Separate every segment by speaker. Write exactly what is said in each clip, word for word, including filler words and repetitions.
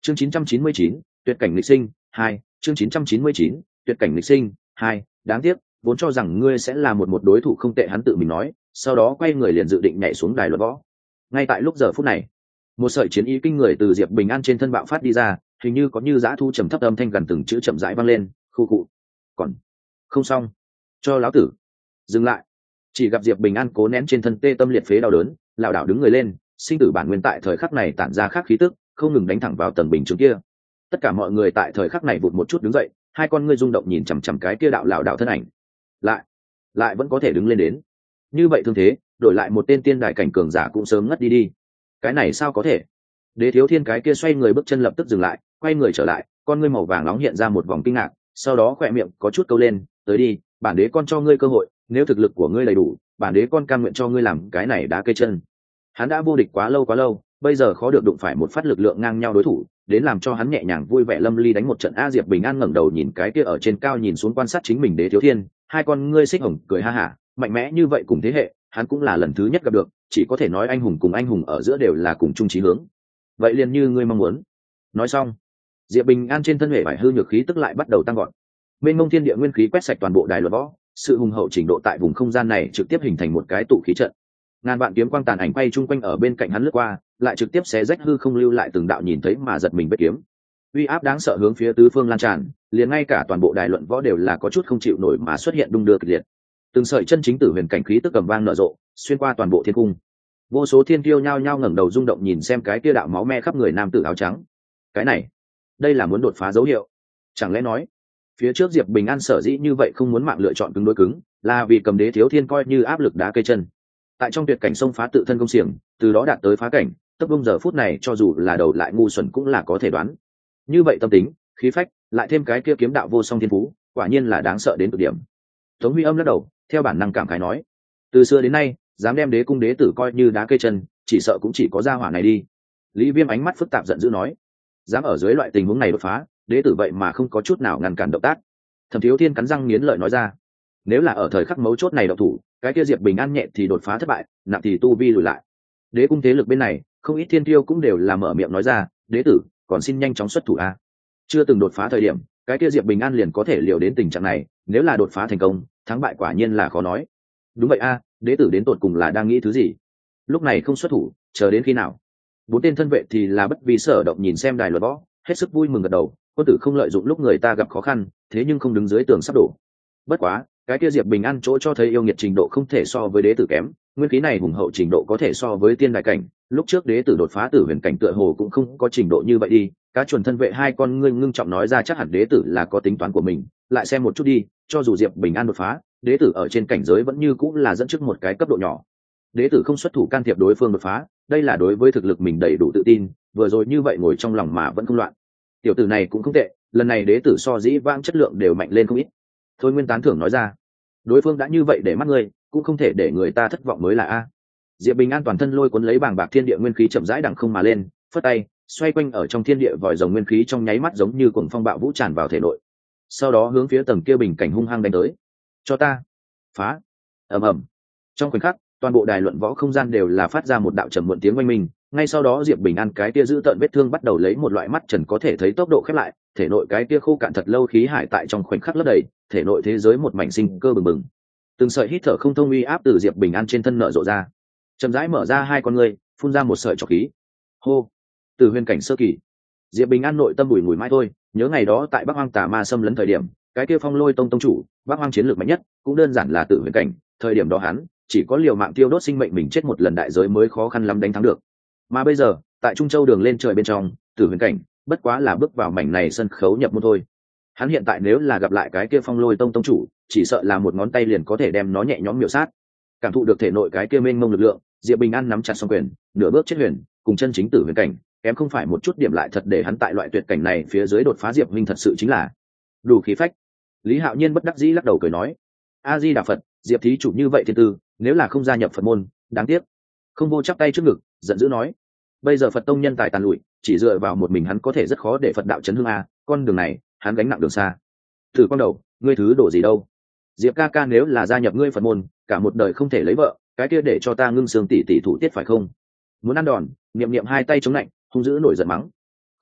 Speaker 1: chương chín trăm chín mươi chín, tuyệt cảnh lịch sinh hai. Chương chín trăm chín mươi chín, tuyệt cảnh lịch sinh hai. Đáng tiếc, vốn cho rằng ngươi sẽ là một một đối thủ không tệ, hắn tự mình nói, sau đó quay người liền dự định nhảy xuống đài luận võ. Ngay tại lúc giờ phút này, một sợi chiến ý kinh người từ Diệp Bình An trên thân bạo phát đi ra, hình như có như dã thu trầm thấp âm thanh gần từng chữ chậm rãi vang lên, khu cụ. Còn không xong, cho lão tử dừng lại. Chỉ gặp Diệp Bình An cố nén trên thân tê tâm liệt phế đau đớn, lảo đảo đứng người lên, sinh tử bản nguyên tại thời khắc này tản ra khác khí tức, không ngừng đánh thẳng vào tầng bình chứng kia. Tất cả mọi người tại thời khắc này vụt một chút đứng dậy, hai con ngươi rung động nhìn chằm chằm cái kia đạo lảo đảo thân ảnh. Lại, lại vẫn có thể đứng lên đến. Như vậy thương thế, đổi lại một tên tiên đại cảnh cường giả cũng sớm ngất đi đi. Cái này sao có thể? Đế Thiếu Thiên cái kia xoay người bước chân lập tức dừng lại, quay người trở lại, con ngươi màu vàng nóng hiện ra một vòng kinh ngạc, sau đó khỏe miệng có chút câu lên, tới đi, bản đế con cho ngươi cơ hội, nếu thực lực của ngươi đầy đủ, bản đế con cam nguyện cho ngươi làm cái này đá cây chân. Hắn đã vô địch quá lâu quá lâu, bây giờ khó được đụng phải một phát lực lượng ngang nhau đối thủ, đến làm cho hắn nhẹ nhàng vui vẻ lâm ly đánh một trận. A Diệp Bình An ngẩng đầu nhìn cái kia ở trên cao nhìn xuống quan sát chính mình Đế Thiếu Thiên, hai con ngươi xích hồng cười ha hả, mạnh mẽ như vậy cùng thế hệ, hắn cũng là lần thứ nhất gặp được, chỉ có thể nói anh hùng cùng anh hùng ở giữa đều là cùng chung chí hướng. Vậy liền như ngươi mong muốn. Nói xong, Diệp Bình An trên thân thể vải hư nhược khí tức lại bắt đầu tăng gọn. Mênh mông thiên địa nguyên khí quét sạch toàn bộ đài luận võ, sự hùng hậu trình độ tại vùng không gian này trực tiếp hình thành một cái tụ khí trận. Ngàn vạn kiếm quang tàn ảnh quay chung quanh ở bên cạnh hắn lướt qua, lại trực tiếp xé rách hư không lưu lại từng đạo nhìn thấy mà giật mình vết kiếm. Uy áp đáng sợ hướng phía tứ phương lan tràn, liền ngay cả toàn bộ đài luận võ đều là có chút không chịu nổi mà xuất hiện đung đưa kịch liệt. Từng sợi chân chính tử huyền cảnh khí tức cầm vang nở rộ, xuyên qua toàn bộ thiên cung. Vô số thiên kiêu nhao nhao ngẩng đầu rung động nhìn xem cái kia đạo máu me khắp người nam tử áo trắng. Cái này, đây là muốn đột phá dấu hiệu. Chẳng lẽ nói, phía trước Diệp Bình An sở dĩ như vậy không muốn mạng lựa chọn cứng đối cứng, là vì cầm Đế Thiếu Thiên coi như áp lực đá cây chân. Tại trong tuyệt cảnh xông phá tự thân công xiềng, từ đó đạt tới phá cảnh, tốc bung giờ phút này cho dù là đầu lại ngu xuẩn cũng là có thể đoán. Như vậy tâm tính, khí phách, lại thêm cái kia kiếm đạo vô song thiên phú, quả nhiên là đáng sợ đến cực điểm. Tống Huy Âm lắc đầu, theo bản năng cảm khái nói, từ xưa đến nay, dám đem Đế cung đế tử coi như đá cây chân, chỉ sợ cũng chỉ có gia hỏa này đi. Lý Viêm ánh mắt phức tạp giận dữ nói, dám ở dưới loại tình huống này đột phá, đế tử vậy mà không có chút nào ngăn cản động tác. Thẩm Thiếu Thiên cắn răng nghiến lợi nói ra, nếu là ở thời khắc mấu chốt này động thủ, cái kia Diệp Bình An nhẹ thì đột phá thất bại, nặng thì tu vi lùi lại. Đế cung thế lực bên này, không ít thiên tiêu cũng đều là mở miệng nói ra, đế tử, còn xin nhanh chóng xuất thủ a. Chưa từng đột phá thời điểm, cái kia Diệp Bình An liền có thể liệu đến tình trạng này, nếu là đột phá thành công, thắng bại quả nhiên là khó nói. Đúng vậy a, đế tử đến tột cùng là đang nghĩ thứ gì? Lúc này không xuất thủ, chờ đến khi nào? Bốn tên thân vệ thì là bất vì sở động nhìn xem đài luận võ, hết sức vui mừng gật đầu, quân tử không lợi dụng lúc người ta gặp khó khăn, thế nhưng không đứng dưới tường sắp đổ. Bất quá, cái kia Diệp Bình An chỗ cho thấy yêu nghiệt trình độ không thể so với đế tử kém, nguyên khí này hùng hậu trình độ có thể so với tiên đại cảnh, lúc trước đế tử đột phá tử huyền cảnh tựa hồ cũng không có trình độ như vậy đi. Cá chuẩn thân vệ hai con ngươi ngưng trọng nói ra, chắc hẳn đế tử là có tính toán của mình, lại xem một chút đi, cho dù Diệp Bình An đột phá, đế tử ở trên cảnh giới vẫn như cũng là dẫn trước một cái cấp độ nhỏ. Đế tử không xuất thủ can thiệp đối phương đột phá, đây là đối với thực lực mình đầy đủ tự tin, vừa rồi như vậy ngồi trong lòng mà vẫn không loạn. Tiểu tử này cũng không tệ, lần này đế tử so dĩ vãng chất lượng đều mạnh lên không ít. Thôi Nguyên tán thưởng nói ra, đối phương đã như vậy để mắt ngươi, cũng không thể để người ta thất vọng mới là a. Diệp Bình An toàn thân lôi cuốn lấy bàng bạc thiên địa nguyên khí chậm rãi đằng không mà lên, phất tay xoay quanh ở trong thiên địa vòi rồng nguyên khí trong nháy mắt giống như cuồng phong bạo vũ tràn vào thể nội, sau đó hướng phía tầng kia bình cảnh hung hăng đánh tới. Cho ta phá! Ầm ầm. Trong khoảnh khắc, toàn bộ đài luận võ không gian đều là phát ra một đạo trầm muộn tiếng oanh minh. Ngay sau đó Diệp Bình An cái kia giữ tợn vết thương bắt đầu lấy một loại mắt trần có thể thấy tốc độ khép lại, thể nội cái kia khô cạn thật lâu khí hải tại trong khoảnh khắc lấp đầy, thể nội thế giới một mảnh sinh cơ bừng bừng. Từng sợi hít thở không thông uy áp từ Diệp Bình An trên thân nở rộ ra, chậm rãi mở ra hai con ngươi, phun ra một sợi trọc khí. Hô! Từ huyền cảnh sơ kỳ, Diệp Bình An nội tâm bùi ngùi mãi thôi, nhớ ngày đó tại Bắc Hoang Tà Ma xâm lấn thời điểm, cái kia Phong Lôi Tông tông chủ, Bắc Hoang chiến lược mạnh nhất, cũng đơn giản là Tử huyền cảnh, thời điểm đó hắn chỉ có liều mạng tiêu đốt sinh mệnh mình chết một lần đại giới mới khó khăn lắm đánh thắng được. Mà bây giờ, tại Trung Châu đường lên trời bên trong, Tử huyền cảnh, bất quá là bước vào mảnh này sân khấu nhập môn thôi. Hắn hiện tại nếu là gặp lại cái kia Phong Lôi Tông tông chủ, chỉ sợ là một ngón tay liền có thể đem nó nhẹ nhõm miểu sát. Cảm thụ được thể nội cái kia mênh mông lực lượng, Diệp Bình An nắm chặt song quyền, nửa bước chết huyền, cùng chân chính Tử huyền cảnh, kém không phải một chút điểm lại thật để hắn tại loại tuyệt cảnh này phía dưới đột phá. Diệp huynh thật sự chính là đủ khí phách. Lý Hạo Nhiên bất đắc dĩ lắc đầu cười nói, A Di Đà Phật, Diệp thí chủ như vậy thiên tư, nếu là không gia nhập Phật môn, đáng tiếc. Không Vô chắp tay trước ngực, giận dữ nói, bây giờ Phật tông nhân tài tàn lụi, chỉ dựa vào một mình hắn có thể rất khó để Phật đạo chấn hương a, con đường này, hắn gánh nặng đường xa. Thử con đầu, ngươi thứ đổ gì đâu? Diệp ca ca nếu là gia nhập ngươi Phật môn, cả một đời không thể lấy vợ, cái kia để cho ta ngưng xương tỷ tỷ thủ tiết phải không? Muốn ăn đòn, niệm niệm hai tay chống lạnh, hung dữ nổi giận mắng. Khu khu,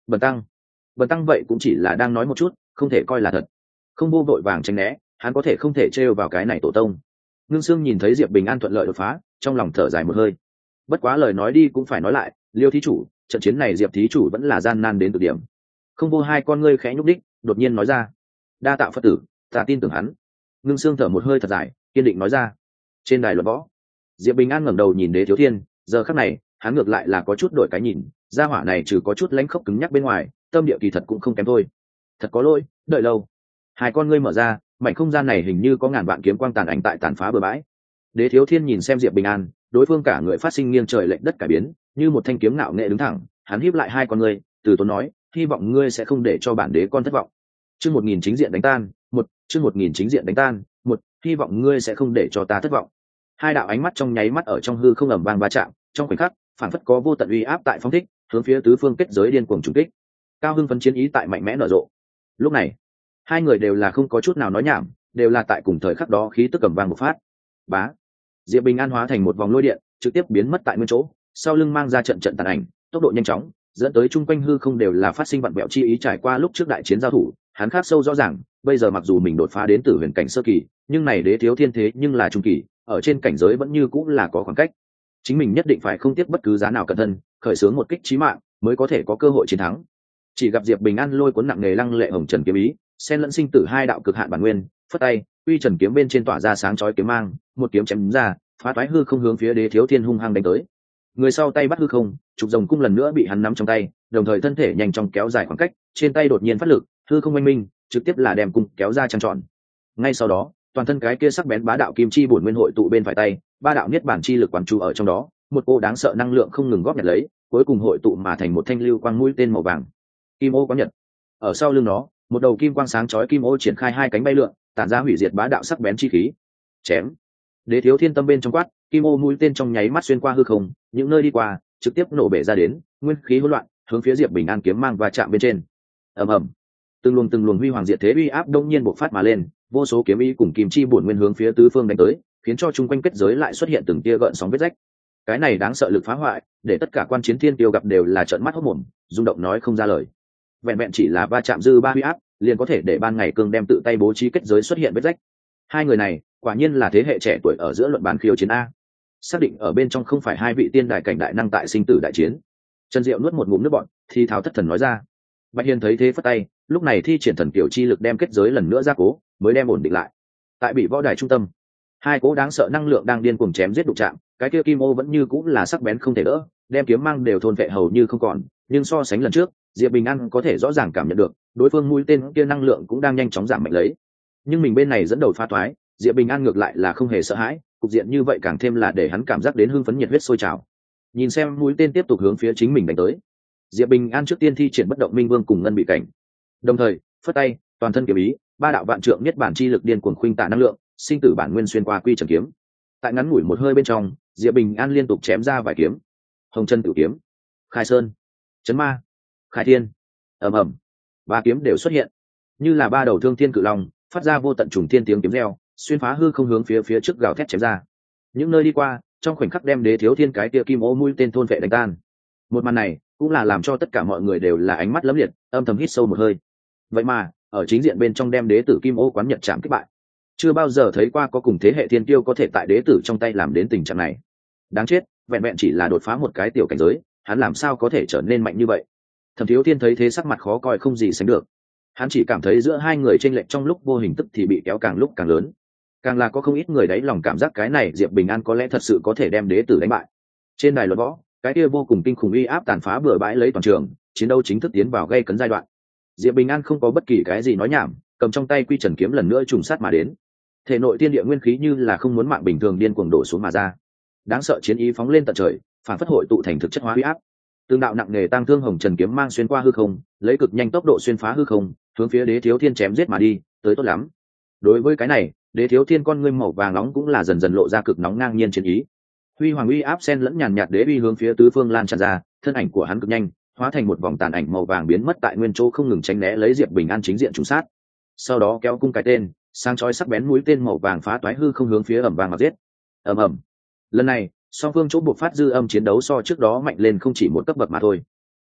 Speaker 1: Bần tăng, bần tăng vậy cũng chỉ là đang nói một chút, không thể coi là thật. Không vô vội vàng tránh né, hắn có thể không thể trêu vào cái này tổ tông. Ngưng Sương nhìn thấy Diệp Bình An thuận lợi đột phá, trong lòng thở dài một hơi. Bất quá lời nói đi cũng phải nói lại, Liêu thí chủ, trận chiến này Diệp thí chủ vẫn là gian nan đến cực điểm. Không vô hai con ngươi khẽ nhúc đích, đột nhiên nói ra: đa tạ Phật tử, ta tin tưởng hắn. Ngưng Sương thở một hơi thật dài, kiên định nói ra. Trên đài luận võ, Diệp Bình An ngẩng đầu nhìn Đế Thiếu Thiên, giờ khắc này hắn ngược lại là có chút đổi cái nhìn, gia hỏa này trừ có chút lãnh khốc cứng nhắc bên ngoài, tâm địa kỳ thật cũng không kém thôi. Thật có lỗi, đợi lâu. Hai con ngươi mở ra, mảnh không gian này hình như có ngàn vạn kiếm quang tàn ảnh tại tàn phá bừa bãi. Đế Thiếu Thiên nhìn xem Diệp Bình An, đối phương cả người phát sinh nghiêng trời lệch đất cải biến, như một thanh kiếm ngạo nghệ đứng thẳng, hắn híp lại hai con ngươi, từ tốn nói: hy vọng ngươi sẽ không để cho bản đế con thất vọng. Chương một nghìn chính diện đánh tan, một, chương một nghìn chính diện đánh tan, một, hy vọng ngươi sẽ không để cho ta thất vọng. Hai đạo ánh mắt trong nháy mắt ở trong hư không ầm vang va chạm, trong khoảnh khắc, phản phất có vô tận uy áp tại phong thích, hướng phía tứ phương kết giới điên cuồng trùng kích. Cao hưng phấn chiến ý tại mạnh mẽ nở rộ. Lúc này, hai người đều là không có chút nào nói nhảm, đều là tại cùng thời khắc đó khí tức cầm vang một phát. Bá, Diệp Bình An hóa thành một vòng lôi điện, trực tiếp biến mất tại nguyên chỗ, sau lưng mang ra trận trận tàn ảnh, tốc độ nhanh chóng, dẫn tới chung quanh hư không đều là phát sinh vặn vẹo chi ý. Trải qua lúc trước đại chiến giao thủ, hắn khắc sâu rõ ràng, bây giờ mặc dù mình đột phá đến tử huyền cảnh sơ kỳ, nhưng này Đế Thiếu Thiên thế nhưng là trung kỳ, ở trên cảnh giới vẫn như cũng là có khoảng cách. Chính mình nhất định phải không tiếc bất cứ giá nào cẩn thân, khởi xướng một kích chí mạng, mới có thể có cơ hội chiến thắng. Chỉ gặp Diệp Bình An lôi cuốn nặng nề lăng lệ hồng trần kiếm ý, xen lẫn sinh tử hai đạo cực hạn bản nguyên, phất tay, uy trần kiếm bên trên tỏa ra sáng chói kiếm mang, một kiếm chém ra, phá toái hư không hướng phía Đế Thiếu Thiên hung hăng đánh tới. Người sau tay bắt hư không, trục rồng cung lần nữa bị hắn nắm trong tay, đồng thời thân thể nhanh chóng kéo dài khoảng cách, trên tay đột nhiên phát lực, hư không oanh minh, trực tiếp là đem cung kéo ra trăng tròn. Ngay sau đó, toàn thân cái kia sắc bén bá đạo kim chi bổn nguyên hội tụ bên phải tay, ba đạo niết bản chi lực quán chú ở trong đó, một cô đáng sợ năng lượng không ngừng góp nhặt lấy, cuối cùng hội tụ mà thành một thanh lưu quang mũi tên màu vàng. Kim ô có nhật. Ở sau lưng nó, một đầu kim quang sáng chói kim ô triển khai hai cánh bay lượn, tản ra hủy diệt bá đạo sắc bén chi khí. Chém. Đế Thiếu Thiên tâm bên trong quát, kim ô mũi tên trong nháy mắt xuyên qua hư không, những nơi đi qua, trực tiếp nổ bể ra đến, nguyên khí hỗn loạn, hướng phía Diệp Bình An kiếm mang và chạm bên trên. Ầm ầm. Từng luồng từng luồng huy hoàng diệt thế uy áp đông nhiên bộc phát mà lên, vô số kiếm ý cùng kim chi bổn nguyên hướng phía tứ phương đánh tới, khiến cho chung quanh kết giới lại xuất hiện từng tia gợn sóng vết rách. Cái này đáng sợ lực phá hoại, để tất cả quan chiến thiên tiêu gặp đều là trợn mắt hốt mồm, rung động nói không ra lời. Vẹn vẹn chỉ là va chạm dư ba huy áp, liền có thể để ban ngày cương đem tự tay bố trí kết giới xuất hiện vết rách. Hai người này, quả nhiên là thế hệ trẻ tuổi ở giữa luận bàn khiêu chiến a. Xác định ở bên trong không phải hai vị tiên đại cảnh đại năng tại sinh tử đại chiến. Trần Diệu nuốt một ngụm nước bọt, thì thào thất thần nói ra. Bạch Hiên thấy thế phất tay, lúc này thi triển thần kiều chi lực đem kết giới lần nữa gia cố, mới đem ổn định lại. Tại bị võ đài trung tâm, hai cố đáng sợ năng lượng đang điên cuồng chém giết đụng chạm, cái kia kim ô vẫn như cũng là sắc bén không thể đỡ, đem kiếm mang đều thôn vệ hầu như không còn, nhưng so sánh lần trước, Diệp Bình An có thể rõ ràng cảm nhận được, đối phương mũi tên kia năng lượng cũng đang nhanh chóng giảm mạnh lấy. Nhưng mình bên này dẫn đầu pha toái, Diệp Bình An ngược lại là không hề sợ hãi, cục diện như vậy càng thêm là để hắn cảm giác đến hưng phấn nhiệt huyết sôi trào. Nhìn xem mũi tên tiếp tục hướng phía chính mình đánh tới, Diệp Bình An trước tiên thi triển bất động minh vương cùng ngân bị cảnh, đồng thời phất tay, toàn thân kiếm ý, ba đạo vạn trượng nhất bản chi lực điên cuồng khuynh tạ năng lượng, sinh tử bản nguyên xuyên qua quy trần kiếm. Tại ngắn ngủi một hơi bên trong, Diệp Bình An liên tục chém ra vài kiếm. Hồng chân tử kiếm, khai sơn, chấn ma, khai thiên, ầm ầm, ba kiếm đều xuất hiện, như là ba đầu thương thiên cự long, phát ra vô tận trùng thiên tiếng kiếm reo, xuyên phá hư không hướng phía phía trước gào thét chém ra. Những nơi đi qua, trong khoảnh khắc đem Đế Thiếu Thiên cái kia kim ô mũi tên thôn vệ đánh tan. Một màn này cũng là làm cho tất cả mọi người đều là ánh mắt lấm liệt, âm thầm hít sâu một hơi. Vậy mà ở chính diện bên trong đem đế tử kim ô quán nhật chạm kích bại, chưa bao giờ thấy qua có cùng thế hệ thiên tiêu có thể tại đế tử trong tay làm đến tình trạng này. Đáng chết, vẹn vẹn chỉ là đột phá một cái tiểu cảnh giới, hắn làm sao có thể trở nên mạnh như vậy? Thẩm Thiếu Thiên thấy thế sắc mặt khó coi không gì sánh được. Hắn chỉ cảm thấy giữa hai người chênh lệch trong lúc vô hình tức thì bị kéo càng lúc càng lớn. Càng là có không ít người đáy lòng cảm giác cái này Diệp Bình An có lẽ thật sự có thể đem đế tử đánh bại. Trên đài luận võ, cái kia vô cùng kinh khủng uy áp tàn phá bừa bãi lấy toàn trường, chiến đấu chính thức tiến vào gây cấn giai đoạn. Diệp Bình An không có bất kỳ cái gì nói nhảm, cầm trong tay quy trần kiếm lần nữa trùng sát mà đến. Thể nội tiên địa nguyên khí như là không muốn mạng bình thường điên cuồng đổ xuống mà ra. Đáng sợ chiến ý phóng lên tận trời, phản phất hội tụ thành thực chất hóa uy áp. Tương đạo nặng nề tăng thương hồng trần kiếm mang xuyên qua hư không, lấy cực nhanh tốc độ xuyên phá hư không, hướng phía Đế Thiếu Thiên chém giết mà đi, tới tốt lắm. Đối với cái này, Đế Thiếu Thiên con ngươi màu vàng nóng cũng là dần dần lộ ra cực nóng ngang nhiên chiến ý. Huy hoàng uy áp xen lẫn nhàn nhạt đế uy hướng phía tứ phương lan tràn ra, thân ảnh của hắn cực nhanh, hóa thành một vòng tàn ảnh màu vàng biến mất tại nguyên chỗ, không ngừng tránh né lấy Diệp Bình An chính diện trùng sát. Sau đó kéo cung cái tên, sang chói sắc bén mũi tên màu vàng phá toái hư không hướng phía ầm vàng mà giết. Ầm ầm. Lần này, song phương chỗ buộc phát dư âm chiến đấu so trước đó mạnh lên không chỉ một cấp bậc mà thôi.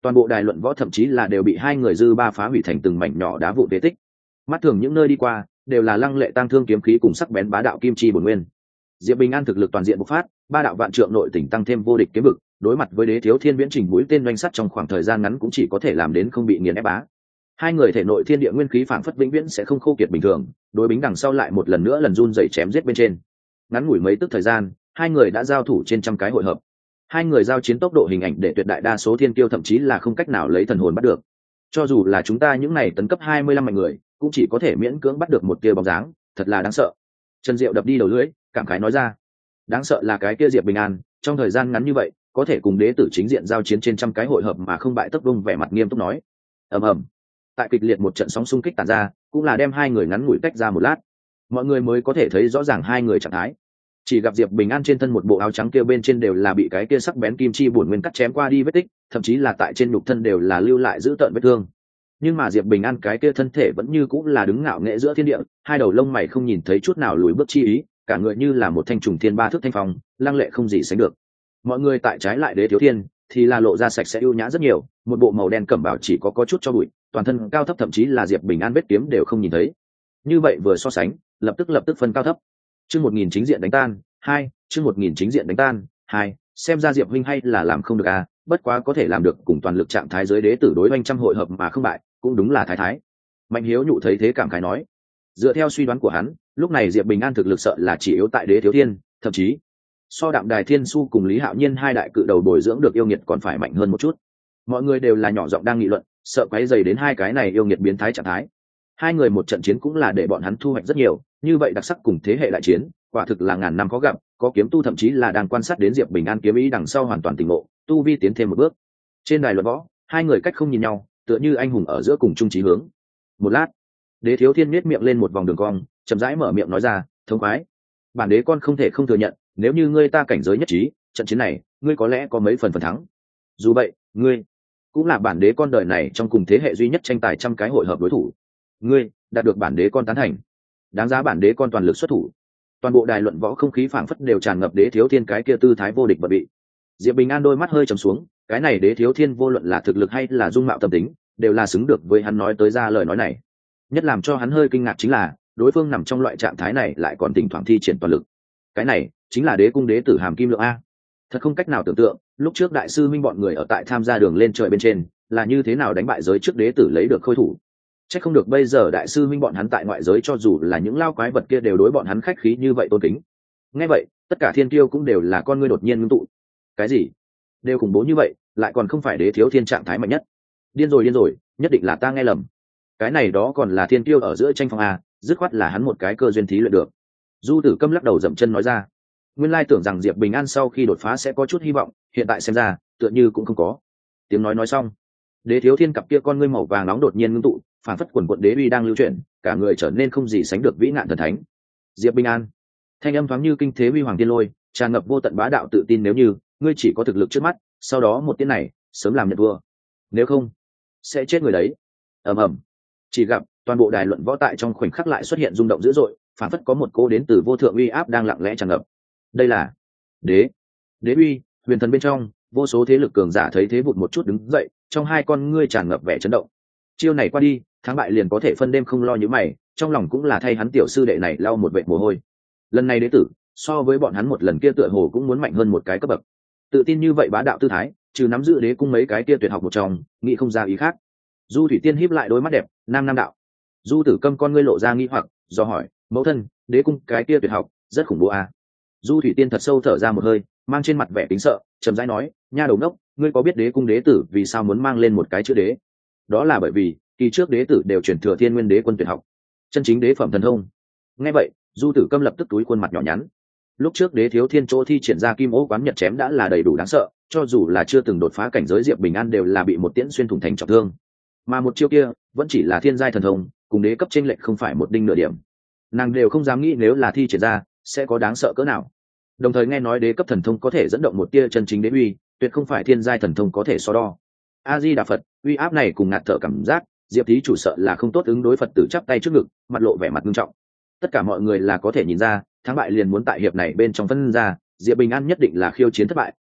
Speaker 1: toàn bộ đài luận võ thậm chí là đều bị hai người dư ba phá hủy thành từng mảnh nhỏ đá vụn phế tích. Mắt thường những nơi đi qua đều là lăng lệ tang thương kiếm khí cùng sắc bén bá đạo kim chi bổn nguyên. Diệp Bình An thực lực toàn diện bộc phát, ba đạo vạn trượng nội tỉnh tăng thêm vô địch kiếm vực, đối mặt với Đế Thiếu Thiên viễn trình mũi tên doanh sắt trong khoảng thời gian ngắn cũng chỉ có thể làm đến không bị nghiền ép bá. Hai người thể nội thiên địa nguyên khí phảng phất vĩnh viễn sẽ không khô kiệt bình thường, đối bính đằng sau lại một lần nữa lần run rẩy chém giết bên trên. Ngắn ngủi mấy tức thời gian, hai người đã giao thủ trên trăm cái hội hợp. Hai người giao chiến tốc độ hình ảnh để tuyệt đại đa số thiên kiêu thậm chí là không cách nào lấy thần hồn bắt được. Cho dù là chúng ta những này tấn cấp hai mươi lăm mạnh người, cũng chỉ có thể miễn cưỡng bắt được một tia bóng dáng, thật là đáng sợ. Trần Diệu đập đi đầu lưỡi, cảm khái nói ra. Đáng sợ là cái kia Diệp Bình An, trong thời gian ngắn như vậy, có thể cùng đế tử chính diện giao chiến trên trăm cái hội hợp mà không bại tốc vung, vẻ mặt nghiêm túc nói. Ầm ầm. Tại kịch liệt một trận sóng xung kích tản ra, cũng là đem hai người ngắn ngủi tách ra một lát. Mọi người mới có thể thấy rõ ràng hai người trạng thái. Chỉ gặp Diệp Bình An trên thân một bộ áo trắng kia bên trên đều là bị cái kia sắc bén kim chi bổn nguyên cắt chém qua đi vết tích, thậm chí là tại trên nhục thân đều là lưu lại dữ tợn vết thương. Nhưng mà Diệp Bình An cái kia thân thể vẫn như cũng là đứng ngạo nghễ giữa thiên địa, hai đầu lông mày không nhìn thấy chút nào lùi bước chi ý, cả người như là một thanh trùng thiên ba thước thanh phong, lăng lệ không gì sánh được. Mọi người tại trái lại Đế Thiếu Thiên thì là lộ ra sạch sẽ ưu nhã rất nhiều, một bộ màu đen cẩm bào chỉ có có chút cho bụi, toàn thân cao thấp thậm chí là Diệp Bình An vết kiếm đều không nhìn thấy. Như vậy vừa so sánh, lập tức lập tức phân cao thấp. Chương một nghìn chính diện đánh tan, hai, chương một nghìn chính diện đánh tan, hai, xem ra Diệp huynh hay là làm không được à, bất quá có thể làm được cùng toàn lực trạng thái giới đế tử đối oanh trăm hội hợp mà không bại, cũng đúng là thái thái. Mạnh Hiếu nhụ thấy thế cảm khái nói. Dựa theo suy đoán của hắn, lúc này Diệp Bình An thực lực sợ là chỉ yếu tại Đế Thiếu Thiên, thậm chí so Đạm Đài Thiên Su cùng Lý Hạo Nhiên hai đại cự đầu bồi dưỡng được yêu nghiệt còn phải mạnh hơn một chút. Mọi người đều là nhỏ giọng đang nghị luận, sợ quấy rầy đến hai cái này yêu nghiệt biến thái trạng thái. Hai người một trận chiến cũng là để bọn hắn thu hoạch rất nhiều, như vậy đặc sắc cùng thế hệ đại chiến, quả thực là ngàn năm có gặp, có kiếm tu thậm chí là đang quan sát đến Diệp Bình An kiếm ý đằng sau hoàn toàn tỉnh ngộ, tu vi tiến thêm một bước. Trên đài luận võ, hai người cách không nhìn nhau, tựa như anh hùng ở giữa cùng chung chí hướng. Một lát, Đế Thiếu Thiên nhếch miệng lên một vòng đường cong, chậm rãi mở miệng nói ra, "Thống khoái, bản đế con không thể không thừa nhận, nếu như ngươi ta cảnh giới nhất trí, trận chiến này, ngươi có lẽ có mấy phần phần thắng. Dù vậy, ngươi cũng là bản đế con đời này trong cùng thế hệ duy nhất tranh tài trăm cái hội hợp đối thủ. Ngươi đạt được bản đế con tán thành, đáng giá bản đế con toàn lực xuất thủ." Toàn bộ đài luận võ không khí phảng phất đều tràn ngập Đế Thiếu Thiên cái kia tư thái vô địch bật bị. Diệp Bình An đôi mắt hơi trầm xuống, cái này Đế Thiếu Thiên vô luận là thực lực hay là dung mạo tâm tính, đều là xứng được với hắn nói tới ra lời nói này. Nhất làm cho hắn hơi kinh ngạc chính là, đối phương nằm trong loại trạng thái này lại còn thỉnh thoảng thi triển toàn lực. Cái này chính là Đế cung đế tử Hàm Kim Lượng a. Thật không cách nào tưởng tượng, lúc trước đại sư minh bọn người ở tại tham gia đường lên trời bên trên, là như thế nào đánh bại giới trước đế tử lấy được khôi thủ. Chắc không được bây giờ đại sư minh bọn hắn tại ngoại giới cho dù là những lao quái vật kia đều đối bọn hắn khách khí như vậy tôn kính. Nghe vậy, tất cả thiên tiêu cũng đều là con ngươi đột nhiên ngưng tụ. Cái gì? Đều khủng bố như vậy, lại còn không phải Đế Thiếu Thiên trạng thái mạnh nhất. Điên rồi điên rồi, nhất định là ta nghe lầm. Cái này đó còn là thiên tiêu ở giữa tranh phong a, dứt khoát là hắn một cái cơ duyên thí luyện được. Du Tử Câm lắc đầu dậm chân nói ra. Nguyên lai tưởng rằng Diệp Bình An sau khi đột phá sẽ có chút hy vọng, hiện tại xem ra, tựa như cũng không có. Tiếng nói nói xong, Đế Thiếu Thiên cặp kia con ngươi màu vàng nóng đột nhiên ngưng tụ, phản phất quần quận đế uy đang lưu chuyển, cả người trở nên không gì sánh được vĩ nạn thần thánh. Diệp Bình An, thanh âm thoáng như kinh thế huy hoàng tiên lôi, tràn ngập vô tận bá đạo tự tin, nếu như ngươi chỉ có thực lực trước mắt, sau đó một tiếng này, sớm làm nhận vua. Nếu không, sẽ chết người đấy. Ầm ầm. Chỉ gặp toàn bộ đài luận võ tại trong khoảnh khắc lại xuất hiện rung động dữ dội, phản phất có một cô đến từ vô thượng uy áp đang lặng lẽ tràn ngập. Đây là đế, đế uy, huyền thần bên trong, vô số thế lực cường giả thấy thế vụt một chút đứng dậy, trong hai con ngươi tràn ngập vẻ chấn động. Chiêu này qua đi, thắng bại liền có thể phân đêm không lo như mày, trong lòng cũng là thay hắn tiểu sư đệ này lau một vệt mồ hôi. Lần này đế tử, so với bọn hắn một lần kia tựa hồ cũng muốn mạnh hơn một cái cấp bậc. Tự tin như vậy bá đạo tư thái, trừ nắm giữ đế cung mấy cái kia tuyệt học một trong, nghĩ không ra ý khác. Du Thủy Tiên híp lại đôi mắt đẹp, nam nam đạo. Du Tử Câm con ngươi lộ ra nghi hoặc, do hỏi, mẫu thân, đế cung cái kia tuyệt học, rất khủng bố à? Du Thủy Tiên thật sâu thở ra một hơi, mang trên mặt vẻ kính sợ, trầm rãi nói, nha đầu ngốc, ngươi có biết đế cung đế tử vì sao muốn mang lên một cái chữ đế? Đó là bởi vì kỳ trước đế tử đều truyền thừa Thiên Nguyên Đế quân tuyệt học, chân chính đế phẩm thần thông. Nghe vậy, Du Tử Câm lập tức túi khuôn mặt nhỏ nhắn. Lúc trước Đế Thiếu Thiên chỗ thi triển ra kim ô quán nhật chém đã là đầy đủ đáng sợ, cho dù là chưa từng đột phá cảnh giới Diệp Bình An đều là bị một tiễn xuyên thủng thành trọng thương. Mà một chiêu kia vẫn chỉ là thiên giai thần thông, cùng đế cấp chênh lệch không phải một đinh nửa điểm. Nàng đều không dám nghĩ nếu là thi triển ra sẽ có đáng sợ cỡ nào. Đồng thời nghe nói đế cấp thần thông có thể dẫn động một tia chân chính đế uy, tuyệt không phải thiên giai thần thông có thể so đo. A Di Đà Phật, uy áp này cùng ngạt thở cảm giác, Diệp thí chủ sợ là không tốt ứng đối. Phật tử chắp tay trước ngực, mặt lộ vẻ mặt nghiêm trọng. Tất cả mọi người là có thể nhìn ra, thắng bại liền muốn tại hiệp này bên trong phân ra, Diệp Bình An nhất định là khiêu chiến thất bại,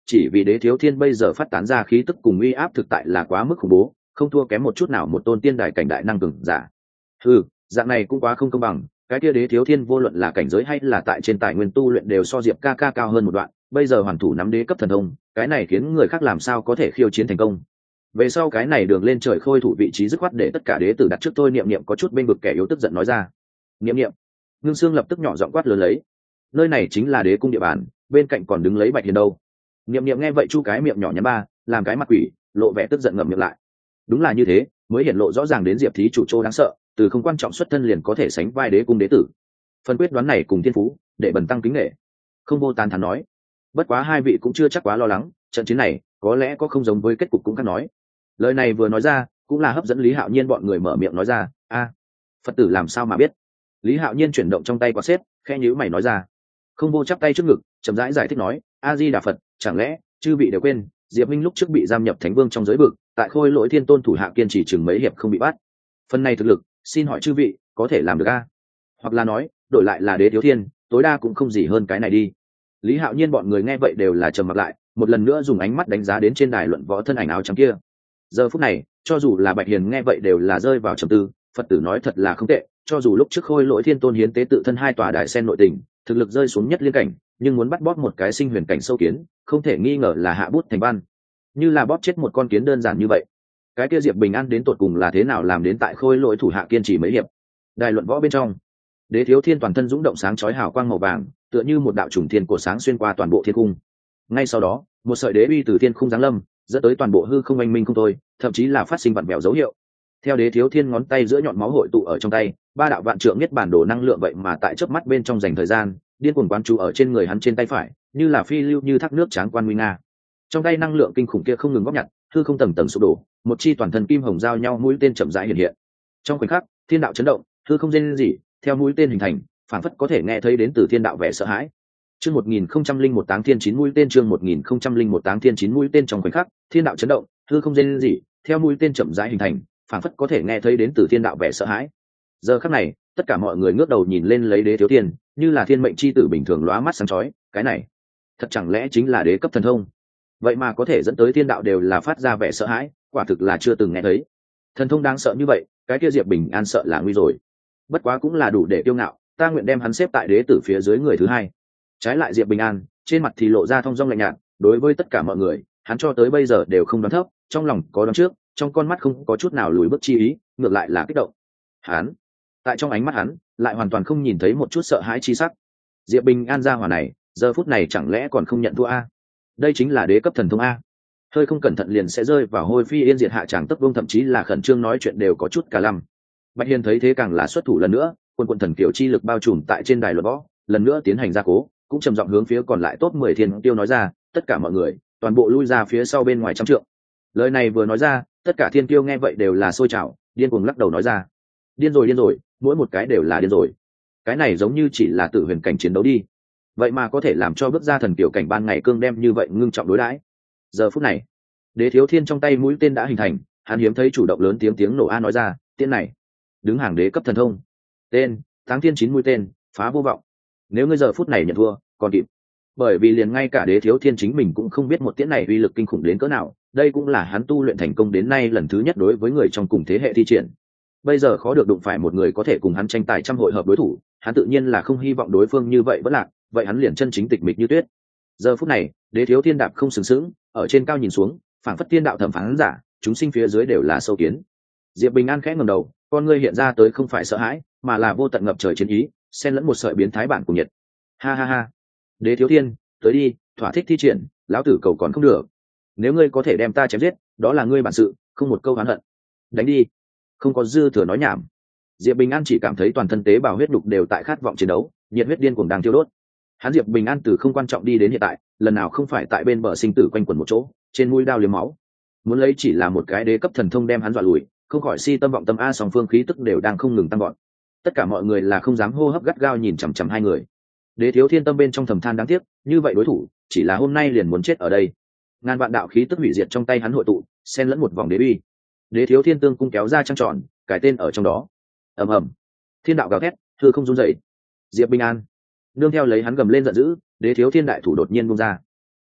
Speaker 1: chỉ vì đế thiếu thiên bây giờ phát tán ra khí tức cùng uy áp thực tại là quá mức khủng bố, không thua kém một chút nào một tôn tiên đài cảnh đại năng cường giả. Ừ, dạng này cũng quá không công bằng, cái kia đế thiếu thiên vô luận là cảnh giới hay là tại trên tài nguyên tu luyện đều so Diệp ca ca cao hơn một đoạn, bây giờ hoàn thủ nắm đế cấp thần thông, cái này khiến người khác làm sao có thể khiêu chiến thành công. Về sau cái này đường lên trời khôi thủ vị trí dứt khoát để tất cả đế tử đặt trước tôi. Niệm niệm có chút bên vực kẻ yếu tức giận nói ra. Niệm niệm. Ngưng Sương lập tức nhỏ giọng quát lớn lấy. Nơi này chính là đế cung địa bàn, bên cạnh còn đứng lấy Bạch Hiền đâu. Niệm niệm nghe vậy chu cái miệng nhỏ nhắn ba, làm cái mặt quỷ, lộ vẻ tức giận ngậm miệng lại. Đúng là như thế, mới hiện lộ rõ ràng đến Diệp thí chủ Châu đáng sợ, từ không quan trọng xuất thân liền có thể sánh vai đế cung đế tử. Phần quyết đoán này cùng thiên phú, để bần tăng kính nể. Không vô tán thán nói. Bất quá hai vị cũng chưa chắc quá lo lắng, trận chiến này có lẽ có không giống với kết cục cũng khác nói. Lời này vừa nói ra, cũng là hấp dẫn Lý Hạo Nhiên bọn người mở miệng nói ra. A, Phật tử làm sao mà biết? Lý Hạo Nhiên chuyển động trong tay quạt xếp, khe nhíu mày nói ra. Không vô chắp tay trước ngực, chậm rãi giải, giải thích nói. A Di Đà Phật, chẳng lẽ chư vị đều quên Diệp Minh lúc trước bị giam nhập Thánh Vương trong giới vực, tại Khôi Lỗi Thiên Tôn thủ hạ kiên trì chừng mấy hiệp không bị bắt. Phần này thực lực, xin hỏi chư vị có thể làm được a? Hoặc là nói, đổi lại là đế thiếu thiên, tối đa cũng không gì hơn cái này đi. Lý Hạo Nhiên bọn người nghe vậy đều là trầm mặc lại, một lần nữa dùng ánh mắt đánh giá đến trên đài luận võ thân ảnh áo trắng kia. Giờ phút này, cho dù là Bạch Hiền nghe vậy đều là rơi vào trầm tư, Phật tử nói thật là không tệ, cho dù lúc trước Khôi Lỗi Thiên Tôn hiến tế tự thân hai tòa đại sen nội tình, thực lực rơi xuống nhất liên cảnh, nhưng muốn bắt bóp một cái sinh huyền cảnh sâu kiến, không thể nghi ngờ là hạ bút thành văn. Như là bóp chết một con kiến đơn giản như vậy. Cái kia Diệp Bình An đến tột cùng là thế nào làm đến tại Khôi Lỗi thủ hạ kiên trì mấy hiệp. Đài luận võ bên trong, đế thiếu thiên toàn thân dũng động sáng chói hào quang màu vàng, tựa như một đạo trùng thiên cổ sáng xuyên qua toàn bộ thiên cung. Ngay sau đó, một sợi đế uy từ thiên khung giáng lâm, dẫn tới toàn bộ hư không oanh minh không thôi, thậm chí là phát sinh vặn vẹo dấu hiệu. Theo đế thiếu thiên ngón tay giữa nhọn máu hội tụ ở trong tay, ba đạo vạn trượng nhất bản đồ năng lượng vậy mà tại chớp mắt bên trong dành thời gian, điên cuồng quán chú ở trên người hắn trên tay phải, như là phi lưu như thác nước tráng quan nguy nga. Trong tay năng lượng kinh khủng kia không ngừng góp nhặt, hư không tầng tầng sụp đổ, một chi toàn thân kim hồng giao nhau mũi tên chậm rãi hiện hiện. Trong khoảnh khắc, thiên đạo chấn động, hư không rên rỉ, theo mũi tên hình thành, phảng phất có thể nghe thấy đến từ thiên đạo vẻ sợ hãi. Chương một nghìn không trăm linh một Táng Thiên chín mũi tên, chương một nghìn không trăm linh một Táng Thiên chín mũi tên. Trong khoảnh khắc, thiên đạo chấn động, hư không rên rỉ, theo mũi tên chậm rãi hình thành, phảng phất có thể nghe thấy đến từ thiên đạo vẻ sợ hãi. Giờ khắc này, tất cả mọi người ngước đầu nhìn lên lấy đế thiếu thiên, như là thiên mệnh chi tử bình thường lóa mắt sáng chói, cái này, thật chẳng lẽ chính là đế cấp thần thông? Vậy mà có thể dẫn tới thiên đạo đều là phát ra vẻ sợ hãi, quả thực là chưa từng nghe thấy. Thần thông đáng sợ như vậy, cái kia Diệp Bình An sợ là nguy rồi. Bất quá cũng là đủ để kiêu ngạo, ta nguyện đem hắn xếp tại đế tử phía dưới người thứ hai. Trái lại Diệp Bình An, trên mặt thì lộ ra thong dong lạnh nhạt, đối với tất cả mọi người, hắn cho tới bây giờ đều không đoán thấp, trong lòng có đoán trước, trong con mắt không có chút nào lùi bước chi ý, ngược lại là kích động. Hắn, tại trong ánh mắt hắn, lại hoàn toàn không nhìn thấy một chút sợ hãi chi sắc. Diệp Bình An ra hỏa này, giờ phút này chẳng lẽ còn không nhận thua a? Đây chính là đế cấp thần thông a. Hơi không cẩn thận liền sẽ rơi vào hôi phi yên diệt hạ tràng tấp vương, thậm chí là khẩn trương nói chuyện đều có chút cả lăm. Bạch Hiền thấy thế càng là xuất thủ lần nữa, quân quân thần kiểu chi lực bao trùm tại trên đài luận võ, lần nữa tiến hành gia cố, cũng trầm giọng hướng phía còn lại top mười thiên tiêu nói ra, tất cả mọi người, toàn bộ lui ra phía sau bên ngoài trăm trượng. Lời này vừa nói ra, tất cả thiên tiêu nghe vậy đều là sôi trào, điên cuồng lắc đầu nói ra, điên rồi điên rồi, mỗi một cái đều là điên rồi. Cái này giống như chỉ là tự huyền cảnh chiến đấu đi, vậy mà có thể làm cho bước ra thần kiểu cảnh ban ngày cương đem như vậy ngưng trọng đối đãi. Giờ phút này, đế thiếu thiên trong tay mũi tên đã hình thành, hắn hiếm thấy chủ động lớn tiếng tiếng nổ a nói ra, tên này đứng hàng đế cấp thần thông, tên Táng Thiên chín mũi tên, phá vô vọng. Nếu ngươi giờ phút này nhận thua còn kịp, bởi vì liền ngay cả đế thiếu thiên chính mình cũng không biết một tiễn này uy lực kinh khủng đến cỡ nào, đây cũng là hắn tu luyện thành công đến nay lần thứ nhất đối với người trong cùng thế hệ thi triển. Bây giờ khó được đụng phải một người có thể cùng hắn tranh tài trăm hội hợp đối thủ, hắn tự nhiên là không hy vọng đối phương như vậy vẫn lạc, vậy hắn liền chân chính tịch mịch như tuyết. Giờ phút này, đế thiếu thiên đạp không sừng sững, ở trên cao nhìn xuống, phảng phất thiên đạo thẩm phán giả, chúng sinh phía dưới đều là sâu kiến. Diệp Bình An khẽ ngẩng đầu, con ngươi hiện ra tới không phải sợ hãi, mà là vô tận ngập trời chiến ý, xen lẫn một sợi biến thái bản của nhiệt. Ha ha ha, đế thiếu thiên, tới đi, thỏa thích thi triển, lão tử cầu còn không được. Nếu ngươi có thể đem ta chém giết, đó là ngươi bản sự, không một câu oán hận. Đánh đi, không có dư thừa nói nhảm. Diệp Bình An chỉ cảm thấy toàn thân tế bào huyết đục đều tại khát vọng chiến đấu, nhiệt huyết điên cuồng đang thiêu đốt. Hắn Diệp Bình An từ không quan trọng đi đến hiện tại, lần nào không phải tại bên bờ sinh tử quanh quẩn một chỗ, trên mũi đao liếm máu. Muốn lấy chỉ là một cái đế cấp thần thông đem hắn dọa lùi, không khỏi si tâm vọng tâm a, song phương khí tức đều đang không ngừng tăng gọn. Tất cả mọi người là không dám hô hấp gắt gao nhìn chằm chằm hai người. Đế thiếu thiên tâm bên trong thầm than đáng tiếc, như vậy đối thủ, chỉ là hôm nay liền muốn chết ở đây. Ngàn vạn đạo khí tức hủy diệt trong tay hắn hội tụ, xen lẫn một vòng đế uy. Đế thiếu thiên tương cung kéo ra trăng tròn, cải tên ở trong đó. Ầm ầm, thiên đạo gào thét, hư không rung dậy. Diệp Bình An nương theo lấy hắn gầm lên giận dữ, đế thiếu thiên đại thủ đột nhiên bung ra.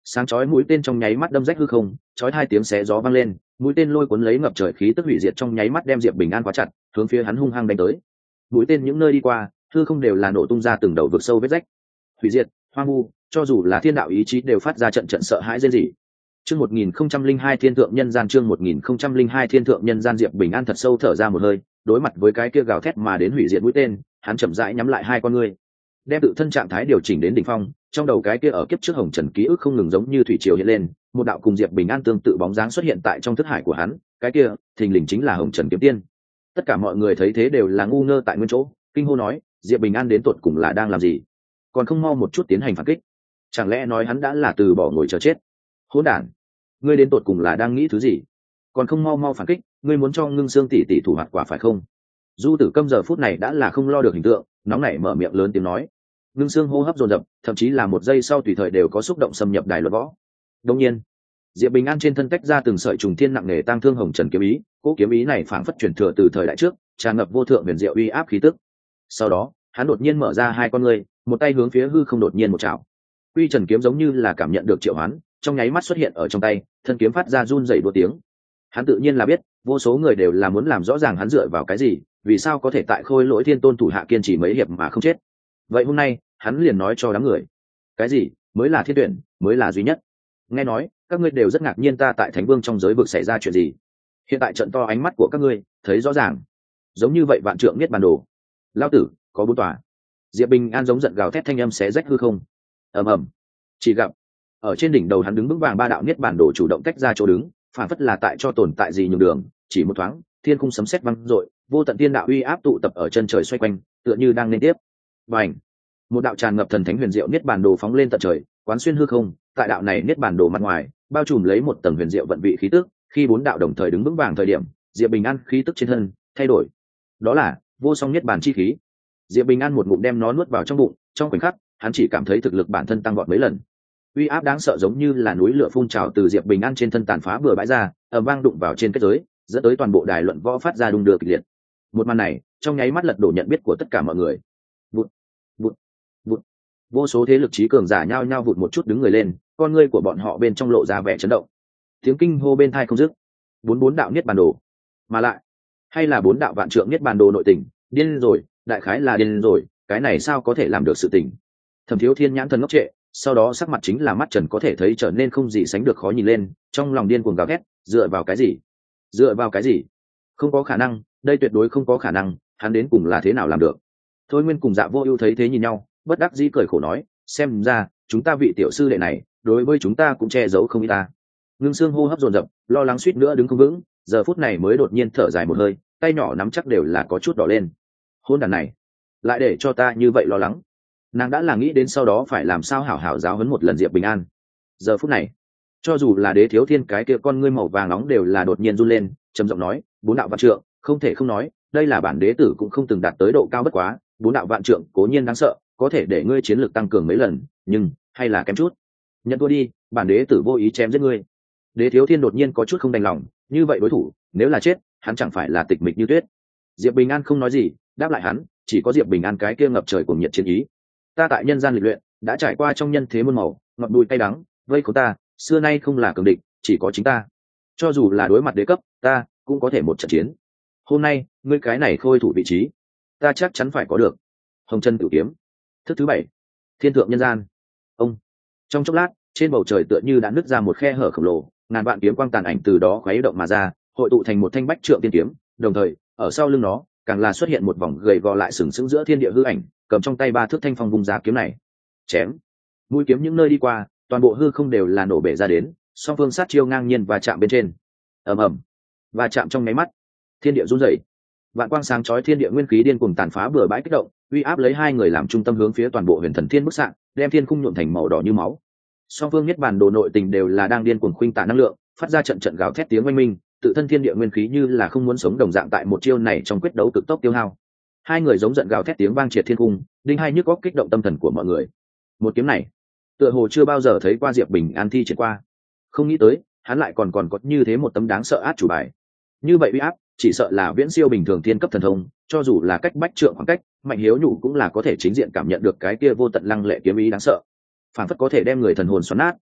Speaker 1: sáng chói mũi tên trong nháy mắt đâm rách hư không, chói hai tiếng xé gió vang lên, mũi tên lôi cuốn lấy ngập trời khí tức hủy diệt trong nháy mắt đem Diệp Bình An khóa chặt, hướng phía hắn hung hăng đánh tới. Mũi tên những nơi đi qua, hư không đều là nổ tung ra từng đầu vực sâu vết rách. Hủy diệt, hoang vu, cho dù là thiên đạo ý chí đều phát ra trận trận sợ hãi rên rỉ. Chương một nghìn không trăm linh hai Thiên thượng nhân gian, chương một nghìn không trăm linh hai Thiên thượng nhân gian. Diệp Bình An thật sâu thở ra một hơi, đối mặt với cái kia gào thét mà đến hủy diệt mũi tên, hắn chậm rãi nhắm lại hai con ngươi, đem tự thân trạng thái điều chỉnh đến đỉnh phong. Trong đầu cái kia ở kiếp trước hồng trần ký ức không ngừng giống như thủy triều hiện lên, một đạo cùng Diệp Bình An tương tự bóng dáng xuất hiện tại trong thức hải của hắn, cái kia thình lình chính là Hồng Trần Kiếm Tiên. Tất cả mọi người thấy thế đều là ngu ngơ tại nguyên chỗ, kinh hô nói, Diệp Bình An đến tột cùng là đang làm gì, còn không mau một chút tiến hành phản kích? Chẳng lẽ nói hắn đã là từ bỏ ngồi chờ chết? Hỗn đản, ngươi đến tột cùng là đang nghĩ thứ gì, còn không mau mau phản kích? Ngươi muốn cho Ngưng Xương tỷ tỷ thủ hoạt quả phải không? Du Tử Câm giờ phút này đã là không lo được hình tượng, nóng nảy mở miệng lớn tiếng nói. Ngưng Xương hô hấp dồn dập, thậm chí là một giây sau tùy thời đều có xúc động xâm nhập đài luật võ. Đương nhiên, Diệp Bình An trên thân tách ra từng sợi trùng thiên nặng nề tang thương hồng trần kiếm ý, cỗ kiếm ý này phảng phất truyền thừa từ thời đại trước, tràn ngập vô thượng huyền diệu uy áp khí tức. Sau đó, hắn đột nhiên mở ra hai con ngươi, một tay hướng phía hư không đột nhiên một chảo. Uy Trần kiếm giống như là cảm nhận được triệu hoán, trong nháy mắt xuất hiện ở trong tay, thân kiếm phát ra run rẩy đua tiếng. Hắn tự nhiên là biết, vô số người đều là muốn làm rõ ràng hắn dựa vào cái gì, vì sao có thể tại Khôi Lỗi Thiên Tôn thủ hạ kiên trì mấy hiệp mà không chết. Vậy hôm nay, hắn liền nói cho đám người, cái gì mới là thiên tuyển, mới là duy nhất. Nghe nói các ngươi đều rất ngạc nhiên ta tại Thánh Vương trong giới vực xảy ra chuyện gì. Hiện tại trận to ánh mắt của các ngươi thấy rõ ràng, giống như vậy vạn trượng niết bàn đồ, lao tử có bốn tòa. Diệp Bình An giống giận gào thét, thanh âm xé rách hư không. Ầm ầm, chỉ gặp ở trên đỉnh đầu hắn đứng vững vàng ba đạo niết bàn đồ chủ động tách ra chỗ đứng, phản phất là tại cho tồn tại gì nhường đường. Chỉ một thoáng, thiên cung sấm sét vang dội, vô tận thiên đạo uy áp tụ tập ở chân trời xoay quanh, tựa như đang liên tiếp. Bành, một đạo tràn ngập thần thánh huyền diệu niết bàn đồ phóng lên tận trời, quán xuyên hư không. Tại đạo này niết bàn đồ mặt ngoài bao trùm lấy một tầng huyền diệu vận vị khí tức. Khi bốn đạo đồng thời đứng vững vàng thời điểm, Diệp Bình An khí tức trên thân thay đổi, đó là vô song niết bàn chi khí. Diệp Bình An một ngụm đem nó nuốt vào trong bụng, trong khoảnh khắc hắn chỉ cảm thấy thực lực bản thân tăng vọt mấy lần, uy áp đáng sợ giống như là núi lửa phun trào từ Diệp Bình An trên thân tàn phá bừa bãi ra, ầm vang đụng vào trên kết giới, dẫn tới toàn bộ đài luận võ phát ra đung đưa kịch liệt. Một màn này trong nháy mắt lật đổ nhận biết của tất cả mọi người. Vụt, vụt, vụt, vô số thế lực trí cường giả nhao nhao vụt một chút đứng người lên, con ngươi của bọn họ bên trong lộ ra vẻ chấn động, tiếng kinh hô bên tai không dứt. Bốn bốn đạo niết bàn đồ, mà lại hay là bốn đạo vạn trượng niết bàn đồ nội tình, điên rồi, đại khái là điên rồi, cái này sao có thể làm được sự tình. Thẩm Thiếu Thiên nhãn thần ngốc trệ, sau đó sắc mặt chính là mắt trần có thể thấy trở nên không gì sánh được khó nhìn lên, trong lòng điên cuồng gào thét, dựa vào cái gì, dựa vào cái gì, không có khả năng, đây tuyệt đối không có khả năng, hắn đến cùng là thế nào làm được. Thôi Nguyên cùng Dạ Vô Ưu thấy thế nhìn nhau, bất đắc dĩ cười khổ nói, xem ra chúng ta vị tiểu sư đệ này đối với chúng ta cũng che giấu không ít ta. Ngưng Xương hô hấp dồn dập, lo lắng suýt nữa đứng không vững, giờ phút này mới đột nhiên thở dài một hơi, tay nhỏ nắm chắc đều là có chút đỏ lên. Hôn đàn này lại để cho ta như vậy lo lắng. Nàng đã là nghĩ đến sau đó phải làm sao hảo hảo giáo huấn một lần Diệp Bình An. Giờ phút này, cho dù là Đế Thiếu Thiên cái kia con ngươi màu vàng nóng đều là đột nhiên run lên, trầm giọng nói, bốn đạo vạn trượng, không thể không nói, đây là bản đế tử cũng không từng đạt tới độ cao bất quá, bốn đạo vạn trượng cố nhiên đáng sợ, có thể để ngươi chiến lược tăng cường mấy lần, nhưng hay là kém chút. Nhận thua đi, bản đế tử vô ý chém giết ngươi. Đế Thiếu Thiên đột nhiên có chút không đành lòng, như vậy đối thủ, nếu là chết, hắn chẳng phải là tịch mịch như tuyết. Diệp Bình An không nói gì, đáp lại hắn, chỉ có Diệp Bình An cái kia ngập trời cuồng nhiệt chiến ý. Ta tại nhân gian lịch luyện, đã trải qua trong nhân thế muôn màu, ngậm đùi cay đắng, vây khốn ta, xưa nay không là cường địch, chỉ có chính ta. Cho dù là đối mặt đế cấp, ta cũng có thể một trận chiến. Hôm nay, ngươi cái này khôi thủ vị trí, ta chắc chắn phải có được. Hồng Chân Tiểu Kiếm, thức thứ bảy, Thiên thượng nhân gian. Ông, trong chốc lát, trên bầu trời tựa như đã nứt ra một khe hở khổng lồ, ngàn vạn kiếm quang tàn ảnh từ đó khuấy động mà ra, hội tụ thành một thanh bách trượng tiên kiếm, đồng thời, ở sau lưng nó, càng là xuất hiện một vòng gầy gò lại sừng sững giữa thiên địa hư ảnh, cầm trong tay ba thước thanh phong vùng giá kiếm này. Chém, mũi kiếm những nơi đi qua, toàn bộ hư không đều là nổ bể ra đến, song phương sát chiêu ngang nhiên và chạm bên trên. Ầm ầm, và chạm trong nháy mắt, thiên địa rung rẩy, vạn quang sáng chói thiên địa nguyên khí điên cuồng tàn phá bừa bãi kích động, uy áp lấy hai người làm trung tâm hướng phía toàn bộ huyền thần thiên bức xạ, đem thiên khung nhuộm thành màu đỏ như máu. Song phương nhất bản đồ nội tình đều là đang điên cuồng khuynh tả năng lượng, phát ra trận trận gào thét tiếng oanh minh, tự thân thiên địa nguyên khí như là không muốn sống đồng dạng tại một chiêu này trong quyết đấu cực tốc tiêu hao. Hai người giống giận gào thét tiếng vang triệt thiên cung, đinh hai nhức óc kích động tâm thần của mọi người. Một kiếm này, tựa hồ chưa bao giờ thấy qua Diệp Bình An thi triển qua, không nghĩ tới hắn lại còn còn có như thế một tấm đáng sợ át chủ bài. Như vậy uy áp, chỉ sợ là viễn siêu bình thường thiên cấp thần thông, cho dù là cách bách trượng khoảng cách, Mạnh Hiếu Nhụ cũng là có thể chính diện cảm nhận được cái kia vô tận lăng lệ kiếm ý đáng sợ, phản phất có thể đem người thần hồn xoắn nát.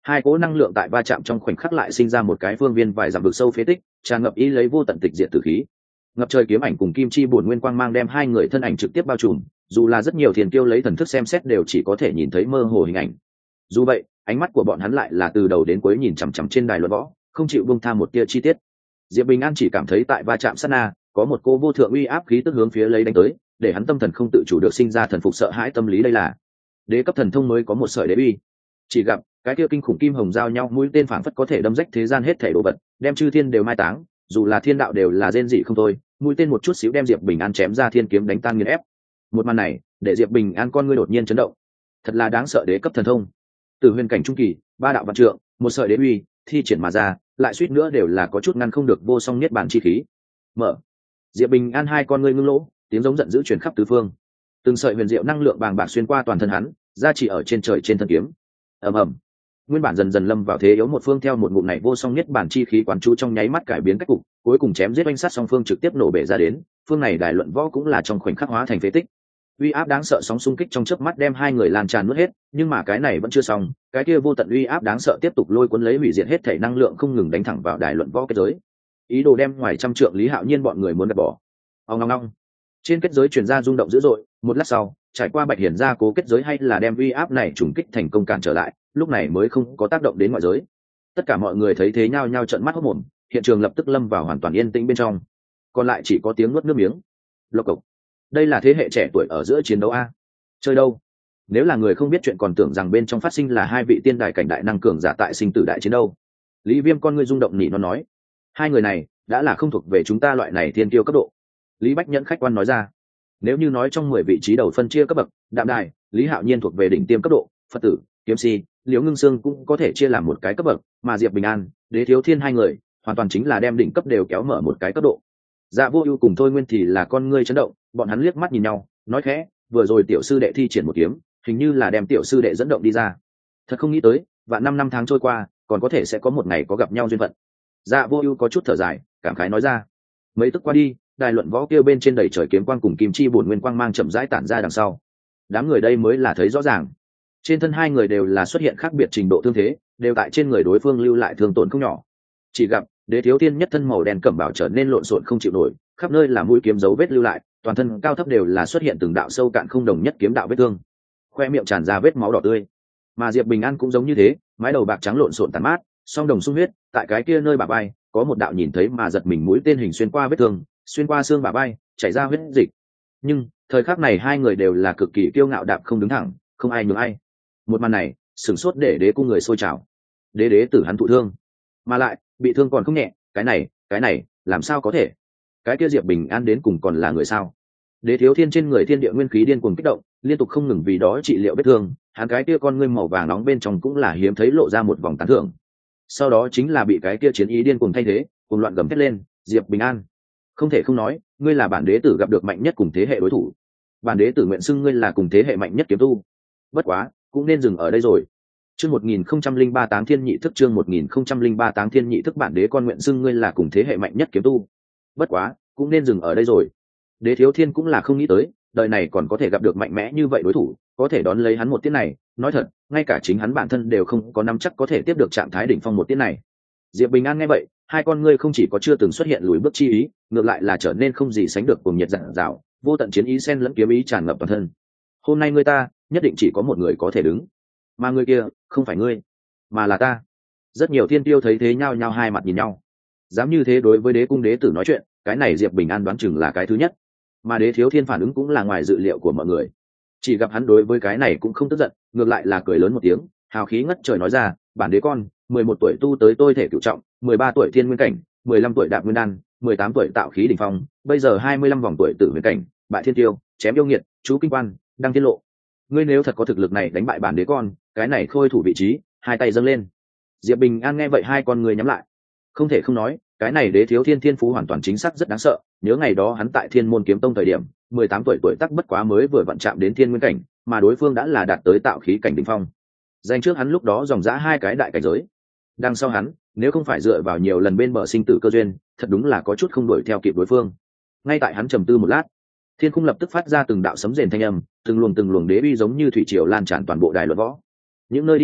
Speaker 1: Hai cỗ năng lượng tại va chạm trong khoảnh khắc lại sinh ra một cái phương viên vài dặm vực sâu phế tích, tràn ngập ý lấy vô tận tịch diệt tử khí. Ngập trời kiếm ảnh cùng kim chi bổn nguyên quang mang đem hai người thân ảnh trực tiếp bao trùm, dù là rất nhiều thiền kiêu lấy thần thức xem xét đều chỉ có thể nhìn thấy mơ hồ hình ảnh. Dù vậy, ánh mắt của bọn hắn lại là từ đầu đến cuối nhìn chằm chằm trên đài luận võ, không chịu buông tha một tia chi tiết. Diệp Bình An chỉ cảm thấy tại va chạm sát na, có một cô vô thượng uy áp khí tức hướng phía lấy đánh tới, để hắn tâm thần không tự chủ được sinh ra thần phục sợ hãi tâm lý. Đây là đế cấp thần thông mới có một sợi đế uy. Chỉ gặp cái kia kinh khủng kim hồng giao nhau mũi tên phảng phất có thể đâm rách thế gian hết thảy đồ vật, đem chư thiên đều mai táng, dù là thiên đạo đều là rên dị không thôi. Mũi tên một chút xíu đem Diệp Bình An chém ra thiên kiếm đánh tan nghiền ép. Một màn này để Diệp Bình An con ngươi đột nhiên chấn động. Thật là đáng sợ đế cấp thần thông. Từ huyền cảnh trung kỳ, ba đạo vạn trượng, một sợi đế uy thi triển mà ra, lại suýt nữa đều là có chút ngăn không được vô song niết bàn chi khí. Mở. Diệp Bình An hai con ngươi ngưng lỗ, tiếng giống giận dữ truyền khắp tứ phương. Từng sợi huyền diệu năng lượng bàng bạc xuyên qua toàn thân hắn, ra chỉ ở trên trời trên thân kiếm. Ầm ầm. Nguyên bản dần dần lâm vào thế yếu một phương theo một ngụm này vô song niết bàn chi khí quán chú trong nháy mắt cải biến cách cục, cuối cùng chém giết oanh sát song phương trực tiếp nổ bể ra đến, phương này đài luận võ cũng là trong khoảnh khắc hóa thành phế tích. Uy áp đáng sợ sóng xung kích trong chớp mắt đem hai người lan tràn nuốt hết, nhưng mà cái này vẫn chưa xong, cái kia vô tận uy áp đáng sợ tiếp tục lôi cuốn lấy hủy diệt hết thể năng lượng không ngừng đánh thẳng vào đài luận võ kết giới. Ý đồ đem ngoài trăm trượng Lý Hạo Nhiên bọn người muốn gạt bỏ. Ong ong ong. Trên kết giới truyền ra rung động dữ dội, một lát sau, trải qua Bạch Hiển gia cố kết giới hay là đem uy áp này trùng kích thành công cản trở lại, lúc này mới không có tác động đến ngoại giới. Tất cả mọi người thấy thế nhao nhao trợn mắt hốt mồm, hiện trường lập tức lâm vào hoàn toàn yên tĩnh bên trong, còn lại chỉ có tiếng nuốt nước miếng. Lộc cộc. Đây là thế hệ trẻ tuổi ở giữa chiến đấu a. Chơi đâu? Nếu là người không biết chuyện còn tưởng rằng bên trong phát sinh là hai vị tiên đài cảnh đại năng cường giả tại sinh tử đại chiến đâu. Lý Viêm con ngươi rung động nỉ nó nói, hai người này đã là không thuộc về chúng ta loại này thiên tiêu cấp độ. Lý Bách Nhẫn khách quan nói ra, nếu như nói trong mười vị trí đầu phân chia cấp bậc, Đạm Đài, Lý Hạo Nhiên thuộc về đỉnh tiêm cấp độ, Phật tử, Kiếm Si, Liễu Ngưng Sương cũng có thể chia làm một cái cấp bậc, mà Diệp Bình An, Đế Thiếu Thiên hai người, hoàn toàn chính là đem đỉnh cấp đều kéo mở một cái cấp độ. Dạ Vô Ưu cùng Thôi Nguyên thì là con ngươi chấn động, bọn hắn liếc mắt nhìn nhau, nói khẽ, vừa rồi tiểu sư đệ thi triển một kiếm, hình như là đem tiểu sư đệ dẫn động đi ra. Thật không nghĩ tới, và năm năm tháng trôi qua, còn có thể sẽ có một ngày có gặp nhau duyên phận. Dạ Vô Ưu có chút thở dài, cảm khái nói ra. Mấy tức qua đi, đài luận võ kia bên trên đầy trời kiếm quang cùng kim chi bổn nguyên quang mang chậm rãi tản ra đằng sau. Đám người đây mới là thấy rõ ràng, trên thân hai người đều là xuất hiện khác biệt trình độ thương thế, đều tại trên người đối phương lưu lại thương tổn không nhỏ. Chỉ gặp Đế Thiếu Thiên nhất thân màu đen cẩm bào trở nên lộn xộn không chịu nổi, khắp nơi là mũi kiếm dấu vết lưu lại, toàn thân cao thấp đều là xuất hiện từng đạo sâu cạn không đồng nhất kiếm đạo vết thương, khoe miệng tràn ra vết máu đỏ tươi. Mà Diệp Bình An cũng giống như thế, mái đầu bạc trắng lộn xộn tàn mát, song đồng sung huyết, tại cái kia nơi bả vai có một đạo nhìn thấy mà giật mình mũi tên hình xuyên qua vết thương, xuyên qua xương bả vai, chảy ra huyết dịch. Nhưng thời khắc này hai người đều là cực kỳ kiêu ngạo đạp không đứng thẳng, không ai nhường ai. Một màn này sửng sốt để đế cung người sôi trào. Đế đế tử hắn thụ thương, mà lại bị thương còn không nhẹ, cái này cái này làm sao có thể? Cái kia Diệp Bình An đến cùng còn là người sao? Đế Thiếu Thiên trên người thiên địa nguyên khí điên cuồng kích động, liên tục không ngừng vì đó trị liệu vết thương, hắn cái kia con ngươi màu vàng nóng bên trong cũng là hiếm thấy lộ ra một vòng tán thưởng. Sau đó chính là bị cái kia chiến ý điên cuồng thay thế, cuồng loạn gầm thét lên, Diệp Bình An, không thể không nói, ngươi là bản đế tử gặp được mạnh nhất cùng thế hệ đối thủ. Bản đế tử nguyện xưng ngươi là cùng thế hệ mạnh nhất kiếm tu. Bất quá, cũng nên dừng ở đây rồi. Chương một nghìn không trăm linh ba Táng Thiên Nhị Thức, chương một nghìn không trăm linh ba Táng Thiên Nhị Thức, bản đế con nguyện xưng ngươi là cùng thế hệ mạnh nhất kiếm tu. Bất quá, cũng nên dừng ở đây rồi. Đế Thiếu Thiên cũng là không nghĩ tới, đời này còn có thể gặp được mạnh mẽ như vậy đối thủ, có thể đón lấy hắn một tiết này, nói thật, ngay cả chính hắn bản thân đều không có nắm chắc có thể tiếp được trạng thái đỉnh phong một tiết này. Diệp Bình An nghe vậy, hai con ngươi không chỉ có chưa từng xuất hiện lùi bước chi ý, ngược lại là trở nên không gì sánh được cuồng nhiệt dạn dào, vô tận chiến ý xen lẫn kiếm ý tràn ngập toàn thân. Hôm nay ngươi ta, nhất định chỉ có một người có thể đứng, mà người kia không phải ngươi, mà là ta. Rất nhiều thiên tiêu thấy thế nhao nhao hai mặt nhìn nhau. Dám như thế đối với đế cung đế tử nói chuyện, cái này Diệp Bình An đoán chừng là cái thứ nhất. Mà Đế Thiếu Thiên phản ứng cũng là ngoài dự liệu của mọi người. Chỉ gặp hắn đối với cái này cũng không tức giận, ngược lại là cười lớn một tiếng, hào khí ngất trời nói ra, bản đế con, mười một tuổi tu tới tôi thể cửu trọng, mười ba tuổi thiên nguyên cảnh, mười lăm tuổi đạp nguyên đan, mười tám tuổi tạo khí đỉnh phong, bây giờ hai mươi lăm vòng tuổi tử huyền cảnh, bại thiên tiêu, chém yêu nghiệt, chú kinh quan, đăng tiết lộ. Ngươi nếu thật có thực lực này đánh bại bản đế con, cái này khôi thủ vị trí, hai tay dâng lên. Diệp Bình An nghe vậy hai con người nhắm lại. Không thể không nói, cái này Đế Thiếu Thiên thiên phú hoàn toàn chính xác rất đáng sợ. Nhớ ngày đó hắn tại Thiên Môn Kiếm Tông thời điểm, mười tám tuổi tuổi tác bất quá mới vừa vặn chạm đến thiên nguyên cảnh, mà đối phương đã là đạt tới tạo khí cảnh đỉnh phong. Danh trước hắn lúc đó dòng dã hai cái đại cảnh giới. Đằng sau hắn, nếu không phải dựa vào nhiều lần bên bờ sinh tử cơ duyên, thật đúng là có chút không đuổi theo kịp đối phương. Ngay tại hắn trầm tư một lát, thiên khung lập tức phát ra từng đạo sấm rền thanh âm, từng luồng từng luồng đế uy giống như thủy triều lan tràn toàn bộ đài luận võ. Những nơi đi qua,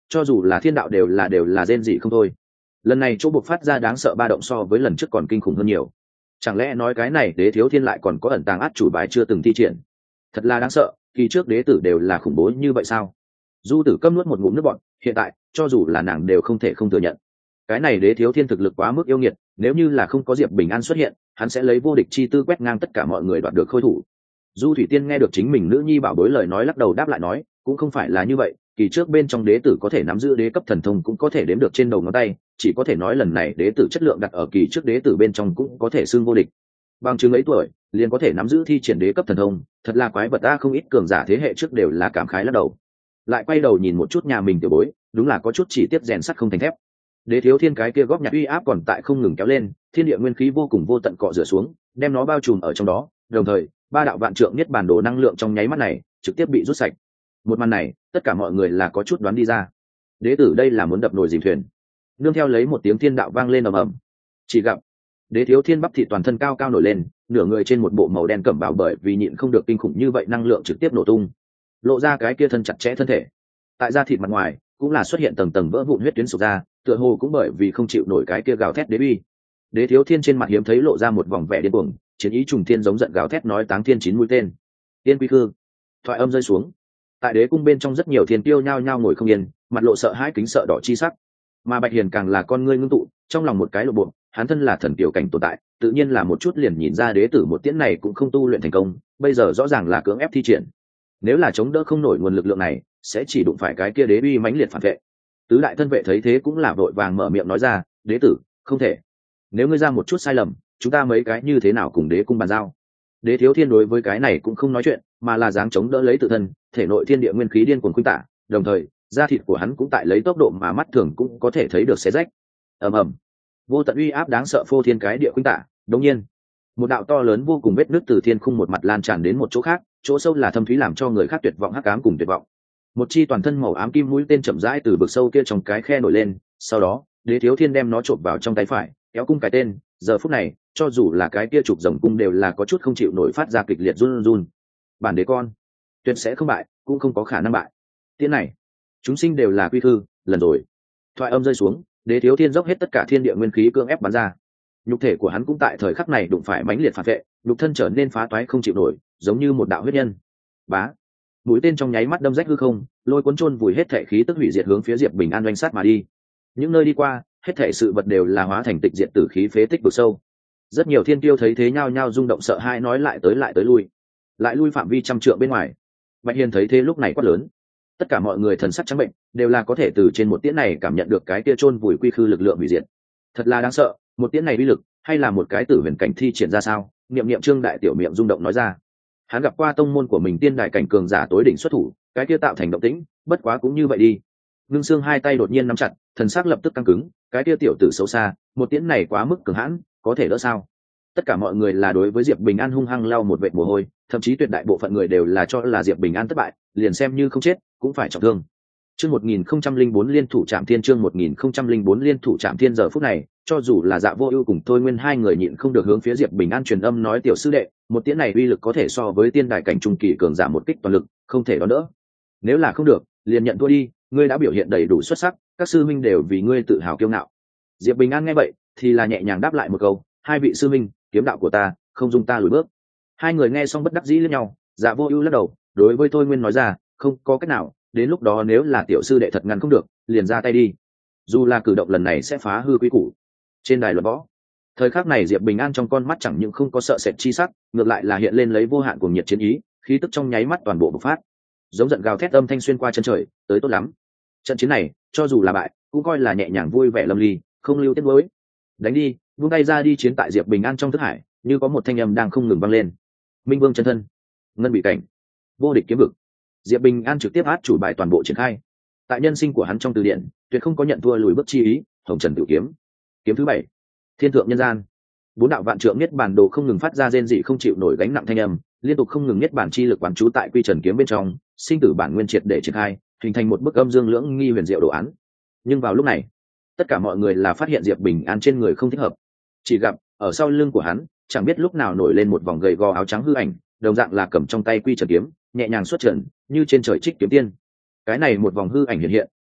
Speaker 1: cho dù là thiên đạo đều là đều là rên dị không thôi. Lần này chỗ buộc phát ra đáng sợ ba động so với lần trước còn kinh khủng hơn nhiều. Chẳng lẽ nói cái này đế thiếu thiên lại còn có ẩn tàng át chủ bài chưa từng thi triển? Thật là đáng sợ, kỳ trước đế tử đều là khủng bố như vậy sao? Du Tử Câm nuốt một ngụm nước bọt, hiện tại cho dù là nàng đều không thể không thừa nhận cái này đế thiếu thiên thực lực quá mức yêu nghiệt, nếu như là không có Diệp Bình An xuất hiện, hắn sẽ lấy vô địch chi tư quét ngang tất cả mọi người đoạt được khôi thủ. Du Thủy Tiên nghe được chính mình nữ nhi bảo bối lời nói lắc đầu đáp lại nói, cũng không phải là như vậy, kỳ trước bên trong đế tử có thể nắm giữ đế cấp thần thông cũng có thể đếm được trên đầu ngón tay, chỉ có thể nói lần này đế tử chất lượng đặt ở kỳ trước đế tử bên trong cũng có thể xưng vô địch. Bằng chứng ấy tuổi, liền có thể nắm giữ thi triển đế cấp thần thông, thật là quái vật ta, không ít cường giả thế hệ trước đều là cảm khái lắc đầu. Lại quay đầu nhìn một chút nhà mình tiểu bối, đúng là có chút chỉ tiếp rèn sắt không thành thép. Đế thiếu thiên cái kia góp nhặt uy áp còn tại không ngừng kéo lên, thiên địa nguyên khí vô cùng vô tận cọ rửa xuống, đem nó bao trùm ở trong đó, đồng thời ba đạo vạn trượng nhất bản đồ năng lượng trong nháy mắt này trực tiếp bị rút sạch. Một màn này tất cả mọi người là có chút đoán đi ra, đế tử đây là muốn đập nồi dìm thuyền. Nương theo lấy một tiếng thiên đạo vang lên ầm ầm, chỉ gặp đế thiếu thiên bắp thị toàn thân cao cao nổi lên, nửa người trên một bộ màu đen cẩm bào bởi vì nhịn không được kinh khủng như vậy năng lượng trực tiếp nổ tung, lộ ra cái kia thân chặt chẽ thân thể. Tại da thịt mặt ngoài cũng là xuất hiện tầng tầng vỡ vụn huyết tuyến sụp ra, tựa hồ cũng bởi vì không chịu nổi cái kia gào thét đế uy. Đế thiếu thiên trên mặt hiếm thấy lộ ra một vòng vẻ điên cuồng, chiến ý trùng thiên giống giận gào thét nói táng thiên chín mũi tên. Tiên quy khư. Thoại âm rơi xuống, tại đế cung bên trong rất nhiều thiên tiêu nhao nhao ngồi không yên, mặt lộ sợ hãi kính sợ đỏ chi sắc. Mà Bạch Hiền càng là con ngươi ngưng tụ, trong lòng một cái lộ bộ, hắn thân là thần tiểu cảnh tồn tại, tự nhiên là một chút liền nhìn ra đế tử một tiễn này cũng không tu luyện thành công, bây giờ rõ ràng là cưỡng ép thi triển. Nếu là chống đỡ không nổi nguồn lực lượng này, sẽ chỉ đụng phải cái kia đế uy mãnh liệt phản vệ. Tứ đại thân vệ thấy thế cũng là vội vàng mở miệng nói ra, đế tử không thể, nếu ngươi ra một chút sai lầm, chúng ta mấy cái như thế nào cùng đế cung bàn giao. Đế thiếu thiên đối với cái này cũng không nói chuyện, mà là dáng chống đỡ lấy tự thân, thể nội thiên địa nguyên khí điên cuồng khuynh tả, đồng thời da thịt của hắn cũng tại lấy tốc độ mà mắt thường cũng có thể thấy được xé rách. ầm ầm, vô tận uy áp đáng sợ phô thiên cái địa khuynh tả. Đống nhiên một đạo to lớn vô cùng vết nứt từ thiên khung một mặt lan tràn đến một chỗ khác, chỗ sâu là thâm thúy làm cho người khác tuyệt vọng hắc ám cùng tuyệt vọng. Một chi toàn thân màu ám kim mũi tên chậm rãi từ vực sâu kia trong cái khe nổi lên, sau đó đế thiếu thiên đem nó trộn vào trong tay phải, kéo cung cái tên. Giờ phút này cho dù là cái kia trục rồng cung đều là có chút không chịu nổi, phát ra kịch liệt run run. Bản đế con tuyệt sẽ không bại, cũng không có khả năng bại. Tiễn này chúng sinh đều là quy thư, lần rồi. Thoại âm rơi xuống, đế thiếu thiên dốc hết tất cả thiên địa nguyên khí cưỡng ép bắn ra. Nhục thể của hắn cũng tại thời khắc này đụng phải mãnh liệt phản vệ, nhục thân trở nên phá toái không chịu nổi, giống như một đạo huyết nhân. Bá, mũi tên trong nháy mắt đâm rách hư không, lôi cuốn chôn vùi hết thể khí tức hủy diệt hướng phía Diệp Bình An doanh sát mà đi. Những nơi đi qua, hết thể sự vật đều là hóa thành tịch diệt tử khí phế tích vực sâu. Rất nhiều thiên tiêu thấy thế nhao nhao rung động sợ hãi, nói lại tới lại tới lui, lại lui phạm vi trăm trượng bên ngoài. Bạch Hiền thấy thế lúc này quát lớn, tất cả mọi người thần sắc trắng bệnh, đều là có thể từ trên một tiễn này cảm nhận được cái kia chôn vùi quy khư lực lượng hủy diệt. Thật là đáng sợ, một tiễn này uy lực, hay là một cái tử huyền cảnh thi triển ra sao? Niệm niệm Trương đại tiểu miệng rung động nói ra. Hắn gặp qua tông môn của mình tiên đại cảnh cường giả tối đỉnh xuất thủ, cái kia tạo thành động tĩnh, bất quá cũng như vậy đi. Ngưng Xương hai tay đột nhiên nắm chặt, thần sắc lập tức căng cứng, cái kia tiểu tử xấu xa, một tiễn này quá mức cường hãn, có thể đỡ sao? Tất cả mọi người là đối với Diệp Bình An hung hăng lau một vệt mồ hôi, thậm chí tuyệt đại bộ phận người đều là cho là Diệp Bình An thất bại, liền xem như không chết cũng phải trọng thương. Chương một nghìn không trăm linh bốn liên thủ Trảm Thiên, chương một nghìn không trăm linh bốn liên thủ Trảm Thiên. Giờ phút này, cho dù là Dạ Vô Ưu cùng Thôi Nguyên hai người nhịn không được hướng phía Diệp Bình An truyền âm nói, tiểu sư đệ, một tiễn này uy lực có thể so với tiên đại cảnh trung kỳ cường giả một kích toàn lực, không thể đón đỡ. Nếu là không được, liền nhận thua đi, ngươi đã biểu hiện đầy đủ xuất sắc, các sư huynh đều vì ngươi tự hào kiêu ngạo. Diệp Bình An nghe vậy, thì là nhẹ nhàng đáp lại một câu, hai vị sư huynh, kiếm đạo của ta, không dung ta lùi bước. Hai người nghe xong bất đắc dĩ liếc nhau, Dạ Vô Ưu lắc đầu, đối với Thôi Nguyên nói ra, không có cách nào, đến lúc đó nếu là tiểu sư đệ thật ngăn không được, liền ra tay đi. Dù là cử động lần này sẽ phá hư quy củ. Trên đài luận võ, thời khắc này Diệp Bình An trong con mắt chẳng những không có sợ sệt chi sắc, ngược lại là hiện lên lấy vô hạn cuồng nhiệt chiến ý, khí tức trong nháy mắt toàn bộ bộc phát, giống giận gào thét âm thanh xuyên qua chân trời, tới tốt lắm. Trận chiến này, cho dù là bại, cũng coi là nhẹ nhàng vui vẻ lâm ly, không lưu tiếc nuối. Đánh đi, vung tay ra đi. Chiến tại Diệp Bình An trong thức hải, như có một thanh âm đang không ngừng vang lên. Minh Vương chân thân, ngân bị cảnh, vô địch kiếm vực. Diệp Bình An trực tiếp át chủ bài toàn bộ triển khai. Tại nhân sinh của hắn trong từ điển, tuyệt không có nhận thua lùi bước chi ý. Hồng Trần Tiểu Kiếm, kiếm thứ bảy, Thiên Thượng Nhân Gian. Bốn đạo vạn trượng niết bản đồ không ngừng phát ra rên dị không chịu nổi gánh nặng thanh âm, liên tục không ngừng niết bản chi lực quán trú tại Quy Trần kiếm bên trong, sinh tử bản nguyên triệt để triển khai, hình thành một bức âm dương lưỡng nghi huyền diệu đồ án. Nhưng vào lúc này, tất cả mọi người là phát hiện Diệp Bình An trên người không thích hợp. Chỉ gặp ở sau lưng của hắn, chẳng biết lúc nào nổi lên một vòng gầy gò áo trắng hư ảnh, đồng dạng là cầm trong tay Quy Trần kiếm, nhẹ nhàng xuất trần, như trên trời trích kiếm tiên. Cái này một vòng hư ảnh hiện hiện,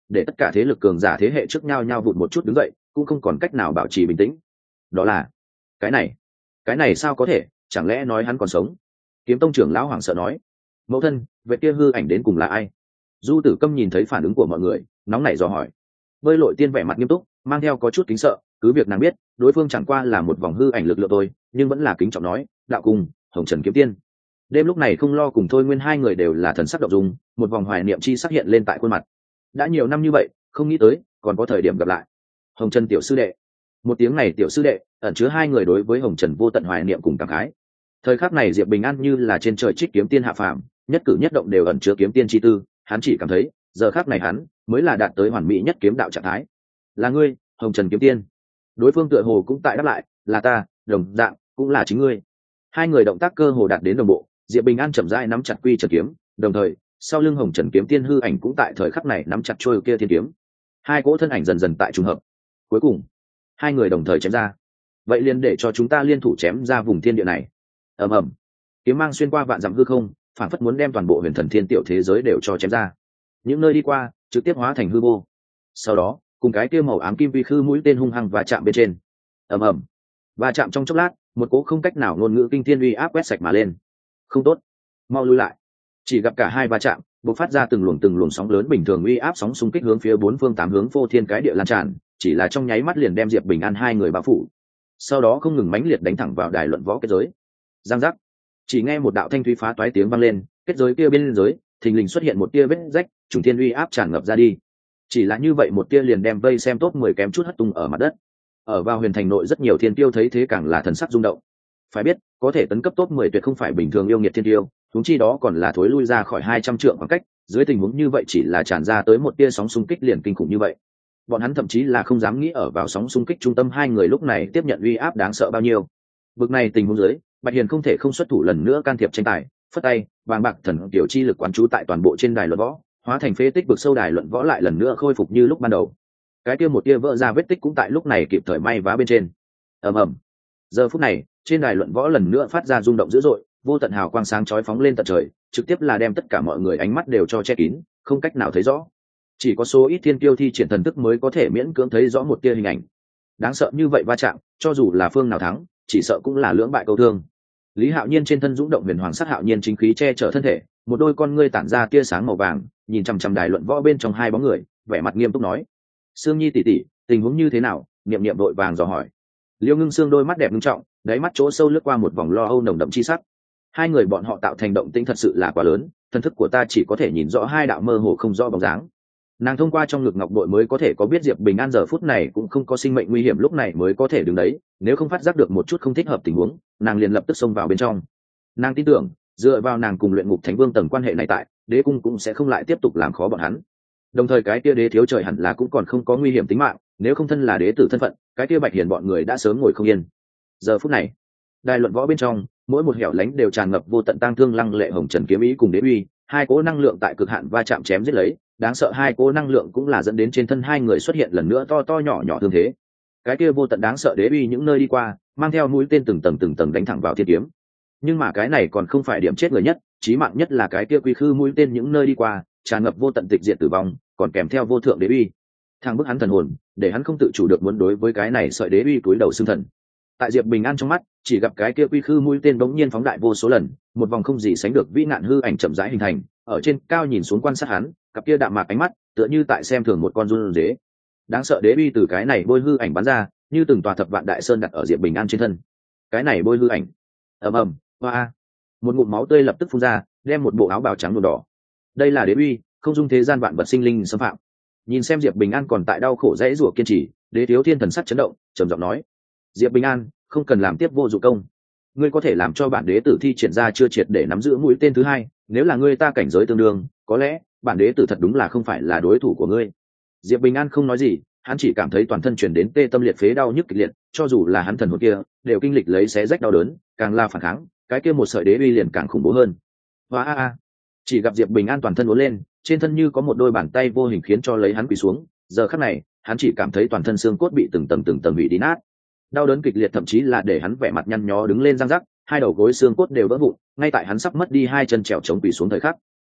Speaker 1: để tất cả thế lực cường giả thế hệ trước nhau nhau vụt một chút đứng dậy, cũng không còn cách nào bảo trì bình tĩnh. Đó là cái này cái này sao có thể, chẳng lẽ nói hắn còn sống? Kiếm tông trưởng lão hoảng sợ nói. Mẫu thân, vệ kia hư ảnh đến cùng là ai? Du Tử Câm nhìn thấy phản ứng của mọi người, nóng nảy dò hỏi. Bơi lội tiên vẻ mặt nghiêm túc, mang theo có chút kính sợ, cứ việc nàng biết đối phương chẳng qua là một vòng hư ảnh lực lượng thôi, nhưng vẫn là kính trọng nói, đạo cùng Hồng Trần kiếm tiên. Đêm lúc này không lo cùng Thôi Nguyên hai người đều là thần sắc động dung, một vòng hoài niệm chi sắc hiện lên tại khuôn mặt. Đã nhiều năm như vậy, không nghĩ tới còn có thời điểm gặp lại. Hồng Trần tiểu sư đệ. Một tiếng này tiểu sư đệ, ẩn chứa hai người đối với Hồng Trần vô tận hoài niệm cùng cảm khái. Thời khắc này Diệp Bình An như là trên trời trích kiếm tiên hạ phàm, nhất cử nhất động đều ẩn chứa kiếm tiên chi tư, hắn chỉ cảm thấy, giờ khắc này hắn mới là đạt tới hoàn mỹ nhất kiếm đạo trạng thái. Là ngươi, Hồng Trần kiếm tiên. Đối phương tựa hồ cũng tại đáp lại, là ta, đồng dạng cũng là chính ngươi. Hai người động tác cơ hồ đạt đến đồng bộ, Diệp Bình An chậm rãi nắm chặt quy trần kiếm, đồng thời sau lưng Hồng Trần kiếm tiên hư ảnh cũng tại thời khắc này nắm chặt trôi kia thiên kiếm. Hai cỗ thân ảnh dần dần tại trùng hợp, cuối cùng hai người đồng thời chém ra. Vậy liền để cho chúng ta liên thủ chém ra vùng thiên địa này. Ầm ầm, kiếm mang xuyên qua vạn dặm hư không, phản phất muốn đem toàn bộ huyền thần thiên tiểu thế giới đều cho chém ra. Những nơi đi qua trực tiếp hóa thành hư vô. Sau đó cùng cái kia màu ám kim vi khư mũi tên hung hăng và chạm bên trên. Ầm ầm, và chạm trong chốc lát, một cỗ không cách nào ngôn ngữ kinh thiên uy áp quét sạch mà lên. Không tốt, mau lui lại. Chỉ gặp cả hai va chạm bộc phát ra từng luồng từng luồng sóng lớn bình thường uy áp sóng xung kích hướng phía bốn phương tám hướng phô thiên cái địa lan tràn, chỉ là trong nháy mắt liền đem Diệp Bình An hai người bao phủ. Sau đó không ngừng mãnh liệt đánh thẳng vào đài luận võ kết giới. Giang giác, chỉ nghe một đạo thanh thúy phá toái tiếng vang lên, kết giới kia bên dưới thình lình xuất hiện một tia vết rách, trùng thiên uy áp tràn ngập ra đi. Chỉ là như vậy một tia liền đem vây xem top mười kém chút hất tung ở mặt đất. Ở vào huyền thành nội rất nhiều thiên tiêu thấy thế càng là thần sắc rung động. Phải biết, có thể tấn cấp top mười tuyệt không phải bình thường yêu nghiệt thiên tiêu, huống chi đó còn là thối lui ra khỏi hai trăm trượng khoảng cách, dưới tình huống như vậy chỉ là tràn ra tới một tia sóng xung kích liền kinh khủng như vậy. Bọn hắn thậm chí là không dám nghĩ ở vào sóng xung kích trung tâm hai người lúc này tiếp nhận uy áp đáng sợ bao nhiêu. Vực này tình huống dưới, Bạch Hiền không thể không xuất thủ lần nữa can thiệp tranh tài, phất tay, vàng bạc thần tiểu chi lực quán trú tại toàn bộ trên đài luận võ, hóa thành phế tích vực sâu đài luận võ lại lần nữa khôi phục như lúc ban đầu. Cái kia một tia vỡ ra vết tích cũng tại lúc này kịp thời may vá bên trên. Ầm ầm. Giờ phút này, trên đài luận võ lần nữa phát ra rung động dữ dội, vô tận hào quang sáng chói phóng lên tận trời, trực tiếp là đem tất cả mọi người ánh mắt đều cho che kín, không cách nào thấy rõ. Chỉ có số ít thiên kiêu thi triển thần thức mới có thể miễn cưỡng thấy rõ một tia hình ảnh. Đáng sợ như vậy va chạm, cho dù là phương nào thắng, chỉ sợ cũng là lưỡng bại câu thương. Lý Hạo Nhiên trên thân dũng động huyền hoàng sắc hạo nhiên chính khí che chở thân thể, một đôi con ngươi tản ra tia sáng màu vàng, nhìn chằm chằm đài luận võ bên trong hai bóng người, vẻ mặt nghiêm túc nói: "Sương Nhi tỷ tỷ, tình huống như thế nào?" Niệm Niệm đội vàng dò hỏi. Liêu Ngưng Sương đôi mắt đẹp nghiêm trọng, đáy mắt chỗ sâu lướt qua một vòng lo âu nồng đậm chi sắc. Hai người bọn họ tạo thành động tĩnh thật sự là quá lớn, thần thức của ta chỉ có thể nhìn rõ hai đạo mơ hồ không rõ bóng dáng. Nàng thông qua trong ngực ngọc bội mới có thể có biết Diệp Bình An giờ phút này cũng không có sinh mệnh nguy hiểm lúc này mới có thể đứng đấy, nếu không phát giác được một chút không thích hợp tình huống, nàng liền lập tức xông vào bên trong. Nàng tin tưởng, dựa vào nàng cùng luyện ngục thánh vương tầng quan hệ này tại, đế cung cũng sẽ không lại tiếp tục làm khó bọn hắn. Đồng thời cái kia đế thiếu trời hẳn là cũng còn không có nguy hiểm tính mạng, nếu không thân là đế tử thân phận, cái kia Bạch Hiền bọn người đã sớm ngồi không yên. Giờ phút này, đài luận võ bên trong, mỗi một hẻo lánh đều tràn ngập vô tận tang thương lăng lệ hồng trần kiếm ý cùng đế uy, hai cỗ năng lượng tại cực hạn va chạm chém giết lấy, đáng sợ hai cỗ năng lượng cũng là dẫn đến trên thân hai người xuất hiện lần nữa to to nhỏ nhỏ thương thế. Cái kia vô tận đáng sợ đế uy những nơi đi qua, mang theo mũi tên từng tầng từng tầng đánh thẳng vào thiên kiếm. Nhưng mà cái này còn không phải điểm chết người nhất, chí mạng nhất là cái kia quy khư mũi tên những nơi đi qua, tràn ngập vô tận tịch diệt tử vong, còn kèm theo vô thượng đế uy. Thằng bức hắn thần hồn, để hắn không tự chủ được muốn đối với cái này sợi đế uy cúi đầu xương thần. Tại Diệp Bình An trong mắt, chỉ gặp cái kia quy khư mũi tên bỗng nhiên phóng đại vô số lần, một vòng không gì sánh được vĩ nạn hư ảnh chậm rãi hình thành, ở trên cao nhìn xuống quan sát hắn, cặp kia đạm mạc ánh mắt, tựa như tại xem thường một con run dế. Đáng sợ đế uy từ cái này bôi hư ảnh bắn ra, như từng tòa thập vạn đại sơn đặt ở Diệp Bình An trên thân. Cái này bôi hư ảnh, ầm ầm, hoa, một ngụm máu tươi lập tức phun ra, đem một bộ áo bào trắng nhuộm đỏ. Đây là đế uy, không dung thế gian vạn vật sinh linh xâm phạm. Nhìn xem Diệp Bình An còn tại đau khổ dãy rủa kiên trì, đế thiếu thiên thần sắc chấn động, trầm giọng nói: "Diệp Bình An, không cần làm tiếp vô dụng công. Ngươi có thể làm cho bản đế tử thi triển ra chưa triệt để nắm giữ mũi tên thứ hai, nếu là ngươi ta cảnh giới tương đương, có lẽ bản đế tử thật đúng là không phải là đối thủ của ngươi." Diệp Bình An không nói gì, hắn chỉ cảm thấy toàn thân truyền đến tê tâm liệt phế đau nhức kịch liệt, cho dù là hắn thần hồn kia, đều kinh lịch lấy xé rách đau đớn, càng là phản kháng, cái kia một sợi đế uy liền càng khủng bố hơn. Hoa a a. Chỉ gặp Diệp Bình An toàn thân uốn lên, trên thân như có một đôi bàn tay vô hình khiến cho lấy hắn quỳ xuống, giờ khắc này, hắn chỉ cảm thấy toàn thân xương cốt bị từng tầng từng tầng hủy đi nát. Đau đớn kịch liệt thậm chí là để hắn vẻ mặt nhăn nhó đứng lên răng rắc, hai đầu gối xương cốt đều vỡ vụn, ngay tại hắn sắp mất đi hai chân trèo chống quỳ xuống thời khắc.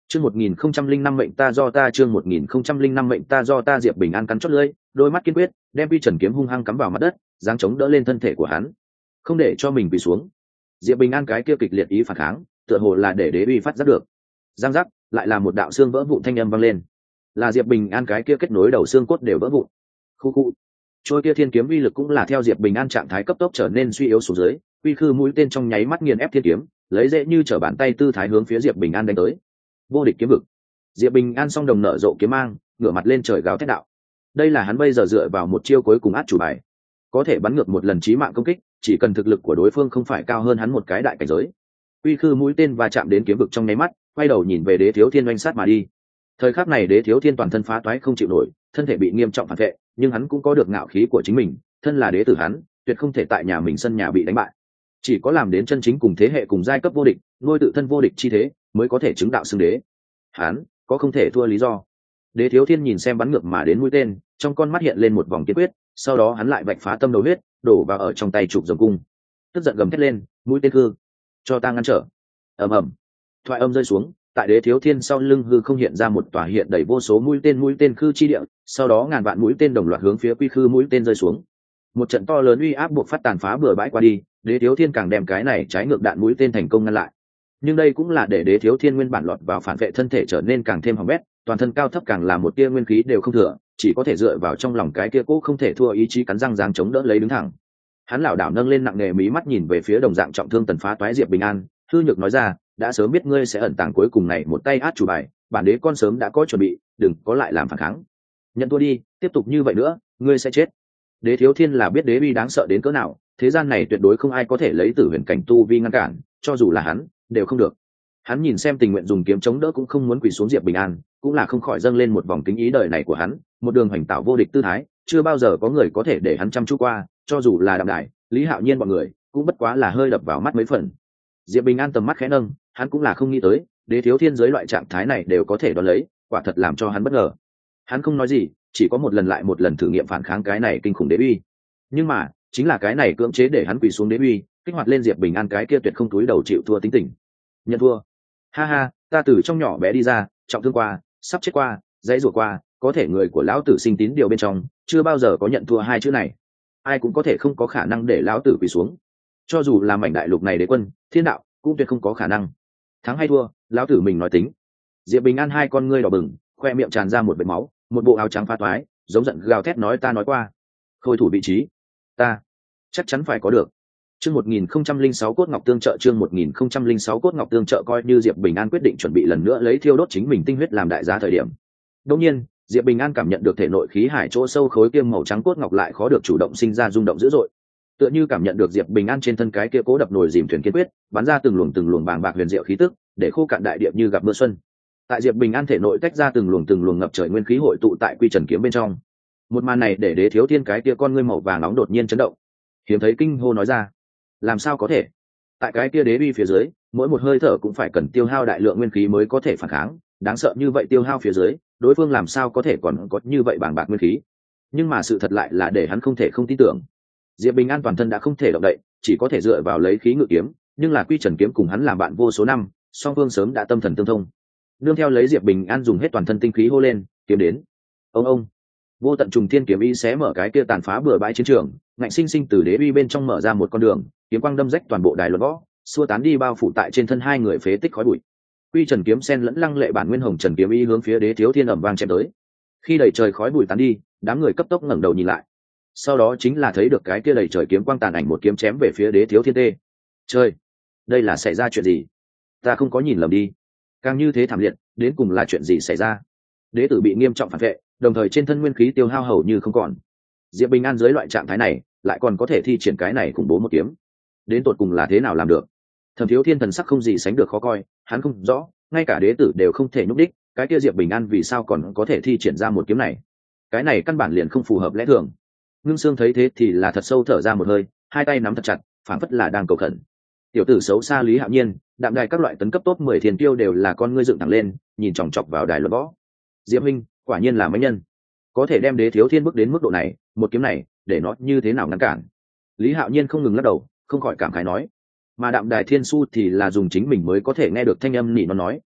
Speaker 1: Chương một nghìn không trăm linh năm mệnh ta do ta chương một nghìn không trăm linh năm mệnh ta do ta Diệp Bình An cắn chót lưỡi, đôi mắt kiên quyết, đem Quy Trần kiếm hung hăng cắm vào mặt đất, giáng chống đỡ lên thân thể của hắn, không để cho mình bị xuống. Diệp Bình An cái kia kịch liệt ý phản kháng, tựa hồ là để đế uy phát giác được. Giang giác, lại là một đạo xương vỡ vụn thanh âm vang lên. Là Diệp Bình An cái kia kết nối đầu xương cốt đều vỡ vụn. Khu khu. Trôi kia thiên kiếm uy lực cũng là theo Diệp Bình An trạng thái cấp tốc trở nên suy yếu xuống dưới, quy khư mũi tên trong nháy mắt nghiền ép thiên kiếm, lấy dễ như trở bàn tay tư thái hướng phía Diệp Bình An đánh tới. Vô địch kiếm vực. Diệp Bình An song đồng nở rộ kiếm mang, ngửa mặt lên trời gào thét đạo. Đây là hắn bây giờ dựa vào một chiêu cuối cùng át chủ bài, có thể bắn ngược một lần chí mạng công kích, chỉ cần thực lực của đối phương không phải cao hơn hắn một cái đại cảnh giới. Quy khư mũi tên va chạm đến kiếm vực trong nháy mắt, quay đầu nhìn về Đế Thiếu Thiên oanh sát mà đi. Thời khắc này Đế Thiếu Thiên toàn thân phá toái không chịu nổi, thân thể bị nghiêm trọng phản vệ, nhưng hắn cũng có được ngạo khí của chính mình, thân là đế tử hắn, tuyệt không thể tại nhà mình sân nhà bị đánh bại. Chỉ có làm đến chân chính cùng thế hệ cùng giai cấp vô địch, nuôi tự thân vô địch chi thế, mới có thể chứng đạo xưng đế. Hắn có không thể thua lý do. Đế Thiếu Thiên nhìn xem bắn ngược mà đến mũi tên, trong con mắt hiện lên một vòng kiên quyết, sau đó hắn lại vạch phá tâm đầu huyết, đổ vào ở trong tay trục rồng cung. Tức giận gầm thét lên, mũi tên hư, cho ta ngăn trở. Ầm ầm. Thoại âm rơi xuống, tại Đế Thiếu Thiên sau lưng hư không hiện ra một tòa hiện đầy vô số mũi tên mũi tên khư chi địa, sau đó ngàn vạn mũi tên đồng loạt hướng phía quy khư mũi tên rơi xuống. Một trận to lớn uy áp buộc phát tàn phá bừa bãi qua đi, Đế Thiếu Thiên càng đem cái này trái ngược đạn mũi tên thành công ngăn lại. Nhưng đây cũng là để Đế Thiếu Thiên nguyên bản lọt vào phản vệ thân thể trở nên càng thêm hỏng bét, toàn thân cao thấp càng là một tia nguyên khí đều không thừa, chỉ có thể dựa vào trong lòng cái kia cố không thể thua ý chí cắn răng giáng chống đỡ lấy đứng thẳng. Hắn lảo đảo nâng lên nặng nề mí mắt nhìn về phía đồng dạng trọng thương tần phá toái Diệp Bình An, hư nhược nói ra, đã sớm biết ngươi sẽ ẩn tàng cuối cùng này một tay át chủ bài, bản đế con sớm đã có chuẩn bị, đừng có lại làm phản kháng. Nhận thua đi, tiếp tục như vậy nữa, ngươi sẽ chết. Đế Thiếu Thiên là biết đế uy đáng sợ đến cỡ nào, thế gian này tuyệt đối không ai có thể lấy tử huyền cảnh tu vi ngăn cản, cho dù là hắn, đều không được. Hắn nhìn xem tình nguyện dùng kiếm chống đỡ cũng không muốn quỳ xuống Diệp Bình An, cũng là không khỏi dâng lên một vòng kính ý đời này của hắn, một đường hành tạo vô địch tư thái, chưa bao giờ có người có thể để hắn chăm chú qua, cho dù là Đạm Đại, Lý Hạo Nhiên bọn người, cũng bất quá là hơi đập vào mắt mấy phần. Diệp Bình An tầm mắt khẽ nâng, hắn cũng là không nghĩ tới, Đế Thiếu Thiên dưới loại trạng thái này đều có thể đón lấy, quả thật làm cho hắn bất ngờ. Hắn không nói gì, chỉ có một lần lại một lần thử nghiệm phản kháng cái này kinh khủng đế uy. Nhưng mà, chính là cái này cưỡng chế để hắn quỳ xuống đế uy, kích hoạt lên Diệp Bình An cái kia tuyệt không túi đầu chịu thua tính tình. Nhận thua. Ha ha, ta từ trong nhỏ bé đi ra, trọng thương qua, sắp chết qua, dãy rủa qua, có thể người của lão tử sinh tín điều bên trong, chưa bao giờ có nhận thua hai chữ này. Ai cũng có thể không có khả năng để lão tử quỳ xuống. Cho dù là mảnh đại lục này đế quân, thiên đạo, cũng tuyệt không có khả năng. Thắng hay thua, lão tử mình nói tính. Diệp Bình An hai con ngươi đỏ bừng, khoe miệng tràn ra một vệt máu, một bộ áo trắng pha toái, giống giận gào thét nói ta nói qua. Khôi thủ vị trí, ta chắc chắn phải có được. Chương một nghìn không trăm linh sáu cốt ngọc tương trợ chương một nghìn không trăm linh sáu cốt ngọc tương trợ coi như Diệp Bình An quyết định chuẩn bị lần nữa lấy thiêu đốt chính mình tinh huyết làm đại giá thời điểm. Đương nhiên, Diệp Bình An cảm nhận được thể nội khí hải chỗ sâu khối kia màu trắng cốt ngọc lại khó được chủ động sinh ra rung động dữ dội. Tựa như cảm nhận được Diệp Bình An trên thân cái kia cố đập nồi dìm thuyền kiên quyết, bắn ra từng luồng từng luồng bàng bạc huyền diệu khí tức, để khô cạn đại địa như gặp mưa xuân. Tại Diệp Bình An thể nội tách ra từng luồng từng luồng ngập trời nguyên khí hội tụ tại Quy Trần kiếm bên trong. Một màn này để Đế Thiếu Thiên cái kia con ngươi màu vàng nóng đột nhiên chấn động. Hiếm thấy kinh hô nói ra, làm sao có thể? Tại cái kia đế uy phía dưới, mỗi một hơi thở cũng phải cần tiêu hao đại lượng nguyên khí mới có thể phản kháng, đáng sợ như vậy tiêu hao phía dưới, đối phương làm sao có thể còn có như vậy bàng bạc nguyên khí? Nhưng mà sự thật lại là để hắn không thể không tin tưởng. Diệp Bình An toàn thân đã không thể động đậy, chỉ có thể dựa vào lấy khí ngự kiếm, nhưng là Quy Trần kiếm cùng hắn làm bạn vô số năm, song phương sớm đã tâm thần tương thông. Nương theo lấy Diệp Bình An dùng hết toàn thân tinh khí hô lên, kiếm đến. Ông ông. Vô tận trùng thiên kiếm ý xé mở cái kia tàn phá bừa bãi chiến trường, ngạnh sinh sinh từ đế uy bên trong mở ra một con đường, kiếm quang đâm rách toàn bộ đài luận võ, xua tán đi bao phủ tại trên thân hai người phế tích khói bụi. Quy Trần kiếm sen lẫn lăng lệ bản nguyên hồng trần kiếm ý hướng phía Đế Thiếu Thiên ầm vang chém tới. Khi đầy trời khói bụi tán đi, đám người cấp tốc ngẩng đầu nhìn lại. Sau đó chính là thấy được cái kia đầy trời kiếm quang tàn ảnh một kiếm chém về phía Đế Thiếu Thiên tê. Trời, đây là xảy ra chuyện gì? Ta không có nhìn lầm đi. Càng như thế thảm liệt, đến cùng là chuyện gì xảy ra? Đế tử bị nghiêm trọng phản vệ, đồng thời trên thân nguyên khí tiêu hao hầu như không còn. Diệp Bình An dưới loại trạng thái này, lại còn có thể thi triển cái này khủng bố một kiếm. Đến tột cùng là thế nào làm được? Thẩm Thiếu Thiên thần sắc không gì sánh được khó coi, hắn không rõ, ngay cả đế tử đều không thể nhúc đích, cái kia Diệp Bình An vì sao còn có thể thi triển ra một kiếm này? Cái này căn bản liền không phù hợp lẽ thường. Ngưng Sương thấy thế thì là thật sâu thở ra một hơi, hai tay nắm thật chặt, phảng phất là đang cầu khẩn. Tiểu tử xấu xa Lý Hạo Nhiên, Đạm Đài các loại tấn cấp top mười thiên tiêu đều là con ngươi dựng thẳng lên, nhìn chòng chọc vào đài luận võ. Diệp Minh, quả nhiên là mấy nhân, có thể đem Đế Thiếu Thiên bước đến mức độ này, một kiếm này, để nó như thế nào ngăn cản? Lý Hạo Nhiên không ngừng lắc đầu, không khỏi cảm khái nói. Mà Đạm Đài Thiên Su thì là dùng chính mình mới có thể nghe được thanh âm nỉ nó nói,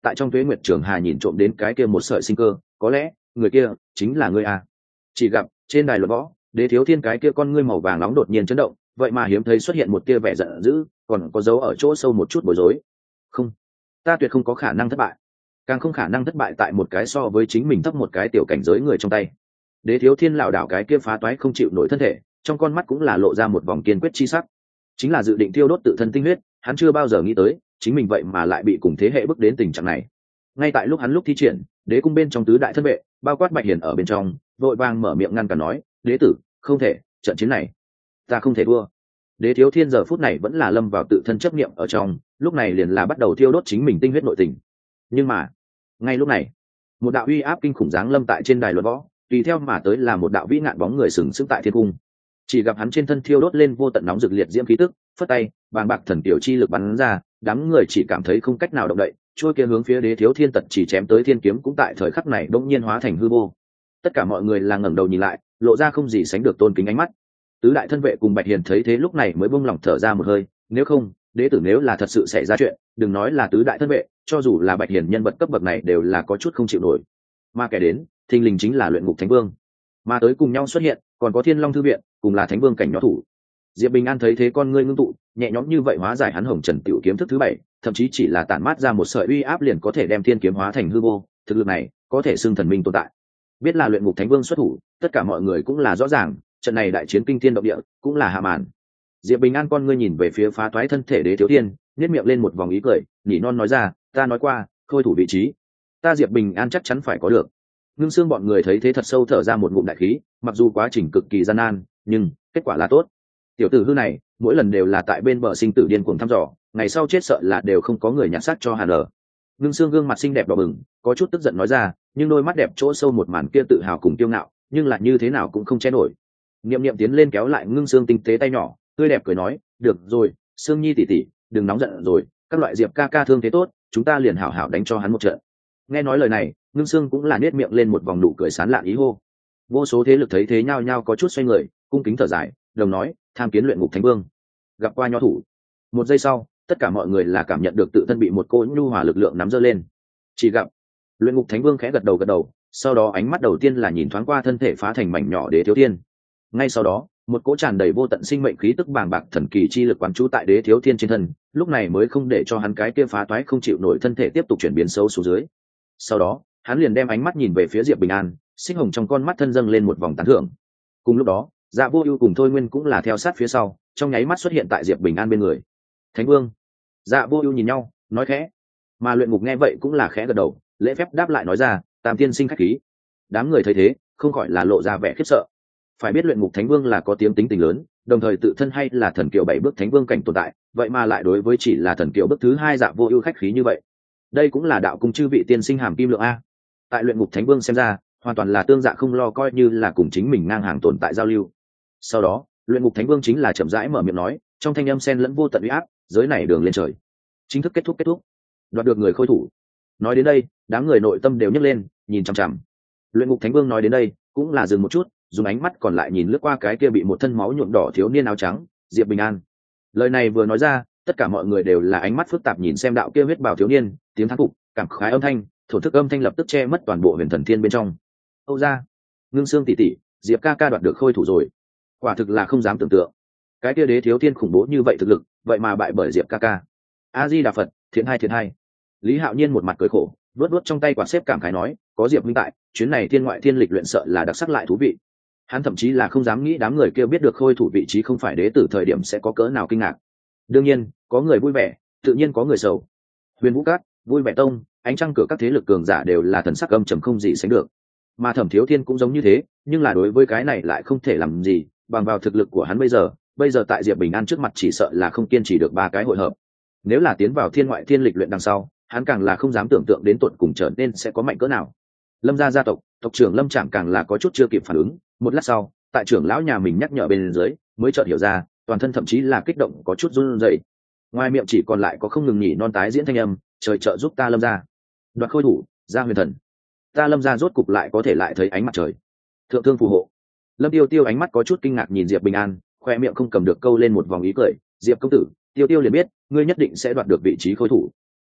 Speaker 1: tại trong tuế nguyệt trường hà nhìn trộm đến cái kia một sợi sinh cơ, có lẽ người kia chính là ngươi à. Chỉ gặp trên đài luận võ, Đế Thiếu Thiên cái kia con ngươi màu vàng nóng đột nhiên chấn động, vậy mà hiếm thấy xuất hiện một tia vẻ giận dữ, còn có dấu ở chỗ sâu một chút bối rối. Không, ta tuyệt không có khả năng thất bại, càng không khả năng thất bại tại một cái so với chính mình thấp một cái tiểu cảnh giới người trong tay. Đế Thiếu Thiên lảo đảo cái kia phá toái không chịu nổi thân thể, trong con mắt cũng là lộ ra một vòng kiên quyết chi sắc. Chính là dự định tiêu đốt tự thân tinh huyết, hắn chưa bao giờ nghĩ tới chính mình vậy mà lại bị cùng thế hệ bước đến tình trạng này. Ngay tại lúc hắn lúc thi triển đế cung bên trong tứ đại thân vệ, bao quát Bạch Hiền ở bên trong, vội vàng mở miệng ngăn cản nói: đế tử, không thể, trận chiến này ta không thể thua. Đế Thiếu Thiên giờ phút này vẫn là lâm vào tự thân chấp niệm ở trong, lúc này liền là bắt đầu thiêu đốt chính mình tinh huyết nội tình. Nhưng mà ngay lúc này, một đạo uy áp kinh khủng giáng lâm tại trên đài luận võ, tùy theo mà tới là một đạo vĩ ngạn bóng người sừng sững tại thiên cung. Chỉ gặp hắn trên thân thiêu đốt lên vô tận nóng rực liệt diễm khí tức, phất tay bàng bạc thần tiểu chi lực bắn ra, đám người chỉ cảm thấy không cách nào động đậy, trôi kia hướng phía Đế Thiếu Thiên tật chỉ chém tới thiên kiếm cũng tại thời khắc này bỗng nhiên hóa thành hư vô. Tất cả mọi người là ngẩng đầu nhìn lại, lộ ra không gì sánh được tôn kính ánh mắt. Tứ đại thân vệ cùng Bạch Hiền thấy thế lúc này mới buông lỏng thở ra một hơi, nếu không, đế tử nếu là thật sự xảy ra chuyện, đừng nói là tứ đại thân vệ, cho dù là Bạch Hiền nhân vật cấp bậc này đều là có chút không chịu nổi. Mà kẻ đến, thình lình chính là Luyện Ngục Thánh Vương. Mà tới cùng nhau xuất hiện, còn có Thiên Long thư viện, cùng là Thánh Vương cảnh nhỏ thủ. Diệp Bình An thấy thế con ngươi ngưng tụ, nhẹ nhõm như vậy hóa giải hắn Hồng Trần Tiểu kiếm thức thứ bảy, thậm chí chỉ là tản mát ra một sợi uy áp liền có thể đem thiên kiếm hóa thành hư vô, thực lực này có thể xưng thần minh tồn tại. Biết là Luyện Ngục Thánh Vương xuất thủ, tất cả mọi người cũng là rõ ràng, trận này đại chiến kinh thiên động địa, cũng là hạ màn. Diệp Bình An con ngươi nhìn về phía phá toái thân thể Đế Thiếu Thiên, nhếch miệng lên một vòng ý cười, nhỉ non nói ra: ta nói qua, khôi thủ vị trí, ta Diệp Bình An chắc chắn phải có được. Ngưng Xương bọn người thấy thế thật sâu thở ra một ngụm đại khí, mặc dù quá trình cực kỳ gian nan, nhưng kết quả là tốt. Tiểu tử hư này, mỗi lần đều là tại bên bờ sinh tử điên cuồng thăm dò, ngày sau chết sợ là đều không có người nhặt xác cho Hàn Lở. Ngưng Xương gương mặt xinh đẹp đỏ bừng, có chút tức giận nói ra, nhưng đôi mắt đẹp chỗ sâu một màn kia tự hào cùng kiêu ngạo, nhưng là như thế nào cũng không che nổi. Niệm Niệm tiến lên kéo lại Ngưng Xương tinh tế tay nhỏ, tươi đẹp cười nói: được rồi, Sương Nhi tỷ tỷ, đừng nóng giận rồi, các loại Diệp ca ca thương thế tốt, chúng ta liền hảo hảo đánh cho hắn một trận. Nghe nói lời này, Ngưng Xương cũng là nét miệng lên một vòng nụ cười sán lạn ý hô. Vô số thế lực thấy thế nhao nhao có chút xoay người, cung kính thở dài, đồng nói: tham kiến Luyện Ngục Thánh Vương. Gặp qua nho thủ. Một giây sau, tất cả mọi người là cảm nhận được tự thân bị một cỗ nhu hòa lực lượng nắm giơ lên. Chỉ gặp Luyện Ngục Thánh Vương khẽ gật đầu gật đầu, sau đó ánh mắt đầu tiên là nhìn thoáng qua thân thể phá thành mảnh nhỏ Đế Thiếu Thiên. Ngay sau đó, một cỗ tràn đầy vô tận sinh mệnh khí tức bàng bạc thần kỳ chi lực quán trú tại Đế Thiếu Thiên trên thân, lúc này mới không để cho hắn cái kia phá toái không chịu nổi thân thể tiếp tục chuyển biến sâu xuống dưới. Sau đó, hắn liền đem ánh mắt nhìn về phía Diệp Bình An, sinh hồng trong con mắt thân dâng lên một vòng tán thưởng. Cùng lúc đó, Dạ Vô Ưu cùng Thôi Nguyên cũng là theo sát phía sau, trong nháy mắt xuất hiện tại Diệp Bình An bên người. Thánh Vương. Dạ Vô Ưu nhìn nhau, nói khẽ. Mà Luyện Ngục nghe vậy cũng là khẽ gật đầu, lễ phép đáp lại nói ra: Tam tiên sinh khách khí. Đám người thấy thế, không khỏi là lộ ra vẻ khiếp sợ. Phải biết Luyện Ngục Thánh Vương là có tiếng tính tình lớn, đồng thời tự thân hay là thần kiều bảy bước thánh vương cảnh tồn tại, vậy mà lại đối với chỉ là thần kiều bước thứ hai Dạ Vô Ưu khách khí như vậy. Đây cũng là đạo cung chư vị tiên sinh hàm kim lượng a. Tại Luyện Ngục Thánh Vương xem ra, hoàn toàn là tương dạ không lo, coi như là cùng chính mình ngang hàng tồn tại giao lưu. Sau đó, Luyện Ngục Thánh Vương chính là chậm rãi mở miệng nói, trong thanh âm xen lẫn vô tận uy áp, giới này đường lên trời. Chính thức kết thúc kết thúc. Đoạt được người khôi thủ. Nói đến đây, đám người nội tâm đều nhấc lên, nhìn chằm chằm. Luyện Ngục Thánh Vương nói đến đây, cũng là dừng một chút, dùng ánh mắt còn lại nhìn lướt qua cái kia bị một thân máu nhuộm đỏ thiếu niên áo trắng, Diệp Bình An. Lời này vừa nói ra, tất cả mọi người đều là ánh mắt phức tạp nhìn xem đạo kia huyết bào thiếu niên, tiếng thán phục, cảm khái âm thanh, thổ thức âm thanh lập tức che mất toàn bộ huyền thần thiên bên trong. Âu ra, Ngưng Xương tỷ tỷ, Diệp ca ca đoạt được khôi thủ rồi. Quả thực là không dám tưởng tượng. Cái kia Đế Thiếu Thiên khủng bố như vậy thực lực, vậy mà bại bởi Diệp ca ca. A Di Đà Phật, thiện hai thiện hai. Lý Hạo Nhiên một mặt cười khổ, vớt vớt trong tay quạt xếp cảm khái nói, có Diệp minh tại, chuyến này thiên ngoại thiên lịch luyện sợ là đặc sắc lại thú vị. Hắn thậm chí là không dám nghĩ đám người kia biết được khôi thủ vị trí không phải đế tử thời điểm sẽ có cỡ nào kinh ngạc. Đương nhiên, có người vui vẻ, tự nhiên có người sầu. Huyền Vũ Cát, Vui Vẻ Tông, Ánh Trăng Cửa các thế lực cường giả đều là thần sắc âm trầm không gì sánh được. Mà Thẩm Thiếu Thiên cũng giống như thế, nhưng là đối với cái này lại không thể làm gì, bằng vào thực lực của hắn bây giờ, bây giờ tại Diệp Bình An trước mặt chỉ sợ là không kiên trì được ba cái hội hợp. Nếu là tiến vào thiên ngoại thiên lịch luyện đằng sau, hắn càng là không dám tưởng tượng đến tuột cùng trở nên sẽ có mạnh cỡ nào. Lâm gia gia tộc, tộc trưởng Lâm Trạm càng là có chút chưa kịp phản ứng, một lát sau, tại trưởng lão nhà mình nhắc nhở bên dưới, mới chợt hiểu ra, toàn thân thậm chí là kích động có chút run rẩy. Ngoài miệng chỉ còn lại có không ngừng nhỉ non tái diễn thanh âm, trời trợ giúp ta Lâm gia. Đoạt khôi thủ, gia huyền thần. Ta Lâm gia rốt cục lại có thể lại thấy ánh mặt trời. Thượng thương phù hộ. Lâm Tiêu Tiêu ánh mắt có chút kinh ngạc nhìn Diệp Bình An, khoe miệng không cầm được câu lên một vòng ý cười, Diệp công tử, Tiêu Tiêu liền biết, ngươi nhất định sẽ đoạt được vị trí khôi thủ.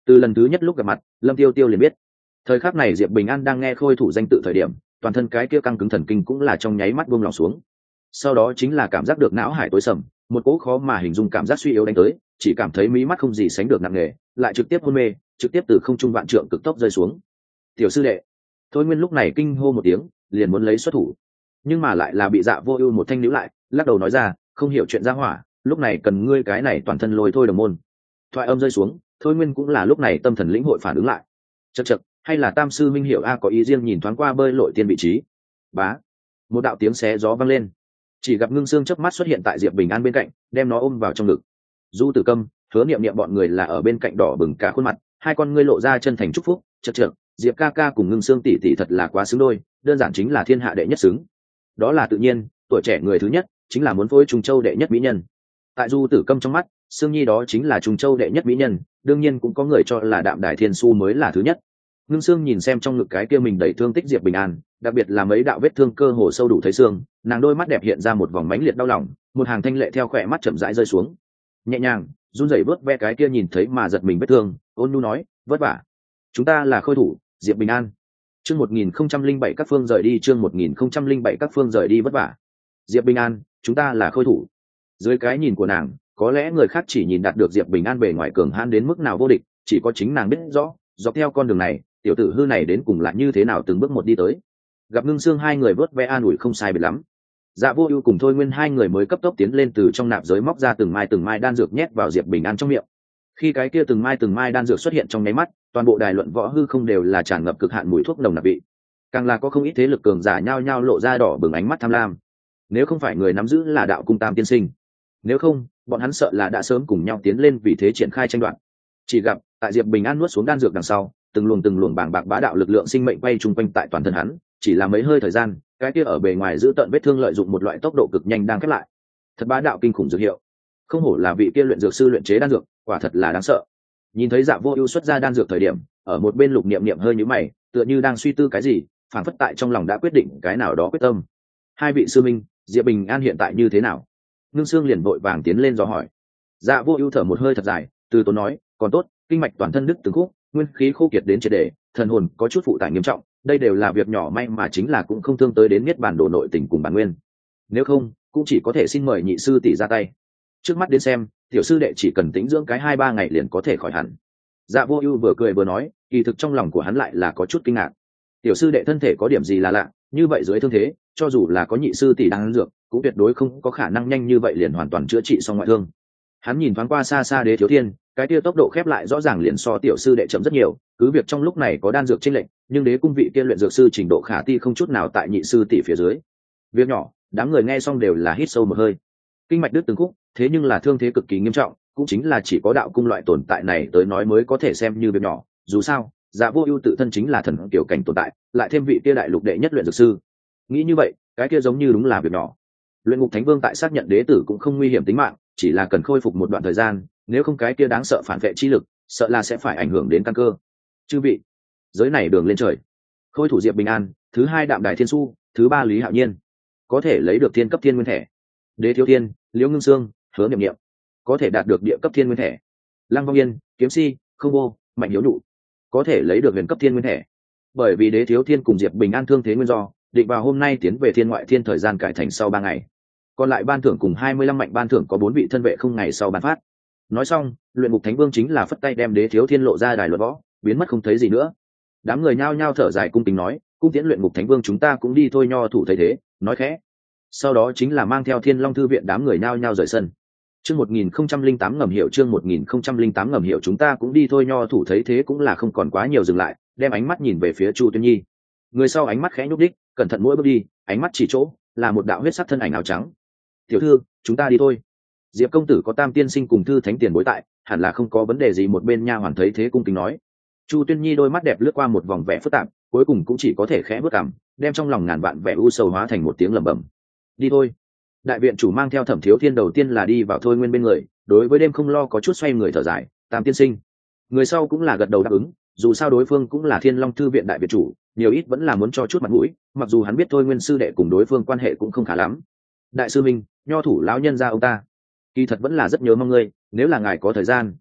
Speaker 1: Từ lần thứ nhất lúc gặp mặt, Lâm Tiêu Tiêu liền biết, thời khắc này Diệp Bình An đang nghe khôi thủ danh tự thời điểm, toàn thân cái kia căng cứng thần kinh cũng là trong nháy mắt buông lỏng xuống. Sau đó chính là cảm giác được não hải tối sầm, một cỗ khó mà hình dung cảm giác suy yếu đánh tới, chỉ cảm thấy mí mắt không gì sánh được nặng nề, lại trực tiếp hôn mê, trực tiếp từ không trung vạn trượng cực tốc rơi xuống. Tiểu sư đệ, Thôi Nguyên lúc này kinh hô một tiếng, liền muốn lấy xuất thủ, nhưng mà lại là bị Dạ Vô Ưu một thanh níu lại, lắc đầu nói ra, không hiểu chuyện ra hỏa, lúc này cần ngươi cái này toàn thân lôi thôi đồng môn. Thoại âm rơi xuống, Thôi Nguyên cũng là lúc này tâm thần lĩnh hội phản ứng lại. Chậc chậc, hay là Tam sư minh hiểu a có ý riêng, nhìn thoáng qua bơi lội tiên vị trí. Bá, một đạo tiếng xé gió vang lên, chỉ gặp Ngưng Xương chớp mắt xuất hiện tại Diệp Bình An bên cạnh, đem nó ôm vào trong ngực. Du Tử Câm, Hứa Niệm Niệm bọn người là ở bên cạnh đỏ bừng cả khuôn mặt, hai con ngươi lộ ra chân thành chúc phúc. Chậc chậc, Diệp ca ca cùng Ngưng Xương tỷ tỷ thật là quá xứng đôi, đơn giản chính là thiên hạ đệ nhất xứng. Đó là tự nhiên, tuổi trẻ người thứ nhất chính là muốn phối Trung Châu đệ nhất mỹ nhân. Tại Du Tử Câm trong mắt, Sương Nhi đó chính là Trung Châu đệ nhất mỹ nhân, đương nhiên cũng có người cho là Đạm Đài Thiên Su mới là thứ nhất. Ngưng Sương nhìn xem trong ngực cái kia mình đầy thương tích Diệp Bình An, đặc biệt là mấy đạo vết thương cơ hồ sâu đủ thấy xương, nàng đôi mắt đẹp hiện ra một vòng mãnh liệt đau lòng, một hàng thanh lệ theo khỏe mắt chậm rãi rơi xuống. Nhẹ nhàng, run rẩy vớt ve cái kia nhìn thấy mà giật mình vết thương, ôn nhu nói, vất vả. Chúng ta là khôi thủ, Diệp Bình An. Chương một nghìn không trăm linh bảy các phương rời đi, chương một nghìn không trăm linh bảy các phương rời đi vất vả. Diệp Bình An, chúng ta là khôi thủ. Dưới cái nhìn của nàng, có lẽ người khác chỉ nhìn đạt được Diệp Bình An bề ngoài cường hãn đến mức nào vô địch, chỉ có chính nàng biết rõ, dọc theo con đường này, tiểu tử hư này đến cùng là như thế nào từng bước một đi tới. Gặp Ngưng Xương hai người vớt ve an ủi không sai biệt lắm. Dạ Vô Ưu cùng Thôi Nguyên hai người mới cấp tốc tiến lên từ trong nạp giới móc ra từng mai từng mai đan dược nhét vào Diệp Bình An trong miệng. Khi cái kia từng mai từng mai đan dược xuất hiện trong nháy mắt, toàn bộ đài luận võ hư không đều là tràn ngập cực hạn mùi thuốc nồng nặc vị. Càng là có không ít thế lực cường giả nhao nhao lộ ra đỏ bừng ánh mắt tham lam. Nếu không phải người nắm giữ là Đạo Cung Tam tiên sinh, nếu không, bọn hắn sợ là đã sớm cùng nhau tiến lên vì thế triển khai tranh đoạt. Chỉ gặp, tại Diệp Bình An nuốt xuống đan dược đằng sau, từng luồng từng luồng bàng bạc bá đạo lực lượng sinh mệnh quay chung quanh tại toàn thân hắn, chỉ là mấy hơi thời gian, cái kia ở bề ngoài giữ tận vết thương lợi dụng một loại tốc độ cực nhanh đang khép lại. Thật bá đạo kinh khủng dược hiệu. Không hổ là vị kia luyện dược sư luyện chế đan dược, quả thật là đáng sợ. Nhìn thấy Dạ Vô Ưu xuất ra đan dược thời điểm, ở một bên Lục Niệm Niệm hơi nhíu mày, tựa như đang suy tư cái gì, phảng phất tại trong lòng đã quyết định cái nào đó quyết tâm. Hai vị sư minh, Diệp Bình An hiện tại như thế nào? Ngưng Xương liền vội vàng tiến lên dò hỏi. Dạ Vô Ưu thở một hơi thật dài, từ tốn nói, còn tốt, kinh mạch toàn thân đứt từng khúc, nguyên khí khô kiệt đến triệt để, thần hồn có chút phụ tải nghiêm trọng, đây đều là việc nhỏ, may mà chính là cũng không thương tới đến niết bàn đồ nội tình cùng bản nguyên. Nếu không, cũng chỉ có thể xin mời nhị sư tỷ ra tay. Trước mắt đến xem, tiểu sư đệ chỉ cần tĩnh dưỡng cái hai ba ngày liền có thể khỏi hẳn. Dạ Vô Ưu vừa cười vừa nói, kỳ thực trong lòng của hắn lại là có chút kinh ngạc. Tiểu sư đệ thân thể có điểm gì là lạ, như vậy dưới thương thế, cho dù là có nhị sư tỷ đang dược, cũng tuyệt đối không có khả năng nhanh như vậy liền hoàn toàn chữa trị xong ngoại thương. Hắn nhìn thoáng qua xa xa Đế Thiếu Thiên, cái kia tốc độ khép lại rõ ràng liền so tiểu sư đệ chậm rất nhiều, cứ việc trong lúc này có đan dược chênh lệnh, nhưng Đế cung vị kia luyện dược sư trình độ khả thi không chút nào tại nhị sư tỷ phía dưới. Việc nhỏ, đám người nghe xong đều là hít sâu một hơi. Kinh mạch đứt từng khúc, thế nhưng là thương thế cực kỳ nghiêm trọng, cũng chính là chỉ có đạo cung loại tồn tại này tới nói mới có thể xem như việc nhỏ, dù sao, Dạ Vô Ưu tự thân chính là thần kiểu cảnh tồn tại, lại thêm vị kia đại lục đệ nhất luyện dược sư. Nghĩ như vậy, cái kia giống như đúng là việc nhỏ. Luyện Ngục Thánh Vương tại xác nhận đế tử cũng không nguy hiểm tính mạng, chỉ là cần khôi phục một đoạn thời gian, nếu không cái kia đáng sợ phản vệ chi lực, sợ là sẽ phải ảnh hưởng đến căn cơ. Chư vị, giới này đường lên trời. Khôi thủ Diệp Bình An, thứ hai Đạm Đài Thiên Su, thứ ba Lý Hạo Nhiên, có thể lấy được thiên cấp thiên nguyên thẻ. Đế Thiếu Thiên, Liễu Ngưng Xương, Hứa Niệm Niệm, có thể đạt được địa cấp thiên nguyên thẻ. Lăng Vong Yên, Kiếm Si, Không Vô, Mạnh Hiếu Nụ, có thể lấy được huyền cấp thiên nguyên thẻ. Bởi vì Đế Thiếu Thiên cùng Diệp Bình An thương thế nguyên do, định vào hôm nay tiến về thiên ngoại thiên thời gian cải thành sau ba ngày. Còn lại ban thưởng cùng hai mươi lăm mạnh ban thưởng có bốn vị thân vệ không ngày sau ban phát. Nói xong, Luyện Ngục Thánh Vương chính là phất tay đem Đế Thiếu Thiên lộ ra đài luận võ, biến mất không thấy gì nữa. Đám người nhao nhao thở dài cung kính nói, cung tiễn Luyện Ngục Thánh Vương chúng ta cũng đi thôi. Nho thủ thấy thế, nói khẽ. Sau đó chính là mang theo Thiên Long thư viện đám người nhao nhao rời sân. Chương một nghìn không trăm linh tám ngầm hiểu, chương một nghìn không trăm linh tám ngầm hiểu chúng ta cũng đi thôi. Nho thủ thấy thế cũng là không còn quá nhiều dừng lại, đem ánh mắt nhìn về phía Chu Tuyên Nhi. Người sau ánh mắt khẽ nhúc đích, cẩn thận mỗi bước đi, ánh mắt chỉ chỗ là một đạo huyết sắc thân ảnh áo trắng. Tiểu thư, chúng ta đi thôi. Diệp công tử có Tam tiên sinh cùng thư thánh tiền bối tại, hẳn là không có vấn đề gì. Một bên nha hoàn thấy thế cung kính nói. Chu Tuyên Nhi đôi mắt đẹp lướt qua một vòng vẻ phức tạp, cuối cùng cũng chỉ có thể khẽ bước cằm, đem trong lòng ngàn vạn vẻ u sầu hóa thành một tiếng lẩm bẩm. Đi thôi. Đại viện chủ mang theo Thẩm Thiếu Thiên đầu tiên là đi vào Thôi Nguyên bên người, đối với đêm không lo có chút xoay người thở dài, Tam tiên sinh. Người sau cũng là gật đầu đáp ứng, dù sao đối phương cũng là Thiên Long thư viện đại viện chủ, nhiều ít vẫn là muốn cho chút mặt mũi, mặc dù hắn biết Thôi Nguyên sư đệ cùng đối phương quan hệ cũng không khá lắm. Đại sư minh, Nho thủ lão nhân gia ông ta, kỳ thật vẫn là rất nhớ mong ngươi, nếu là ngài có thời gian,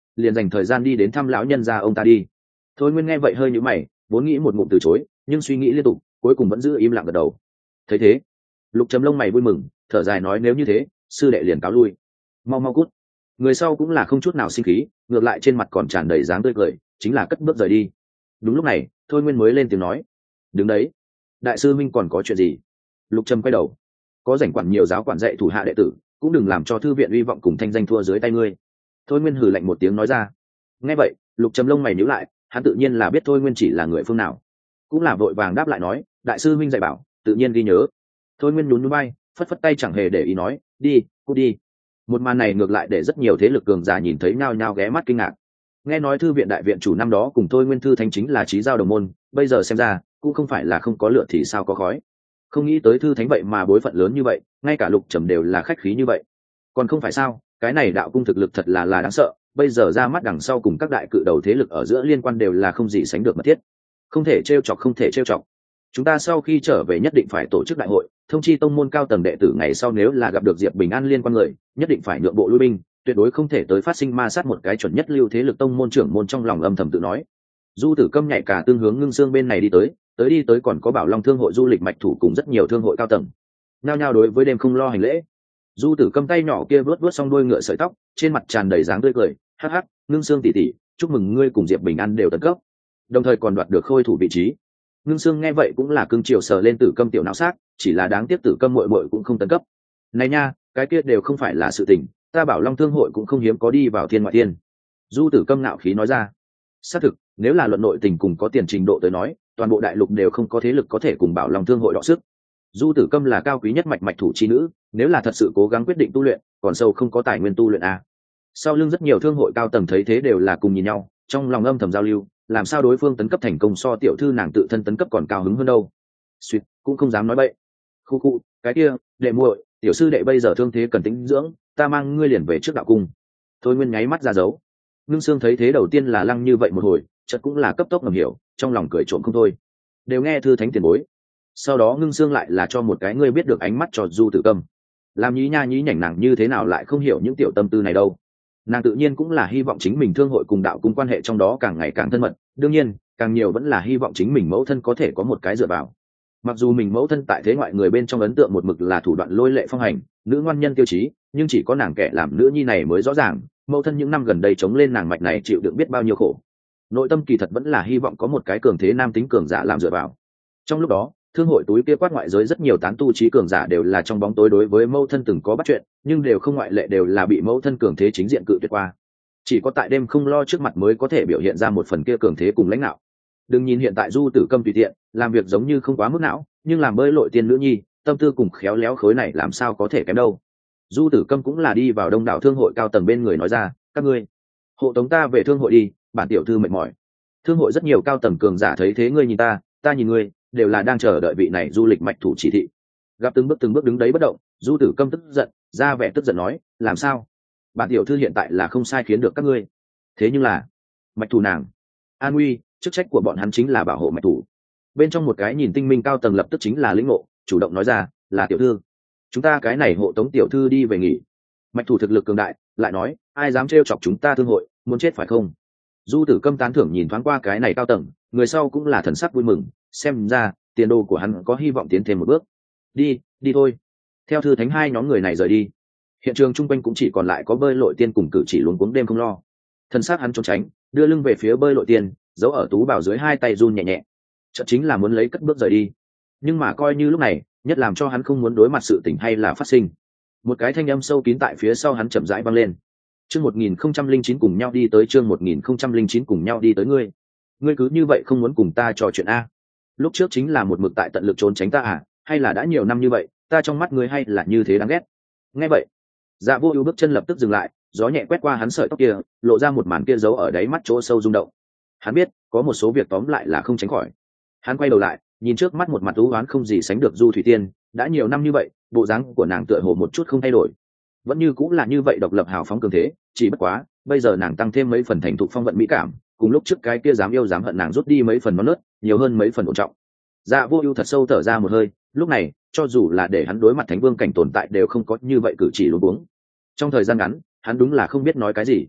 Speaker 1: liền dành thời gian đi đến thăm lão nhân gia ông ta đi. Thôi Nguyên nghe vậy hơi nhíu mày, vốn nghĩ một ngụm từ chối, nhưng suy nghĩ liên tục, cuối cùng vẫn giữ im lặng gật đầu. Thấy thế, Lục Trầm lông mày vui mừng, thở dài nói nếu như thế, sư đệ liền cáo lui. Mau mau cút. Người sau cũng là không chút nào sinh khí, ngược lại trên mặt còn tràn đầy dáng tươi cười, chính là cất bước rời đi. Đúng lúc này, Thôi Nguyên mới lên tiếng nói, đứng đấy, đại sư minh còn có chuyện gì? Lục Trầm quay đầu, có rảnh quản nhiều giáo quản dạy thủ hạ đệ tử, cũng đừng làm cho thư viện uy vọng cùng thanh danh thua dưới tay ngươi. Thôi Nguyên hừ lạnh một tiếng nói ra. Nghe vậy, Lục Trầm lông mày nhíu lại, hắn tự nhiên là biết Thôi Nguyên chỉ là người phương nào, cũng là vội vàng đáp lại nói, đại sư minh dạy bảo, tự nhiên ghi nhớ. Thôi Nguyên nhún nhún vai, phất phất tay chẳng hề để ý nói, đi, cút đi. Một màn này ngược lại để rất nhiều thế lực cường giả nhìn thấy nhao nhao ghé mắt kinh ngạc. Nghe nói thư viện đại viện chủ năm đó cùng Thôi Nguyên thư thánh chính là chí giao đồng môn, bây giờ xem ra cũng không phải là không có lửa thì sao có khói. Không nghĩ tới thư thánh vậy mà bối phận lớn như vậy, ngay cả Lục Trầm đều là khách khí như vậy. Còn không phải sao, cái này đạo cung thực lực thật là là đáng sợ, bây giờ ra mắt đằng sau cùng các đại cự đầu thế lực ở giữa liên quan đều là không gì sánh được mật thiết. Không thể trêu chọc, không thể trêu chọc. Chúng ta sau khi trở về nhất định phải tổ chức đại hội, thông chi tông môn cao tầng đệ tử ngày sau nếu là gặp được Diệp Bình An liên quan người, nhất định phải nhượng bộ lui binh, tuyệt đối không thể tới phát sinh ma sát một cái chuẩn nhất lưu thế lực tông môn trưởng môn trong lòng âm thầm tự nói. Du Tử Câm nhảy cả tương hướng Ngưng Xương bên này đi tới, tới đi tới còn có Bảo Long thương hội du lịch mạch thủ cùng rất nhiều thương hội cao tầng. Nhao nhao đối với đêm không lo hành lễ. Du Tử Câm tay nhỏ kia vuốt vuốt xong đuôi ngựa sợi tóc, trên mặt tràn đầy dáng tươi cười, hắc hắc, Ngưng Xương tỷ tỷ, chúc mừng ngươi cùng Diệp Bình An đều tấn cấp, đồng thời còn đoạt được khôi thủ vị trí. Ngưng Xương nghe vậy cũng là cương chiều sờ lên Tử Câm tiểu não xác, chỉ là đáng tiếc Tử Câm muội muội cũng không tấn cấp. Này nha, cái kia đều không phải là sự tình, ta Bảo Long thương hội cũng không hiếm có đi vào thiên ngoại thiên. Du Tử Câm ngạo khí nói ra. Xác thực, nếu là luận nội tình cùng có tiền trình độ tới nói, toàn bộ đại lục đều không có thế lực có thể cùng Bảo Long thương hội đọ sức. Du Tử Câm là cao quý nhất mạch mạch thủ chi nữ, nếu là thật sự cố gắng quyết định tu luyện, còn sâu không có tài nguyên tu luyện a. Sau lưng rất nhiều thương hội cao tầng thấy thế đều là cùng nhìn nhau, trong lòng âm thầm giao lưu, làm sao đối phương tấn cấp thành công so tiểu thư nàng tự thân tấn cấp còn cao hứng hơn đâu. Suýt, cũng không dám nói bậy. Khu khu, cái kia, đệ muội, tiểu sư đệ bây giờ thương thế cần tĩnh dưỡng, ta mang ngươi liền về trước đạo cung. Thôi Nguyên nháy mắt ra dấu. Ngưng Xương thấy thế đầu tiên là lăng như vậy một hồi, chợt cũng là cấp tốc ngầm hiểu, trong lòng cười trộm không thôi. Đều nghe thư thánh tiền bối. Sau đó Ngưng Xương lại là cho một cái ngươi biết được ánh mắt cho Du Tử Câm. Làm nhí nha nhí nhảnh nàng như thế nào lại không hiểu những tiểu tâm tư này đâu. Nàng tự nhiên cũng là hy vọng chính mình thương hội cùng đạo cung quan hệ trong đó càng ngày càng thân mật, đương nhiên, càng nhiều vẫn là hy vọng chính mình mẫu thân có thể có một cái dựa vào. Mặc dù mình mẫu thân tại thế ngoại người bên trong ấn tượng một mực là thủ đoạn lôi lệ phong hành, nữ ngoan nhân tiêu chí, nhưng chỉ có nàng kẻ làm nữ nhi này mới rõ ràng, mẫu thân những năm gần đây chống lên nàng mạch này chịu đựng biết bao nhiêu khổ. Nội tâm kỳ thật vẫn là hy vọng có một cái cường thế nam tính cường giả làm dựa vào. Trong lúc đó, thương hội túi kia quát ngoại giới rất nhiều tán tu trí cường giả đều là trong bóng tối đối với mẫu thân từng có bắt chuyện, nhưng đều không ngoại lệ đều là bị mẫu thân cường thế chính diện cự tuyệt qua. Chỉ có tại đêm không lo trước mặt mới có thể biểu hiện ra một phần kia cường thế cùng lãnh đạo. Đừng nhìn hiện tại Du Tử Câm tùy tiện, làm việc giống như không quá mức não, nhưng làm bơi lội tiên nữ nhi, tâm tư cùng khéo léo khối này làm sao có thể kém đâu. Du Tử Câm cũng là đi vào đông đảo thương hội cao tầng bên người nói ra, các ngươi hộ tống ta về thương hội đi, bản tiểu thư mệt mỏi. Thương hội rất nhiều cao tầng cường giả thấy thế ngươi nhìn ta, ta nhìn ngươi, đều là đang chờ đợi vị này du lịch mạch thủ chỉ thị. Gặp từng bước từng bước đứng đấy bất động, Du Tử Câm tức giận, ra vẻ tức giận nói, làm sao? Bản tiểu thư hiện tại là không sai khiến được các ngươi, thế nhưng là mạch thủ nàng an nguy, chức trách của bọn hắn chính là bảo hộ mạch thủ. Bên trong một cái nhìn tinh minh cao tầng lập tức chính là lĩnh ngộ, chủ động nói ra, là tiểu thư, chúng ta cái này hộ tống tiểu thư đi về nghỉ. Mạch thủ thực lực cường đại, lại nói, ai dám trêu chọc chúng ta thương hội, muốn chết phải không? Du Tử Câm tán thưởng nhìn thoáng qua cái này cao tầng, người sau cũng là thần sắc vui mừng, xem ra tiền đồ của hắn có hy vọng tiến thêm một bước. Đi, đi thôi. Theo thư thánh hai nhóm người này rời đi, hiện trường chung quanh cũng chỉ còn lại có bơi lội tiên cùng cử chỉ luống cuống đêm không lo. Thân xác hắn trốn tránh, đưa lưng về phía bơi lội tiên, giấu ở tú bảo dưới hai tay run nhẹ nhẹ. Chợt chính là muốn lấy cất bước rời đi, nhưng mà coi như lúc này, nhất làm cho hắn không muốn đối mặt sự tình hay là phát sinh. Một cái thanh âm sâu kín tại phía sau hắn chậm rãi vang lên. Chương một nghìn không trăm linh chín cùng nhau đi tới chương một nghìn không trăm linh chín cùng nhau đi tới ngươi. Ngươi cứ như vậy không muốn cùng ta trò chuyện a? Lúc trước chính là một mực tại tận lực trốn tránh ta à, hay là đã nhiều năm như vậy, ta trong mắt ngươi hay là như thế đáng ghét. Nghe vậy, Dạ Vô Ưu bước chân lập tức dừng lại, gió nhẹ quét qua hắn sợi tóc kia, lộ ra một màn kia giấu ở đáy mắt chỗ sâu rung động. Hắn biết, có một số việc tóm lại là không tránh khỏi. Hắn quay đầu lại, nhìn trước mắt một mặt u uất không gì sánh được Du Thủy Tiên, đã nhiều năm như vậy, bộ dáng của nàng tựa hồ một chút không thay đổi, vẫn như cũng là như vậy độc lập hào phóng cường thế, chỉ bất quá, bây giờ nàng tăng thêm mấy phần thành thục phong vận mỹ cảm, cùng lúc trước cái kia dám yêu dám hận nàng rút đi mấy phần non nớt, nhiều hơn mấy phần ổn trọng. Dạ Vô Ưu thật sâu thở ra một hơi, lúc này, cho dù là để hắn đối mặt thánh vương cảnh tồn tại đều không có như vậy cử chỉ luống cuống. Trong thời gian ngắn, hắn đúng là không biết nói cái gì.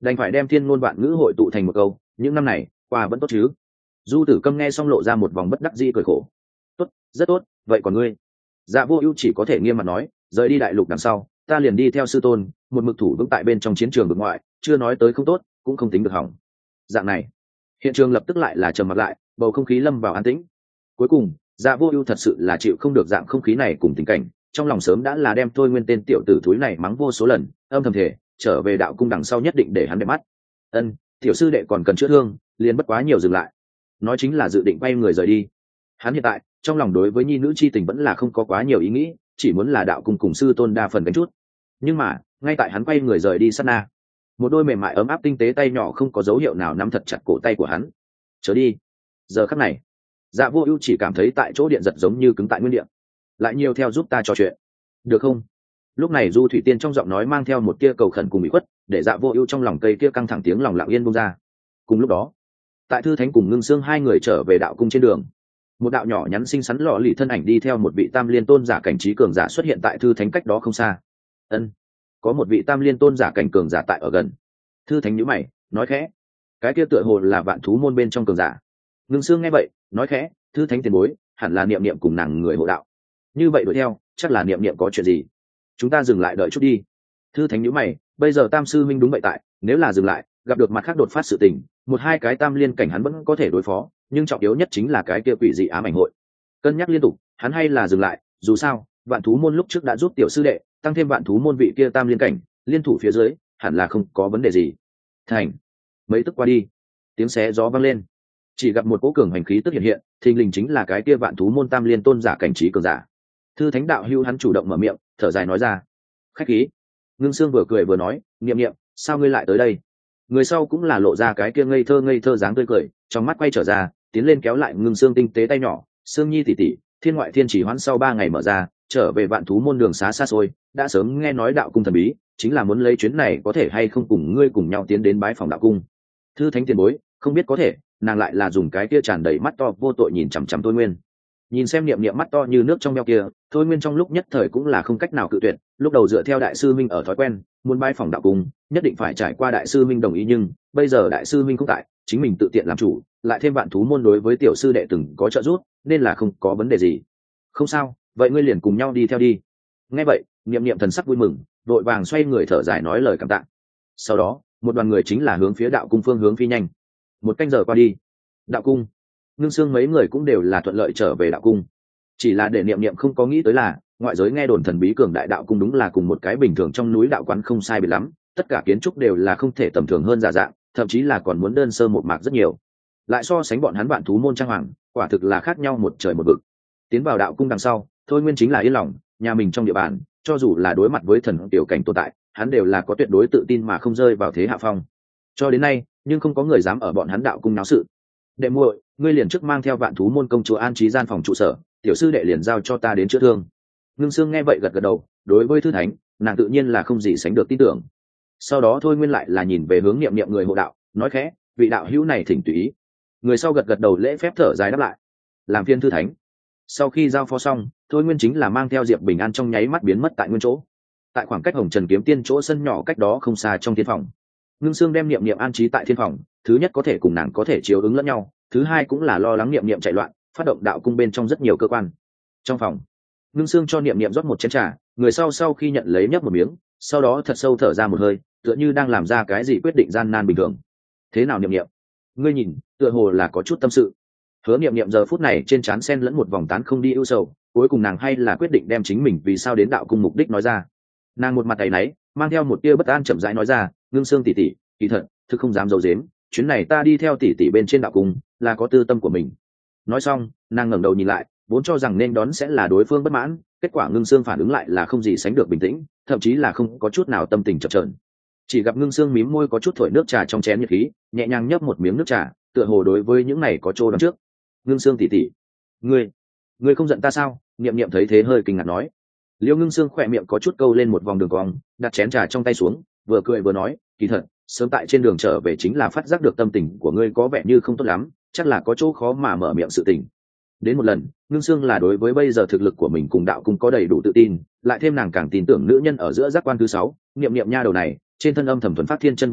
Speaker 1: đành phải đem thiên ngôn vạn ngữ hội tụ thành một câu, những năm này qua vẫn tốt chứ? Du Tử Câm nghe xong lộ ra một vòng bất đắc dĩ cười khổ. Tốt, rất tốt, vậy còn ngươi? Dạ Vô Ưu chỉ có thể nghiêm mặt nói, rời đi đại lục đằng sau, ta liền đi theo sư tôn, một mực thủ vững tại bên trong chiến trường vực ngoại, chưa nói tới không tốt, cũng không tính được hỏng. Dạng này, hiện trường lập tức lại là trầm mặc lại, bầu không khí lâm vào an tĩnh. Cuối cùng, Dạ Vô Ưu thật sự là chịu không được dạng không khí này cùng tình cảnh, trong lòng sớm đã là đem Thôi Nguyên tên tiểu tử thúi này mắng vô số lần, âm thầm thề, trở về đạo cung đằng sau nhất định để hắn đẹp mắt. Ân, tiểu sư đệ còn cần chữa thương, liền bất quá nhiều dừng lại. Nói chính là dự định quay người rời đi. Hắn hiện tại, trong lòng đối với nhi nữ chi tình vẫn là không có quá nhiều ý nghĩ, chỉ muốn là đạo cung cùng sư tôn đa phần đánh chút. Nhưng mà, ngay tại hắn quay người rời đi sát na, một đôi mềm mại ấm áp tinh tế tay nhỏ không có dấu hiệu nào nắm thật chặt cổ tay của hắn. Chớ đi. Giờ khắc này, Dạ Vô Ưu chỉ cảm thấy tại chỗ điện giật giống như cứng tại nguyên địa. Lại nhiều theo giúp ta trò chuyện, được không? Lúc này Du Thủy Tiên trong giọng nói mang theo một tia cầu khẩn cùng ủy khuất, để Dạ Vô Ưu trong lòng cây kia căng thẳng tiếng lòng lặng yên buông ra. Cùng lúc đó, tại Thư Thánh cùng Ngưng Xương hai người trở về đạo cung trên đường, một đạo nhỏ nhắn xinh xắn lọ lì thân ảnh đi theo một vị Tam Liên Tôn giả cảnh trí cường giả xuất hiện tại Thư Thánh cách đó không xa. Ân, có một vị Tam Liên Tôn giả cảnh cường giả tại ở gần. Thư Thánh nhíu mày, nói khẽ, cái kia tựa hồ là Vạn Thú môn bên trong cường giả. Ngưng Xương nghe vậy, nói khẽ, Thư Thánh tiền bối, hẳn là Niệm Niệm cùng nàng người hộ đạo. Như vậy đuổi theo, chắc là Niệm Niệm có chuyện gì. Chúng ta dừng lại đợi chút đi. Thư Thánh nhíu mày, bây giờ Tam sư minh đúng vậy tại, nếu là dừng lại, gặp được mặt khác đột phát sự tình, một hai cái Tam Liên cảnh hắn vẫn có thể đối phó, nhưng trọng yếu nhất chính là cái kia quỷ dị ám ảnh hội. Cân nhắc liên tục, hắn hay là dừng lại, dù sao, Vạn Thú môn lúc trước đã giúp tiểu sư đệ, tăng thêm Vạn Thú môn vị kia Tam Liên cảnh, liên thủ phía dưới, hẳn là không có vấn đề gì. Thành. Mấy tức qua đi, tiếng xé gió vang lên. Chỉ gặp một cỗ cường hành khí tức hiện hiện, thình lình chính là cái kia Vạn Thú môn Tam Liên Tôn giả cảnh trí cường giả. Thư Thánh đạo hưu hắn chủ động mở miệng, thở dài nói ra, khách khí. Ngưng Xương vừa cười vừa nói, Niệm Niệm, sao ngươi lại tới đây? Người sau cũng là lộ ra cái kia ngây thơ ngây thơ dáng tươi cười, trong mắt quay trở ra, tiến lên kéo lại Ngưng Xương tinh tế tay nhỏ, Xương Nhi tỷ tỷ, thiên ngoại thiên chỉ hoãn sau ba ngày mở ra, trở về Vạn Thú môn đường xá xa xôi, đã sớm nghe nói đạo cung thần bí, chính là muốn lấy chuyến này có thể hay không cùng ngươi cùng nhau tiến đến bái phòng đạo cung. Thư Thánh tiền bối, không biết có thể, nàng lại là dùng cái kia tràn đầy mắt to vô tội nhìn chằm chằm Thôi Nguyên. Nhìn xem Niệm Niệm mắt to như nước trong veo kia, Thôi Nguyên trong lúc nhất thời cũng là không cách nào cự tuyệt, lúc đầu dựa theo đại sư minh ở thói quen, muốn bái phòng đạo cung, nhất định phải trải qua đại sư minh đồng ý, nhưng bây giờ đại sư minh không tại, chính mình tự tiện làm chủ, lại thêm Vạn Thú môn đối với tiểu sư đệ từng có trợ giúp, nên là không có vấn đề gì. Không sao, vậy ngươi liền cùng nhau đi theo đi. Nghe vậy, Niệm Niệm thần sắc vui mừng, vội vàng xoay người thở dài nói lời cảm tạ. Sau đó, một đoàn người chính là hướng phía đạo cung phương hướng phi nhanh. Một canh giờ qua đi, đạo cung, Ngưng Xương mấy người cũng đều là thuận lợi trở về đạo cung. Chỉ là để Niệm Niệm không có nghĩ tới là, ngoại giới nghe đồn thần bí cường đại đạo cung đúng là cùng một cái bình thường trong núi đạo quán không sai biệt lắm, tất cả kiến trúc đều là không thể tầm thường hơn giả dạng, thậm chí là còn muốn đơn sơ một mạc rất nhiều. Lại so sánh bọn hắn Vạn Thú môn trang hoàng, quả thực là khác nhau một trời một vực. Tiến vào đạo cung đằng sau, Thôi Nguyên chính là yên lòng, nhà mình trong địa bàn, cho dù là đối mặt với thần tiểu cảnh tồn tại, hắn đều là có tuyệt đối tự tin mà không rơi vào thế hạ phong. Cho đến nay, nhưng không có người dám ở bọn hắn đạo cung náo sự. Đệ muội, ngươi liền trước mang theo Vạn Thú môn công chúa an trí gian phòng trụ sở, tiểu sư đệ liền giao cho ta đến chữa thương. Ngưng Xương nghe vậy gật gật đầu, đối với Thư Thánh, nàng tự nhiên là không gì sánh được tin tưởng. Sau đó Thôi Nguyên lại là nhìn về hướng Niệm Niệm người hộ đạo, nói khẽ, vị đạo hữu này thỉnh tùy ý. Người sau gật gật đầu lễ phép thở dài đáp lại, làm phiên Thư Thánh. Sau khi giao phó xong, Thôi Nguyên chính là mang theo Diệp Bình An trong nháy mắt biến mất tại nguyên chỗ. Tại khoảng cách Hồng Trần kiếm tiên chỗ sân nhỏ cách đó không xa trong thiên phòng, Ngưng Xương đem Niệm Niệm an trí tại thiên phòng, thứ nhất có thể cùng nàng có thể chiếu ứng lẫn nhau, thứ hai cũng là lo lắng Niệm Niệm chạy loạn, phát động đạo cung bên trong rất nhiều cơ quan. Trong phòng, Ngưng Xương cho Niệm Niệm rót một chén trà, người sau sau khi nhận lấy nhấp một miếng, sau đó thật sâu thở ra một hơi, tựa như đang làm ra cái gì quyết định gian nan bình thường. Thế nào Niệm Niệm? Ngươi nhìn, tựa hồ là có chút tâm sự. Hứa Niệm Niệm giờ phút này trên trán sen lẫn một vòng tán không đi ưu sầu, cuối cùng nàng hay là quyết định đem chính mình vì sao đến đạo cung mục đích nói ra. Nàng một mặt tay náy, mang theo một tia bất an chậm rãi nói ra, Ngưng Xương tỷ tỷ, kỳ thật, thực không dám giấu giếm, chuyến này ta đi theo tỷ tỷ bên trên đạo cung, là có tư tâm của mình. Nói xong, nàng ngẩng đầu nhìn lại, vốn cho rằng nên đón sẽ là đối phương bất mãn, kết quả Ngưng Xương phản ứng lại là không gì sánh được bình tĩnh, thậm chí là không có chút nào tâm tình chập chờn. Chỉ gặp Ngưng Xương mím môi có chút thổi nước trà trong chén nhiệt khí, nhẹ nhàng nhấp một miếng nước trà, tựa hồ đối với những này có chỗ đón trước. Ngưng Xương tỷ tỷ, ngươi, ngươi không giận ta sao? Niệm Niệm thấy thế hơi kinh ngạc nói. Liêu Ngưng Xương khỏe miệng có chút câu lên một vòng đường cong, đặt chén trà trong tay xuống, vừa cười vừa nói, kỳ thật, sớm tại trên đường trở về chính là phát giác được tâm tình của ngươi có vẻ như không tốt lắm, chắc là có chỗ khó mà mở miệng sự tình. Đến một lần, Ngưng Xương là đối với bây giờ thực lực của mình cùng đạo cung có đầy đủ tự tin, lại thêm nàng càng tin tưởng nữ nhân ở giữa giác quan thứ sáu, Niệm Niệm nha đầu này, trên thân âm thầm thuần phát thiên chân vô tả,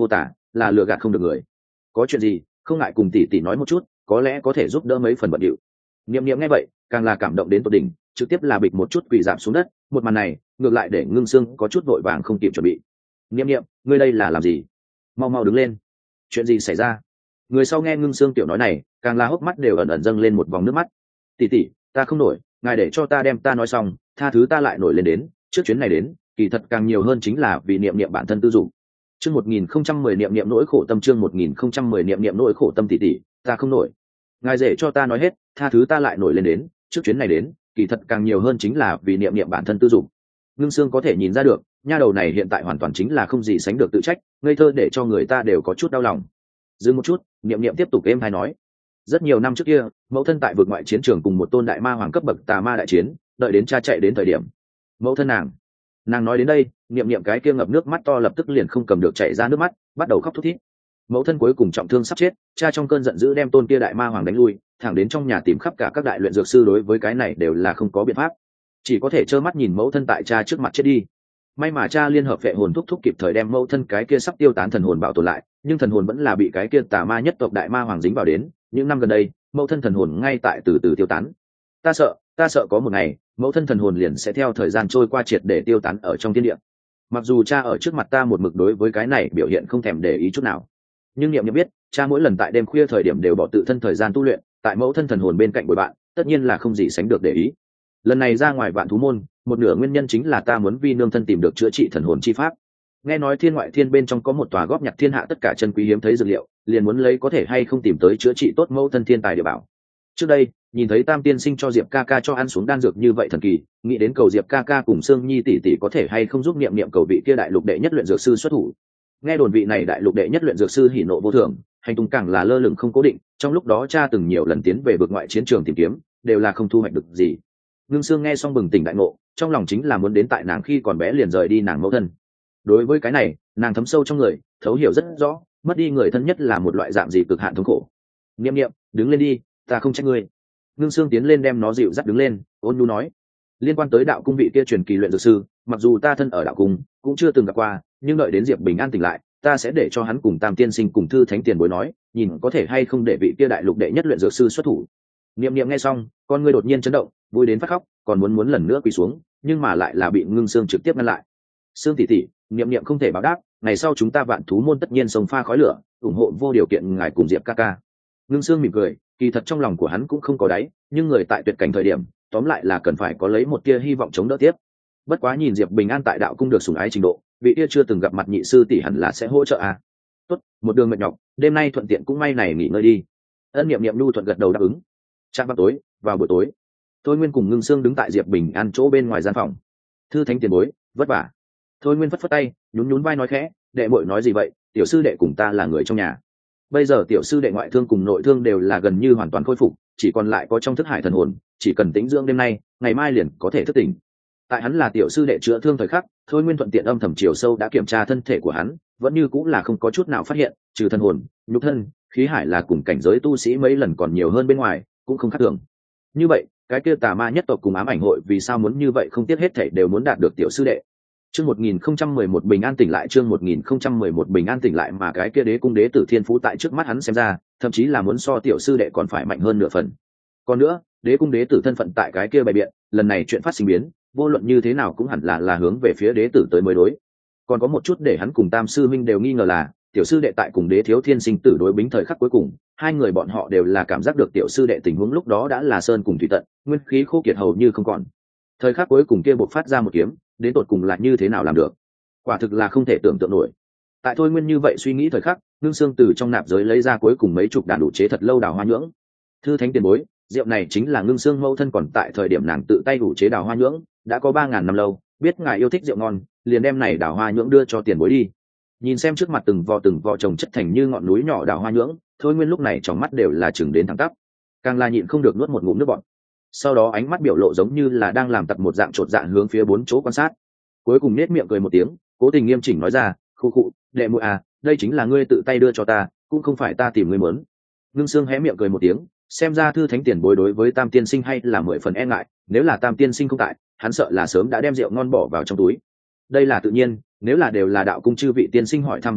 Speaker 1: là lừa gạt không được người. Có chuyện gì không ngại cùng tỷ tỷ nói một chút, có lẽ có thể giúp đỡ mấy phần bận điệu. Niệm Niệm nghe vậy càng là cảm động đến tột đỉnh, trực tiếp là bịch một chút quỳ giảm xuống đất. Một màn này ngược lại để Ngưng Sương có chút vội vàng không kịp chuẩn bị. Niệm Niệm, ngươi đây là làm gì? Mau mau đứng lên. Chuyện gì xảy ra? Người sau nghe Ngưng Sương tiểu nói này càng là hốc mắt đều ẩn ẩn dâng lên một vòng nước mắt. Tỷ tỷ, ta không nổi, ngài để cho ta đem ta nói xong, tha thứ ta lại nổi lên đến. Trước chuyến này đến kỳ thật càng nhiều hơn chính là vì Niệm Niệm bản thân tư dụng. Chương một nghìn không trăm mười Niệm Niệm nỗi khổ tâm, chương một nghìn không trăm mười Niệm Niệm nỗi khổ tâm. Tỷ tỷ, ta không nổi, ngài để cho ta nói hết, tha thứ ta lại nổi lên đến. Trước chuyến này đến kỳ thật càng nhiều hơn chính là vì Niệm Niệm bản thân tư dụng. Ngưng Sương có thể nhìn ra được nha đầu này hiện tại hoàn toàn chính là không gì sánh được tự trách, ngây thơ để cho người ta đều có chút đau lòng. Dừng một chút, Niệm Niệm tiếp tục êm hay nói, rất nhiều năm trước kia mẫu thân tại vực ngoại chiến trường cùng một tôn đại ma hoàng cấp bậc tà ma đại chiến, đợi đến cha chạy đến thời điểm, mẫu thân nàng nàng nói đến đây, Niệm Niệm cái kia ngập nước mắt to lập tức liền không cầm được chảy ra nước mắt, bắt đầu khóc thút thít. Mẫu thân cuối cùng trọng thương sắp chết, cha trong cơn giận dữ đem tôn kia đại ma hoàng đánh lui, thẳng đến trong nhà tìm khắp cả các đại luyện dược sư, đối với cái này đều là không có biện pháp, chỉ có thể trơ mắt nhìn mẫu thân tại cha trước mặt chết đi. May mà cha liên hợp vệ hồn thúc thúc kịp thời đem mẫu thân cái kia sắp tiêu tán thần hồn bảo tồn lại, nhưng thần hồn vẫn là bị cái kia tà ma nhất tộc đại ma hoàng dính vào đến. Những năm gần đây mẫu thân thần hồn ngay tại từ từ tiêu tán. Ta sợ, ta sợ có một ngày mẫu thân thần hồn liền sẽ theo thời gian trôi qua triệt để tiêu tán ở trong thiên địa. Mặc dù cha ở trước mặt ta một mực đối với cái này biểu hiện không thèm để ý chút nào, nhưng Niệm Niệm biết cha mỗi lần tại đêm khuya thời điểm đều bỏ tự thân thời gian tu luyện tại mẫu thân thần hồn bên cạnh bồi bạn, tất nhiên là không gì sánh được để ý. Lần này ra ngoài Vạn Thú môn, một nửa nguyên nhân chính là ta muốn vi nương thân tìm được chữa trị thần hồn chi pháp. Nghe nói thiên ngoại thiên bên trong có một tòa góp nhặt thiên hạ tất cả chân quý hiếm thấy dược liệu, liền muốn lấy có thể hay không tìm tới chữa trị tốt mẫu thân thiên tài địa bảo. Trước đây nhìn thấy Tam tiên sinh cho Diệp ca ca cho ăn xuống đan dược như vậy thần kỳ, nghĩ đến cầu Diệp ca ca cùng Sương Nhi tỷ tỷ có thể hay không giúp Niệm Niệm cầu vị kia đại lục đệ nhất luyện dược sư xuất thủ. Nghe đồn vị này đại lục đệ nhất luyện dược sư hỉ nộ vô thường, hành tung càng là lơ lửng không cố định, trong lúc đó cha từng nhiều lần tiến về vực ngoại chiến trường tìm kiếm, đều là không thu hoạch được gì. Ngưng Sương nghe xong bừng tỉnh đại ngộ, trong lòng chính là muốn đến tại nàng khi còn bé liền rời đi nàng mẫu thân. Đối với cái này nàng thấm sâu trong người, thấu hiểu rất rõ, mất đi người thân nhất là một loại dạng gì cực hạn thống khổ. Niệm Niệm, đứng lên đi, ta không trách ngươi. Ngưng Sương tiến lên đem nó dịu dắt đứng lên, ôn nhu nói, liên quan tới đạo cung vị kia truyền kỳ luyện dược sư, mặc dù ta thân ở đạo cung cũng chưa từng gặp qua, nhưng đợi đến Diệp Bình an tỉnh lại, ta sẽ để cho hắn cùng Tam tiên sinh cùng Thư Thánh tiền bối nói, nhìn có thể hay không để vị kia đại lục đệ nhất luyện dược sư xuất thủ. Niệm Niệm nghe xong, con ngươi đột nhiên chấn động, vui đến phát khóc, còn muốn muốn lần nữa quỳ xuống, nhưng mà lại là bị Ngưng Sương trực tiếp ngăn lại. Sương tỷ tỷ, Niệm Niệm không thể báo đáp, ngày sau chúng ta Vạn Thú môn tất nhiên sông pha khói lửa, ủng hộ vô điều kiện ngài cùng Diệp ca ca. Ngưng Sương mỉm cười, kỳ thật trong lòng của hắn cũng không có đáy, nhưng người tại tuyệt cảnh thời điểm, tóm lại là cần phải có lấy một tia hy vọng chống đỡ tiếp. Bất quá nhìn Diệp Bình an tại đạo cung được sủng ái trình độ, vị tia chưa từng gặp mặt nhị sư tỷ hẳn là sẽ hỗ trợ à. Tốt, một đường mệt nhọc, đêm nay thuận tiện cũng may này nghỉ ngơi đi. Ân Niệm Niệm nhu thuận gật đầu đáp ứng. Trạm vào tối, vào buổi tối, Thôi Nguyên cùng Ngưng Sương đứng tại Diệp Bình an chỗ bên ngoài gian phòng. Thư Thánh tiền bối, vất vả. Thôi Nguyên phất phất tay, nhún nhún vai nói khẽ, đệ muội nói gì vậy, tiểu sư đệ cùng ta là người trong nhà. Bây giờ tiểu sư đệ ngoại thương cùng nội thương đều là gần như hoàn toàn khôi phục, chỉ còn lại có trong thức hải thần hồn, chỉ cần tĩnh dưỡng đêm nay, ngày mai liền có thể thức tỉnh. Tại hắn là tiểu sư đệ chữa thương thời khắc, Thôi Nguyên thuận tiện âm thầm chiều sâu đã kiểm tra thân thể của hắn, vẫn như cũng là không có chút nào phát hiện, trừ thần hồn, nhục thân, khí hải là cùng cảnh giới tu sĩ mấy lần còn nhiều hơn bên ngoài, cũng không khác thường. Như vậy, cái kia tà ma nhất tộc cùng ám ảnh hội vì sao muốn như vậy không tiếc hết thảy đều muốn đạt được tiểu sư đệ. Chương một nghìn không trăm mười một Bình an tỉnh lại, chương một nghìn không trăm mười một Bình an tỉnh lại, mà cái kia đế cung đế tử thiên phú tại trước mắt hắn xem ra, thậm chí là muốn so tiểu sư đệ còn phải mạnh hơn nửa phần. Còn nữa, đế cung đế tử thân phận tại cái kia bày biện, lần này chuyện phát sinh biến, vô luận như thế nào cũng hẳn là là hướng về phía đế tử tới mới đối. Còn có một chút để hắn cùng Tam sư minh đều nghi ngờ là, tiểu sư đệ tại cùng đế thiếu thiên sinh tử đối bính thời khắc cuối cùng, hai người bọn họ đều là cảm giác được tiểu sư đệ tình huống lúc đó đã là sơn cùng thủy tận, nguyên khí khô kiệt hầu như không còn. Thời khắc cuối cùng kia bộc phát ra một kiếm, đến tột cùng là như thế nào làm được, quả thực là không thể tưởng tượng nổi. Tại Thôi Nguyên như vậy suy nghĩ thời khắc, Ngưng Sương từ trong nạp giới lấy ra cuối cùng mấy chục đàn đủ chế thật lâu đào hoa nhưỡng. Thư Thánh tiền bối, rượu này chính là Ngưng Sương mẫu thân còn tại thời điểm nàng tự tay đủ chế đào hoa nhưỡng, đã có ba ngàn năm lâu, biết ngài yêu thích rượu ngon, liền đem này đào hoa nhưỡng đưa cho tiền bối đi. Nhìn xem trước mặt từng vò từng vò trồng chất thành như ngọn núi nhỏ đào hoa nhưỡng, Thôi Nguyên lúc này trong mắt đều là chừng đến thẳng tắp, càng là nhịn không được nuốt một ngụm nước bọt. Sau đó ánh mắt biểu lộ giống như là đang làm tập một dạng chột dạ hướng phía bốn chỗ quan sát, cuối cùng nết miệng cười một tiếng, cố tình nghiêm chỉnh nói ra, khu khụ, đệ muội à, đây chính là ngươi tự tay đưa cho ta, cũng không phải ta tìm ngươi muốn. Ngưng Sương hé miệng cười một tiếng, xem ra Thư Thánh tiền bối đối với Tam tiên sinh hay là mười phần e ngại, nếu là Tam tiên sinh không tại, hắn sợ là sớm đã đem rượu ngon bỏ vào trong túi. Đây là tự nhiên, nếu là đều là đạo cung chư vị tiên sinh hỏi thăm về đến,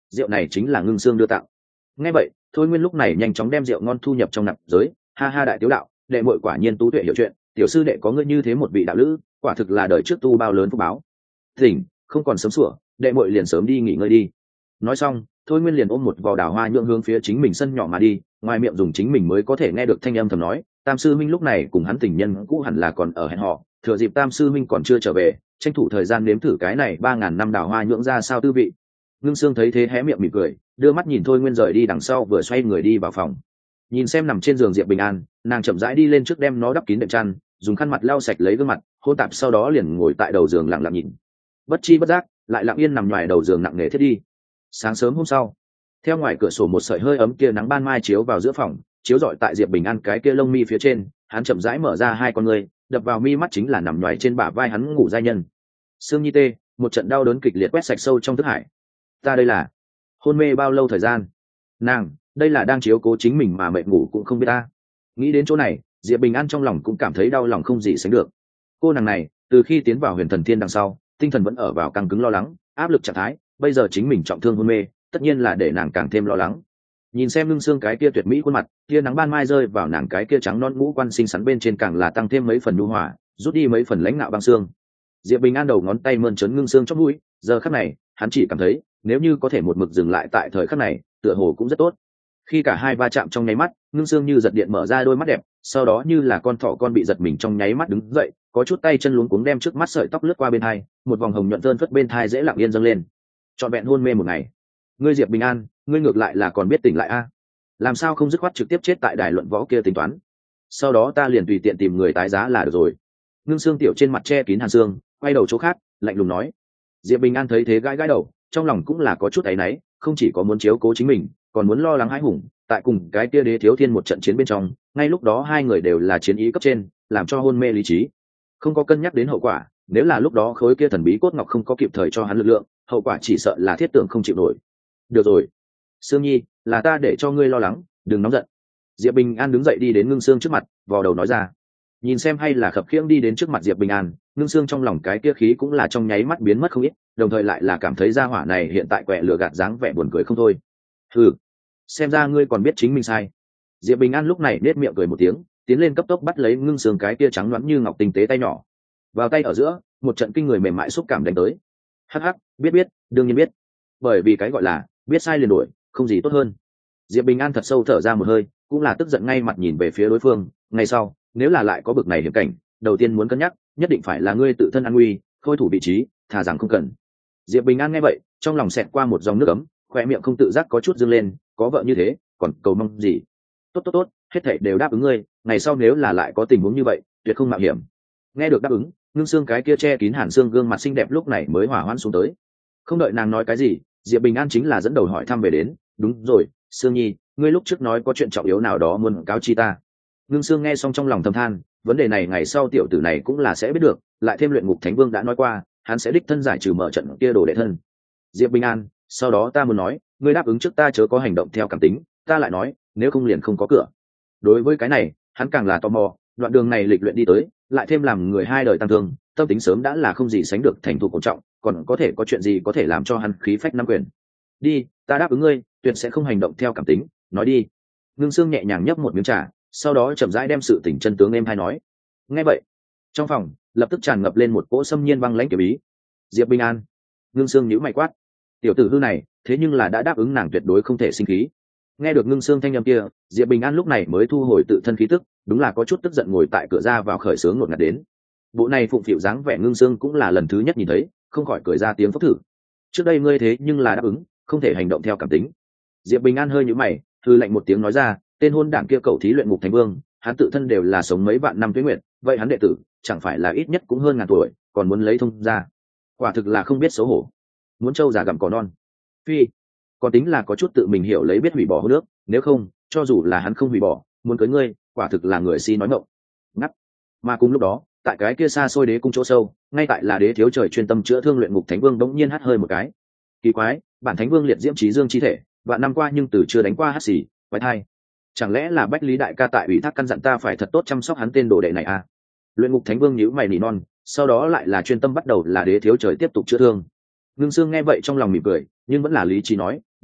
Speaker 1: rượu này chính là Ngưng Sương đưa tặng. Nghe vậy Thôi Nguyên lúc này nhanh chóng đem rượu ngon thu nhập trong nạp giới, ha ha đại tiểu đạo, đệ muội quả nhiên tú tuệ hiểu chuyện, tiểu sư đệ có ngươi như thế một vị đạo lữ, quả thực là đời trước tu bao lớn phúc báo. Thỉnh, không còn sớm sủa, đệ muội liền sớm đi nghỉ ngơi đi. Nói xong Thôi Nguyên liền ôm một vò đào hoa nhượng hướng phía chính mình sân nhỏ mà đi, ngoài miệng dùng chính mình mới có thể nghe được thanh âm thầm nói, Tam sư minh lúc này cùng hắn tình nhân cũ hẳn là còn ở hẹn hò, thừa dịp Tam sư minh còn chưa trở về, tranh thủ thời gian nếm thử cái này ba ngàn năm đào hoa nhượng ra sao tư vị. Ngưng Sương thấy thế hé miệng mỉm cười, đưa mắt nhìn Thôi Nguyên rời đi đằng sau vừa xoay người đi vào phòng. Nhìn xem nằm trên giường Diệp Bình An, nàng chậm rãi đi lên trước đem nó đắp kín đệm chăn, dùng khăn mặt lau sạch lấy gương mặt, hôn tạp sau đó liền ngồi tại đầu giường lặng lặng nhìn. Bất chi bất giác lại lặng yên nằm ngoài đầu giường nặng nề thiết đi. Sáng sớm hôm sau, theo ngoài cửa sổ một sợi hơi ấm kia nắng ban mai chiếu vào giữa phòng, chiếu rọi tại Diệp Bình An cái kia lông mi phía trên, hắn chậm rãi mở ra hai con ngươi, đập vào mi mắt chính là nằm nhoài trên bả vai hắn ngủ giai nhân. Sương Nhi tê, một trận đau đớn kịch liệt quét sạch sâu trong thức hải. Ta đây là hôn mê bao lâu thời gian? Nàng, đây là đang chiếu cố chính mình mà mệt ngủ cũng không biết ta. Nghĩ đến chỗ này, Diệp Bình An trong lòng cũng cảm thấy đau lòng không gì sánh được. Cô nàng này, từ khi tiến vào Huyền Thần Thiên đằng sau, tinh thần vẫn ở vào căng cứng lo lắng, áp lực trạng thái, bây giờ chính mình trọng thương hôn mê, tất nhiên là để nàng càng thêm lo lắng. Nhìn xem Ngưng Sương cái kia tuyệt mỹ khuôn mặt, tia nắng ban mai rơi vào nàng cái kia trắng non ngũ quan xinh xắn bên trên càng là tăng thêm mấy phần nhu hòa, rút đi mấy phần lãnh nạo băng xương. Diệp Bình An đầu ngón tay mơn trớn Ngưng Sương trong mũi, giờ khắc này, hắn chỉ cảm thấy, nếu như có thể một mực dừng lại tại thời khắc này, tựa hồ cũng rất tốt. Khi cả hai va chạm trong nháy mắt, Ngưng Sương như giật điện mở ra đôi mắt đẹp, sau đó như là con thỏ con bị giật mình trong nháy mắt đứng dậy, có chút tay chân luống cuống đem trước mắt sợi tóc lướt qua bên hai, một vòng hồng nhuận thơn phất bên thai dễ lặng yên dâng lên. Trọn vẹn hôn mê một ngày. Ngươi Diệp Bình An, ngươi ngược lại là còn biết tỉnh lại a? Làm sao không dứt khoát trực tiếp chết tại đài luận võ kia tính toán? Sau đó ta liền tùy tiện tìm người tái giá là được rồi. Ngưng Sương tiểu trên mặt che kín hàn xương, quay đầu chỗ khác, lạnh lùng nói. Diệp Bình An thấy thế gãi gãi đầu, trong lòng cũng là có chút áy náy, không chỉ có muốn chiếu cố chính mình, còn muốn lo lắng hãi hùng. Tại cùng cái kia Đế Thiếu Thiên một trận chiến bên trong, ngay lúc đó hai người đều là chiến ý cấp trên, làm cho hôn mê lý trí, không có cân nhắc đến hậu quả. Nếu là lúc đó khối kia thần bí cốt ngọc không có kịp thời cho hắn lực lượng, hậu quả chỉ sợ là thiết tưởng không chịu nổi. Được rồi, Sương Nhi, là ta để cho ngươi lo lắng, đừng nóng giận. Diệp Bình An đứng dậy đi đến Ngưng Sương trước mặt, vò đầu nói ra. Nhìn xem hay là khập khiễng đi đến trước mặt Diệp Bình An, Ngưng Sương trong lòng cái kia khí cũng là trong nháy mắt biến mất không ít, đồng thời lại là cảm thấy gia hỏa này hiện tại quẹ lửa gạt dáng vẻ buồn cười không thôi. Ừ, xem ra ngươi còn biết chính mình sai. Diệp Bình An lúc này nết miệng cười một tiếng, tiến lên cấp tốc bắt lấy Ngưng Sương cái kia trắng loãng như ngọc tinh tế tay nhỏ, vào tay ở giữa, một trận kinh người mềm mại xúc cảm đánh tới. Hắc hắc, biết biết, đương nhiên biết. Bởi vì cái gọi là biết sai liền đổi, không gì tốt hơn. Diệp Bình An thật sâu thở ra một hơi, cũng là tức giận ngay mặt nhìn về phía đối phương. Ngày sau, nếu là lại có bực này hiểm cảnh, đầu tiên muốn cân nhắc, nhất định phải là ngươi tự thân an nguy, khôi thủ vị trí, thà rằng không cần. Diệp Bình An nghe vậy, trong lòng xẹt qua một dòng nước ấm, khoe miệng không tự giác có chút dương lên, có vợ như thế, còn cầu mong gì? Tốt tốt tốt, hết thảy đều đáp ứng ngươi, ngày sau nếu là lại có tình huống như vậy, tuyệt không mạo hiểm. Nghe được đáp ứng, Ngưng Sương cái kia che kín hàn xương gương mặt xinh đẹp lúc này mới hòa hoãn xuống tới. Không đợi nàng nói cái gì, Diệp Bình An chính là dẫn đầu hỏi thăm về đến. Đúng rồi, Sương Nhi, ngươi lúc trước nói có chuyện trọng yếu nào đó muốn cáo chi ta. Ngưng Sương nghe xong trong lòng thầm than, vấn đề này ngày sau tiểu tử này cũng là sẽ biết được, lại thêm Luyện Ngục Thánh Vương đã nói qua, hắn sẽ đích thân giải trừ mở trận kia đồ đệ thân. Diệp Bình An, sau đó ta muốn nói, ngươi đáp ứng trước ta chớ có hành động theo cảm tính, ta lại nói, nếu không liền không có cửa. Đối với cái này, hắn càng là tò mò, đoạn đường này lịch luyện đi tới, lại thêm làm người hai đời tăng thương, tâm tính sớm đã là không gì sánh được thành thục cổ trọng, còn có thể có chuyện gì có thể làm cho hắn khí phách nắm quyền. Đi, ta đáp ứng ngươi, tuyệt sẽ không hành động theo cảm tính, nói đi. Ngưng Sương nhẹ nhàng nhấp một miếng trà, sau đó chậm rãi đem sự tình chân tướng em hay nói. Nghe vậy, trong phòng lập tức tràn ngập lên một cỗ xâm nhiên băng lãnh kiểu ý. Diệp Bình An, Ngưng Sương nhíu mày quát, tiểu tử hư này, thế nhưng là đã đáp ứng nàng tuyệt đối không thể sinh khí. Nghe được Ngưng Sương thanh âm kia, Diệp Bình An lúc này mới thu hồi tự thân khí tức, đúng là có chút tức giận ngồi tại cửa ra vào khởi sướng ngột ngạt đến. Bộ này phụng phịu dáng vẻ Ngưng Sương cũng là lần thứ nhất nhìn thấy, không khỏi cười ra tiếng phốc thử. Trước đây ngươi thế nhưng là đáp ứng, không thể hành động theo cảm tính. Diệp Bình An hơi nhíu mày, hư lạnh một tiếng nói ra, tên hôn đảng kia cậu thí Luyện Ngục Thánh Vương, hắn tự thân đều là sống mấy vạn năm tuế nguyệt, vậy hắn đệ tử chẳng phải là ít nhất cũng hơn ngàn tuổi, còn muốn lấy thông ra, quả thực là không biết xấu hổ, muốn trâu già gặm cỏ non. Phi, còn tính là có chút tự mình hiểu lấy biết hủy bỏ hôn nước, nếu không, cho dù là hắn không hủy bỏ, muốn cưới ngươi, quả thực là người si nói ngọng. Ngắt. Mà cùng lúc đó, tại cái kia xa xôi đế cung chỗ sâu, ngay tại là Đế Thiếu Trời chuyên tâm chữa thương Luyện Ngục Thánh Vương bỗng nhiên hắt hơi một cái. Kỳ quái, bản Thánh Vương liệt diễm chí dương chi thể, vạn năm qua nhưng từ chưa đánh qua hắt xì, quái thai. Chẳng lẽ là Bách Lý đại ca tại ủy thác căn dặn ta phải thật tốt chăm sóc hắn tên đồ đệ này à? Luyện Ngục Thánh Vương nhíu mày nỉ non, sau đó lại là chuyên tâm bắt đầu là Đế Thiếu Trời tiếp tục chữa thương. Ngưng Sương nghe vậy trong lòng mỉm cười, nhưng vẫn là lý trí nói,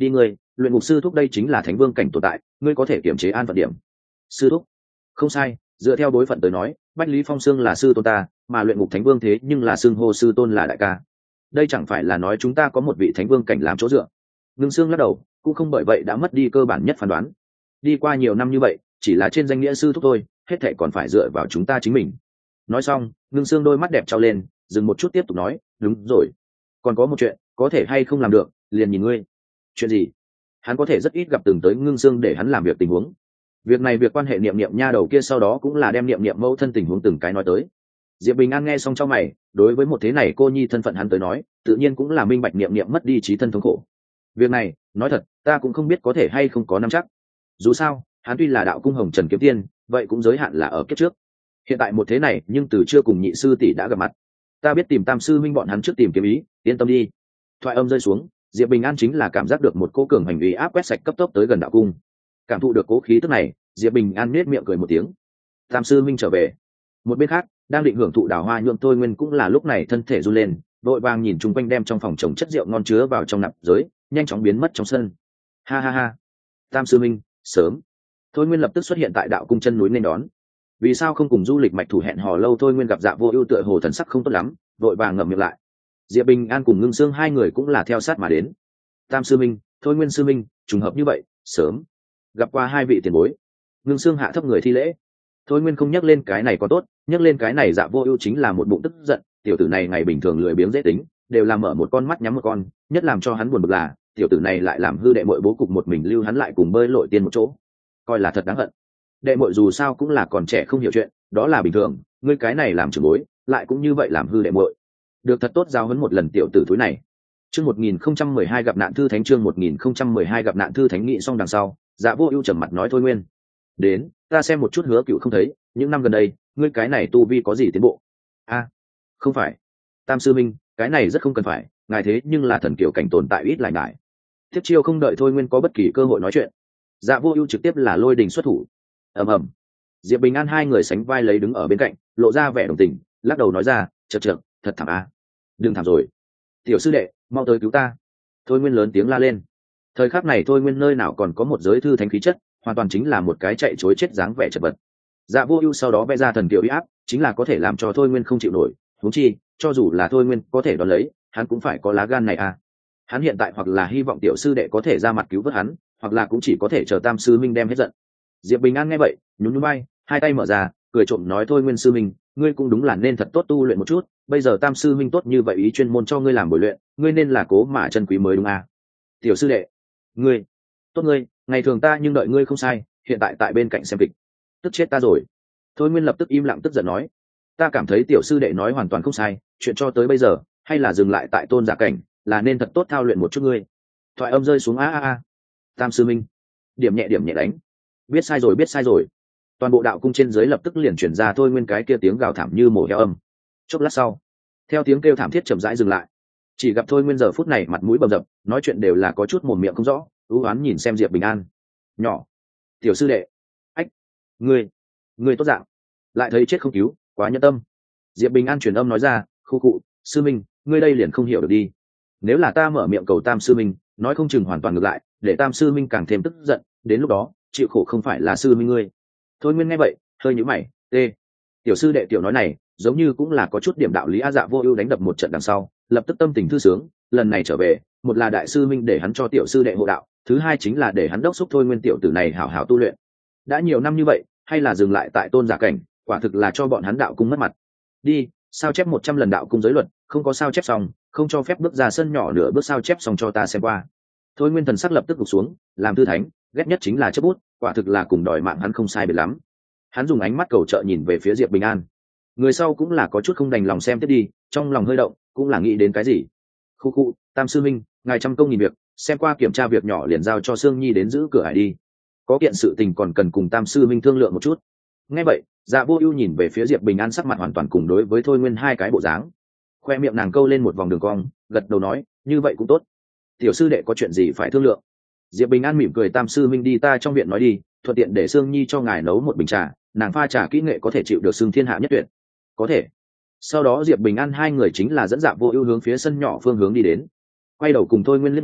Speaker 1: đi ngươi, luyện ngục sư thúc đây chính là thánh vương cảnh tồn tại, ngươi có thể kiểm chế an phận điểm. Sư thúc. Không sai, dựa theo đối phận tới nói, bách lý phong xương là sư tôn ta, mà luyện ngục thánh vương thế nhưng là xương hô sư tôn là đại ca. Đây chẳng phải là nói chúng ta có một vị thánh vương cảnh làm chỗ dựa. Ngưng xương lắc đầu, cũng không bởi vậy đã mất đi cơ bản nhất phán đoán. Đi qua nhiều năm như vậy, chỉ là trên danh nghĩa sư thúc thôi, hết thảy còn phải dựa vào chúng ta chính mình. Nói xong, ngưng xương đôi mắt đẹp trao lên, dừng một chút tiếp tục nói, đúng rồi, còn có một chuyện, có thể hay không làm được, liền nhìn ngươi. Chuyện gì? Hắn có thể rất ít gặp từng tới ngưng xương để hắn làm việc tình huống. Việc này việc quan hệ niệm niệm nha đầu kia sau đó cũng là đem niệm niệm mẫu thân tình huống từng cái nói tới. Diệp Bình An nghe xong trong mày, đối với một thế này cô nhi thân phận hắn tới nói, tự nhiên cũng là minh bạch niệm niệm mất đi trí thân thống khổ. Việc này, nói thật, ta cũng không biết có thể hay không có nắm chắc. Dù sao, hắn tuy là đạo cung hồng trần kiếm tiên, vậy cũng giới hạn là ở kiếp trước. Hiện tại một thế này, nhưng từ chưa cùng nhị sư tỷ đã gặp mặt. Ta biết tìm tam sư minh bọn hắn trước tìm kiếm ý, yên tâm đi. Thoại âm rơi xuống, Diệp Bình An chính là cảm giác được một cô cường hành uy áp quét sạch cấp tốc tới gần đạo cung. Cảm thụ được cố khí tức này, Diệp Bình An nết miệng cười một tiếng. Tam sư minh trở về. Một bên khác, đang định hưởng thụ đào hoa nhuộm Thôi Nguyên cũng là lúc này thân thể run lên, vội vàng nhìn chung quanh đem trong phòng trồng chất rượu ngon chứa vào trong nạp giới, nhanh chóng biến mất trong sân. Ha ha ha. Tam sư minh, sớm. Thôi Nguyên lập tức xuất hiện tại đạo cung chân núi nên đón. Vì sao không cùng du lịch mạch thủ hẹn hò lâu? Thôi Nguyên gặp Dạ Vô Ưu tựa hồ thần sắc không tốt lắm, vội vàng ngậm miệng lại. Diệp Bình An cùng Ngưng Sương hai người cũng là theo sát mà đến. Tam sư minh, Thôi Nguyên sư minh, trùng hợp như vậy, sớm gặp qua hai vị tiền bối. Ngưng Sương hạ thấp người thi lễ. Thôi Nguyên không nhắc lên cái này có tốt, nhắc lên cái này Dạ Vô Ưu chính là một bụng tức giận, tiểu tử này ngày bình thường lười biếng dễ tính, đều làm mở một con mắt nhắm một con, nhất làm cho hắn buồn bực là, tiểu tử này lại làm hư đệ muội bố cục một mình lưu hắn lại cùng bơi lội tiên một chỗ, coi là thật đáng hận. Đệ muội dù sao cũng là còn trẻ không hiểu chuyện, đó là bình thường, ngươi cái này làm trưởng bối, lại cũng như vậy làm hư đệ muội. Được thật tốt giáo huấn một lần tiểu tử thúi này. Chương một nghìn không trăm mười hai gặp nạn thư thánh chương một nghìn không trăm mười hai gặp nạn thư thánh nghị xong đằng sau, Dạ Vô Ưu trầm mặt nói Thôi Nguyên, đến, ta xem một chút Hứa Cựu không thấy, những năm gần đây, ngươi cái này tu vi có gì tiến bộ? A, không phải. Tam sư minh, cái này rất không cần phải, ngài thế nhưng là thần kiều cảnh tồn tại ít lại ngại. Tiếp chiêu không đợi Thôi Nguyên có bất kỳ cơ hội nói chuyện. Dạ Vô Ưu trực tiếp là lôi đình xuất thủ. Ầm ầm. Diệp Bình An hai người sánh vai lấy đứng ở bên cạnh, lộ ra vẻ đồng tình, lắc đầu nói ra, chậc chậc, thật thảm a. Đừng thảm rồi. Tiểu sư đệ, mau tới cứu ta. Thôi Nguyên lớn tiếng la lên. Thời khắc này Thôi Nguyên nơi nào còn có một giới thư thánh khí chất, hoàn toàn chính là một cái chạy trối chết dáng vẻ chật vật. Dạ Vô Ưu sau đó vẽ ra thần kiều uy áp, chính là có thể làm cho Thôi Nguyên không chịu nổi, huống chi, cho dù là Thôi Nguyên có thể đón lấy, hắn cũng phải có lá gan này à. Hắn hiện tại hoặc là hy vọng tiểu sư đệ có thể ra mặt cứu vớt hắn, hoặc là cũng chỉ có thể chờ Tam sư minh đem hết giận. Diệp Bình An nghe vậy, nhún nhún vai, hai tay mở ra, cười trộm nói Thôi Nguyên sư minh, ngươi cũng đúng là nên thật tốt tu luyện một chút, bây giờ Tam sư minh tốt như vậy ý chuyên môn cho ngươi làm buổi luyện, ngươi nên là cố mà chân quý mới đúng à. Tiểu sư đệ, ngươi, tốt ngươi, ngày thường ta nhưng đợi ngươi không sai, hiện tại tại bên cạnh xem kịch, tức chết ta rồi. Thôi Nguyên lập tức im lặng tức giận nói, ta cảm thấy tiểu sư đệ nói hoàn toàn không sai, chuyện cho tới bây giờ, hay là dừng lại tại tôn giả cảnh, là nên thật tốt thao luyện một chút ngươi. Thoại âm rơi xuống a a a. Tam sư minh, điểm nhẹ điểm nhẹ đánh. Biết sai rồi biết sai rồi. Toàn bộ đạo cung trên dưới lập tức liền chuyển ra Thôi Nguyên cái kia tiếng gào thảm như mổ heo âm. Chốc lát sau, theo tiếng kêu thảm thiết chậm rãi dừng lại, chỉ gặp Thôi Nguyên giờ phút này mặt mũi bầm dập, nói chuyện đều là có chút mồm miệng không rõ, ưu oán nhìn xem Diệp Bình An. Nhỏ, tiểu sư đệ, ách, ngươi, ngươi tốt dạng, lại thấy chết không cứu, quá nhẫn tâm. Diệp Bình An truyền âm nói ra, khu cụ, sư minh, ngươi đây liền không hiểu được đi. Nếu là ta mở miệng cầu Tam sư minh, nói không chừng hoàn toàn ngược lại, để Tam sư minh càng thêm tức giận, đến lúc đó, chịu khổ không phải là sư minh ngươi. Thôi Nguyên nghe vậy, hơi nhíu mày, tê. Tiểu sư đệ tiểu nói này, giống như cũng là có chút điểm đạo lý. A Dạ Vô Ưu đánh đập một trận đằng sau, lập tức tâm tình thư sướng, lần này trở về, một là đại sư minh để hắn cho tiểu sư đệ hộ đạo, thứ hai chính là để hắn đốc thúc Thôi Nguyên tiểu tử này hảo hảo tu luyện. Đã nhiều năm như vậy, hay là dừng lại tại tôn giả cảnh, quả thực là cho bọn hắn đạo cung mất mặt. Đi, sao chép một trăm lần đạo cung giới luật, không có sao chép xong, không cho phép bước ra sân nhỏ nửa bước sao chép xong cho ta xem qua. Thôi Nguyên thần sắc lập tức gục xuống, làm tư thánh, ghét nhất chính là chấp bút, quả thực là cùng đòi mạng hắn không sai biệt lắm. Hắn dùng ánh mắt cầu trợ nhìn về phía Diệp Bình An. Người sau cũng là có chút không đành lòng xem tiếp đi, trong lòng hơi động, cũng là nghĩ đến cái gì. Khu khu, Tam sư minh, ngài trăm công nghìn việc, xem qua kiểm tra việc nhỏ liền giao cho Sương Nhi đến giữ cửa hải đi. Có kiện sự tình còn cần cùng Tam sư minh thương lượng một chút. Nghe vậy, Dạ Vô Ưu nhìn về phía Diệp Bình An sắc mặt hoàn toàn cùng đối với Thôi Nguyên hai cái bộ dáng. Khoe miệng nàng câu lên một vòng đường cong, gật đầu nói, như vậy cũng tốt. Tiểu sư đệ có chuyện gì phải thương lượng? Diệp Bình An mỉm cười, Tam sư minh đi ta trong viện nói đi, thuận tiện để Sương Nhi cho ngài nấu một bình trà, nàng pha trà kỹ nghệ có thể chịu được xưng thiên hạ nhất tuyệt. Có thể. Sau đó Diệp Bình An hai người chính là dẫn Dạ Vô Ưu hướng phía sân nhỏ phương hướng đi đến. Quay đầu cùng Thôi Nguyên liếc nhau,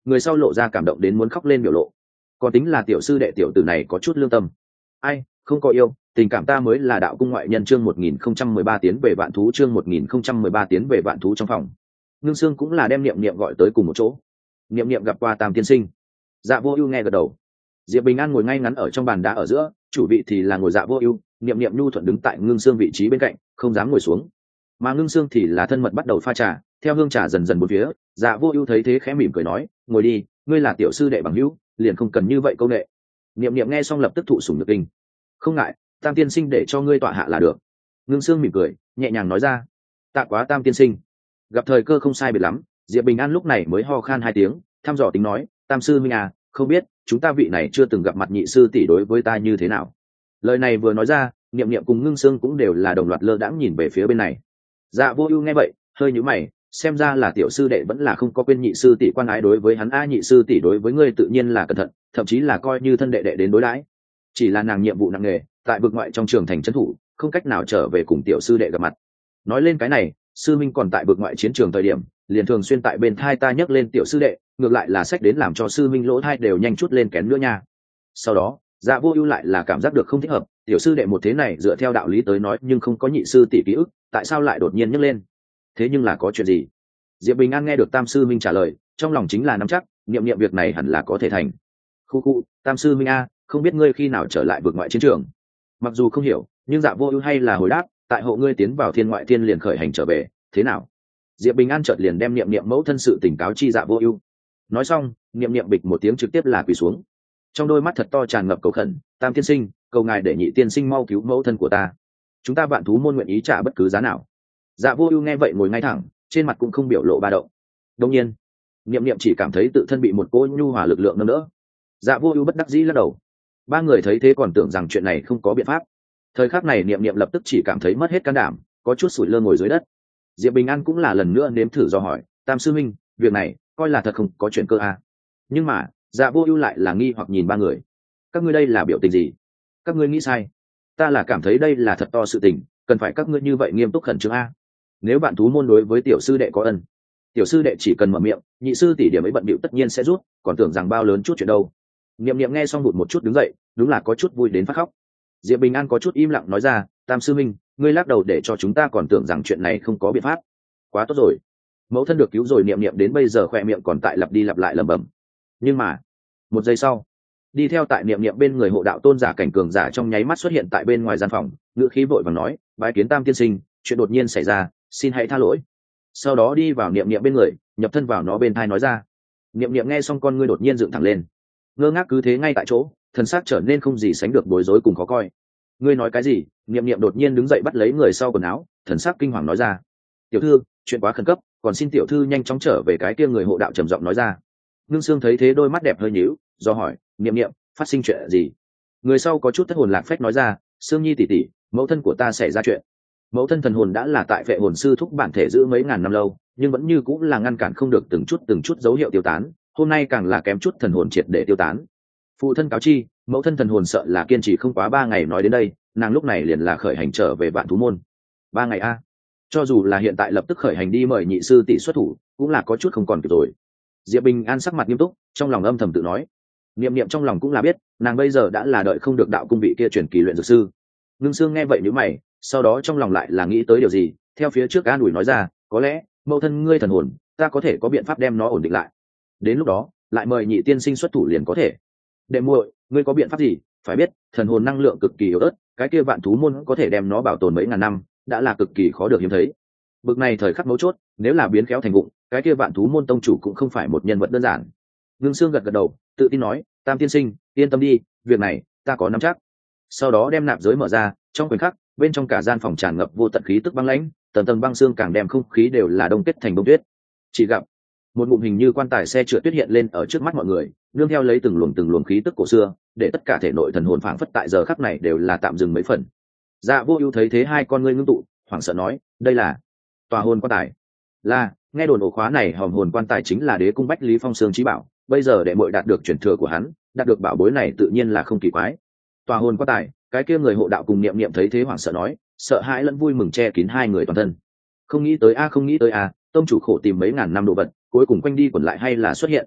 Speaker 1: người sau lộ ra cảm động đến muốn khóc lên biểu lộ. Còn tính là tiểu sư đệ tiểu tử này có chút lương tâm. Ai, không có yêu, tình cảm ta mới là đạo cung ngoại nhân. Chương một nghìn không trăm mười ba tiến về vạn thú. Chương một nghìn không trăm mười ba tiến về vạn thú. Trong phòng, Ngưng Sương cũng là đem Niệm Niệm gọi tới cùng một chỗ. Niệm Niệm gặp qua Tam tiên sinh. Dạ Vô Ưu nghe gật đầu. Diệp Bình An ngồi ngay ngắn ở trong bàn đá ở giữa, chủ vị thì là ngồi Dạ Vô Ưu, Niệm Niệm nhu thuận đứng tại Ngưng Sương vị trí bên cạnh, không dám ngồi xuống. Mà Ngưng Sương thì là thân mật bắt đầu pha trà, theo hương trà dần dần bốn phía. Dạ Vô Ưu thấy thế khẽ mỉm cười nói, ngồi đi, ngươi là tiểu sư đệ bằng hữu, liền không cần như vậy câu nệ. Niệm Niệm nghe xong lập tức thụ sủng nhược kinh. Không ngại, Tam tiên sinh để cho ngươi tọa hạ là được. Ngưng Sương mỉm cười, nhẹ nhàng nói ra. Tạ quá Tam tiên sinh. Gặp thời cơ không sai biệt lắm, Diệp Bình An lúc này mới ho khan hai tiếng, thăm dò tính nói, Tam sư huynh à, không biết chúng ta vị này chưa từng gặp mặt nhị sư tỷ đối với ta như thế nào. Lời này vừa nói ra, Niệm Niệm cùng Ngưng Sương cũng đều là đồng loạt lơ đãng nhìn về phía bên này. Dạ Vô Ưu nghe vậy, hơi nhíu mày, xem ra là tiểu sư đệ vẫn là không có quên nhị sư tỷ quan ái đối với hắn. A, nhị sư tỷ đối với ngươi tự nhiên là cẩn thận, thậm chí là coi như thân đệ đệ đến đối đãi. Chỉ là nàng nhiệm vụ nặng nề, tại vực ngoại trong trường thành trấn thủ, không cách nào trở về cùng tiểu sư đệ gặp mặt. Nói lên cái này, sư minh còn tại vực ngoại chiến trường thời điểm, liền thường xuyên tại bên thai ta nhắc lên tiểu sư đệ, ngược lại là sách đến làm cho sư minh lỗ thai đều nhanh chút lên kén nữa nha. Sau đó, Dạ Vô Ưu lại là cảm giác được không thích hợp, tiểu sư đệ một thế này dựa theo đạo lý tới nói nhưng không có nhị sư tỷ ký ức, tại sao lại đột nhiên nhắc lên? Thế nhưng là có chuyện gì? Diệp Bình An nghe được Tam sư minh trả lời, trong lòng chính là nắm chắc, niệm niệm việc này hẳn là có thể thành. Khu khu, Tam sư minh a, không biết ngươi khi nào trở lại vực ngoại chiến trường? Mặc dù không hiểu, nhưng Dạ Vô Ưu hay là hồi đáp, tại hộ ngươi tiến vào thiên ngoại thiên liền khởi hành trở về, thế nào? Diệp Bình An chợt liền đem niệm niệm mẫu thân sự tình cáo chi Dạ Vô Ưu. Nói xong, niệm niệm bịch một tiếng trực tiếp là quỳ xuống. Trong đôi mắt thật to tràn ngập cầu khẩn, Tam tiên sinh, cầu ngài để nhị tiên sinh mau cứu mẫu thân của ta. Chúng ta vạn thú môn nguyện ý trả bất cứ giá nào. Dạ Vô Ưu nghe vậy ngồi ngay thẳng, trên mặt cũng không biểu lộ ba động. Đương nhiên, niệm niệm chỉ cảm thấy tự thân bị một cỗ nhu hòa lực lượng nâng đỡ. Dạ Vô Ưu bất đắc dĩ lắc đầu. Ba người thấy thế còn tưởng rằng chuyện này không có biện pháp. Thời khắc này niệm niệm lập tức chỉ cảm thấy mất hết can đảm, có chút sủi lơ ngồi dưới đất. Diệp Bình An cũng là lần nữa nếm thử do hỏi, Tam sư minh, việc này coi là thật không có chuyện cơ à? Nhưng mà Dạ Vô Ưu lại là nghi hoặc nhìn ba người. Các ngươi đây là biểu tình gì? Các ngươi nghĩ sai. Ta là cảm thấy đây là thật to sự tình, cần phải các ngươi như vậy nghiêm túc khẩn trương a. Nếu bạn thú môn đối với tiểu sư đệ có ân, tiểu sư đệ chỉ cần mở miệng, nhị sư tỷ điểm ấy bận bịu tất nhiên sẽ rút, còn tưởng rằng bao lớn chút chuyện đâu. Niệm Niệm nghe xong hụt một chút đứng dậy, đúng là có chút vui đến phát khóc. Diệp Bình An có chút im lặng nói ra, Tam sư minh, ngươi lắc đầu để cho chúng ta còn tưởng rằng chuyện này không có biện pháp. Quá tốt rồi, mẫu thân được cứu rồi. Niệm Niệm đến bây giờ khỏe miệng còn tại lặp đi lặp lại lẩm bẩm. Nhưng mà một giây sau, đi theo tại Niệm Niệm bên người hộ đạo tôn giả cảnh cường giả trong nháy mắt xuất hiện tại bên ngoài gian phòng, ngữ khí vội vàng nói, bái kiến Tam tiên sinh, chuyện đột nhiên xảy ra, xin hãy tha lỗi. Sau đó đi vào Niệm Niệm bên người, nhập thân vào nó bên thai nói ra. Niệm Niệm nghe xong con ngươi đột nhiên dựng thẳng lên, ngơ ngác cứ thế ngay tại chỗ, thần sắc trở nên không gì sánh được bối rối cùng khó coi. Ngươi nói cái gì? Niệm Niệm đột nhiên đứng dậy bắt lấy người sau quần áo, thần sắc kinh hoàng nói ra. Tiểu thư, chuyện quá khẩn cấp, còn xin tiểu thư nhanh chóng trở về. Cái kia người hộ đạo trầm giọng nói ra. Ngưng Sương thấy thế đôi mắt đẹp hơi nhíu, do hỏi, Niệm Niệm, phát sinh chuyện gì? Người sau có chút thất hồn lạc phách nói ra, Sương Nhi tỷ tỷ, mẫu thân của ta xảy ra chuyện. Mẫu thân thần hồn đã là tại vệ hồn sư thúc bản thể giữ mấy ngàn năm lâu, nhưng vẫn như cũng là ngăn cản không được từng chút từng chút dấu hiệu tiêu tán, hôm nay càng là kém chút thần hồn triệt để tiêu tán. Phụ thân cáo chi, mẫu thân thần hồn sợ là kiên trì không quá ba ngày. Nói đến đây, nàng lúc này liền là khởi hành trở về vạn thú môn. Ba ngày a? Cho dù là hiện tại lập tức khởi hành đi mời nhị sư tỷ xuất thủ, cũng là có chút không còn kịp rồi. Diệp Bình An sắc mặt nghiêm túc, trong lòng âm thầm tự nói. Niệm Niệm trong lòng cũng là biết, nàng bây giờ đã là đợi không được đạo cung vị kia truyền kỳ luyện dược sư. Ngưng Sương nghe vậy nhíu mày, sau đó trong lòng lại là nghĩ tới điều gì, theo phía trước an ủi nói ra, có lẽ mẫu thân ngươi thần hồn, ta có thể có biện pháp đem nó ổn định lại. Đến lúc đó, lại mời nhị tiên sinh xuất thủ liền có thể. Đệ muội, ngươi có biện pháp gì? Phải biết, thần hồn năng lượng cực kỳ yếu ớt, cái kia vạn thú môn có thể đem nó bảo tồn mấy ngàn năm, đã là cực kỳ khó được hiếm thấy. Bực này thời khắc mấu chốt, nếu là biến khéo thành vụng, cái kia vạn thú môn tông chủ cũng không phải một nhân vật đơn giản. Ngưng Sương gật gật đầu, tự tin nói, Tam tiên sinh, yên tâm đi, việc này ta có nắm chắc. Sau đó đem nạp giới mở ra, trong khoảnh khắc, bên trong cả gian phòng tràn ngập vô tận khí tức băng lãnh, tầng tầng băng xương càng đem không khí đều là đông kết thành bông tuyết. Chỉ gặp một ngụm hình như quan tài xe trượt tuyết hiện lên ở trước mắt mọi người, nương theo lấy từng luồng từng luồng khí tức cổ xưa, để tất cả thể nội thần hồn phảng phất tại giờ khắc này đều là tạm dừng mấy phần. Dạ Vô Ưu thấy thế hai con ngươi ngưng tụ, hoảng sợ nói, đây là tòa hồn quan tài. Là, nghe đồn ổ khóa này hòm hồn quan tài chính là đế cung Bách Lý Phong Xương chí bảo, bây giờ đệ muội đạt được truyền thừa của hắn, đạt được bảo bối này tự nhiên là không kỳ quái. Tòa hồn quan tài, cái kia người hộ đạo cùng Niệm Niệm thấy thế hoảng sợ nói, sợ hãi lẫn vui mừng che kín hai người toàn thân. Không nghĩ tới a, không nghĩ tới a, tông chủ khổ tìm mấy ngàn năm đồ vật, cuối cùng quanh đi quẩn lại hay là xuất hiện.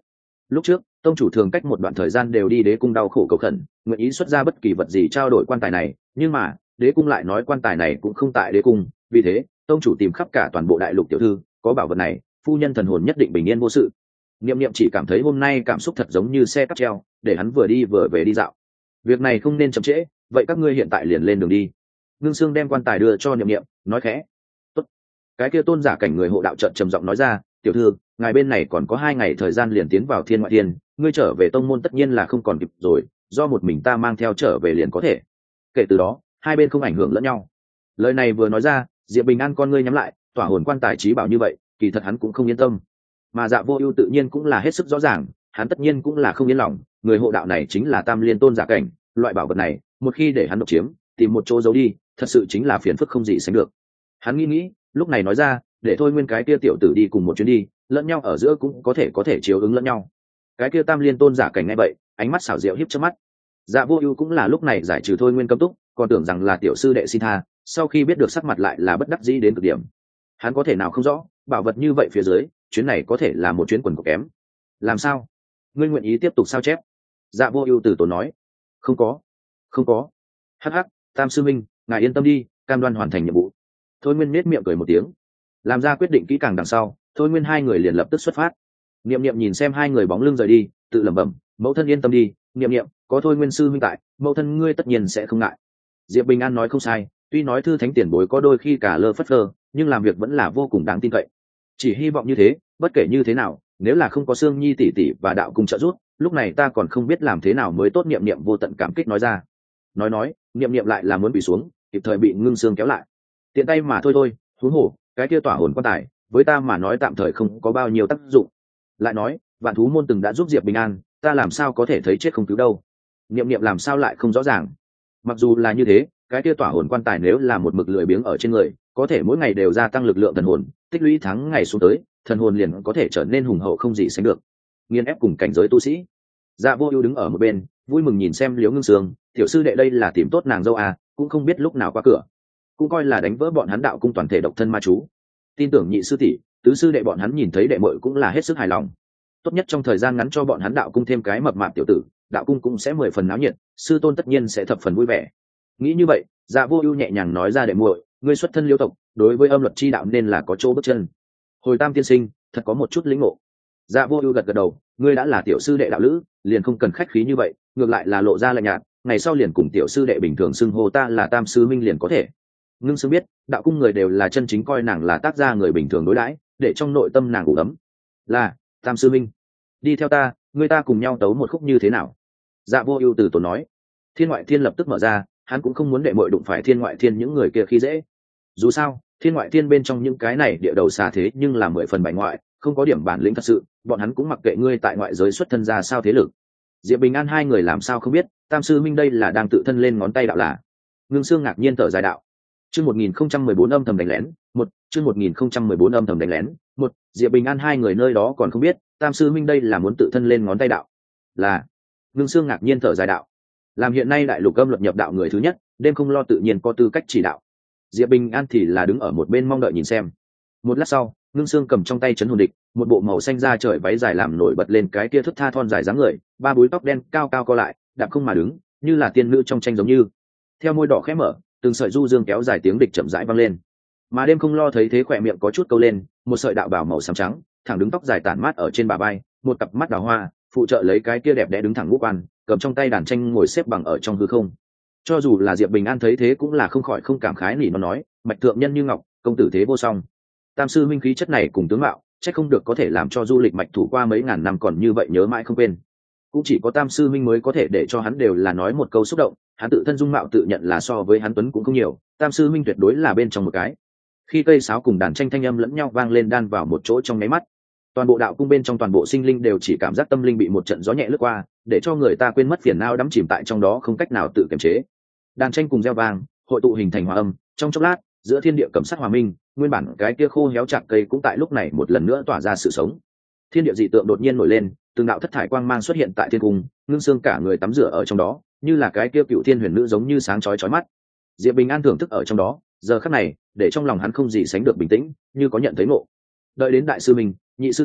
Speaker 1: Lúc trước tông chủ thường cách một đoạn thời gian đều đi đế cung đau khổ cầu khẩn, nguyện ý xuất ra bất kỳ vật gì trao đổi quan tài này, nhưng mà đế cung lại nói quan tài này cũng không tại đế cung, vì thế tông chủ tìm khắp cả toàn bộ đại lục tiểu thư, có bảo vật này phu nhân thần hồn nhất định bình yên vô sự. Niệm Niệm chỉ cảm thấy hôm nay cảm xúc thật giống như xe cắp treo, để hắn vừa đi vừa về đi dạo. Việc này không nên chậm trễ, vậy các ngươi hiện tại liền lên đường đi. Ngưng Sương đem quan tài đưa cho Niệm Niệm, nói khẽ. Tốt. Cái kia tôn giả cảnh người hộ đạo trợn trầm giọng nói ra, tiểu thư, ngài bên này còn có hai ngày thời gian liền tiến vào thiên ngoại thiên, ngươi trở về tông môn tất nhiên là không còn kịp rồi, do một mình ta mang theo trở về liền có thể. Kể từ đó hai bên không ảnh hưởng lẫn nhau. Lời này vừa nói ra, Diệp Bình An con ngươi nhắm lại, tỏa hồn quan tài trí bảo như vậy, kỳ thật hắn cũng không yên tâm. Mà Dạ Vô Ưu tự nhiên cũng là hết sức rõ ràng, hắn tất nhiên cũng là không yên lòng, người hộ đạo này chính là Tam Liên tôn giả cảnh, loại bảo vật này, một khi để hắn độc chiếm, tìm một chỗ giấu đi, thật sự chính là phiền phức không gì sánh được. Hắn nghĩ nghĩ, lúc này nói ra, để thôi nguyên cái kia tiểu tử đi cùng một chuyến đi, lẫn nhau ở giữa cũng có thể có thể chiếu ứng lẫn nhau. Cái kia Tam Liên tôn giả cảnh nghe vậy, ánh mắt xảo diệu híp chớp mắt. Dạ Vô Ưu cũng là lúc này giải trừ thôi nguyên cấm túc, còn tưởng rằng là tiểu sư đệ xin tha, sau khi biết được sắc mặt lại là bất đắc dĩ đến cực điểm. Hắn có thể nào không rõ, bảo vật như vậy phía dưới, chuyến này có thể là một chuyến quần của kém. Làm sao? Ngươi nguyện ý tiếp tục sao chép? Dạ Vô Ưu từ tốn nói. Không có, không có. Hắc hắc, Tam sư minh, ngài yên tâm đi, cam đoan hoàn thành nhiệm vụ. Thôi Nguyên nhếch miệng cười một tiếng. Làm ra quyết định kỹ càng đằng sau, Thôi Nguyên hai người liền lập tức xuất phát. Niệm Niệm nhìn xem hai người bóng lưng rời đi, tự lẩm bẩm, mẫu thân yên tâm đi, Niệm Niệm, có Thôi Nguyên sư huynh tại, mẫu thân ngươi tất nhiên sẽ không ngại. Diệp Bình An nói không sai, tuy nói thư thánh tiền bối có đôi khi cả lơ phất lơ, nhưng làm việc vẫn là vô cùng đáng tin cậy. Chỉ hy vọng như thế, bất kể như thế nào, nếu là không có Sương Nhi tỷ tỷ và đạo cung trợ giúp, lúc này ta còn không biết làm thế nào mới tốt. Niệm Niệm vô tận cảm kích nói ra. Nói nói, Niệm Niệm lại là muốn bị xuống, kịp thời bị Ngưng Sương kéo lại. Tiện tay mà thôi thôi, huống hồ, cái kia tỏa hồn quan tài, với ta mà nói tạm thời không có bao nhiêu tác dụng. Lại nói, vạn thú môn từng đã giúp Diệp Bình An, ta làm sao có thể thấy chết không cứu đâu. Niệm Niệm làm sao lại không rõ ràng. Mặc dù là như thế, cái kia tỏa hồn quan tài nếu là một mực lười biếng ở trên người, có thể mỗi ngày đều gia tăng lực lượng thần hồn, tích lũy tháng ngày xuống tới, thần hồn liền có thể trở nên hùng hậu không gì sánh được, nghiền ép cùng cảnh giới tu sĩ. Dạ Vô Ưu đứng ở một bên, vui mừng nhìn xem Liễu Ngưng Sương, tiểu sư đệ đây là tìm tốt nàng dâu à, cũng không biết lúc nào qua cửa, cũng coi là đánh vỡ bọn hắn đạo cung toàn thể độc thân ma chú. Tin tưởng nhị sư tỷ, tứ sư đệ bọn hắn nhìn thấy đệ muội cũng là hết sức hài lòng. Tốt nhất trong thời gian ngắn cho bọn hắn đạo cung thêm cái mập mạp tiểu tử, đạo cung cũng sẽ mười phần náo nhiệt, sư tôn tất nhiên sẽ thập phần vui vẻ. Nghĩ như vậy, Dạ Vô Ưu nhẹ nhàng nói ra, đệ muội, ngươi xuất thân Liễu tộc, đối với âm luật chi đạo nên là có chỗ bước chân. Hồi Tam tiên sinh, thật có một chút lĩnh ngộ. Dạ Vô Ưu gật gật đầu, ngươi đã là tiểu sư đệ đạo lữ, liền không cần khách khí như vậy, ngược lại là lộ ra lạnh nhạt, ngày sau liền cùng tiểu sư đệ bình thường xưng hô ta là Tam sư minh liền có thể. Ngưng Sương biết, đạo cung người đều là chân chính coi nàng là tác gia người bình thường đối đãi, để trong nội tâm nàng ủ ấm. Là, Tam sư minh, đi theo ta, ngươi ta cùng nhau tấu một khúc như thế nào? Dạ Vô Ưu từ tốn nói. Thiên ngoại thiên lập tức mở ra, hắn cũng không muốn đệ muội đụng phải thiên ngoại thiên những người kia khi dễ. Dù sao, thiên ngoại thiên bên trong những cái này địa đầu xà thế nhưng là mười phần bài ngoại, không có điểm bản lĩnh thật sự, bọn hắn cũng mặc kệ ngươi tại ngoại giới xuất thân ra sao thế lực. Diệp Bình An hai người làm sao không biết, Tam sư minh đây là đang tự thân lên ngón tay đạo là. Ngưng Sương ngạc nhiên thở dài đạo. Chương một nghìn không trăm mười bốn âm thầm đánh lén, một, chương một nghìn không trăm mười bốn âm thầm đánh lén, một, Diệp Bình An hai người nơi đó còn không biết, Tam sư minh đây là muốn tự thân lên ngón tay đạo. Là. Ngưng Sương ngạc nhiên thở dài đạo. Làm hiện nay đại lục âm luật nhập đạo người thứ nhất, đêm không lo tự nhiên có tư cách chỉ đạo. Diệp Bình An thì là đứng ở một bên mong đợi nhìn xem. Một lát sau, Ngưng Sương cầm trong tay trấn hồn địch, một bộ màu xanh da trời váy dài làm nổi bật lên cái kia thướt tha thon dài dáng người, ba búi tóc đen cao cao co lại, đạp không mà đứng, như là tiên nữ trong tranh giống như. Theo môi đỏ khẽ mở, từng sợi du dương kéo dài tiếng địch chậm rãi vang lên. Mà đêm không lo thấy thế khỏe miệng có chút câu lên, một sợi đạo bào màu xám trắng, thẳng đứng tóc dài tản mát ở trên bả vai, một cặp mắt đào hoa, phụ trợ lấy cái kia đẹp đẽ đứng thẳng ngũ quan, cầm trong tay đàn tranh ngồi xếp bằng ở trong hư không. Cho dù là Diệp Bình An thấy thế cũng là không khỏi không cảm khái nỉ nó nói, mạch thượng nhân như ngọc, công tử thế vô song. Tam sư minh khí chất này cùng tướng mạo, chắc không được có thể làm cho du lịch mạch thủ qua mấy ngàn năm còn như vậy nhớ mãi không quên. Cũng chỉ có Tam sư minh mới có thể để cho hắn đều là nói một câu xúc động, hắn tự thân dung mạo tự nhận là so với hắn tuấn cũng không nhiều, Tam sư minh tuyệt đối là bên trong một cái. Khi cây sáo cùng đàn tranh thanh âm lẫn nhau vang lên đan vào một chỗ trong nháy mắt, toàn bộ đạo cung bên trong toàn bộ sinh linh đều chỉ cảm giác tâm linh bị một trận gió nhẹ lướt qua, để cho người ta quên mất phiền não đắm chìm tại trong đó không cách nào tự kiềm chế. Đàn tranh cùng reo vang, hội tụ hình thành hòa âm, trong chốc lát, giữa thiên địa cẩm sắc hòa minh, nguyên bản cái kia khô héo chạc cây cũng tại lúc này một lần nữa tỏa ra sự sống. Thiên địa dị tượng đột nhiên nổi lên, từng đạo thất thải quang mang xuất hiện tại thiên cung, Ngưng Sương cả người tắm rửa ở trong đó, như là cái kia cựu thiên huyền nữ giống như sáng chói chói mắt. Diệp Bình An thưởng thức ở trong đó, giờ khắc này, để trong lòng hắn không gì sánh được bình tĩnh, như có nhận thấy ngộ. Đợi đến đại sư mình, nhị sư tỷ,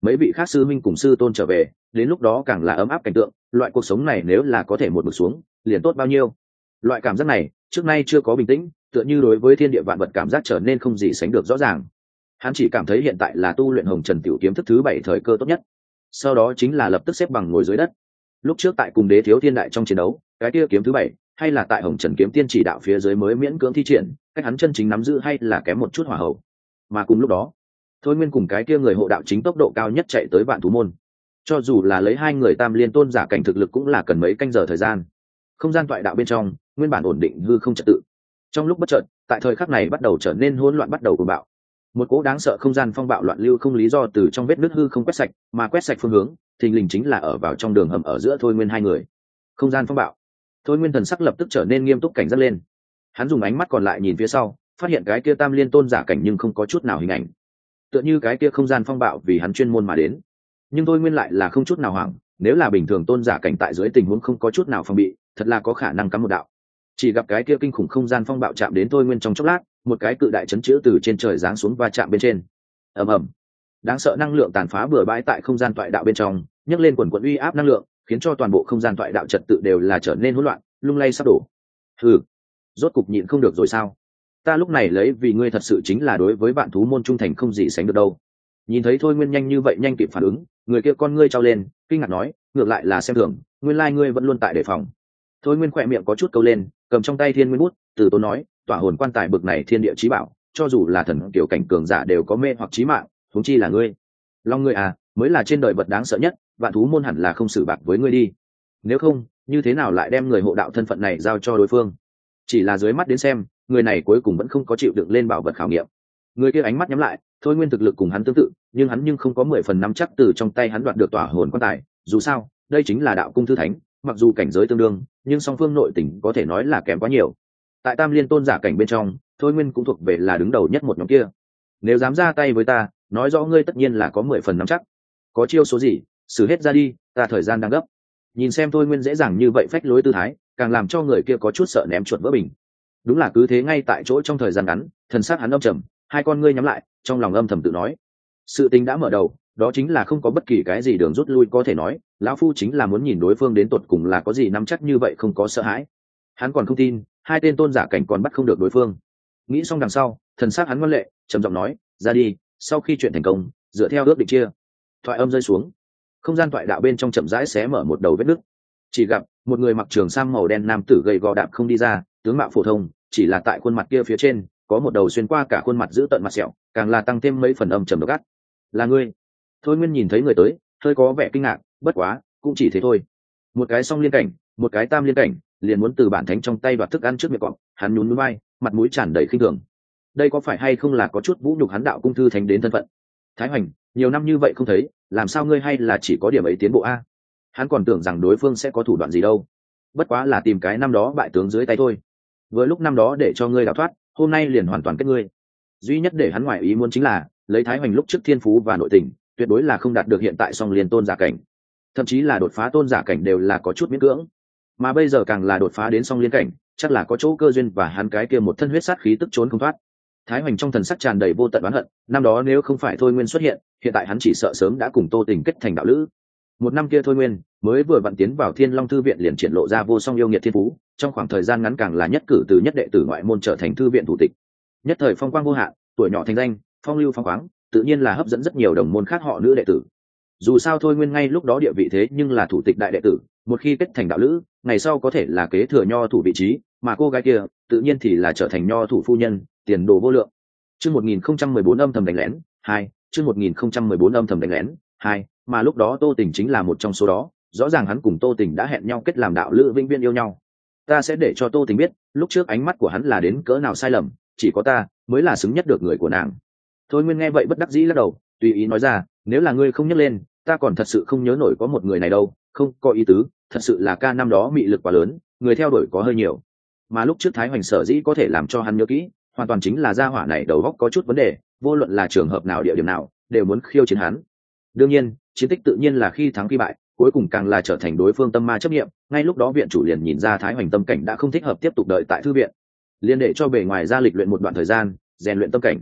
Speaker 1: mấy vị khác sư minh cùng sư tôn trở về, đến lúc đó càng là ấm áp cảnh tượng. Loại cuộc sống này nếu là có thể một bước xuống liền tốt bao nhiêu. Loại cảm giác này trước nay chưa có bình tĩnh, tựa như đối với thiên địa vạn vật cảm giác trở nên không gì sánh được rõ ràng. Hắn chỉ cảm thấy hiện tại là tu luyện hồng trần tiểu kiếm thức thứ bảy thời cơ tốt nhất, sau đó chính là lập tức xếp bằng ngồi dưới đất. Lúc trước tại cùng đế thiếu thiên đại trong chiến đấu, cái kia kiếm thứ bảy hay là tại hồng trần kiếm tiên chỉ đạo phía dưới mới miễn cưỡng thi triển, cách hắn chân chính nắm giữ hay là kém một chút hỏa hậu. Mà cùng lúc đó, thôi nguyên cùng cái kia người hộ đạo chính tốc độ cao nhất chạy tới vạn thú môn. Cho dù là lấy hai người tam liên tôn giả cảnh thực lực cũng là cần mấy canh giờ thời gian. Không gian toại đạo bên trong nguyên bản ổn định hư không trật tự, trong lúc bất chợt tại thời khắc này bắt đầu trở nên hỗn loạn, bắt đầu cuồng bạo. Một cỗ đáng sợ không gian phong bạo loạn lưu không lý do từ trong vết nứt hư không quét sạch, mà quét sạch phương hướng thình lình chính là ở vào trong đường hầm ở giữa thôi nguyên hai người. Không gian phong bạo. Thôi nguyên thần sắc lập tức trở nên nghiêm túc cảnh giác lên. Hắn dùng ánh mắt còn lại nhìn phía sau, phát hiện cái kia tam liên tôn giả cảnh nhưng không có chút nào hình ảnh, tựa như cái kia không gian phong bạo vì hắn chuyên môn mà đến. Nhưng thôi nguyên lại là không chút nào hoảng, nếu là bình thường tôn giả cảnh tại dưới tình huống không có chút nào phòng bị, thật là có khả năng cắm một đạo. Chỉ gặp cái kia kinh khủng không gian phong bạo chạm đến thôi nguyên trong chốc lát, một cái cự đại chấn chữ từ trên trời giáng xuống va chạm bên trên. Ầm ầm. Đáng sợ năng lượng tàn phá bừa bãi tại không gian toại đạo bên trong, nhấc lên quần quần uy áp năng lượng, khiến cho toàn bộ không gian toại đạo trật tự đều là trở nên hỗn loạn, lung lay sắp đổ. Hừ, rốt cục nhịn không được rồi sao? Ta lúc này lấy vì ngươi thật sự chính là đối với vạn thú môn trung thành không gì sánh được đâu. Nhìn thấy thôi nguyên nhanh như vậy nhanh kịp phản ứng, người kia con ngươi trao lên, kinh ngạc nói, ngược lại là xem thường, nguyên lai ngươi vẫn luôn tại đề phòng. Thôi nguyên khỏe miệng có chút câu lên, cầm trong tay thiên nguyên bút, từ tốn nói, tỏa hồn quan tài bực này thiên địa chí bảo, cho dù là thần kiểu cảnh cường giả đều có mê hoặc chí mạng, huống chi là ngươi. Long ngươi à, mới là trên đời vật đáng sợ nhất, vạn thú môn hẳn là không xử bạc với ngươi đi. Nếu không, như thế nào lại đem người hộ đạo thân phận này giao cho đối phương? Chỉ là dưới mắt đến xem, người này cuối cùng vẫn không có chịu đựng lên bảo vật khảo nghiệm. Người kia ánh mắt nhắm lại, thôi nguyên thực lực cùng hắn tương tự, nhưng hắn nhưng không có mười phần nắm chắc từ trong tay hắn đoạt được tỏa hồn quan tài. Dù sao, đây chính là đạo cung thư thánh, mặc dù cảnh giới tương đương, nhưng song phương nội tình có thể nói là kém quá nhiều. Tại tam liên tôn giả cảnh bên trong, thôi nguyên cũng thuộc về là đứng đầu nhất một nhóm kia. Nếu dám ra tay với ta, nói rõ ngươi tất nhiên là có mười phần nắm chắc. Có chiêu số gì, xử hết ra đi, ta thời gian đang gấp. Nhìn xem thôi nguyên dễ dàng như vậy phách lối tư thái, càng làm cho người kia có chút sợ ném chuột vỡ bình. Đúng là cứ thế, ngay tại chỗ trong thời gian ngắn, thần sắc hắn âm trầm, hai con ngươi nhắm lại, trong lòng âm thầm tự nói, sự tình đã mở đầu, đó chính là không có bất kỳ cái gì đường rút lui có thể nói, lão phu chính là muốn nhìn đối phương đến tột cùng là có gì nắm chắc như vậy không có sợ hãi. Hắn còn không tin hai tên tôn giả cảnh còn bắt không được đối phương. Nghĩ xong đằng sau, thần sắc hắn ngoan lệ, trầm giọng nói, ra đi, sau khi chuyện thành công, dựa theo ước định chia. Thoại âm rơi xuống, không gian thoại đạo bên trong chậm rãi xé mở một đầu vết nứt. Chỉ gặp một người mặc trường sam màu đen nam tử gầy gò đạp không đi ra, tướng mạo phổ thông, chỉ là tại khuôn mặt kia phía trên có một đầu xuyên qua cả khuôn mặt giữ tợn mặt sẹo, càng là tăng thêm mấy phần âm trầm độc ác. Là ngươi? Thôi nguyên nhìn thấy người tới, hơi có vẻ kinh ngạc, bất quá cũng chỉ thế thôi. Một cái song liên cảnh, một cái tam liên cảnh, liền muốn từ bản thánh trong tay đoạt thức ăn trước miệng cọp. Hắn nhún nhún vai, mặt mũi tràn đầy khinh thường. Đây có phải hay không là có chút vũ nhục hắn đạo cung thư thánh đến thân phận? Thái Hoành, nhiều năm như vậy không thấy, làm sao ngươi hay là chỉ có điểm ấy tiến bộ a? Hắn còn tưởng rằng đối phương sẽ có thủ đoạn gì đâu, bất quá là tìm cái năm đó bại tướng dưới tay thôi. Vừa lúc năm đó để cho ngươi đào thoát, hôm nay liền hoàn toàn kết ngươi. Duy nhất để hắn ngoại ý muốn chính là lấy Thái Hoành lúc trước thiên phú và nội tình, tuyệt đối là không đạt được hiện tại song liên tôn giả cảnh, thậm chí là đột phá tôn giả cảnh đều là có chút miễn cưỡng, mà bây giờ càng là đột phá đến song liên cảnh, chắc là có chỗ cơ duyên và hắn cái kia một thân huyết sát khí tức trốn không thoát. Thái Hoành trong thần sắc tràn đầy vô tận oán hận, năm đó nếu không phải Thôi Nguyên xuất hiện, hiện tại hắn chỉ sợ sớm đã cùng Tô Tình kết thành đạo lữ. Một năm kia Thôi Nguyên mới vừa vặn tiến vào Thiên Long thư viện liền triển lộ ra vô song yêu nghiệt thiên phú, trong khoảng thời gian ngắn càng là nhất cử từ nhất đệ tử ngoại môn trở thành thư viện thủ tịch. Nhất thời phong quang vô hạn, tuổi nhỏ thành danh, phong lưu phong khoáng, tự nhiên là hấp dẫn rất nhiều đồng môn khác họ nữ đệ tử. Dù sao Thôi Nguyên ngay lúc đó địa vị thế nhưng là thủ tịch đại đệ tử, một khi kết thành đạo lữ, ngày sau có thể là kế thừa nho thủ vị trí, mà cô gái kia tự nhiên thì là trở thành nho thủ phu nhân, tiền đồ vô lượng. Chương một nghìn không trăm mười bốn âm thầm đánh lén hai, chương một nghìn không trăm mười bốn âm thầm đánh lén hai, mà lúc đó Tô Tình chính là một trong số đó, rõ ràng hắn cùng Tô Tình đã hẹn nhau kết làm đạo lữ vĩnh viễn yêu nhau. Ta sẽ để cho Tô Tình biết, lúc trước ánh mắt của hắn là đến cỡ nào sai lầm, chỉ có ta mới là xứng nhất được người của nàng. Thôi Nguyên nghe vậy bất đắc dĩ lắc đầu, tùy ý nói ra, nếu là ngươi không nhắc lên, ta còn thật sự không nhớ nổi có một người này đâu, không có ý tứ, thật sự là ca năm đó mị lực quá lớn, người theo đuổi có hơi nhiều. Mà lúc trước Thái Hoành sở dĩ có thể làm cho hắn nhớ kỹ, hoàn toàn chính là gia hỏa này đầu óc có chút vấn đề, vô luận là trường hợp nào địa điểm nào, đều muốn khiêu chiến hắn. Đương nhiên, chiến tích tự nhiên là khi thắng khi bại, cuối cùng càng là trở thành đối phương tâm ma chấp niệm, ngay lúc đó viện chủ liền nhìn ra Thái Hoành tâm cảnh đã không thích hợp tiếp tục đợi tại thư viện, liền để cho bề ngoài ra lịch luyện một đoạn thời gian, rèn luyện tâm cảnh.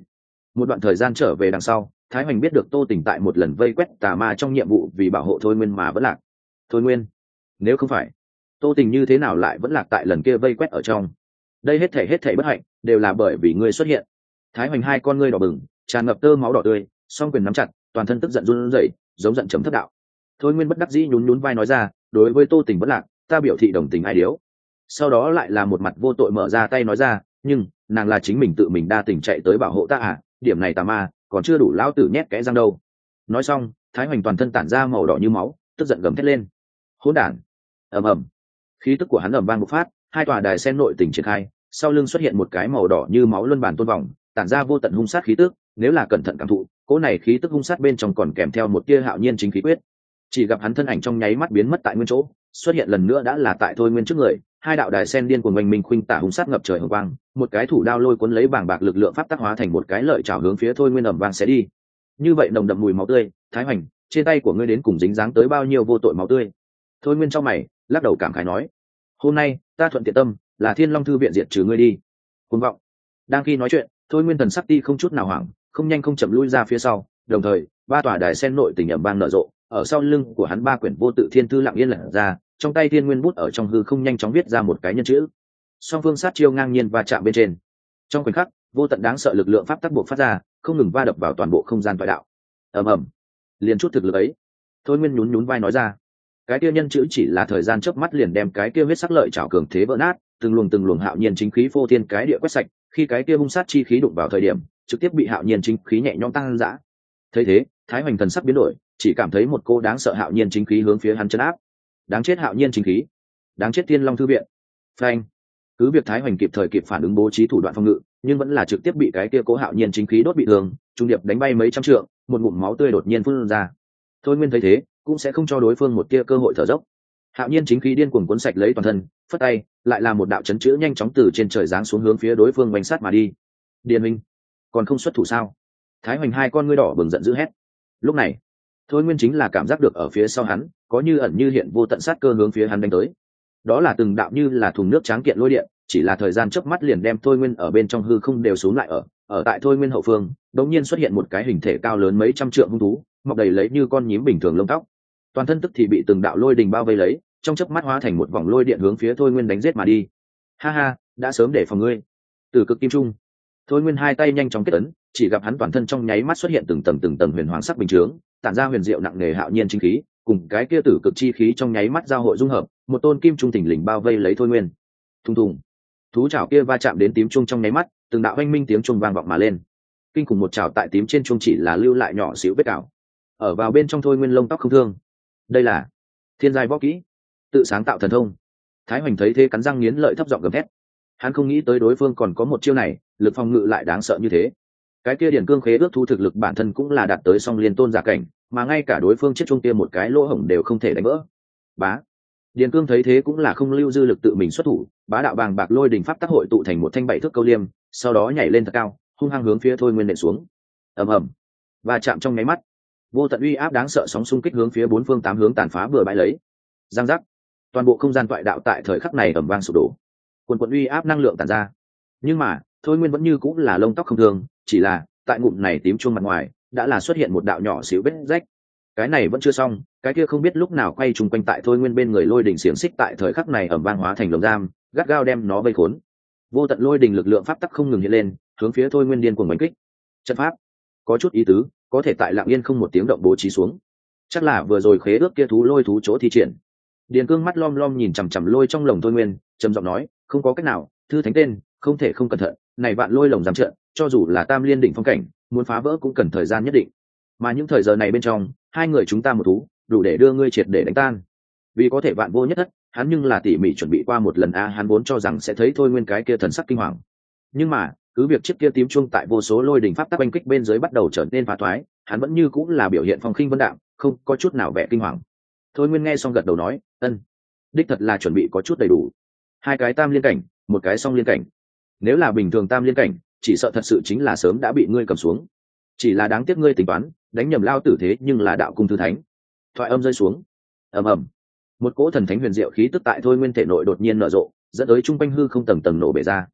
Speaker 1: Một đoạn thời gian trở về đằng sau, Thái Hoành biết được Tô Tình tại một lần vây quét tà ma trong nhiệm vụ vì bảo hộ Thôi Nguyên mà vẫn lạc. Thôi Nguyên, nếu không phải Tô Tình như thế nào lại vẫn lạc tại lần kia vây quét ở trong? Đây hết thảy hết thảy bất hạnh đều là bởi vì ngươi xuất hiện. Thái Hoành hai con ngươi đỏ bừng, tràn ngập tơ máu đỏ tươi, song quyền nắm chặt, toàn thân tức giận run rẩy, giống giận chấm thất đạo. Thôi Nguyên bất đắc dĩ nhún nhún vai nói ra, đối với Tô Tình vẫn lạc, ta biểu thị đồng tình ai điếu. Sau đó lại là một mặt vô tội mở ra tay nói ra, nhưng nàng là chính mình tự mình đa tình chạy tới bảo hộ ta à, điểm này tà ma còn chưa đủ lão tử nhét kẽ răng đâu. Nói xong, Thái Hoành toàn thân tản ra màu đỏ như máu, tức giận gầm thét lên. Hỗn đản! Ầm ầm. Khí tức của hắn ầm vang bộc phát, hai tòa đài sen nội tình triển khai, sau lưng xuất hiện một cái màu đỏ như máu luân bản tôn vòng, tản ra vô tận hung sát khí tức, nếu là cẩn thận cảm thụ, cỗ này khí tức hung sát bên trong còn kèm theo một tia hạo nhiên chính khí quyết. Chỉ gặp hắn thân ảnh trong nháy mắt biến mất tại nguyên chỗ, xuất hiện lần nữa đã là tại Thôi Nguyên trước người, hai đạo đài sen điên cuồng oanh minh khuynh tả hung sát ngập trời hồng quang, một cái thủ đao lôi cuốn lấy bảng bạc lực lượng pháp tác hóa thành một cái lợi chảo hướng phía Thôi Nguyên ầm vang sẽ đi. Như vậy nồng đậm mùi máu tươi, Thái Hoành, trên tay của ngươi đến cùng dính dáng tới bao nhiêu vô tội máu tươi. Thôi Nguyên trong mày lắc đầu cảm khái nói, hôm nay ta thuận tiện tâm là Thiên Long thư viện diệt trừ ngươi đi. Cuồng vọng. Đang khi nói chuyện, Thôi Nguyên thần sắc ti không chút nào hoảng, không nhanh không chậm lui ra phía sau, đồng thời ba tòa đài sen nội tình ầm vang nở rộ, ở sau lưng của hắn ba quyển vô tự thiên thư lặng yên lẩn ra, trong tay thiên nguyên bút ở trong hư không nhanh chóng viết ra một cái nhân chữ. Song phương sát chiêu ngang nhiên va chạm bên trên. Trong khoảnh khắc, vô tận đáng sợ lực lượng pháp tắc buộc phát ra, không ngừng va đập vào toàn bộ không gian toại đạo. Ầm ầm. Liền chút thực lực ấy, Thôi Nguyên nhún nhún vai nói ra, cái kia nhân chữ chỉ là thời gian chớp mắt liền đem cái kia huyết sắc lợi trảo cường thế vỡ nát, từng luồng từng luồng hạo nhiên chính khí phô thiên cái địa quét sạch, khi cái kia hung sát chi khí đụng vào thời điểm, trực tiếp bị hạo nhiên chính khí nhẹ nhõm tăng dã. Thấy thế, Thái Hoành thần sắc biến đổi, chỉ cảm thấy một cô đáng sợ hạo nhiên chính khí hướng phía hắn chấn áp. Đáng chết hạo nhiên chính khí, đáng chết Thiên Long thư viện. Phanh. Cứ việc Thái Hoành kịp thời kịp phản ứng bố trí thủ đoạn phòng ngự, nhưng vẫn là trực tiếp bị cái kia cố hạo nhiên chính khí đốt bị thương, trung điệp đánh bay mấy trăm trượng, một ngụm máu tươi đột nhiên phun ra. Thôi Nguyên thấy thế, cũng sẽ không cho đối phương một tia cơ hội thở dốc. Hạo nhiên chính khí điên cuồng cuốn sạch lấy toàn thân, phất tay, lại là một đạo chấn chữ nhanh chóng từ trên trời giáng xuống hướng phía đối phương bánh sát mà đi. Điền Minh, còn không xuất thủ sao? Thái Hoành hai con ngươi đỏ bừng giận dữ hét. Lúc này, Thôi Nguyên chính là cảm giác được ở phía sau hắn, có như ẩn như hiện vô tận sát cơ hướng phía hắn đánh tới. Đó là từng đạo như là thùng nước tráng kiện lôi điện, chỉ là thời gian chớp mắt liền đem Thôi Nguyên ở bên trong hư không đều xuống lại ở. Ở tại Thôi Nguyên hậu phương, đột nhiên xuất hiện một cái hình thể cao lớn mấy trăm trượng hung thú, mọc đầy lấy như con nhím bình thường lông tóc. Toàn thân tức thì bị từng đạo lôi đình bao vây lấy, trong chớp mắt hóa thành một vòng lôi điện hướng phía Thôi Nguyên đánh giết mà đi. Ha ha, đã sớm để phòng ngươi. Từ cực kim trung. Thôi Nguyên hai tay nhanh chóng kết ấn, chỉ gặp hắn toàn thân trong nháy mắt xuất hiện từng tầng từng tầng huyền hoàng sắc bình chướng, tản ra huyền diệu nặng nề hạo nhiên chính khí, cùng cái kia tử cực chi khí trong nháy mắt giao hội dung hợp, một tôn kim trung thình lình bao vây lấy Thôi Nguyên. Thùng thùng. Thú chảo kia va chạm đến tím trung trong nháy mắt, từng đạo oanh minh tiếng trung vang vọng mà lên. Kinh khủng một chảo tại tím trên trung chỉ là lưu lại nhỏ xíu vết cào. Ở vào bên trong Thôi Nguyên lông tóc không thương. Đây là thiên giai võ kỹ, tự sáng tạo thần thông. Thái Hoành thấy thế cắn răng nghiến lợi thấp giọng gầm thét. Hắn không nghĩ tới đối phương còn có một chiêu này, lực phòng ngự lại đáng sợ như thế. Cái kia điển cương khế ước thu thực lực bản thân cũng là đạt tới song liên tôn giả cảnh, mà ngay cả đối phương chết trung kia một cái lỗ hổng đều không thể đánh vỡ. Bá. Điền cương thấy thế cũng là không lưu dư lực tự mình xuất thủ, bá đạo bàng bạc lôi đình pháp tác hội tụ thành một thanh bảy thước câu liêm, sau đó nhảy lên thật cao, hung hăng hướng phía Thôi Nguyên nện xuống. Ầm ầm. Và chạm trong nháy mắt, vô tận uy áp đáng sợ sóng xung kích hướng phía bốn phương tám hướng tàn phá bừa bãi lấy. Giang giác. Toàn bộ không gian toại đạo tại thời khắc này ầm vang sụp đổ. Quần quần uy áp năng lượng tản ra. Nhưng mà, Thôi Nguyên vẫn như cũng là lông tóc không thương, chỉ là tại ngụm này tím chuông mặt ngoài đã là xuất hiện một đạo nhỏ xíu vết rách. Cái này vẫn chưa xong, cái kia không biết lúc nào quay trùng quanh tại Thôi Nguyên bên người lôi đỉnh xiềng xích tại thời khắc này ầm vang hóa thành lồng giam, gắt gao đem nó vây khốn. Vô tận lôi đỉnh lực lượng pháp tắc không ngừng hiện lên, hướng phía Thôi Nguyên điên cuồng đánh kích. Trận pháp có chút ý tứ, có thể tại lặng yên không một tiếng động bố trí xuống. Chắc là vừa rồi khế ước kia thú lôi thú chỗ thi triển. Điền Cương mắt lom lom nhìn chằm chằm lôi trong lồng Thôi Nguyên, trầm giọng nói, không có cách nào, thư thánh tên, không thể không cẩn thận, này vạn lôi lồng giam trận, cho dù là tam liên đỉnh phong cảnh, muốn phá vỡ cũng cần thời gian nhất định. Mà những thời giờ này bên trong, hai người chúng ta một thú, đủ để đưa ngươi triệt để đánh tan. Vì có thể vạn vô nhất thất, hắn nhưng là tỉ mỉ chuẩn bị qua một lần a, hắn vốn cho rằng sẽ thấy Thôi Nguyên cái kia thần sắc kinh hoàng. Nhưng mà, cứ việc chiếc kia tím chuông tại vô số lôi đỉnh pháp tắc oanh kích bên dưới bắt đầu trở nên phá thoái, hắn vẫn như cũng là biểu hiện phong khinh vân đạm, không có chút nào vẻ kinh hoàng. Thôi Nguyên nghe xong gật đầu nói, ân, đích thật là chuẩn bị có chút đầy đủ. Hai cái tam liên cảnh, một cái song liên cảnh. Nếu là bình thường tam liên cảnh, chỉ sợ thật sự chính là sớm đã bị ngươi cầm xuống. Chỉ là đáng tiếc ngươi tính toán, đánh nhầm lao tử thế nhưng là đạo cung thư thánh. Thoại âm rơi xuống, ầm ầm, một cỗ thần thánh huyền diệu khí tức tại Thôi Nguyên thể nội đột nhiên nở rộ, dẫn tới trung quanh hư không tầng tầng nổ bể ra.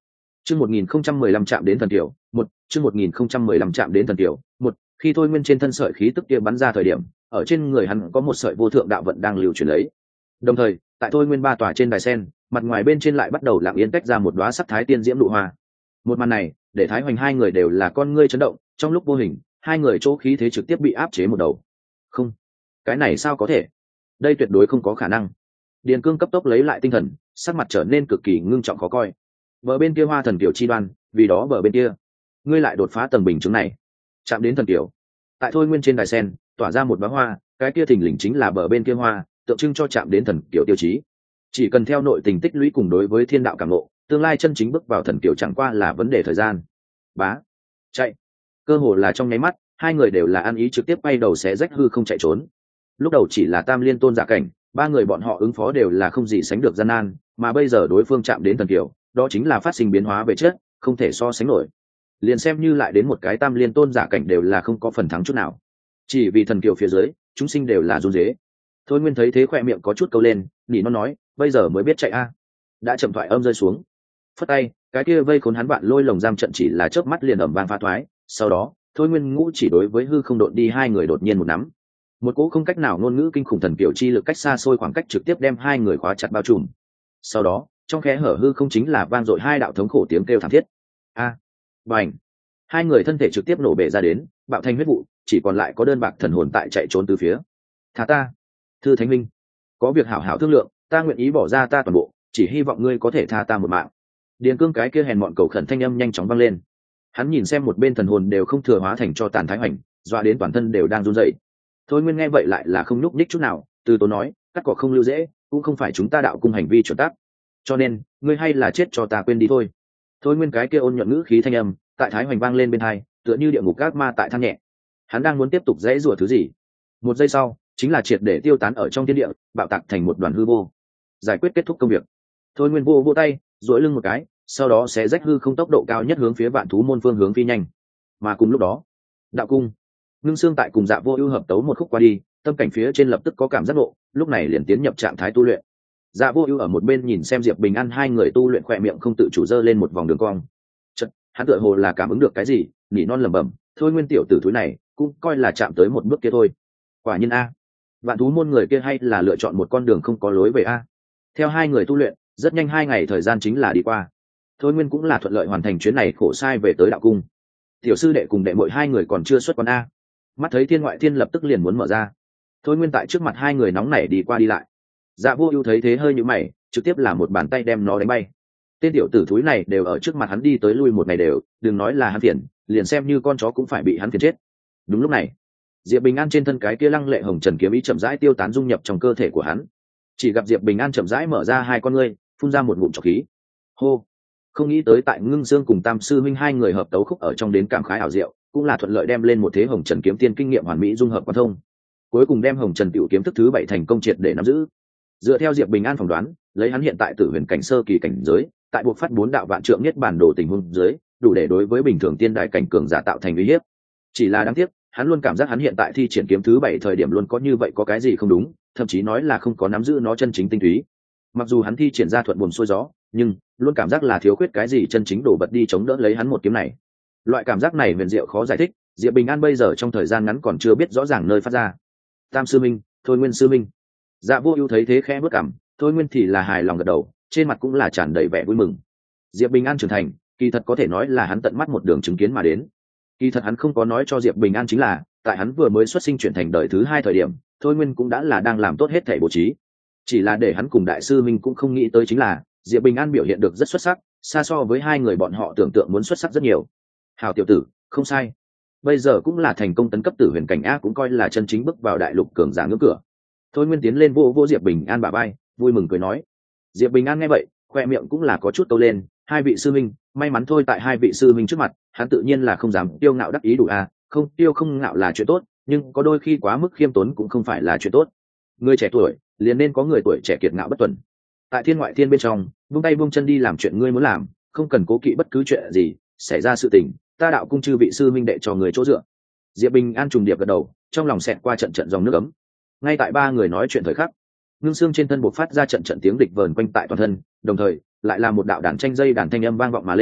Speaker 1: Chương một nghìn không trăm mười lăm chạm đến thần tiểu, một, chương một nghìn không trăm mười lăm chạm đến thần tiểu, một, khi Thôi Nguyên trên thân sợi khí tức kia bắn ra thời điểm, ở trên người hắn có một sợi vô thượng đạo vận đang lưu truyền lấy. Đồng thời, tại Thôi Nguyên ba tòa trên đài sen, mặt ngoài bên trên lại bắt đầu lặng yên tách ra một đóa sắc thái tiên diễm nụ hoa. Một màn này, để Thái Hoành hai người đều là con ngươi chấn động, trong lúc vô hình, hai người chỗ khí thế trực tiếp bị áp chế một đầu. Không, cái này sao có thể? Đây tuyệt đối không có khả năng. Điền Cương cấp tốc lấy lại tinh thần, sắc mặt trở nên cực kỳ ngưng trọng khó coi. Bờ bên kia Hoa Thần Kiều chi đoan, vì đó bờ bên kia, ngươi lại đột phá tầng bình chứng này, chạm đến thần kiều. Tại Thôi Nguyên trên đài sen, tỏa ra một bá hoa, cái kia thình lình chính là bờ bên kia hoa, tượng trưng cho chạm đến thần kiều tiêu chí. Chỉ cần theo nội tình tích lũy cùng đối với thiên đạo cảm ngộ, tương lai chân chính bước vào thần kiều chẳng qua là vấn đề thời gian. Bá, chạy. Cơ hồ là trong nháy mắt, hai người đều là ăn ý trực tiếp bay đầu xé rách hư không chạy trốn. Lúc đầu chỉ là Tam Liên Tôn giả cảnh, ba người bọn họ ứng phó đều là không gì sánh được gian nan, mà bây giờ đối phương chạm đến thần kiều, đó chính là phát sinh biến hóa về chất, không thể so sánh nổi. Liền xem như lại đến một cái Tam Liên Tôn giả cảnh đều là không có phần thắng chút nào. Chỉ vì thần kiều phía dưới, chúng sinh đều là run rế. Thôi Nguyên thấy thế khỏe miệng có chút câu lên, nỉ nó nói, bây giờ mới biết chạy a. Đã chậm thoại âm rơi xuống, phất tay, cái kia vây khốn hắn bạn lôi lồng giam trận chỉ là chớp mắt liền ầm vang phá thoái. Sau đó, Thôi Nguyên ngũ chỉ đối với hư không độn đi hai người đột nhiên một nắm, một cỗ không cách nào ngôn ngữ kinh khủng thần kiều chi lực cách xa xôi khoảng cách trực tiếp đem hai người khóa chặt bao trùm. Sau đó, trong khe hở hư không chính là vang dội hai đạo thống khổ tiếng kêu thảm thiết. A, bành! Hai người thân thể trực tiếp nổ bể ra đến, bạo thành huyết vụ, chỉ còn lại có đơn bạc thần hồn tại chạy trốn từ phía. Thả ta, Thư Thánh Minh, có việc hảo hảo thương lượng, ta nguyện ý bỏ ra ta toàn bộ, chỉ hy vọng ngươi có thể tha ta một mạng. Điền Cương cái kia hèn mọn cầu khẩn thanh âm nhanh chóng vang lên. Hắn nhìn xem một bên thần hồn đều không thừa hóa thành cho tàn Thái Hoành, dọa đến toàn thân đều đang run rẩy. Thôi Nguyên nghe vậy lại là không nhúc nhích chút nào, từ tốn nói, cắt cỏ không lưu dễ, cũng không phải chúng ta đạo cung hành vi chuẩn tắc, cho nên ngươi hay là chết cho ta quên đi thôi. Thôi Nguyên cái kia ôn nhuận ngữ khí thanh âm tại Thái Hoành vang lên bên hai, tựa như địa ngục các ma tại than nhẹ. Hắn đang muốn tiếp tục dãy rủa thứ gì, một giây sau chính là triệt để tiêu tán ở trong thiên địa, bạo tạc thành một đoàn hư vô. Giải quyết kết thúc công việc. Thôi Nguyên vô vô tay, duỗi lưng một cái, sau đó sẽ rách hư không tốc độ cao nhất hướng phía Vạn Thú môn phương hướng phi nhanh. Mà cùng lúc đó, đạo cung, Ngưng Xương tại cùng Dạ Vô Ưu hợp tấu một khúc qua đi, tâm cảnh phía trên lập tức có cảm giác ngộ, lúc này liền tiến nhập trạng thái tu luyện. Dạ Vô Ưu ở một bên nhìn xem Diệp Bình An hai người tu luyện, khỏe miệng không tự chủ dơ lên một vòng đường cong. Chợt, hắn tựa hồ là cảm ứng được cái gì, nỉ non lẩm bẩm, thôi Nguyên tiểu tử thúi này, cũng coi là chạm tới một bước kia thôi. Quả nhiên a, Vạn Thú môn người kia hay là lựa chọn một con đường không có lối về a. Theo hai người tu luyện, rất nhanh hai ngày thời gian chính là đi qua. Thôi Nguyên cũng là thuận lợi hoàn thành chuyến này khổ sai về tới đạo cung. Tiểu sư đệ cùng đệ muội hai người còn chưa xuất quan a. Mắt thấy thiên ngoại thiên lập tức liền muốn mở ra. Thôi Nguyên tại trước mặt hai người nóng nảy đi qua đi lại. Dạ Vô Ưu thấy thế hơi nhíu mày, trực tiếp là một bàn tay đem nó đánh bay. Tên tiểu tử thúi này đều ở trước mặt hắn đi tới lui một ngày đều, đừng nói là hắn phiền, liền xem như con chó cũng phải bị hắn phiền chết. Đúng lúc này, Diệp Bình An trên thân cái kia lăng lệ hồng trần kiếm ý chậm rãi tiêu tán dung nhập trong cơ thể của hắn. Chỉ gặp Diệp Bình An chậm rãi mở ra hai con ngươi, phun ra một ngụm trọc khí. Hô! Không nghĩ tới tại Ngưng Dương cùng Tam sư huynh hai người hợp tấu khúc ở trong đến cảm khái ảo diệu, cũng là thuận lợi đem lên một thế hồng trần kiếm tiên kinh nghiệm hoàn mỹ dung hợp quan thông. Cuối cùng đem hồng trần tiểu kiếm thức thứ bảy thành công triệt để nắm giữ. Dựa theo Diệp Bình An phỏng đoán, lấy hắn hiện tại tử huyền cảnh sơ kỳ cảnh giới, tại buộc phát bốn đạo vạn trượng nhất bản đồ tình huống dưới, đủ để đối với bình thường tiên đại cảnh cường giả tạo thành uy hiếp. Chỉ là đáng tiếc, hắn luôn cảm giác hắn hiện tại thi triển kiếm thứ bảy thời điểm luôn có như vậy có cái gì không đúng, thậm chí nói là không có nắm giữ nó chân chính tinh túy. Mặc dù hắn thi triển ra thuận buồm xuôi gió, nhưng luôn cảm giác là thiếu khuyết cái gì chân chính đổ bật đi chống đỡ lấy hắn một kiếm này. Loại cảm giác này huyền diệu khó giải thích, Diệp Bình An bây giờ trong thời gian ngắn còn chưa biết rõ ràng nơi phát ra. Tam sư minh, Thôi Nguyên sư minh. Dạ Vô Ưu thấy thế khẽ bước cằm, Thôi Nguyên thì là hài lòng gật đầu, trên mặt cũng là tràn đầy vẻ vui mừng. Diệp Bình An trưởng thành, kỳ thật có thể nói là hắn tận mắt một đường chứng kiến mà đến. Kỳ thật hắn không có nói cho Diệp Bình An chính là, tại hắn vừa mới xuất sinh chuyển thành đời thứ hai thời điểm, Thôi Nguyên cũng đã là đang làm tốt hết thảy bố trí. Chỉ là để hắn cùng đại sư minh cũng không nghĩ tới chính là, Diệp Bình An biểu hiện được rất xuất sắc, xa so với hai người bọn họ tưởng tượng muốn xuất sắc rất nhiều. Hảo tiểu tử, không sai. Bây giờ cũng là thành công tấn cấp tử huyền cảnh a, cũng coi là chân chính bước vào đại lục cường giả ngưỡng cửa. Thôi Nguyên tiến lên vô vô Diệp Bình An bả vai, vui mừng cười nói. Diệp Bình An nghe vậy, khoe miệng cũng là có chút câu lên, hai vị sư minh, may mắn thôi, tại hai vị sư minh trước mặt, hắn tự nhiên là không dám tiêu ngạo đắc ý đủ a, không tiêu không ngạo là chuyện tốt, nhưng có đôi khi quá mức khiêm tốn cũng không phải là chuyện tốt. Người trẻ tuổi, liền nên có người tuổi trẻ kiệt ngạo bất tuần. Tại thiên ngoại thiên bên trong, buông tay buông chân đi làm chuyện ngươi muốn làm, không cần cố kỵ bất cứ chuyện gì, xảy ra sự tình, ta đạo cung chư vị sư minh đệ cho người chỗ dựa. Diệp Bình An trùng điệp gật đầu, trong lòng xẹt qua trận trận dòng nước ấm. Ngay tại ba người nói chuyện thời khắc, Ngưng Xương trên thân bộc phát ra trận trận tiếng địch vờn quanh tại toàn thân, đồng thời lại là một đạo đàn tranh dây đàn thanh âm vang vọng mà lên,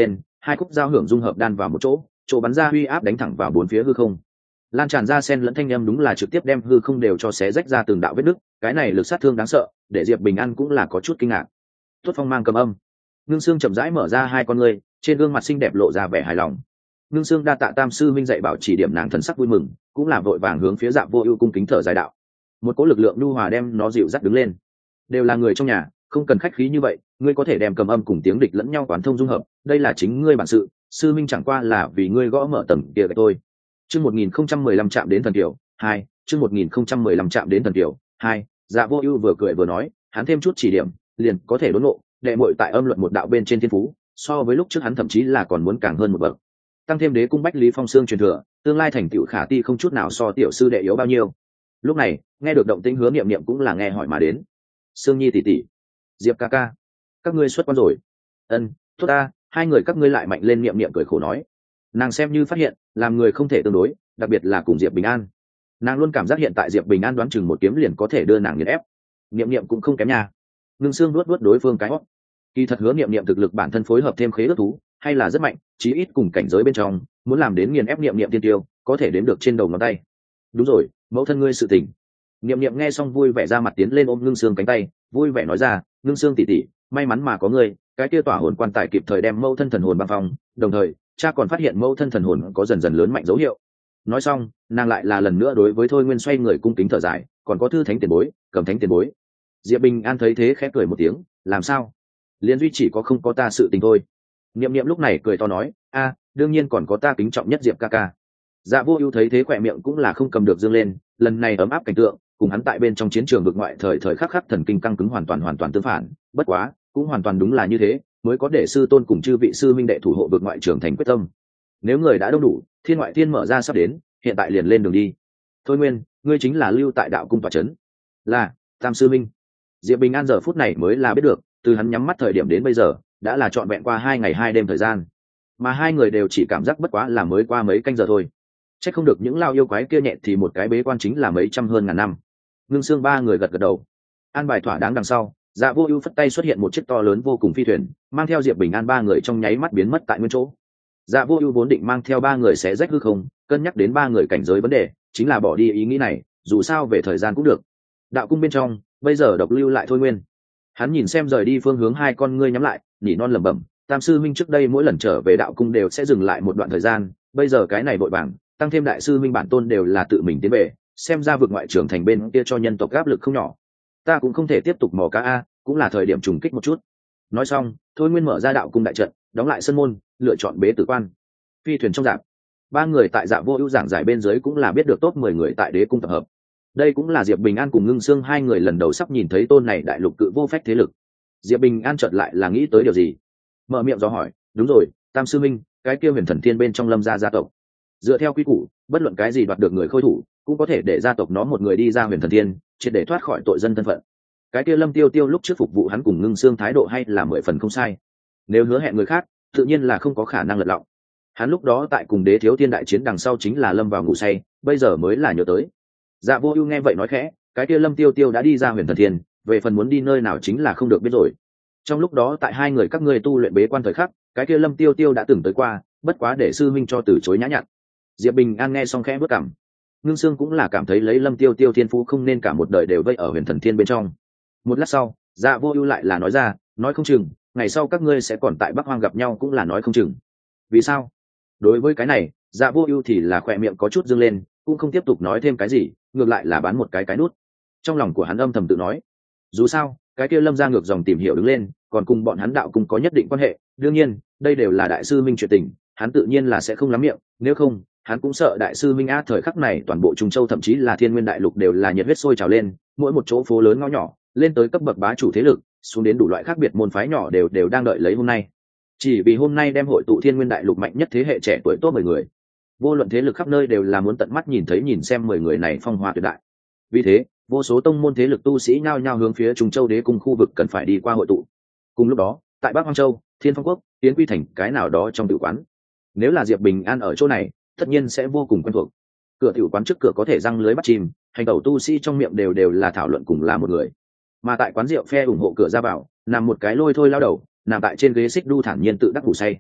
Speaker 1: hai khúc giao hưởng dung hợp đan vào một chỗ, chỗ bắn ra uy áp đánh thẳng vào bốn phía hư không, lan tràn ra sen lẫn thanh âm đúng là trực tiếp đem hư không đều cho xé rách ra từng đạo vết nứt. Cái này lực sát thương đáng sợ, để Diệp Bình An cũng là có chút kinh ngạc. Tuốt Phong mang cầm âm, Ngưng Sương chậm rãi mở ra hai con ngươi, trên gương mặt xinh đẹp lộ ra vẻ hài lòng. Ngưng Sương đa tạ Tam sư minh dạy bảo chỉ điểm nàng, thần sắc vui mừng, cũng là vội vàng hướng phía Dạ Vô Ưu cung kính thở dài đạo. Một cỗ lực lượng nhu hòa đem nó dịu dắt đứng lên. Đều là người trong nhà, không cần khách khí như vậy, ngươi có thể đem cầm âm cùng tiếng địch lẫn nhau quán thông dung hợp, đây là chính ngươi bản sự, sư minh chẳng qua là vì ngươi gõ mở tầng kia cái thôi. Chương một nghìn không trăm mười lăm chạm đến thần kiều, hai, chương một nghìn không trăm mười lăm chạm đến thần kiều, hai. Dạ Vô Ưu vừa cười vừa nói, hắn thêm chút chỉ điểm, liền có thể đốn ngộ, đệ muội tại âm luận một đạo bên trên thiên phú, so với lúc trước hắn thậm chí là còn muốn càng hơn một bậc. Tăng thêm đế cung Bách Lý Phong Xương truyền thừa, tương lai thành tựu khả ti không chút nào so tiểu sư đệ yếu bao nhiêu. Lúc này, nghe được động tĩnh Hứa Niệm Niệm cũng là nghe hỏi mà đến. Sương Nhi tỷ tỷ, Diệp ca ca, các ngươi xuất quan rồi. Ân, tốt ta, hai người các ngươi lại mạnh lên. Niệm Niệm cười khổ nói. Nàng xem như phát hiện, làm người không thể tương đối, đặc biệt là cùng Diệp Bình An. Nàng luôn cảm giác hiện tại Diệp Bình An đoán chừng một kiếm liền có thể đưa nàng nghiền ép. Niệm Niệm cũng không kém nha. Ngưng Sương nuốt nuốt đối phương cái hót. Kỳ thật Hứa Niệm Niệm thực lực bản thân phối hợp thêm khế ước thú, hay là rất mạnh, chí ít cùng cảnh giới bên trong, muốn làm đến nghiền ép Niệm Niệm tiên tiêu, có thể đếm được trên đầu ngón tay. Đúng rồi, mẫu thân ngươi sự tình. Niệm Niệm nghe xong vui vẻ ra mặt tiến lên ôm Ngưng Sương cánh tay, vui vẻ nói ra, Ngưng Sương tỷ tỷ, may mắn mà có ngươi, cái kia tỏa hồn quan tài kịp thời đem mẫu thân thần hồn băng phong, đồng thời, cha còn phát hiện mẫu thân thần hồn có dần dần lớn mạnh dấu hiệu. Nói xong, nàng lại là lần nữa đối với Thôi Nguyên xoay người cung kính thở dài, còn có Thư Thánh tiền bối, Cầm Thánh tiền bối. Diệp Bình An thấy thế khẽ cười một tiếng, làm sao? Liên duy chỉ có không có ta sự tình thôi. Niệm Niệm lúc này cười to nói, a, đương nhiên còn có ta kính trọng nhất Diệp ca ca. Dạ Vô Ưu thấy thế khỏe miệng cũng là không cầm được dương lên, lần này ấm áp cảnh tượng, cùng hắn tại bên trong chiến trường vực ngoại thời thời khắc khắc thần kinh căng cứng hoàn toàn hoàn toàn tương phản, bất quá, cũng hoàn toàn đúng là như thế, mới có để sư tôn cùng chư vị sư minh đệ thủ hộ vực ngoại trường thành quyết tâm. Nếu người đã đông đủ, thiên ngoại thiên mở ra sắp đến, hiện tại liền lên đường đi. Thôi Nguyên, ngươi chính là lưu tại đạo cung tọa trấn. Là, Tam sư minh. Diệp Bình An giờ phút này mới là biết được, từ hắn nhắm mắt thời điểm đến bây giờ, đã là trọn vẹn qua hai ngày hai đêm thời gian, mà hai người đều chỉ cảm giác bất quá là mới qua mấy canh giờ thôi. Chắc không được những lao yêu quái kia nhẹ thì một cái bế quan chính là mấy trăm hơn ngàn năm. Ngưng Sương ba người gật gật đầu, an bài thỏa đáng đằng sau, Dạ Vô Ưu phất tay xuất hiện một chiếc to lớn vô cùng phi thuyền, mang theo Diệp Bình An ba người trong nháy mắt biến mất tại nguyên chỗ. Dạ Vô Ưu vốn định mang theo ba người sẽ rách hư không, cân nhắc đến ba người cảnh giới vấn đề, chính là bỏ đi ý nghĩ này, dù sao về thời gian cũng được. Đạo cung bên trong, bây giờ độc lưu lại Thôi Nguyên. Hắn nhìn xem rời đi phương hướng, hai con ngươi nhắm lại, nhỉ non lẩm bẩm, Tam sư minh trước đây mỗi lần trở về đạo cung đều sẽ dừng lại một đoạn thời gian, bây giờ cái này vội vàng, tăng thêm đại sư minh bản tôn đều là tự mình tiến về, xem ra vực ngoại trưởng thành bên kia cho nhân tộc áp lực không nhỏ. Ta cũng không thể tiếp tục mò cá a, cũng là thời điểm trùng kích một chút. Nói xong, Thôi Nguyên mở ra đạo cung đại trận, đóng lại sân môn, lựa chọn bế tử quan. Phi thuyền trong dạp, ba người tại Dạ Vô Ưu giảng giải bên dưới cũng là biết được top mười người tại đế cung tập hợp. Đây cũng là Diệp Bình An cùng Ngưng Sương hai người lần đầu sắp nhìn thấy tôn này đại lục cự vô phách thế lực. Diệp Bình An chợt lại là nghĩ tới điều gì, mở miệng do hỏi, đúng rồi, Tam sư minh, cái kia Huyền Thần Thiên bên trong Lâm gia gia tộc, dựa theo quy củ, bất luận cái gì đoạt được người khôi thủ, cũng có thể để gia tộc nó một người đi ra Huyền Thần Thiên, triệt để thoát khỏi tội dân thân phận. Cái kia Lâm Tiêu Tiêu lúc trước phục vụ hắn cùng Ngưng Sương thái độ hay là mười phần không sai. Nếu hứa hẹn người khác, tự nhiên là không có khả năng lật lọng. Hắn lúc đó tại cùng Đế Thiếu Thiên đại chiến đằng sau chính là lâm vào ngủ say, bây giờ mới là nhớ tới. Dạ Vô Ưu nghe vậy nói khẽ, cái kia Lâm Tiêu Tiêu đã đi ra Huyền Thần Thiên, về phần muốn đi nơi nào chính là không được biết rồi. Trong lúc đó tại hai người các ngươi tu luyện bế quan thời khắc, cái kia Lâm Tiêu Tiêu đã từng tới qua, bất quá để sư minh cho từ chối nhã nhặn. Diệp Bình An nghe xong khẽ bước cằm. Ngưng Sương cũng là cảm thấy lấy Lâm Tiêu Tiêu thiên phú không nên cả một đời đều vây ở Huyền Thần Thiên bên trong. Một lát sau, Dạ Vô Ưu lại là nói ra, nói không chừng, ngày sau các ngươi sẽ còn tại Bắc Hoang gặp nhau cũng là nói không chừng. Vì sao? Đối với cái này, Dạ Vô Ưu thì là khóe miệng có chút dương lên, cũng không tiếp tục nói thêm cái gì, ngược lại là bán một cái cái nút. Trong lòng của hắn âm thầm tự nói, dù sao, cái kia Lâm gia ngược dòng tìm hiểu đứng lên, còn cùng bọn hắn đạo cung có nhất định quan hệ, đương nhiên, đây đều là đại sư minh chuyện tình, hắn tự nhiên là sẽ không lắm miệng, nếu không, hắn cũng sợ đại sư minh á. Thời khắc này toàn bộ Trung Châu thậm chí là Thiên Nguyên đại lục đều là nhiệt huyết sôi trào lên, mỗi một chỗ phố lớn ngõ nhỏ, lên tới cấp bậc bá chủ thế lực, xuống đến đủ loại khác biệt môn phái nhỏ đều đều đang đợi lấy hôm nay. Chỉ vì hôm nay đem hội tụ Thiên Nguyên đại lục mạnh nhất thế hệ trẻ tuổi top mười người. Vô luận thế lực khắp nơi đều là muốn tận mắt nhìn thấy nhìn xem mười người này phong hoa tuyệt đại. Vì thế, vô số tông môn thế lực tu sĩ nhao nhao hướng phía Trung Châu đế cung khu vực cần phải đi qua hội tụ. Cùng lúc đó, tại Bắc Hoang Châu, Thiên Phong Quốc, Tiến Quy Thành cái nào đó trong tử quán. Nếu là Diệp Bình An ở chỗ này, tất nhiên sẽ vô cùng quen thuộc. Cửa tiểu quán trước cửa có thể răng lưới bắt chim, hành tẩu tu sĩ trong miệng đều đều là thảo luận cùng là một người. Mà tại quán rượu phe ủng hộ cửa ra vào, nằm một cái lôi thôi lao đầu, nằm tại trên ghế xích đu thản nhiên tự đắc ngủ say.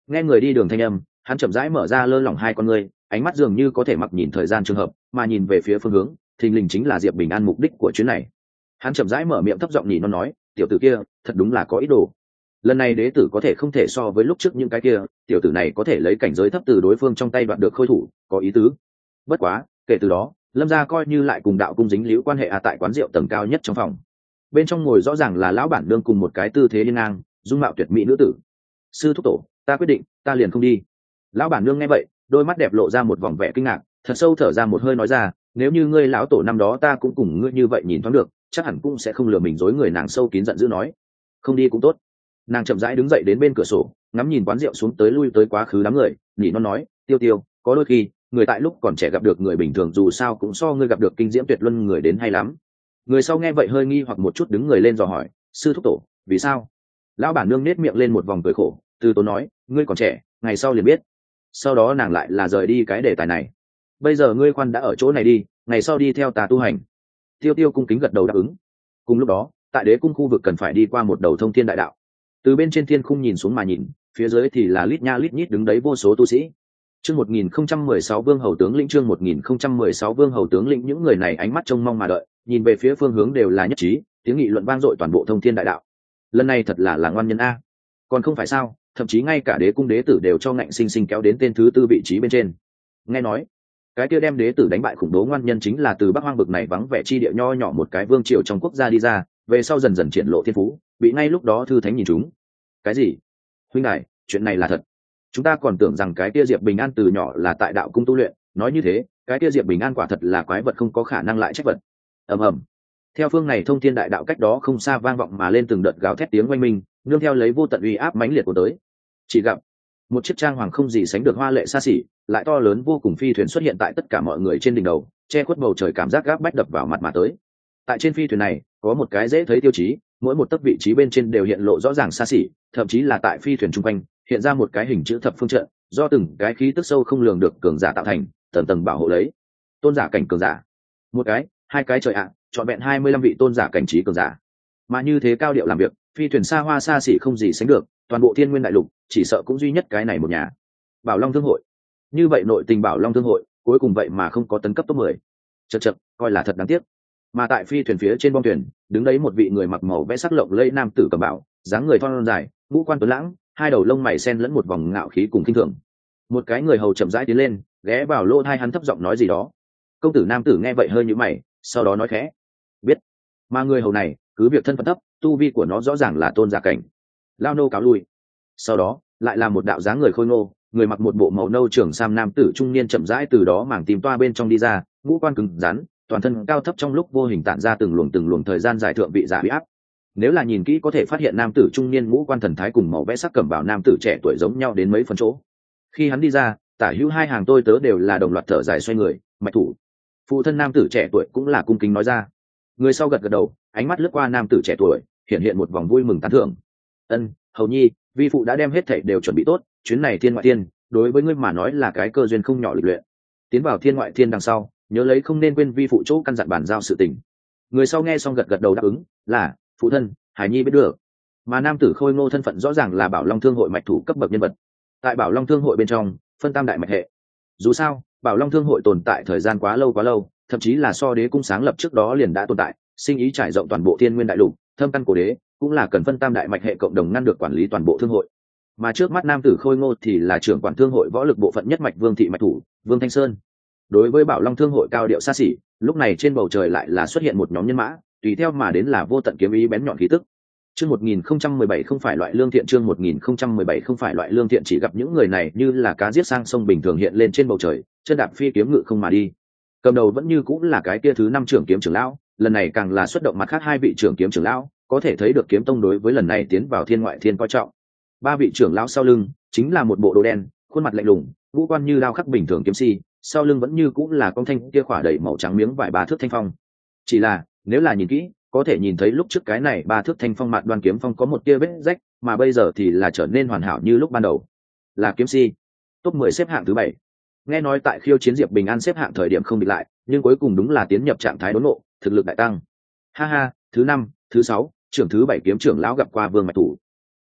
Speaker 1: Nghe người đi đường thanh âm, hắn chậm rãi mở ra lơ lỏng hai con ngươi, ánh mắt dường như có thể mặc nhìn thời gian trường hợp, mà nhìn về phía phương hướng, thình lình chính là Diệp Bình An mục đích của chuyến này. Hắn chậm rãi mở miệng thấp giọng nhỉ nó nói, tiểu tử kia, thật đúng là có ý đồ. Lần này đế tử có thể không thể so với lúc trước những cái kia, tiểu tử này có thể lấy cảnh giới thấp từ đối phương trong tay đoạt được khôi thủ, có ý tứ. Bất quá, kể từ đó, Lâm gia coi như lại cùng đạo cung dính líu quan hệ à tại quán rượu tầng cao nhất trong phòng. Bên trong ngồi rõ ràng là lão bản nương cùng một cái tư thế liên ngang, dung mạo tuyệt mỹ nữ tử. Sư thúc tổ, ta quyết định, ta liền không đi. Lão bản nương nghe vậy, đôi mắt đẹp lộ ra một vòng vẻ kinh ngạc, thật sâu thở ra một hơi nói ra, nếu như ngươi lão tổ năm đó ta cũng cùng ngươi như vậy nhìn thoáng được, chắc hẳn cũng sẽ không lừa mình dối người. Nàng sâu kín giận dữ nói, không đi cũng tốt. Nàng chậm rãi đứng dậy đến bên cửa sổ, ngắm nhìn quán rượu xuống tới lui tới quá khứ đám người, nhỉ nó nói, tiêu tiêu, có đôi khi người tại lúc còn trẻ gặp được người bình thường dù sao cũng so ngươi gặp được kinh diễm tuyệt luân người đến hay lắm. Người sau nghe vậy hơi nghi hoặc một chút đứng người lên dò hỏi, sư thúc tổ, vì sao? Lão bản nương nết miệng lên một vòng cười khổ, từ tốn nói, ngươi còn trẻ, ngày sau liền biết. Sau đó nàng lại là rời đi cái đề tài này. Bây giờ ngươi khoan đã ở chỗ này đi, ngày sau đi theo ta tu hành. Tiêu tiêu cung kính gật đầu đáp ứng. Cùng lúc đó, tại đế cung khu vực cần phải đi qua một đầu thông thiên đại đạo. Từ bên trên thiên khung nhìn xuống mà nhìn, phía dưới thì là lít nha lít nhít đứng đấy vô số tu sĩ. Chương một nghìn không trăm mười sáu Vương Hầu tướng lĩnh, chương một nghìn không trăm mười sáu Vương Hầu tướng lĩnh, những người này ánh mắt trông mong mà đợi, nhìn về phía phương hướng đều là nhất trí, tiếng nghị luận vang dội toàn bộ thông thiên đại đạo. Lần này thật là là ngoan nhân a. Còn không phải sao, thậm chí ngay cả đế cung đế tử đều cho ngạnh sinh sinh kéo đến tên thứ tư vị trí bên trên. Nghe nói, cái kia đem đế tử đánh bại khủng bố ngoan nhân chính là từ Bắc Hoang vực này vắng vẻ chi địa nho nhỏ một cái vương triều trong quốc gia đi ra, về sau dần dần triển lộ thiên phú, bị ngay lúc đó thư thánh nhìn chúng. Cái gì? Huynh đài, chuyện này là thật. Chúng ta còn tưởng rằng cái kia Diệp Bình An từ nhỏ là tại đạo cung tu luyện, nói như thế, cái kia Diệp Bình An quả thật là quái vật không có khả năng lại trách vật. Ầm ầm. Theo phương này thông thiên đại đạo cách đó không xa vang vọng mà lên từng đợt gào thét tiếng oanh minh, nương theo lấy vô tận uy áp mãnh liệt của tới. Chỉ gặp một chiếc trang hoàng không gì sánh được hoa lệ xa xỉ, lại to lớn vô cùng phi thuyền xuất hiện tại tất cả mọi người trên đỉnh đầu, che khuất bầu trời, cảm giác gáp bách đập vào mặt mà tới. Tại trên phi thuyền này, có một cái dễ thấy tiêu chí, mỗi một tấc vị trí bên trên đều hiện lộ rõ ràng xa xỉ, thậm chí là tại phi thuyền trung quanh hiện ra một cái hình chữ thập phương trận, do từng cái khí tức sâu không lường được cường giả tạo thành, tầng tầng bảo hộ lấy tôn giả cảnh cường giả. Một cái, hai cái trời ạ, à, trọn vẹn hai mươi lăm vị tôn giả cảnh trí cường giả. Mà như thế cao điệu làm việc, phi thuyền xa hoa xa xỉ không gì sánh được, toàn bộ thiên nguyên đại lục chỉ sợ cũng duy nhất cái này một nhà. Bảo Long thương hội. Như vậy nội tình Bảo Long thương hội, cuối cùng vậy mà không có tấn cấp top mười. Chậc chậc, coi là thật đáng tiếc. Mà tại phi thuyền phía trên bong thuyền, đứng đấy một vị người mặc màu vẽ sắc lộng lẫy nam tử cầm bảo, dáng người thon dài, ngũ quan tuấn lãng, hai đầu lông mày xen lẫn một vòng ngạo khí cùng kinh thường. Một cái người hầu chậm rãi tiến lên, ghé vào lỗ tai hắn thấp giọng nói gì đó. Công tử nam tử nghe vậy hơi nhíu mày, sau đó nói khẽ, biết. Mà người hầu này, cứ việc thân phận thấp, tu vi của nó rõ ràng là tôn giả cảnh. Lao nô cáo lui. Sau đó lại là một đạo dáng người khôi ngô, người mặc một bộ màu nâu trưởng sam nam tử trung niên chậm rãi từ đó mảng tìm toa bên trong đi ra, ngũ quan cứng rắn, toàn thân cao thấp trong lúc vô hình tản ra từng luồng từng luồng thời gian dài thượng vị giả uy áp. Nếu là nhìn kỹ có thể phát hiện nam tử trung niên ngũ quan thần thái cùng màu vẽ sắc cẩm bào nam tử trẻ tuổi giống nhau đến mấy phần chỗ. Khi hắn đi ra, tả hữu hai hàng tôi tớ đều là đồng loạt thở dài xoay người, mạch thủ. Phụ thân nam tử trẻ tuổi cũng là cung kính nói ra. Người sau gật gật đầu, ánh mắt lướt qua nam tử trẻ tuổi, hiện hiện một vòng vui mừng tán thưởng. Ân, hầu nhi, vi phụ đã đem hết thảy đều chuẩn bị tốt, chuyến này thiên ngoại thiên, đối với ngươi mà nói là cái cơ duyên không nhỏ lịch luyện. Tiến vào thiên ngoại thiên đằng sau, nhớ lấy không nên quên vi phụ chỗ căn dặn bàn giao sự tình. Người sau nghe xong gật gật đầu đáp ứng, là phụ thân, hải nhi biết được. Mà nam tử khôi ngô thân phận rõ ràng là Bảo Long thương hội mạch thủ cấp bậc nhân vật. Tại Bảo Long thương hội bên trong, phân tam đại mạch hệ. Dù sao, Bảo Long thương hội tồn tại thời gian quá lâu quá lâu, thậm chí là so đế cung sáng lập trước đó liền đã tồn tại, sinh ý trải rộng toàn bộ thiên nguyên đại lục, thâm căn cổ đế, cũng là cần phân tam đại mạch hệ cộng đồng ngăn được quản lý toàn bộ thương hội. Mà trước mắt nam tử khôi ngô thì là trưởng quản thương hội võ lực bộ phận nhất mạch Vương thị mạch thủ, Vương Thanh Sơn. Đối với Bảo Long thương hội cao điệu xa xỉ, lúc này trên bầu trời lại là xuất hiện một nhóm nhân mã, tùy theo mà đến là vô tận kiếm ý bén nhọn khí tức. Chương một nghìn không trăm mười bảy không phải loại lương thiện, chương một nghìn không trăm mười bảy không phải loại lương thiện, chỉ gặp những người này như là cá giết sang sông bình thường hiện lên trên bầu trời, chân đạp phi kiếm ngự không mà đi. Cầm đầu vẫn như cũng là cái kia thứ năm trưởng kiếm trưởng lão, lần này càng là xuất động mặt khác hai vị trưởng kiếm trưởng lão, có thể thấy được kiếm tông đối với lần này tiến vào thiên ngoại thiên coi trọng. Ba vị trưởng lão sau lưng chính là một bộ đồ đen, khuôn mặt lạnh lùng, ngũ quan như đao khắc bình thường kiếm si, sau lưng vẫn như cũng là con thanh kia khỏa đầy màu trắng miếng vải ba thước thanh phong. Chỉ là nếu là nhìn kỹ, có thể nhìn thấy lúc trước cái này ba thước thanh phong mặt đoan kiếm phong có một tia vết rách, mà bây giờ thì là trở nên hoàn hảo như lúc ban đầu. Là kiếm si, top mười xếp hạng thứ bảy. Nghe nói tại khiêu chiến Diệp Bình An xếp hạng thời điểm không địch lại, nhưng cuối cùng đúng là tiến nhập trạng thái đốn ngộ, thực lực đại tăng. Ha ha, thứ năm, thứ sáu, trưởng thứ bảy kiếm trưởng lão gặp qua Vương mạch thủ.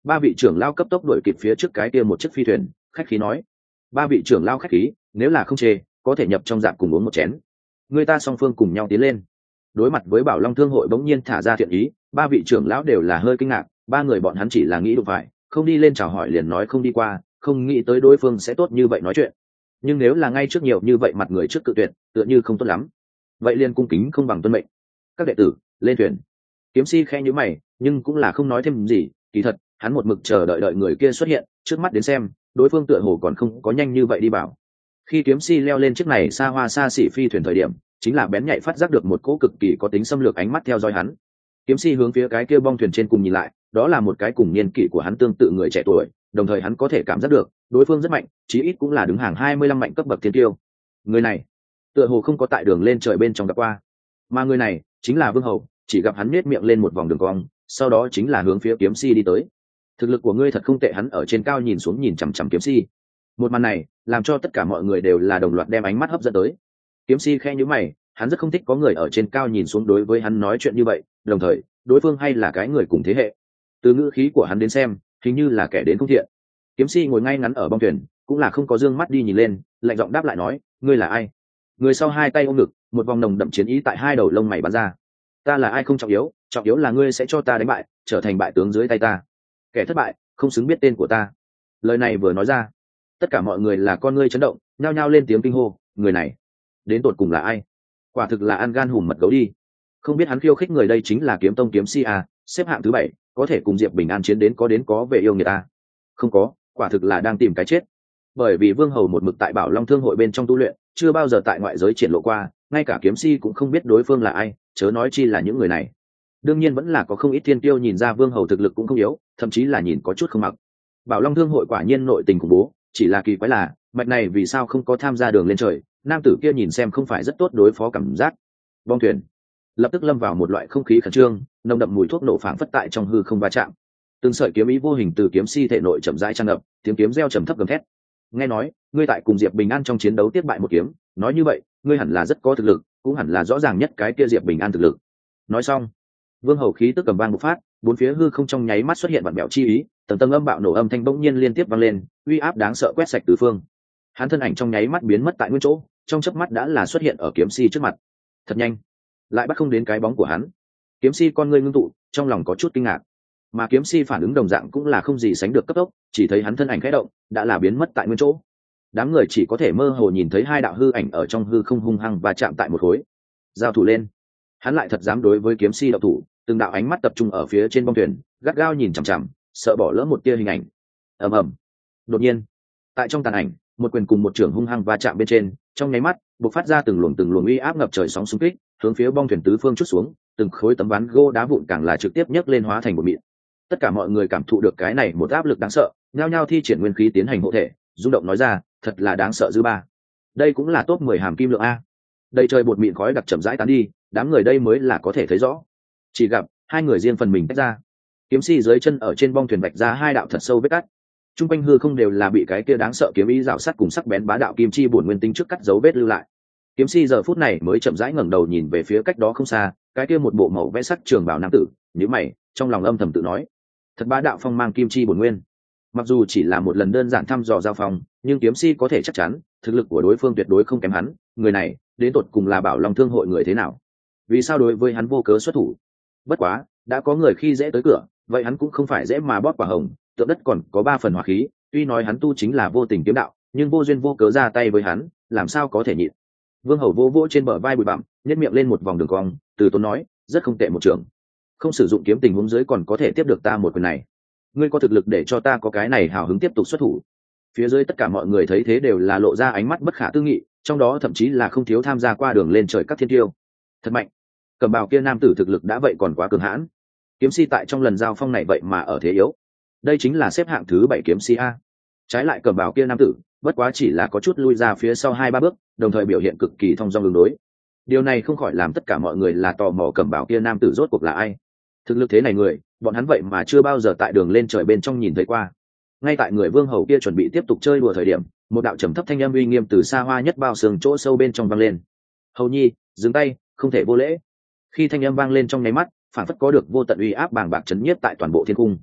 Speaker 1: ba vị trưởng lao cấp tốc đuổi kịp phía trước cái kia một chiếc phi thuyền, khách khí nói: ba vị trưởng lao khách khí, nếu là không chê có thể nhập trong dạp cùng uống một chén. Người ta song phương cùng nhau tiến lên. Đối mặt với Bảo Long Thương hội bỗng nhiên thả ra thiện ý, ba vị trưởng lão đều là hơi kinh ngạc. Ba người bọn hắn chỉ là nghĩ đụng phải, không đi lên chào hỏi liền nói không đi qua, không nghĩ tới đối phương sẽ tốt như vậy nói chuyện. Nhưng nếu là ngay trước nhiều như vậy mặt người trước cự tuyệt, tựa như không tốt lắm. Vậy liền cung kính không bằng tuân mệnh. Các đệ tử lên thuyền. Kiếm Si khẽ nhíu mày, nhưng cũng là không nói thêm gì. Kỳ thật hắn một mực chờ đợi đợi người kia xuất hiện, trước mắt đến xem đối phương tựa hồ còn không có nhanh như vậy đi bảo. Khi Kiếm Si leo lên chiếc này xa hoa xa xỉ phi thuyền thời điểm, chính là bén nhạy phát giác được một cỗ cực kỳ có tính xâm lược ánh mắt theo dõi hắn. Kiếm Si hướng phía cái kia bong thuyền trên cùng nhìn lại, đó là một cái cùng niên kỷ của hắn tương tự người trẻ tuổi, đồng thời hắn có thể cảm giác được đối phương rất mạnh, chí ít cũng là đứng hàng hai mươi lăm mạnh cấp bậc thiên tiêu. Người này tựa hồ không có tại đường lên trời bên trong gặp qua, mà người này chính là Vương Hầu. Chỉ gặp hắn nhếch miệng lên một vòng đường cong, sau đó chính là hướng phía Kiếm Si đi tới. Thực lực của ngươi thật không tệ. Hắn ở trên cao nhìn xuống nhìn chằm chằm Kiếm Si. Một màn này làm cho tất cả mọi người đều là đồng loạt đem ánh mắt hấp dẫn tới. Kiếm Si khẽ nhíu mày, hắn rất không thích có người ở trên cao nhìn xuống đối với hắn nói chuyện như vậy, đồng thời đối phương hay là cái người cùng thế hệ. Từ ngữ khí của hắn đến xem hình như là kẻ đến không thiện. Kiếm Si ngồi ngay ngắn ở bong thuyền, cũng là không có dương mắt đi nhìn lên, lạnh giọng đáp lại nói: ngươi là ai? Người sau hai tay ôm ngực, một vòng nồng đậm chiến ý tại hai đầu lông mày bắn ra. Ta là ai không trọng yếu, trọng yếu là ngươi sẽ cho ta đánh bại, trở thành bại tướng dưới tay ta. Kẻ thất bại không xứng biết tên của ta. Lời này vừa nói ra, tất cả mọi người là con ngươi chấn động, nhao nhao lên tiếng kinh hô. Người này đến tột cùng là ai? Quả thực là ăn gan hùm mật gấu đi. Không biết hắn khiêu khích người đây chính là Kiếm Tông Kiếm Si à, xếp hạng thứ bảy, có thể cùng Diệp Bình An chiến đến có đến có về yêu người ta. Không có, quả thực là đang tìm cái chết. Bởi vì Vương Hầu một mực tại Bảo Long Thương hội bên trong tu luyện, chưa bao giờ tại ngoại giới triển lộ qua, ngay cả Kiếm Si cũng không biết đối phương là ai, chớ nói chi là những người này. Đương nhiên vẫn là có không ít thiên tiêu nhìn ra Vương Hầu thực lực cũng không yếu, thậm chí là nhìn có chút không mặc. Bảo Long Thương hội quả nhiên nội tình khủng bố, chỉ là kỳ quái là mạch này vì sao không có tham gia đường lên trời. Nam tử kia nhìn xem không phải rất tốt đối phó cảm giác. Bong thuyền lập tức lâm vào một loại không khí khẩn trương, nồng đậm mùi thuốc nổ phảng phất tại trong hư không va chạm. Từng sợi kiếm ý vô hình từ Kiếm Si thể nội chậm rãi tràn ngập, tiếng kiếm reo trầm thấp gầm thét. Nghe nói ngươi tại cùng Diệp Bình An trong chiến đấu tiếp bại một kiếm, nói như vậy ngươi hẳn là rất có thực lực, cũng hẳn là rõ ràng nhất cái kia Diệp Bình An thực lực. Nói xong, Vương Hầu khí tức cầm vang bộc phát, bốn phía hư không trong nháy mắt xuất hiện vạn bẹo chi ý, tầng tầng âm bạo nổ âm thanh bỗng nhiên liên tiếp vang lên, uy áp đáng sợ quét sạch tứ phương. Hắn thân ảnh trong nháy mắt biến mất tại nguyên chỗ, trong chớp mắt đã là xuất hiện ở Kiếm Si trước mặt. Thật nhanh, lại bắt không đến cái bóng của hắn. Kiếm Si con ngươi ngưng tụ, trong lòng có chút kinh ngạc. Mà Kiếm Si phản ứng đồng dạng cũng là không gì sánh được cấp tốc, chỉ thấy hắn thân ảnh khẽ động, đã là biến mất tại nguyên chỗ. Đám người chỉ có thể mơ hồ nhìn thấy hai đạo hư ảnh ở trong hư không hung hăng và chạm tại một khối. Giao thủ lên. Hắn lại thật dám đối với Kiếm Si động thủ, từng đạo ánh mắt tập trung ở phía trên bong thuyền, gắt gao nhìn chằm chằm, sợ bỏ lỡ một tia hình ảnh. Ầm ầm. Đột nhiên, tại trong tàn ảnh, một quyền cùng một trường hung hăng va chạm bên trên, trong nháy mắt, bộc phát ra từng luồng từng luồng uy áp ngập trời sóng xung kích, hướng phía bong thuyền tứ phương chút xuống, từng khối tấm ván gỗ đá vụn càng là trực tiếp nhấc lên hóa thành một mịn. Tất cả mọi người cảm thụ được cái này một áp lực đáng sợ, nhao nhao thi triển nguyên khí tiến hành hộ thể, rung động nói ra, thật là đáng sợ dư ba. Đây cũng là top mười hàm kim lượng a. Đây trời bột mịn khói đặc chậm rãi tán đi, đám người đây mới là có thể thấy rõ. Chỉ gặp hai người riêng phần mình tách ra. Kiếm Si dưới chân ở trên bong thuyền vạch ra hai đạo thật sâu vết cắt. Trung quanh hư không đều là bị cái kia đáng sợ kiếm ý rào sắt cùng sắc bén bá đạo kim chi bổn nguyên tinh trước cắt dấu vết lưu lại. Kiếm Si giờ phút này mới chậm rãi ngẩng đầu nhìn về phía cách đó không xa, cái kia một bộ màu vẽ sắc trường bào nam tử, nhíu mày, trong lòng âm thầm tự nói: thật bá đạo phong mang kim chi bổn nguyên. Mặc dù chỉ là một lần đơn giản thăm dò giao phong, nhưng Kiếm Si có thể chắc chắn, thực lực của đối phương tuyệt đối không kém hắn. Người này, đến tột cùng là Bảo Long Thương hội người thế nào? Vì sao đối với hắn vô cớ xuất thủ? Bất quá, đã có người khi dễ tới cửa, vậy hắn cũng không phải dễ mà bóp quả hồng. Tượng đất còn có ba phần hỏa khí, tuy nói hắn tu chính là vô tình kiếm đạo, nhưng vô duyên vô cớ ra tay với hắn, làm sao có thể nhịn. Vương Hầu vô vỗ trên bờ vai bụi bặm, nhếch miệng lên một vòng đường cong, từ tốn nói, rất không tệ một trưởng. Không sử dụng kiếm tình huống dưới còn có thể tiếp được ta một quyền này. Ngươi có thực lực để cho ta có cái này hào hứng tiếp tục xuất thủ. Phía dưới tất cả mọi người thấy thế đều là lộ ra ánh mắt bất khả tư nghị, trong đó thậm chí là không thiếu tham gia qua đường lên trời các thiên tiêu. Thật mạnh. Cầm bào kia nam tử thực lực đã vậy còn quá cường hãn. Kiếm Si tại trong lần giao phong này vậy mà ở thế yếu. Đây chính là xếp hạng thứ bảy Kiếm Si a. Trái lại cầm bào kia nam tử, bất quá chỉ là có chút lui ra phía sau hai ba bước, đồng thời biểu hiện cực kỳ thong dong đường đối. Điều này không khỏi làm tất cả mọi người là tò mò cầm bào kia nam tử rốt cuộc là ai. Thực lực thế này người, bọn hắn vậy mà chưa bao giờ tại đường lên trời bên trong nhìn thấy qua. Ngay tại người Vương Hầu kia chuẩn bị tiếp tục chơi đùa thời điểm, một đạo trầm thấp thanh âm uy nghiêm từ xa hoa nhất bao sương chỗ sâu bên trong vang lên. Hầu nhi, dừng tay, không thể vô lễ. Khi thanh âm vang lên trong nháy mắt, phản phất có được vô tận uy áp bàng bạc chấn nhiếp tại toàn bộ thiên cung.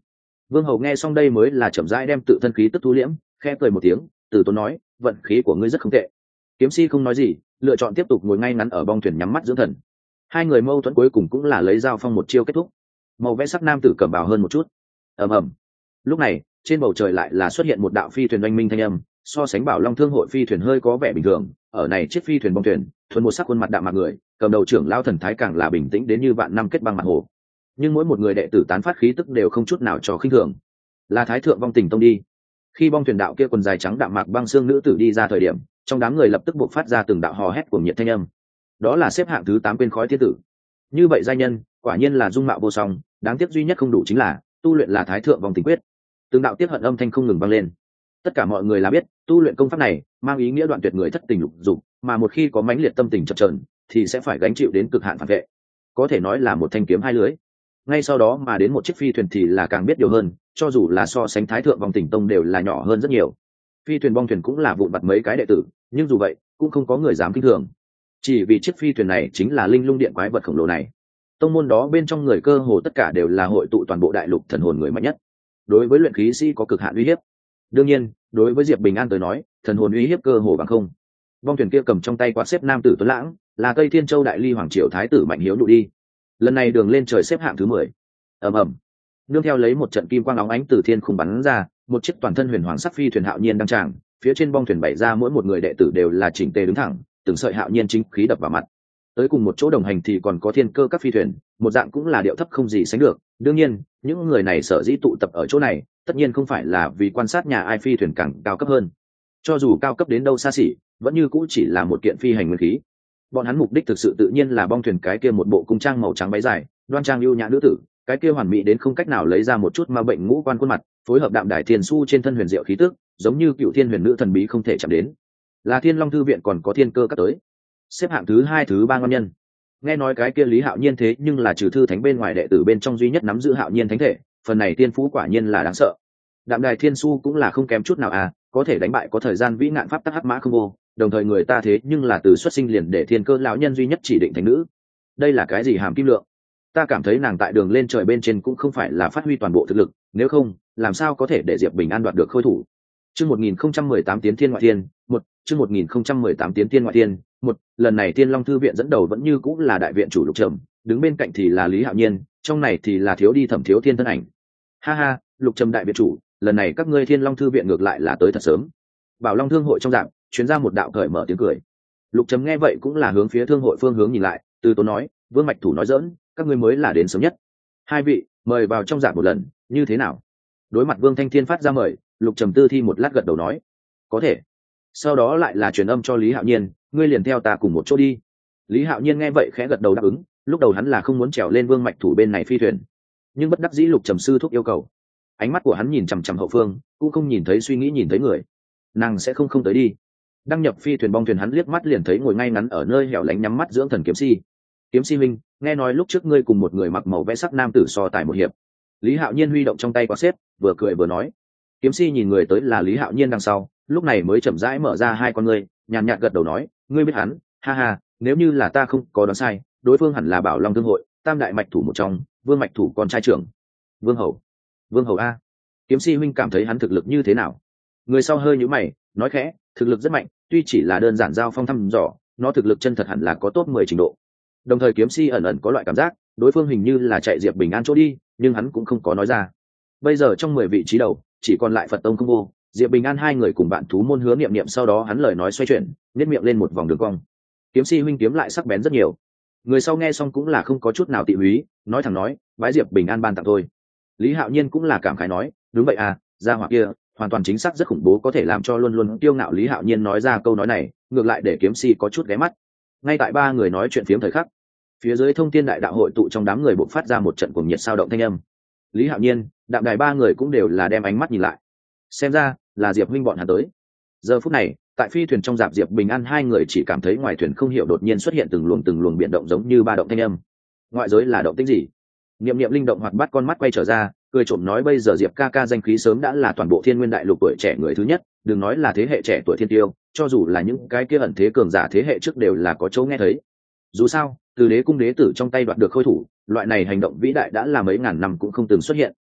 Speaker 1: Vương Hầu nghe xong đây mới là chậm rãi đem tự thân khí tức thu liễm, khẽ cười một tiếng, từ tốn nói, vận khí của ngươi rất không tệ. Kiếm Si không nói gì, lựa chọn tiếp tục ngồi ngay ngắn ở bong thuyền nhắm mắt dưỡng thần. Hai người mâu thuẫn cuối cùng cũng là lấy dao phong một chiêu kết thúc. Màu vẽ sắc nam tử cẩm bào hơn một chút. Ầm ầm. Lúc này, trên bầu trời lại là xuất hiện một đạo phi thuyền oanh minh thanh âm, so sánh Bảo Long Thương hội phi thuyền hơi có vẻ bình thường, ở này chiếc phi thuyền bong thuyền, thuần một sắc khuôn mặt đạm mạc người, cầm đầu trưởng lao thần thái càng là bình tĩnh đến như vạn năm kết băng mặt hồ. Nhưng mỗi một người đệ tử tán phát khí tức đều không chút nào cho khinh thường. Là Thái thượng vong tình tông đi. Khi bong thuyền đạo kia quần dài trắng đạm mạc băng xương nữ tử đi ra thời điểm, trong đám người lập tức buộc phát ra từng đạo hò hét của nhiệt thanh âm. Đó là xếp hạng thứ tám quên khói thiên tử. Như vậy giai nhân, quả nhiên là dung mạo vô song, đáng tiếc duy nhất không đủ chính là tu luyện là Thái thượng vong tình quyết. Từng đạo tiết hận âm thanh không ngừng vang lên. Tất cả mọi người là biết, tu luyện công pháp này mang ý nghĩa đoạn tuyệt người thất tình lục dục, mà một khi có mãnh liệt tâm tình chập chờn, thì sẽ phải gánh chịu đến cực hạn phản vệ. Có thể nói là một thanh kiếm hai lưới. Ngay sau đó mà đến một chiếc phi thuyền thì là càng biết điều hơn, cho dù là so sánh Thái thượng vong tình tông đều là nhỏ hơn rất nhiều. Phi thuyền bong thuyền cũng là vụn vặt mấy cái đệ tử, nhưng dù vậy cũng không có người dám kinh thường. Chỉ vì chiếc phi thuyền này chính là linh lung điện quái vật khổng lồ này. Tông môn đó bên trong người cơ hồ tất cả đều là hội tụ toàn bộ đại lục thần hồn người mạnh nhất. Đối với luyện khí sĩ có cực hạn uy hiếp. Đương nhiên, đối với Diệp Bình An tới nói, thần hồn uy hiếp cơ hồ bằng không. Bong thuyền kia cầm trong tay quạt xếp nam tử tuấn lãng, là Tây Thiên Châu đại ly hoàng triều thái tử Mạnh Hiếu Nụ đi. Lần này đường lên trời xếp hạng thứ mười. Ầm ầm. Nương theo lấy một trận kim quang óng ánh từ thiên khung bắn ra, một chiếc toàn thân huyền hoàng sắc phi thuyền hạo nhiên đăng tràng, phía trên bong thuyền bày ra mỗi một người đệ tử đều là chỉnh tề đứng thẳng, từng sợi hạo nhiên chính khí đập vào mặt. Tới cùng một chỗ đồng hành thì còn có thiên cơ các phi thuyền, một dạng cũng là điệu thấp không gì sánh được. Đương nhiên, những người này sở dĩ tụ tập ở chỗ này, tất nhiên không phải là vì quan sát nhà ai phi thuyền càng cao cấp hơn. Cho dù cao cấp đến đâu xa xỉ, vẫn như cũ chỉ là một kiện phi hành nguyên khí. Bọn hắn mục đích thực sự tự nhiên là bong thuyền cái kia một bộ cung trang màu trắng váy dài, đoan trang ưu nhã nữ tử, cái kia hoàn mỹ đến không cách nào lấy ra một chút ma bệnh ngũ quan khuôn mặt, phối hợp đạm đài thiên su trên thân huyền diệu khí tức, giống như cựu thiên huyền nữ thần bí không thể chạm đến. Là Thiên Long thư viện còn có thiên cơ các tới. Xếp hạng thứ hai thứ ba ngon nhân. Nghe nói cái kia Lý Hạo Nhiên thế nhưng là trừ thư thánh bên ngoài đệ tử bên trong duy nhất nắm giữ Hạo Nhiên thánh thể, phần này tiên phú quả nhiên là đáng sợ. Đạm đài thiên su cũng là không kém chút nào à, có thể đánh bại có thời gian vĩ nạn pháp tắc hắc mã không vô, đồng thời người ta thế nhưng là từ xuất sinh liền để thiên cơ lão nhân duy nhất chỉ định thành nữ. Đây là cái gì hàm kim lượng? Ta cảm thấy nàng tại đường lên trời bên trên cũng không phải là phát huy toàn bộ thực lực, nếu không làm sao có thể để Diệp Bình An đoạt được khôi thủ. Chương một nghìn không trăm mười tám tiến thiên ngoại thiên, một, chương một nghìn không trăm mười tám tiến thiên ngoại thiên, một, lần này Thiên Long thư viện dẫn đầu vẫn như cũng là đại viện chủ Lục Trầm, đứng bên cạnh thì là Lý Hạo Nhiên, trong này thì là thiếu đi Thẩm Thiếu Thiên thân ảnh. Ha ha, Lục Trầm đại viện chủ, lần này các ngươi Thiên Long thư viện ngược lại là tới thật sớm. Bảo Long thương hội trong dạng, chuyến ra một đạo cởi mở tiếng cười. Lục Trầm nghe vậy cũng là hướng phía thương hội phương hướng nhìn lại, từ tốn nói, Vương Mạch Thủ nói giỡn, các ngươi mới là đến sớm nhất. Hai vị, mời vào trong dạng một lần, như thế nào? Đối mặt Vương Thanh Thiên phát ra mời, Lục Trầm tư thi một lát gật đầu nói, có thể. Sau đó lại là truyền âm cho Lý Hạo Nhiên, ngươi liền theo ta cùng một chỗ đi. Lý Hạo Nhiên nghe vậy khẽ gật đầu đáp ứng, lúc đầu hắn là không muốn trèo lên Vương Mạch Thủ bên này phi thuyền, nhưng bất đắc dĩ Lục Trầm sư thúc yêu cầu. Ánh mắt của hắn nhìn chằm chằm hậu phương, cũng không nhìn thấy suy nghĩ nhìn thấy người. Nàng sẽ không không tới đi. Đăng nhập phi thuyền bong thuyền hắn liếc mắt liền thấy ngồi ngay ngắn ở nơi hẻo lánh nhắm mắt dưỡng thần Kiếm Si. Kiếm Si huynh, nghe nói lúc trước ngươi cùng một người mặc màu vẽ sắc nam tử so tài một hiệp. Lý Hạo Nhiên huy động trong tay quạt xếp, vừa cười vừa nói. Kiếm Si nhìn người tới là Lý Hạo Nhiên đằng sau, lúc này mới chậm rãi mở ra hai con ngươi, nhàn nhạt gật đầu nói, ngươi biết hắn, ha ha, nếu như là ta không có đoán sai, đối phương hẳn là Bảo Long thương hội tam đại mạch thủ một trong, Vương Mạch Thủ con trai trưởng. Vương Hầu. Vương Hầu a. Kiếm Si huynh cảm thấy hắn thực lực như thế nào? Người sau hơi nhíu mày, nói khẽ, thực lực rất mạnh, tuy chỉ là đơn giản giao phong thăm dò, nó thực lực chân thật hẳn là có top mười trình độ. Đồng thời Kiếm Si ẩn ẩn có loại cảm giác, đối phương hình như là chạy Diệp Bình An chỗ đi, nhưng hắn cũng không có nói ra. Bây giờ trong mười vị trí đầu, chỉ còn lại Phật Tông không vô, Diệp Bình An hai người cùng bạn thú môn Hứa Niệm Niệm, sau đó hắn lời nói xoay chuyển, nhếch miệng lên một vòng đường cong. Kiếm Si huynh kiếm lại sắc bén rất nhiều. Người sau nghe xong cũng là không có chút nào tị húy, nói thẳng nói, bái Diệp Bình An ban tặng thôi. Lý Hạo Nhiên cũng là cảm khái nói, đúng vậy à, gia hỏa kia hoàn toàn chính xác rất khủng bố, có thể làm cho luôn luôn tiêu ngạo Lý Hạo Nhiên nói ra câu nói này, ngược lại để Kiếm Si có chút ghé mắt. Ngay tại ba người nói chuyện phiếm thời khắc, phía dưới Thông Thiên đại đạo hội tụ trong đám người bộc phát ra một trận cuồng nhiệt sao động thanh âm. Lý Hạo Nhiên, Đạm Đài ba người cũng đều là đem ánh mắt nhìn lại. Xem ra là Diệp huynh bọn hắn tới. Giờ phút này, tại phi thuyền trong dạp Diệp Bình An hai người chỉ cảm thấy ngoài thuyền không hiểu đột nhiên xuất hiện từng luồng từng luồng biến động giống như ba động thanh âm. Ngoại giới là động tĩnh gì? Niệm Niệm linh động hoạt bát con mắt quay trở ra, cười trộm nói, bây giờ Diệp ca ca danh khí sớm đã là toàn bộ Thiên Nguyên đại lục tuổi trẻ người thứ nhất, đừng nói là thế hệ trẻ tuổi thiên tiêu, cho dù là những cái kia ẩn thế cường giả thế hệ trước đều là có chỗ nghe thấy. Dù sao, từ Đế cung đế tử trong tay đoạt được khôi thủ, loại này hành động vĩ đại đã là mấy ngàn năm cũng không từng xuất hiện.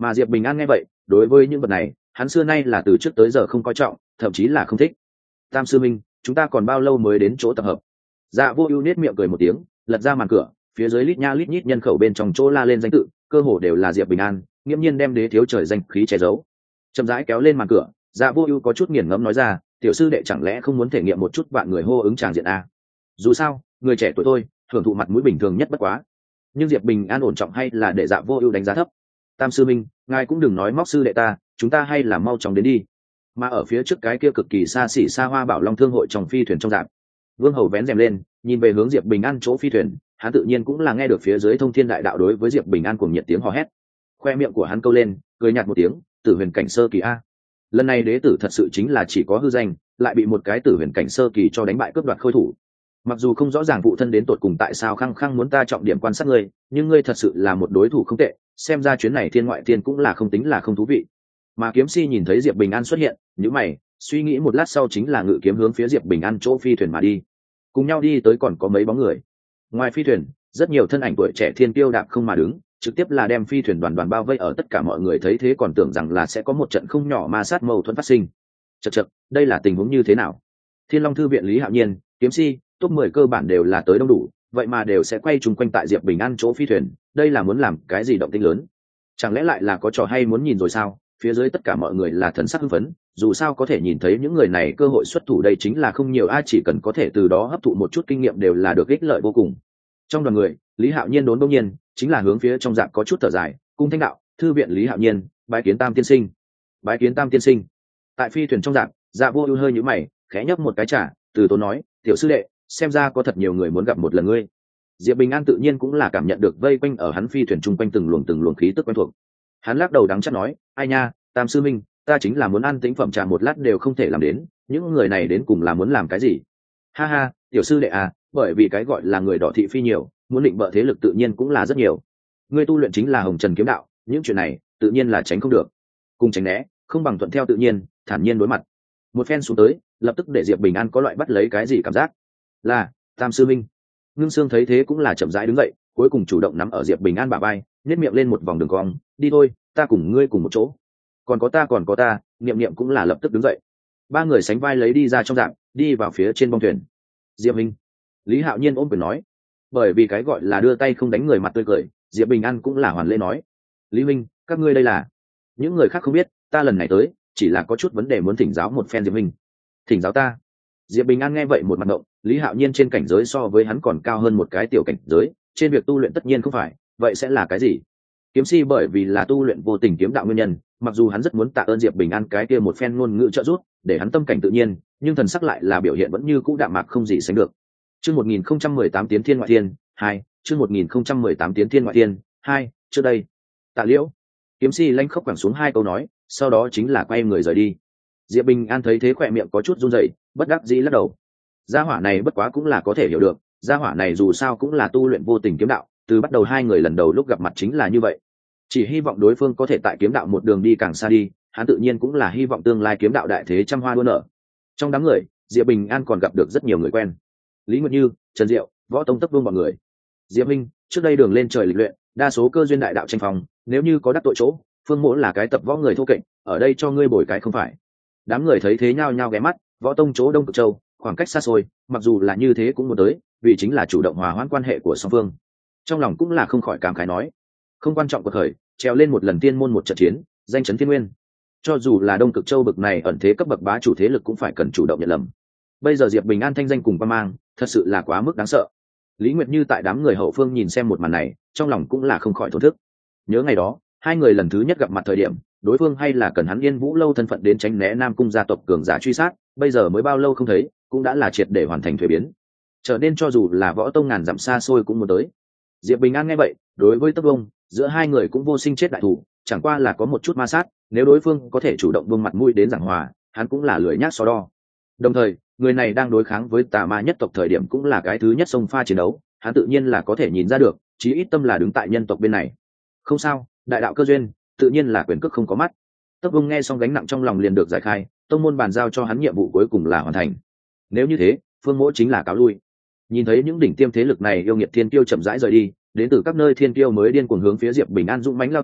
Speaker 1: Mà Diệp Bình An nghe vậy, đối với những vật này hắn xưa nay là từ trước tới giờ không coi trọng, thậm chí là không thích. Tam sư minh, chúng ta còn bao lâu mới đến chỗ tập hợp? Dạ Vô Ưu nết miệng cười một tiếng, lật ra màn cửa, phía dưới lít nha lít nhít nhân khẩu bên trong chỗ la lên danh tự, cơ hồ đều là Diệp Bình An, nghiêm nhiên đem đế thiếu trời danh khí che giấu. Chậm rãi kéo lên màn cửa, Dạ Vô Ưu có chút nghiền ngẫm nói ra, tiểu sư đệ chẳng lẽ không muốn thể nghiệm một chút vạn người hô ứng tràng diện a? Dù sao, người trẻ tuổi tôi, thưởng thụ mặt mũi bình thường nhất bất quá. Nhưng Diệp Bình An ổn trọng hay là để Dạ Vô Ưu đánh giá thấp? Tam sư minh, ngài cũng đừng nói móc sư đệ ta, chúng ta hay là mau chóng đến đi. Mà ở phía trước cái kia cực kỳ xa xỉ xa hoa Bảo Long thương hội trong phi thuyền trong dạng, Vương Hầu vén rèm lên, nhìn về hướng Diệp Bình An chỗ phi thuyền, hắn tự nhiên cũng là nghe được phía dưới Thông Thiên Đại Đạo đối với Diệp Bình An cuồng nhiệt tiếng hò hét. Khoe miệng của hắn câu lên, cười nhạt một tiếng, Tử Huyền cảnh sơ kỳ a. Lần này đế tử thật sự chính là chỉ có hư danh, lại bị một cái Tử Huyền cảnh sơ kỳ cho đánh bại cướp đoạt khôi thủ. Mặc dù không rõ ràng vụ thân đến tột cùng tại sao khăng khăng muốn ta trọng điểm quan sát ngươi, nhưng ngươi thật sự là một đối thủ không tệ, xem ra chuyến này thiên ngoại thiên cũng là không tính là không thú vị. Mà kiếm si nhìn thấy Diệp Bình An xuất hiện, nhíu mày, suy nghĩ một lát sau chính là ngự kiếm hướng phía Diệp Bình An chỗ phi thuyền mà đi. Cùng nhau đi tới còn có mấy bóng người. Ngoài phi thuyền, rất nhiều thân ảnh tuổi trẻ thiên tiêu đạp không mà đứng, trực tiếp là đem phi thuyền đoàn đoàn bao vây ở, tất cả mọi người thấy thế còn tưởng rằng là sẽ có một trận không nhỏ ma sát mâu thuẫn phát sinh. Chậc chậc, đây là tình huống như thế nào? Thiên Long thư viện Lý Hạo Nhiên, kiếm si, top mười cơ bản đều là tới đông đủ, vậy mà đều sẽ quay chung quanh tại Diệp Bình An chỗ phi thuyền, đây là muốn làm cái gì động tĩnh lớn? Chẳng lẽ lại là có trò hay muốn nhìn rồi sao? Phía dưới tất cả mọi người là thần sắc hưng phấn, dù sao có thể nhìn thấy những người này cơ hội xuất thủ đây chính là không nhiều ai, chỉ cần có thể từ đó hấp thụ một chút kinh nghiệm đều là được ích lợi vô cùng. Trong đoàn người, Lý Hạo Nhiên đốn đông nhiên, chính là hướng phía trong dạng có chút thở dài, cung thanh đạo, thư viện Lý Hạo Nhiên, bái kiến Tam tiên sinh. Bái kiến Tam tiên sinh. Tại phi thuyền trong dạng, Dạ Vô Ưu hơi nhíu mày, khẽ nhấp một cái trà, từ tốn nói, tiểu sư đệ, xem ra có thật nhiều người muốn gặp một lần ngươi. Diệp Bình An tự nhiên cũng là cảm nhận được vây quanh ở hắn phi thuyền chung quanh từng luồng từng luồng khí tức quen thuộc. Hắn lắc đầu đắng chát nói, ai nha, Tam sư minh, ta chính là muốn ăn tĩnh phẩm trà một lát đều không thể làm đến, những người này đến cùng là muốn làm cái gì? Ha ha, tiểu sư đệ à, bởi vì cái gọi là người đỏ thị phi nhiều, muốn định bợ thế lực tự nhiên cũng là rất nhiều. Ngươi tu luyện chính là Hồng Trần kiếm đạo, những chuyện này tự nhiên là tránh không được. Cùng tránh né, không bằng thuận theo tự nhiên, thản nhiên đối mặt. Một phen xuống tới, lập tức để Diệp Bình An có loại bắt lấy cái gì cảm giác. Là, Tam sư minh. Ngưng Sương thấy thế cũng là chậm rãi đứng dậy, cuối cùng chủ động nắm ở Diệp Bình An bả vai, nhếch miệng lên một vòng đường cong, đi thôi, ta cùng ngươi cùng một chỗ. Còn có ta còn có ta, Niệm Niệm cũng là lập tức đứng dậy. Ba người sánh vai lấy đi ra trong dạng, đi vào phía trên bong thuyền. Diệp Minh. Lý Hạo Nhiên ôm quyền nói, bởi vì cái gọi là đưa tay không đánh người mặt tươi cười, Diệp Bình An cũng là hoàn lễ nói, Lý Minh, các ngươi đây là? Những người khác không biết, ta lần này tới chỉ là có chút vấn đề muốn thỉnh giáo một phen Diệp Minh. Thỉnh giáo ta? Diệp Bình An nghe vậy một mặt động, Lý Hạo Nhiên trên cảnh giới so với hắn còn cao hơn một cái tiểu cảnh giới, trên việc tu luyện tất nhiên không phải, vậy sẽ là cái gì? Kiếm si bởi vì là tu luyện vô tình kiếm đạo nguyên nhân, mặc dù hắn rất muốn tạ ơn Diệp Bình An cái kia một phen ngôn ngữ trợ giúp, để hắn tâm cảnh tự nhiên, nhưng thần sắc lại là biểu hiện vẫn như cũ đạm mạc không gì sánh được. Chương một nghìn không trăm mười tám Tiến Thiên Ngoại Thiên hai, chương một nghìn không trăm mười tám Tiến Thiên Ngoại Thiên hai, trước đây. Tạ Liễu. Kiếm si lanh khóc quẳng xuống hai câu nói, sau đó chính là quay người rời đi. Diệp Bình An thấy thế khỏe miệng có chút run rẩy, bất đắc dĩ lắc đầu. Gia hỏa này bất quá cũng là có thể hiểu được, gia hỏa này dù sao cũng là tu luyện vô tình kiếm đạo, từ bắt đầu hai người lần đầu lúc gặp mặt chính là như vậy. Chỉ hy vọng đối phương có thể tại kiếm đạo một đường đi càng xa đi, hắn tự nhiên cũng là hy vọng tương lai kiếm đạo đại thế trăm hoa đua nở. Trong đám người, Diệp Bình An còn gặp được rất nhiều người quen. Lý Nguyệt Như, Trần Diệu, Võ Tông Tấp Vương bọn người. Diệp Minh, trước đây đường lên trời lịch luyện, đa số cơ duyên đại đạo tranh phòng, nếu như có đắc tội chỗ, Phương Mỗ là cái tập võ người thô kệch, ở đây cho ngươi bồi cái không phải. Đám người thấy thế nhao nhao ghé mắt, Võ Tông chỗ Đông Cực Châu, khoảng cách xa xôi, mặc dù là như thế cũng muốn tới, vì chính là chủ động hòa hoãn quan hệ của song phương. Trong lòng cũng là không khỏi cảm khái nói, không quan trọng cuộc khởi, treo lên một lần tiên môn một trận chiến, danh chấn thiên nguyên. Cho dù là Đông Cực Châu bực này ẩn thế cấp bậc bá chủ thế lực cũng phải cần chủ động nhận lầm. Bây giờ Diệp Bình An thanh danh cùng qua mang, thật sự là quá mức đáng sợ. Lý Nguyệt Như tại đám người hậu phương nhìn xem một màn này, trong lòng cũng là không khỏi thổn thức. Nhớ ngày đó, hai người lần thứ nhất gặp mặt thời điểm, đối phương hay là cần hắn Yên Vũ lâu thân phận đến tránh né Nam cung gia tộc cường giả truy sát, bây giờ mới bao lâu không thấy, cũng đã là triệt để hoàn thành thuế biến. Trở nên cho dù là Võ Tông ngàn dặm xa xôi cũng muốn tới. Diệp Bình An nghe vậy, đối với Tấp Vông, giữa hai người cũng vô sinh chết đại thủ, chẳng qua là có một chút ma sát, nếu đối phương có thể chủ động buông mặt mũi đến giảng hòa, hắn cũng là lười nhác so đo. Đồng thời, người này đang đối kháng với Tà Ma nhất tộc thời điểm cũng là cái thứ nhất xông pha chiến đấu, hắn tự nhiên là có thể nhìn ra được, chí ít tâm là đứng tại nhân tộc bên này. Không sao, đại đạo cơ duyên, tự nhiên là quyền cước không có mắt. Tấp Vông nghe xong gánh nặng trong lòng liền được giải khai, tông môn bàn giao cho hắn nhiệm vụ cuối cùng là hoàn thành. Nếu như thế, Phương Mỗ chính là cáo lui. Nhìn thấy những đỉnh tiêm thế lực này yêu nghiệt thiên kiêu chậm rãi rời đi, đến từ các nơi thiên kiêu mới điên cuồng hướng phía Diệp Bình An dũng mãnh lao tới,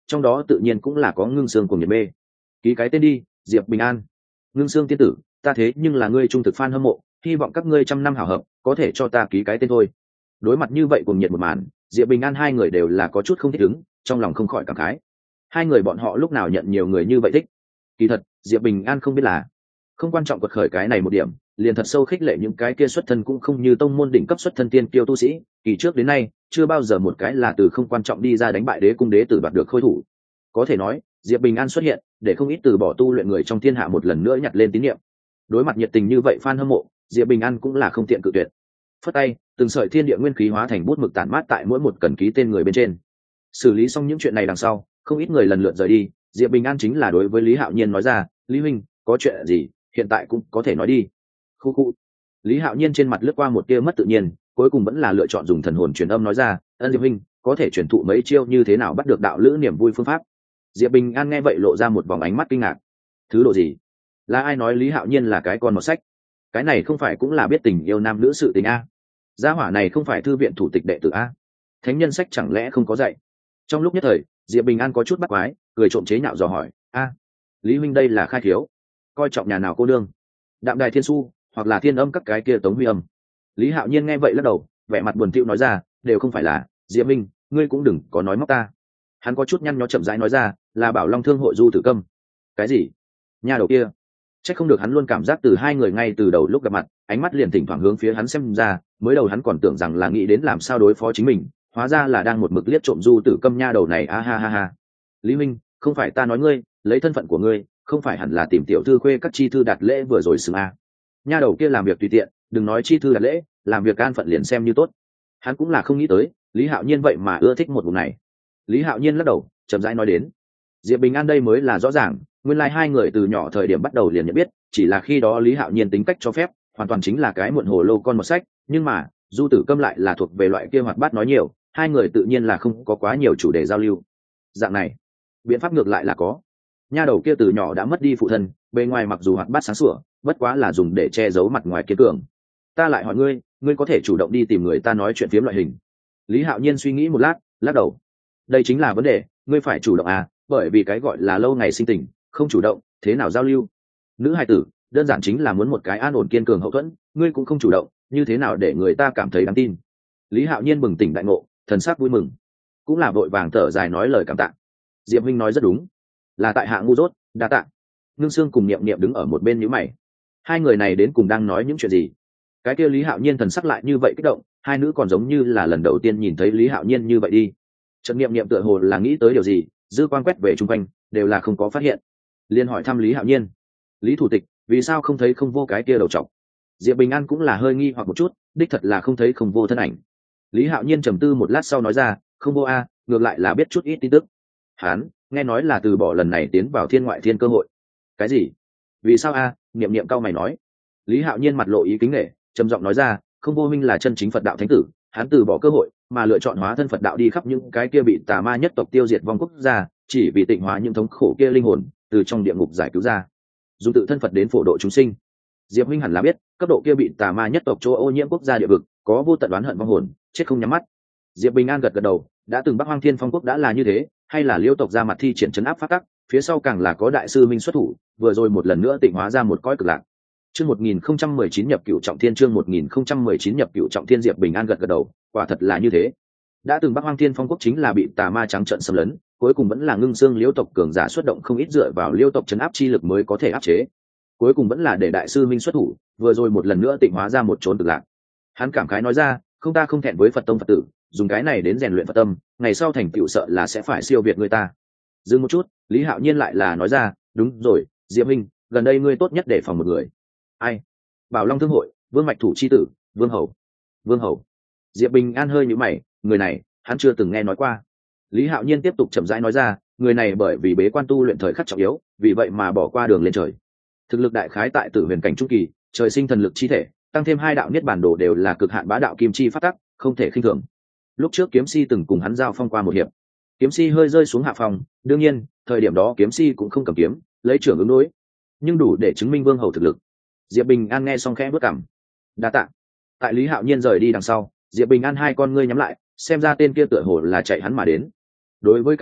Speaker 1: trong đó tự nhiên cũng là có Ngưng Sương cùng Nhiệt Mê. Ký cái tên đi, Diệp Bình An. Ngưng Sương tiên tử, ta thế nhưng là ngươi trung thực fan hâm mộ, hy vọng các ngươi trăm năm hảo hợp, có thể cho ta ký cái tên thôi. Đối mặt như vậy cùng nhiệt một màn, Diệp Bình An hai người đều là có chút không thích ứng, trong lòng không khỏi cảm khái. Hai người bọn họ lúc nào nhận nhiều người như vậy thích. Kỳ thật, Diệp Bình An không biết là không quan trọng quật khởi cái này một điểm, liền thật sâu khích lệ những cái kia xuất thân cũng không như tông môn đỉnh cấp xuất thân tiên kiêu tu sĩ, kỳ trước đến nay chưa bao giờ một cái là từ không quan trọng đi ra đánh bại đế cung đế tử đoạt được khôi thủ. Có thể nói, Diệp Bình An xuất hiện, để không ít từ bỏ tu luyện người trong thiên hạ một lần nữa nhặt lên tín nhiệm. Đối mặt nhiệt tình như vậy fan hâm mộ, Diệp Bình An cũng là không tiện cự tuyệt. Phất tay, từng sợi thiên địa nguyên khí hóa thành bút mực tản mát tại mỗi một cần ký tên người bên trên. Xử lý xong những chuyện này đằng sau, không ít người lần lượt rời đi, Diệp Bình An chính là đối với Lý Hạo Nhiên nói ra, "Lý huynh, có chuyện gì, hiện tại cũng có thể nói đi." Khu khu. Lý Hạo Nhiên trên mặt lướt qua một tia mất tự nhiên, cuối cùng vẫn là lựa chọn dùng thần hồn truyền âm nói ra, "Ân Diệp huynh, có thể truyền thụ mấy chiêu như thế nào bắt được đạo lữ niềm vui phương pháp?" Diệp Bình An nghe vậy lộ ra một vòng ánh mắt kinh ngạc. Thứ độ gì? Là ai nói Lý Hạo Nhiên là cái con một sách? Cái này không phải cũng là biết tình yêu nam nữ sự tình a? Gia hỏa này không phải thư viện thủ tịch đệ tử a? Thánh nhân sách chẳng lẽ không có dạy? Trong lúc nhất thời, Diệp Bình An có chút bắt quái, cười trộm chế nhạo dò hỏi, "A, Lý huynh đây là khai thiếu, coi trọng nhà nào cô nương? Đạm Đài Thiên Su, hoặc là Thiên Âm các cái kia Tống Huy Âm?" Lý Hạo Nhiên nghe vậy lắc đầu, vẻ mặt buồn tịu nói ra, "Đều không phải là, Diệp minh, ngươi cũng đừng có nói móc ta." Hắn có chút nhăn nhó chậm rãi nói ra, "Là Bảo Long Thương hội Du Tử Câm." Cái gì? Nhà đầu kia? Chắc không được hắn luôn cảm giác từ hai người ngay từ đầu lúc gặp mặt, ánh mắt liền thỉnh thoảng hướng phía hắn xem ra, mới đầu hắn còn tưởng rằng là nghĩ đến làm sao đối phó chính mình, hóa ra là đang một mực liếc trộm Du Tử Câm nha đầu này, a ha ha ha. Lý minh, không phải ta nói ngươi, lấy thân phận của ngươi, không phải hẳn là tìm tiểu thư khuê các chi thư đặt lễ vừa rồi xứng a. Nha đầu kia làm việc tùy tiện, đừng nói chi thư đặt lễ, làm việc an phận liền xem như tốt. Hắn cũng là không nghĩ tới, Lý Hạo Nhiên vậy mà ưa thích một vùng này. Lý Hạo Nhiên lắc đầu, chậm rãi nói đến, Diệp Bình An đây mới là rõ ràng, nguyên lai hai người từ nhỏ thời điểm bắt đầu liền nhận biết, chỉ là khi đó Lý Hạo Nhiên tính cách cho phép, hoàn toàn chính là cái muộn hồ lô con một sách, nhưng mà Du Tử Câm lại là thuộc về loại kia hoạt bát nói nhiều, hai người tự nhiên là không có quá nhiều chủ đề giao lưu. Dạng này, biện pháp ngược lại là có. Nha đầu kia từ nhỏ đã mất đi phụ thân, bề ngoài mặc dù hoạt bát sáng sủa, bất quá là dùng để che giấu mặt ngoài kiên cường. Ta lại hỏi ngươi, ngươi có thể chủ động đi tìm người ta nói chuyện phiếm loại hình? Lý Hạo Nhiên suy nghĩ một lát, lắc đầu. Đây chính là vấn đề, ngươi phải chủ động à, bởi vì cái gọi là lâu ngày sinh tình, không chủ động, thế nào giao lưu? Nữ hài tử, đơn giản chính là muốn một cái an ổn kiên cường hậu thuẫn, ngươi cũng không chủ động, như thế nào để người ta cảm thấy đáng tin? Lý Hạo Nhiên bừng tỉnh đại ngộ, thần sắc vui mừng, cũng là vội vàng thở dài nói lời cảm tạ. Diệp huynh nói rất đúng, là tại hạ ngu dốt, đa tạ. Ngưng Sương cùng Niệm Niệm đứng ở một bên nhíu mày, hai người này đến cùng đang nói những chuyện gì? Cái kia Lý Hạo Nhiên thần sắc lại như vậy kích động, hai nữ còn giống như là lần đầu tiên nhìn thấy Lý Hạo Nhiên như vậy đi. Trần Niệm Niệm tựa hồ là nghĩ tới điều gì, dư quan quét về chung quanh, đều là không có phát hiện, liền hỏi thăm Lý Hạo Nhiên, Lý thủ tịch, vì sao không thấy không vô cái kia đầu trọc? Diệp Bình An cũng là hơi nghi hoặc một chút, đích thật là không thấy không vô thân ảnh. Lý Hạo Nhiên trầm tư một lát sau nói ra, không vô a, ngược lại là biết chút ít tin tức. Hán, nghe nói là từ bỏ lần này tiến vào thiên ngoại thiên cơ hội. Cái gì? Vì sao a? Niệm Niệm cau mày nói. Lý Hạo Nhiên mặt lộ ý kính nể, trầm giọng nói ra, không vô minh là chân chính Phật đạo thánh tử, hắn từ bỏ cơ hội mà lựa chọn hóa thân Phật đạo đi khắp những cái kia bị tà ma nhất tộc tiêu diệt vong quốc gia, chỉ vì tịnh hóa những thống khổ kia linh hồn, từ trong địa ngục giải cứu ra, dùng tự thân Phật đến phổ độ chúng sinh. Diệp huynh hẳn là biết, cấp độ kia bị tà ma nhất tộc chỗ ô nhiễm quốc gia địa vực, có vô tận oán hận vong hồn, chết không nhắm mắt. Diệp Bình An gật gật đầu, đã từng Bắc Hoang Thiên Phong quốc đã là như thế, hay là Liêu tộc ra mặt thi triển trấn áp pháp tắc, phía sau càng là có đại sư minh xuất thủ, vừa rồi một lần nữa tịnh hóa ra một cõi cực lạc. Chương một nghìn không trăm mười chín nhập cửu trọng thiên, chương một nghìn không trăm mười chín nhập cửu trọng thiên. Diệp Bình An gật gật đầu, quả thật là như thế. Đã từng Bắc Hoang Thiên Phong quốc chính là bị tà ma trắng trợn xâm lấn, cuối cùng vẫn là Ngưng Xương Liêu tộc cường giả xuất động không ít dựa vào Liêu tộc trấn áp chi lực mới có thể áp chế. Cuối cùng vẫn là để đại sư minh xuất thủ, vừa rồi một lần nữa tịnh hóa ra một chốn cực lạc. Hắn cảm khái nói ra, không ta không thẹn với Phật tông Phật tử, dùng cái này đến rèn luyện Phật tâm, ngày sau thành tựu sợ là sẽ phải siêu việt người ta. Dừng một chút, Lý Hạo Nhiên lại là nói ra, đúng rồi, Diệp minh, gần đây ngươi tốt nhất để phòng một người. Ai? Bảo Long Thương hội, Vương Mạch thủ chi tử, Vương Hầu. Vương Hầu. Diệp Bình An hơi nhíu mày, người này, hắn chưa từng nghe nói qua. Lý Hạo Nhiên tiếp tục chậm rãi nói ra, người này bởi vì bế quan tu luyện thời khắc trọng yếu, vì vậy mà bỏ qua đường lên trời. Thực lực đại khái tại Tử Huyền cảnh trung kỳ, trời sinh thần lực chi thể, tăng thêm hai đạo niết bản đồ đều là cực hạn bá đạo kim chi phát tắc, không thể khinh thường. Lúc trước Kiếm Si từng cùng hắn giao phong qua một hiệp. Kiếm Si hơi rơi xuống hạ phòng, đương nhiên, thời điểm đó Kiếm Si cũng không cầm kiếm, lấy trưởng ứng đối, nhưng đủ để chứng minh Vương Hầu thực lực. Diệp Bình An nghe xong khẽ bước cằm. Đa tạ. Tại Lý Hạo Nhiên rời đi đằng sau, Diệp Bình An hai con ngươi nhắm lại, xem ra tên kia tựa hồ là chạy hắn mà đến. Đối với cái này,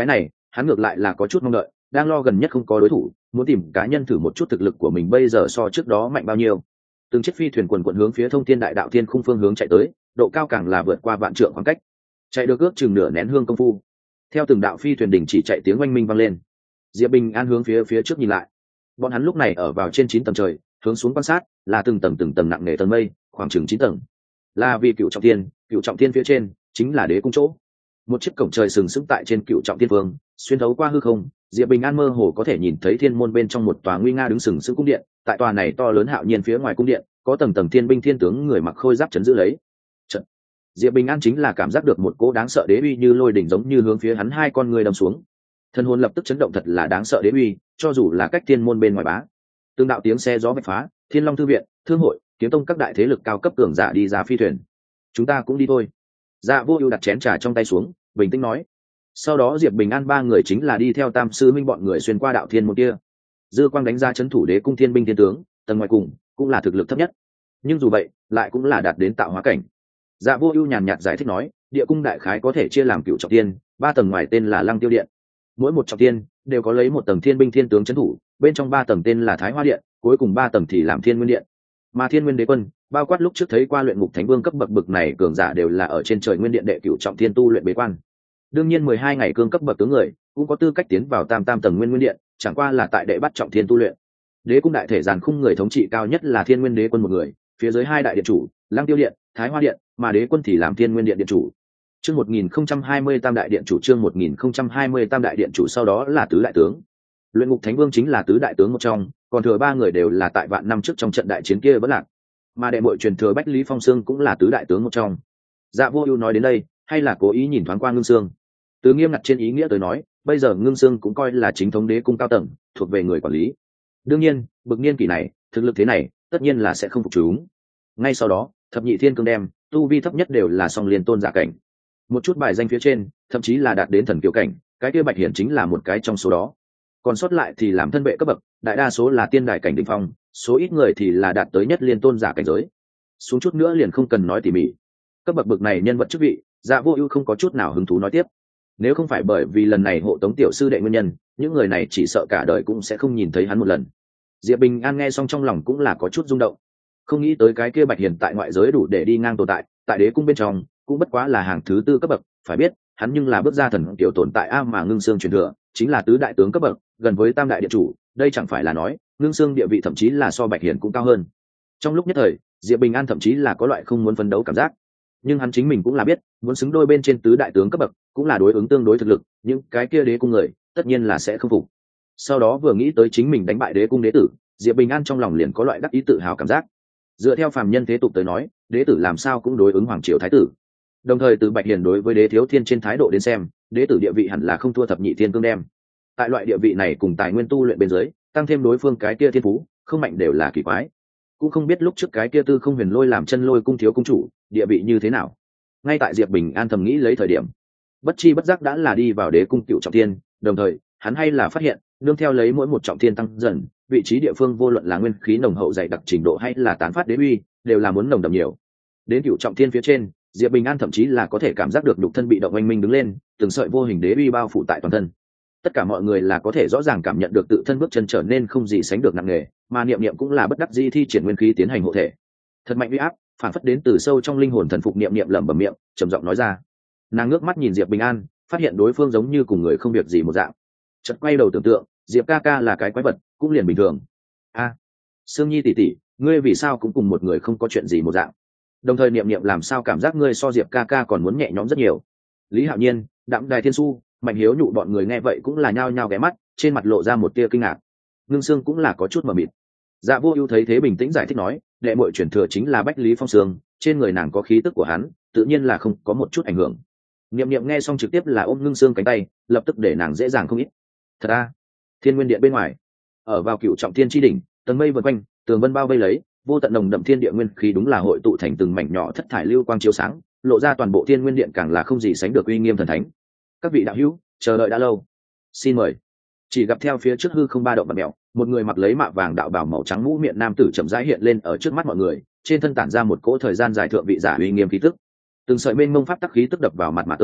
Speaker 1: hắn ngược lại là có chút mong đợi, đang lo gần nhất không có đối thủ, muốn tìm cá nhân thử một chút thực lực của mình bây giờ so trước đó mạnh bao nhiêu. Từng chiếc phi thuyền quần quần hướng phía thông thiên đại đạo thiên khung phương hướng chạy tới, độ cao càng là vượt qua vạn trượng khoảng cách, chạy được ước chừng nửa nén hương công phu. Theo từng đạo phi thuyền đình chỉ chạy, tiếng oanh minh vang lên. Diệp Bình An hướng phía phía trước nhìn lại, bọn hắn lúc này ở vào trên chín tầng trời, hướng xuống quan sát là từng tầng từng tầng nặng nề tầng mây, khoảng chừng chín tầng, là vì cựu trọng thiên. Cựu trọng thiên phía trên chính là đế cung chỗ. Một chiếc cổng trời sừng sững tại trên cựu trọng thiên vương, xuyên thấu qua hư không, Diệp Bình An mơ hồ có thể nhìn thấy thiên môn bên trong một tòa nguy nga đứng sừng sững cung điện. Tại tòa này to lớn hạo nhiên phía ngoài cung điện có tầng tầng thiên binh thiên tướng người mặc khôi giáp chấn giữ lấy. Trận. Diệp Bình An chính là cảm giác được một cỗ đáng sợ đế uy như lôi đỉnh giống như hướng phía hắn hai con người đâm xuống. Thân hồn lập tức chấn động, thật là đáng sợ đế uy, cho dù là cách thiên môn bên ngoài bá. Tương đạo tiếng xe gió vạch phá, Thiên Long thư viện, Thương hội, Kiếm tông các đại thế lực cao cấp cường giả đi ra phi thuyền. Chúng ta cũng đi thôi. Dạ Vô Ưu đặt chén trà trong tay xuống, bình tĩnh nói. Sau đó Diệp Bình An ba người chính là đi theo Tam sư minh bọn người xuyên qua đạo thiên môn kia. Dư quang đánh ra trấn thủ đế cung thiên binh thiên tướng, tầng ngoài cùng cũng là thực lực thấp nhất, nhưng dù vậy lại cũng là đạt đến tạo hóa cảnh. Dạ Vô Ưu nhàn nhạt giải thích nói, địa cung đại khái có thể chia làm cửu trọng thiên, ba tầng ngoài tên là Lăng Tiêu điện. Mỗi một trọng thiên đều có lấy một tầng thiên binh thiên tướng trấn thủ, bên trong ba tầng tên là Thái Hoa điện, cuối cùng ba tầng thì làm Thiên Nguyên điện. Mà Thiên Nguyên đế quân, bao quát lúc trước thấy qua luyện ngục thánh vương cấp bậc bậc này cường giả đều là ở trên trời nguyên điện đệ cửu trọng thiên tu luyện bế quan. Đương nhiên mười hai ngày cương cấp bậc tướng người cũng có tư cách tiến vào tam tam tầng nguyên nguyên điện, chẳng qua là tại đệ bắt trọng thiên tu luyện. Đế cung đại thể giàn khung người thống trị cao nhất là Thiên Nguyên đế quân một người, phía dưới hai đại điện chủ, Lăng Tiêu điện, Thái Hoa điện, mà đế quân thì làm Thiên Nguyên điện điện chủ. Chương một nghìn không trăm hai mươi tam đại điện chủ, chương một nghìn không trăm hai mươi tam đại điện chủ sau đó là tứ đại tướng. Luyện ngục thánh vương chính là tứ đại tướng một trong, còn thừa ba người đều là tại vạn năm trước trong trận đại chiến kia vẫn lạc. Mà đệ muội truyền thừa Bách Lý Phong Xương cũng là tứ đại tướng một trong. Dạ Vô Ưu nói đến đây, hay là cố ý nhìn thoáng qua Ngưng Xương. Từ nghiêm ngặt trên ý nghĩa tới nói, bây giờ Ngưng Xương cũng coi là chính thống đế cung cao tầng, thuộc về người quản lý. Đương nhiên, bực niên kỷ này, thực lực thế này, tất nhiên là sẽ không phục chúng. Ngay sau đó, thập nhị thiên cương đem, tu vi thấp nhất đều là song liên tôn giả cảnh. Một chút bài danh phía trên, thậm chí là đạt đến thần kiều cảnh, cái kia Bạch Hiển chính là một cái trong số đó. Còn sót lại thì làm thân vệ cấp bậc, đại đa số là tiên đài cảnh đỉnh phong, số ít người thì là đạt tới nhất liên tôn giả cảnh giới. Xuống chút nữa liền không cần nói tỉ mỉ. Cấp bậc bậc này nhân vật chức vị, Dạ Vô Ưu không có chút nào hứng thú nói tiếp. Nếu không phải bởi vì lần này hộ tống tiểu sư đệ nguyên nhân, những người này chỉ sợ cả đời cũng sẽ không nhìn thấy hắn một lần. Diệp Bình An nghe xong trong lòng cũng là có chút rung động. Không nghĩ tới cái kia Bạch Hiển tại ngoại giới đủ để đi ngang tồn tại, tại đế cung bên trong cũng bất quá là hàng thứ tư cấp bậc, phải biết, hắn nhưng là bước ra thần tiểu tồn tại a, mà Ngưng Xương truyền thừa chính là tứ đại tướng cấp bậc, gần với tam đại điện chủ, đây chẳng phải là nói, Ngưng Xương địa vị thậm chí là so Bạch Hiển cũng cao hơn. Trong lúc nhất thời, Diệp Bình An thậm chí là có loại không muốn phấn đấu cảm giác. Nhưng hắn chính mình cũng là biết, muốn xứng đôi bên trên tứ đại tướng cấp bậc, cũng là đối ứng tương đối thực lực, những cái kia đế cung người, tất nhiên là sẽ không phục. Sau đó vừa nghĩ tới chính mình đánh bại đế cung đế tử, Diệp Bình An trong lòng liền có loại đắc ý tự hào cảm giác. Dựa theo phàm nhân thế tục tới nói, đế tử làm sao cũng đối ứng hoàng triều thái tử. Đồng thời từ Bạch Hiển đối với đế thiếu thiên trên thái độ đến xem, đế tử địa vị hẳn là không thua thập nhị thiên cương đem. Tại loại địa vị này cùng tài nguyên tu luyện bên dưới, tăng thêm đối phương cái kia thiên phú, không mạnh đều là kỳ quái. Cũng không biết lúc trước cái kia Tư Không Huyền Lôi làm chân lôi cung thiếu cung chủ, địa vị như thế nào. Ngay tại Diệp Bình An thầm nghĩ lấy thời điểm, bất chi bất giác đã là đi vào đế cung cựu trọng thiên, đồng thời, hắn hay là phát hiện, nương theo lấy mỗi một trọng thiên tăng dần, vị trí địa phương vô luận là nguyên khí nồng hậu dày đặc trình độ hay là tán phát đế uy, đều là muốn nồng đậm nhiều. Đến cựu trọng thiên phía trên, Diệp Bình An thậm chí là có thể cảm giác được nhục thân bị động oanh minh đứng lên, từng sợi vô hình đế uy bao phủ tại toàn thân. Tất cả mọi người là có thể rõ ràng cảm nhận được tự thân bước chân trở nên không gì sánh được nặng nề, mà niệm niệm cũng là bất đắc dĩ thi triển nguyên khí tiến hành hộ thể. Thật mạnh uy áp, phản phất đến từ sâu trong linh hồn thần phục, niệm niệm lẩm bẩm miệng, trầm giọng nói ra. Nàng ngước mắt nhìn Diệp Bình An, phát hiện đối phương giống như cùng người không việc gì một dạng. Chợt quay đầu tưởng tượng, Diệp ca ca là cái quái vật, cũng liền bình thường. A, à, Sương Nhi tỷ tỷ, ngươi vì sao cũng cùng một người không có chuyện gì một dạng? Đồng thời niệm niệm làm sao cảm giác ngươi so Diệp ca ca còn muốn nhẹ nhõm rất nhiều. Lý Hạo Nhiên, Đặng Đài Thiên Su, Mạnh Hiếu nhụ bọn người nghe vậy cũng là nhao nhao ghé mắt, trên mặt lộ ra một tia kinh ngạc. Ngưng Xương cũng là có chút mờ mịt. Dạ Vô Ưu thấy thế bình tĩnh giải thích nói, đệ muội truyền thừa chính là Bách Lý Phong Xương, trên người nàng có khí tức của hắn, tự nhiên là không có một chút ảnh hưởng. Niệm niệm nghe xong trực tiếp là ôm Ngưng Xương cánh tay, lập tức để nàng dễ dàng không ít. Thật a, Thiên Nguyên điện bên ngoài, ở vào cựu trọng thiên chi đỉnh, tầng mây vần quanh, tường vân bao vây lấy, vô tận nồng đậm thiên địa nguyên khí đúng là hội tụ thành từng mảnh nhỏ thất thải lưu quang chiếu sáng, lộ ra toàn bộ Thiên Nguyên điện càng là không gì sánh được uy nghiêm thần thánh. Các vị đạo hữu, chờ đợi đã lâu, xin mời. Chỉ gặp theo phía trước hư không ba động bạt mèo, một người mặc lấy mạ vàng đạo bào màu trắng mũ miệng nam tử chậm rãi hiện lên ở trước mắt mọi người, trên thân tản ra một cỗ thời gian dài thượng vị giả uy nghiêm khí tức. Từng sợi mênh mông pháp tắc khí tức đập vào mặt mà tới,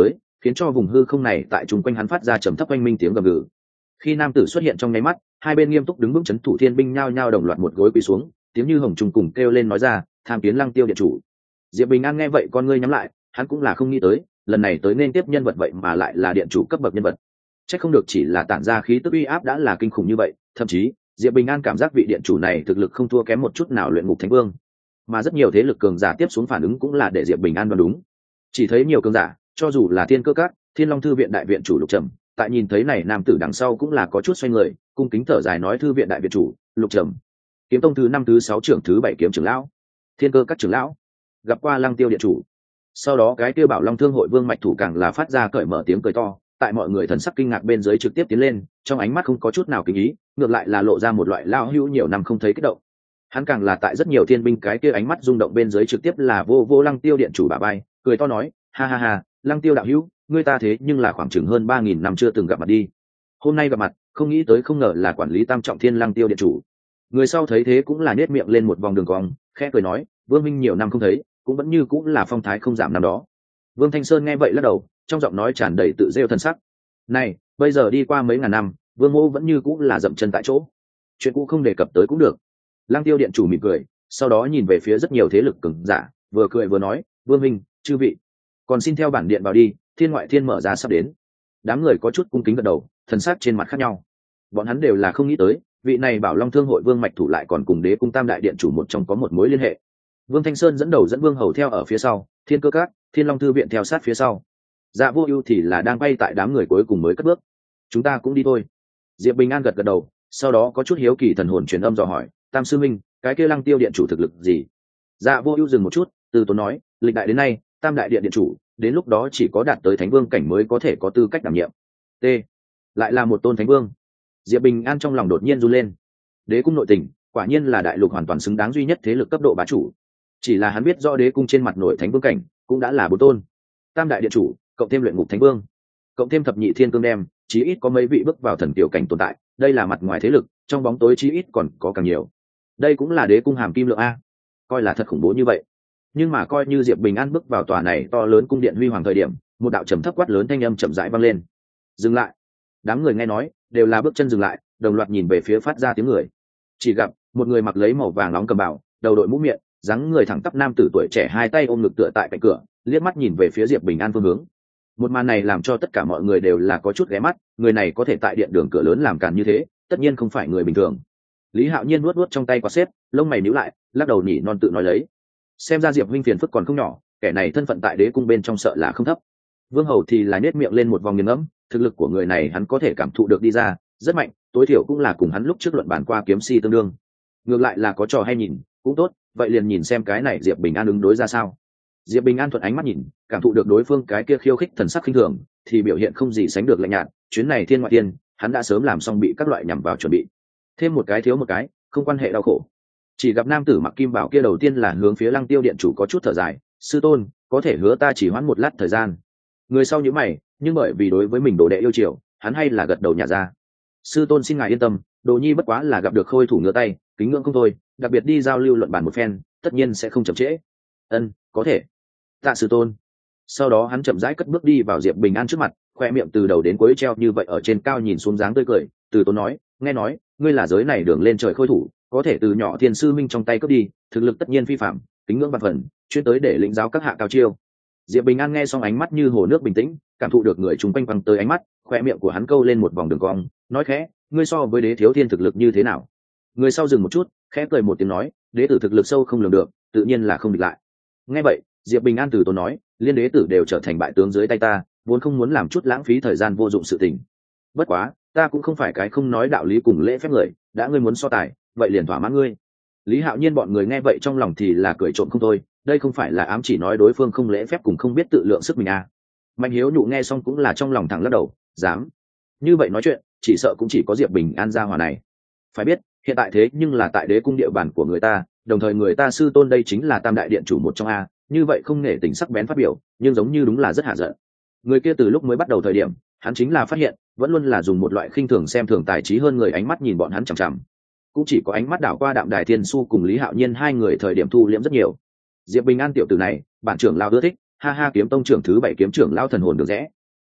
Speaker 1: khiến cho vùng hư không này tại chung quanh hắn phát ra trầm thấp oanh minh tiếng gầm gừ. Khi nam tử xuất hiện trong nháy mắt, hai bên nghiêm túc đứng vững, chấn thủ thiên binh nhao nhao đồng loạt một gối quỳ xuống, tiếng như hồng trùng cùng kêu lên nói ra, tham kiến Lăng Tiêu điện chủ. Diệp Bình An nghe vậy con ngươi nhắm lại, hắn cũng là không nghĩ tới, lần này tới nên tiếp nhân vật vậy mà lại là điện chủ cấp bậc nhân vật. Chắc không được chỉ là tản ra khí tức uy áp đã là kinh khủng như vậy, thậm chí Diệp Bình An cảm giác vị điện chủ này thực lực không thua kém một chút nào luyện ngục thánh vương. Mà rất nhiều thế lực cường giả tiếp xuống phản ứng cũng là để Diệp Bình An đoán đúng. Chỉ thấy nhiều cường giả, cho dù là Thiên Cơ Các, Thiên Long thư viện đại viện chủ Lục Trầm, tại nhìn thấy này nam tử đằng sau cũng là có chút xoay người, cung kính thở dài nói thư viện đại viện chủ Lục Trầm, kiếm tông thứ năm thứ sáu trưởng thứ bảy kiếm trưởng lão, Thiên Cơ Các trưởng lão, gặp qua Lăng Tiêu điện chủ. Sau đó cái kia Bảo Long thương hội Vương Mạch Thủ càng là phát ra cởi mở tiếng cười to, tại mọi người thần sắc kinh ngạc bên dưới trực tiếp tiến lên, trong ánh mắt không có chút nào kính ý, ngược lại là lộ ra một loại lao hữu nhiều năm không thấy kích động. Hắn càng là tại rất nhiều thiên binh cái kia ánh mắt rung động bên dưới trực tiếp là vô vô Lăng Tiêu điện chủ bả vai, cười to nói, ha ha ha, Lăng Tiêu đạo hữu, ngươi ta thế nhưng là khoảng chừng hơn ba nghìn năm chưa từng gặp mặt đi. Hôm nay gặp mặt, không nghĩ tới không ngờ là quản lý Tam Trọng Thiên Lăng Tiêu điện chủ. Người sau thấy thế cũng là nết miệng lên một vòng đường cong, khẽ cười nói, Vương minh nhiều năm không thấy, cũng vẫn như cũng là phong thái không giảm năm đó. Vương Thanh Sơn nghe vậy lắc đầu, trong giọng nói tràn đầy tự rêu thân sắc. Này, bây giờ đi qua mấy ngàn năm, Vương Mô vẫn như cũng là dậm chân tại chỗ. Chuyện cũ không đề cập tới cũng được. Lăng Tiêu điện chủ mỉm cười, sau đó nhìn về phía rất nhiều thế lực cường giả, vừa cười vừa nói, Vương minh, chư vị, còn xin theo bản điện vào đi, thiên ngoại thiên mở ra sắp đến. Đám người có chút cung kính gật đầu, thần sắc trên mặt khác nhau. Bọn hắn đều là không nghĩ tới, vị này Bảo Long thương hội Vương Mạch Thủ lại còn cùng Đế cung Tam đại điện chủ một trong có một mối liên hệ. Vương Thanh Sơn dẫn đầu dẫn Vương Hầu theo ở phía sau, Thiên Cơ Các, Thiên Long thư viện theo sát phía sau. Dạ Vô Ưu thì là đang bay tại đám người cuối cùng mới cất bước. Chúng ta cũng đi thôi. Diệp Bình An gật gật đầu, sau đó có chút hiếu kỳ thần hồn truyền âm dò hỏi, Tam sư minh, cái kia Lăng Tiêu điện chủ thực lực gì? Dạ Vô Ưu dừng một chút, từ tốn nói, lịch đại đến nay, Tam đại điện điện chủ, đến lúc đó chỉ có đạt tới thánh vương cảnh mới có thể có tư cách đảm nhiệm. T. Lại là một tôn thánh vương. Diệp Bình An trong lòng đột nhiên run lên. Đế cung nội tình, quả nhiên là đại lục hoàn toàn xứng đáng duy nhất thế lực cấp độ bá chủ. Chỉ là hắn biết rõ đế cung trên mặt nội thánh vương cảnh cũng đã là bốn tôn. Tam đại điện chủ, cộng thêm luyện ngục thánh vương, cộng thêm thập nhị thiên cương đem, chí ít có mấy vị bước vào thần tiểu cảnh tồn tại, đây là mặt ngoài thế lực, trong bóng tối chí ít còn có càng nhiều. Đây cũng là đế cung hàm kim lượng a. Coi là thật khủng bố như vậy. Nhưng mà coi như Diệp Bình An bước vào tòa này to lớn cung điện huy hoàng thời điểm, một đạo trầm thấp quát lớn thanh âm chậm rãi vang lên. Dừng lại. Đám người nghe nói, đều là bước chân dừng lại, đồng loạt nhìn về phía phát ra tiếng người. Chỉ gặp một người mặc lấy màu vàng nóng cầm bảo, đầu đội mũ miệng, dáng người thẳng tắp nam tử tuổi trẻ hai tay ôm ngực tựa tại cạnh cửa, liếc mắt nhìn về phía Diệp Bình An phương hướng. Một màn này làm cho tất cả mọi người đều là có chút ghé mắt, người này có thể tại điện đường cửa lớn làm càn như thế, tất nhiên không phải người bình thường. Lý Hạo Nhiên nuốt nuốt trong tay quạt xếp, lông mày nhíu lại, lắc đầu nhỉ non tự nói lấy. Xem ra Diệp huynh phiền phức còn không nhỏ, kẻ này thân phận tại đế cung bên trong sợ là không thấp. Vương Hầu thì là nhếch miệng lên một vòng nghiền ngẫm, thực lực của người này hắn có thể cảm thụ được đi ra, rất mạnh, tối thiểu cũng là cùng hắn lúc trước luận bàn qua kiếm si tương đương. Ngược lại là có trò hay nhìn, cũng tốt, vậy liền nhìn xem cái này Diệp Bình An ứng đối ra sao. Diệp Bình An thuận ánh mắt nhìn, cảm thụ được đối phương cái kia khiêu khích thần sắc khinh thường, thì biểu hiện không gì sánh được lạnh nhạt, chuyến này thiên ngoại thiên, hắn đã sớm làm xong bị các loại nhằm vào chuẩn bị. Thêm một cái thiếu một cái, không quan hệ đau khổ. Chỉ gặp nam tử mặc kim bảo kia đầu tiên là hướng phía Lăng Tiêu điện chủ có chút thở dài, sư tôn, có thể hứa ta chỉ hoãn một lát thời gian. Người sau nhíu mày, nhưng bởi vì đối với mình đồ đệ yêu chiều, hắn hay là gật đầu nhả ra. Sư tôn xin ngài yên tâm, đồ nhi bất quá là gặp được khôi thủ ngửa tay, kính ngưỡng không thôi, đặc biệt đi giao lưu luận bàn một phen, tất nhiên sẽ không chậm trễ. Ân, có thể. Tạ sư tôn. Sau đó hắn chậm rãi cất bước đi vào Diệp Bình An trước mặt, khoe miệng từ đầu đến cuối treo như vậy ở trên cao nhìn xuống dáng tươi cười, từ tốn nói, nghe nói, ngươi là giới này đường lên trời khôi thủ, có thể từ nhỏ thiên sư minh trong tay cướp đi, thực lực tất nhiên phi phạm, kính ngưỡng vạn phần, chuyên tới để lĩnh giáo các hạ cao chiêu. Diệp Bình An nghe xong ánh mắt như hồ nước bình tĩnh, cảm thụ được người chung quanh văng tới ánh mắt, khoe miệng của hắn câu lên một vòng đường cong, nói khẽ, ngươi so với đế thiếu thiên thực lực như thế nào? Người sau dừng một chút, khẽ cười một tiếng nói, đế tử thực lực sâu không lường được, tự nhiên là không địch lại. Nghe vậy, Diệp Bình An từ tốn nói, liên đế tử đều trở thành bại tướng dưới tay ta, vốn không muốn làm chút lãng phí thời gian vô dụng sự tình. Bất quá, ta cũng không phải cái không nói đạo lý cùng lễ phép người, đã ngươi muốn so tài, vậy liền thỏa mãn ngươi. Lý Hạo Nhiên bọn người nghe vậy trong lòng thì là cười trộm không thôi, đây không phải là ám chỉ nói đối phương không lễ phép cùng không biết tự lượng sức mình à. Mạnh Hiếu Nhụ nghe xong cũng là trong lòng thẳng lắc đầu, dám. Như vậy nói chuyện, chỉ sợ cũng chỉ có Diệp Bình An gia hỏa này. Phải biết, hiện tại thế nhưng là tại đế cung địa bàn của người ta, đồng thời người ta sư tôn đây chính là Tam đại điện chủ một trong a, như vậy không nể tình sắc bén phát biểu, nhưng giống như đúng là rất hạ giận. Người kia từ lúc mới bắt đầu thời điểm, hắn chính là phát hiện, vẫn luôn là dùng một loại khinh thường xem thường tài trí hơn người ánh mắt nhìn bọn hắn chằm chằm. Cũng chỉ có ánh mắt đảo qua Đạm Đài Thiên Su cùng Lý Hạo Nhiên hai người thời điểm thu liễm rất nhiều. Diệp Bình An tiểu tử này, bản trưởng lão ưa thích, ha ha, kiếm tông trưởng thứ bảy kiếm trưởng lão thần hồn được rẽ.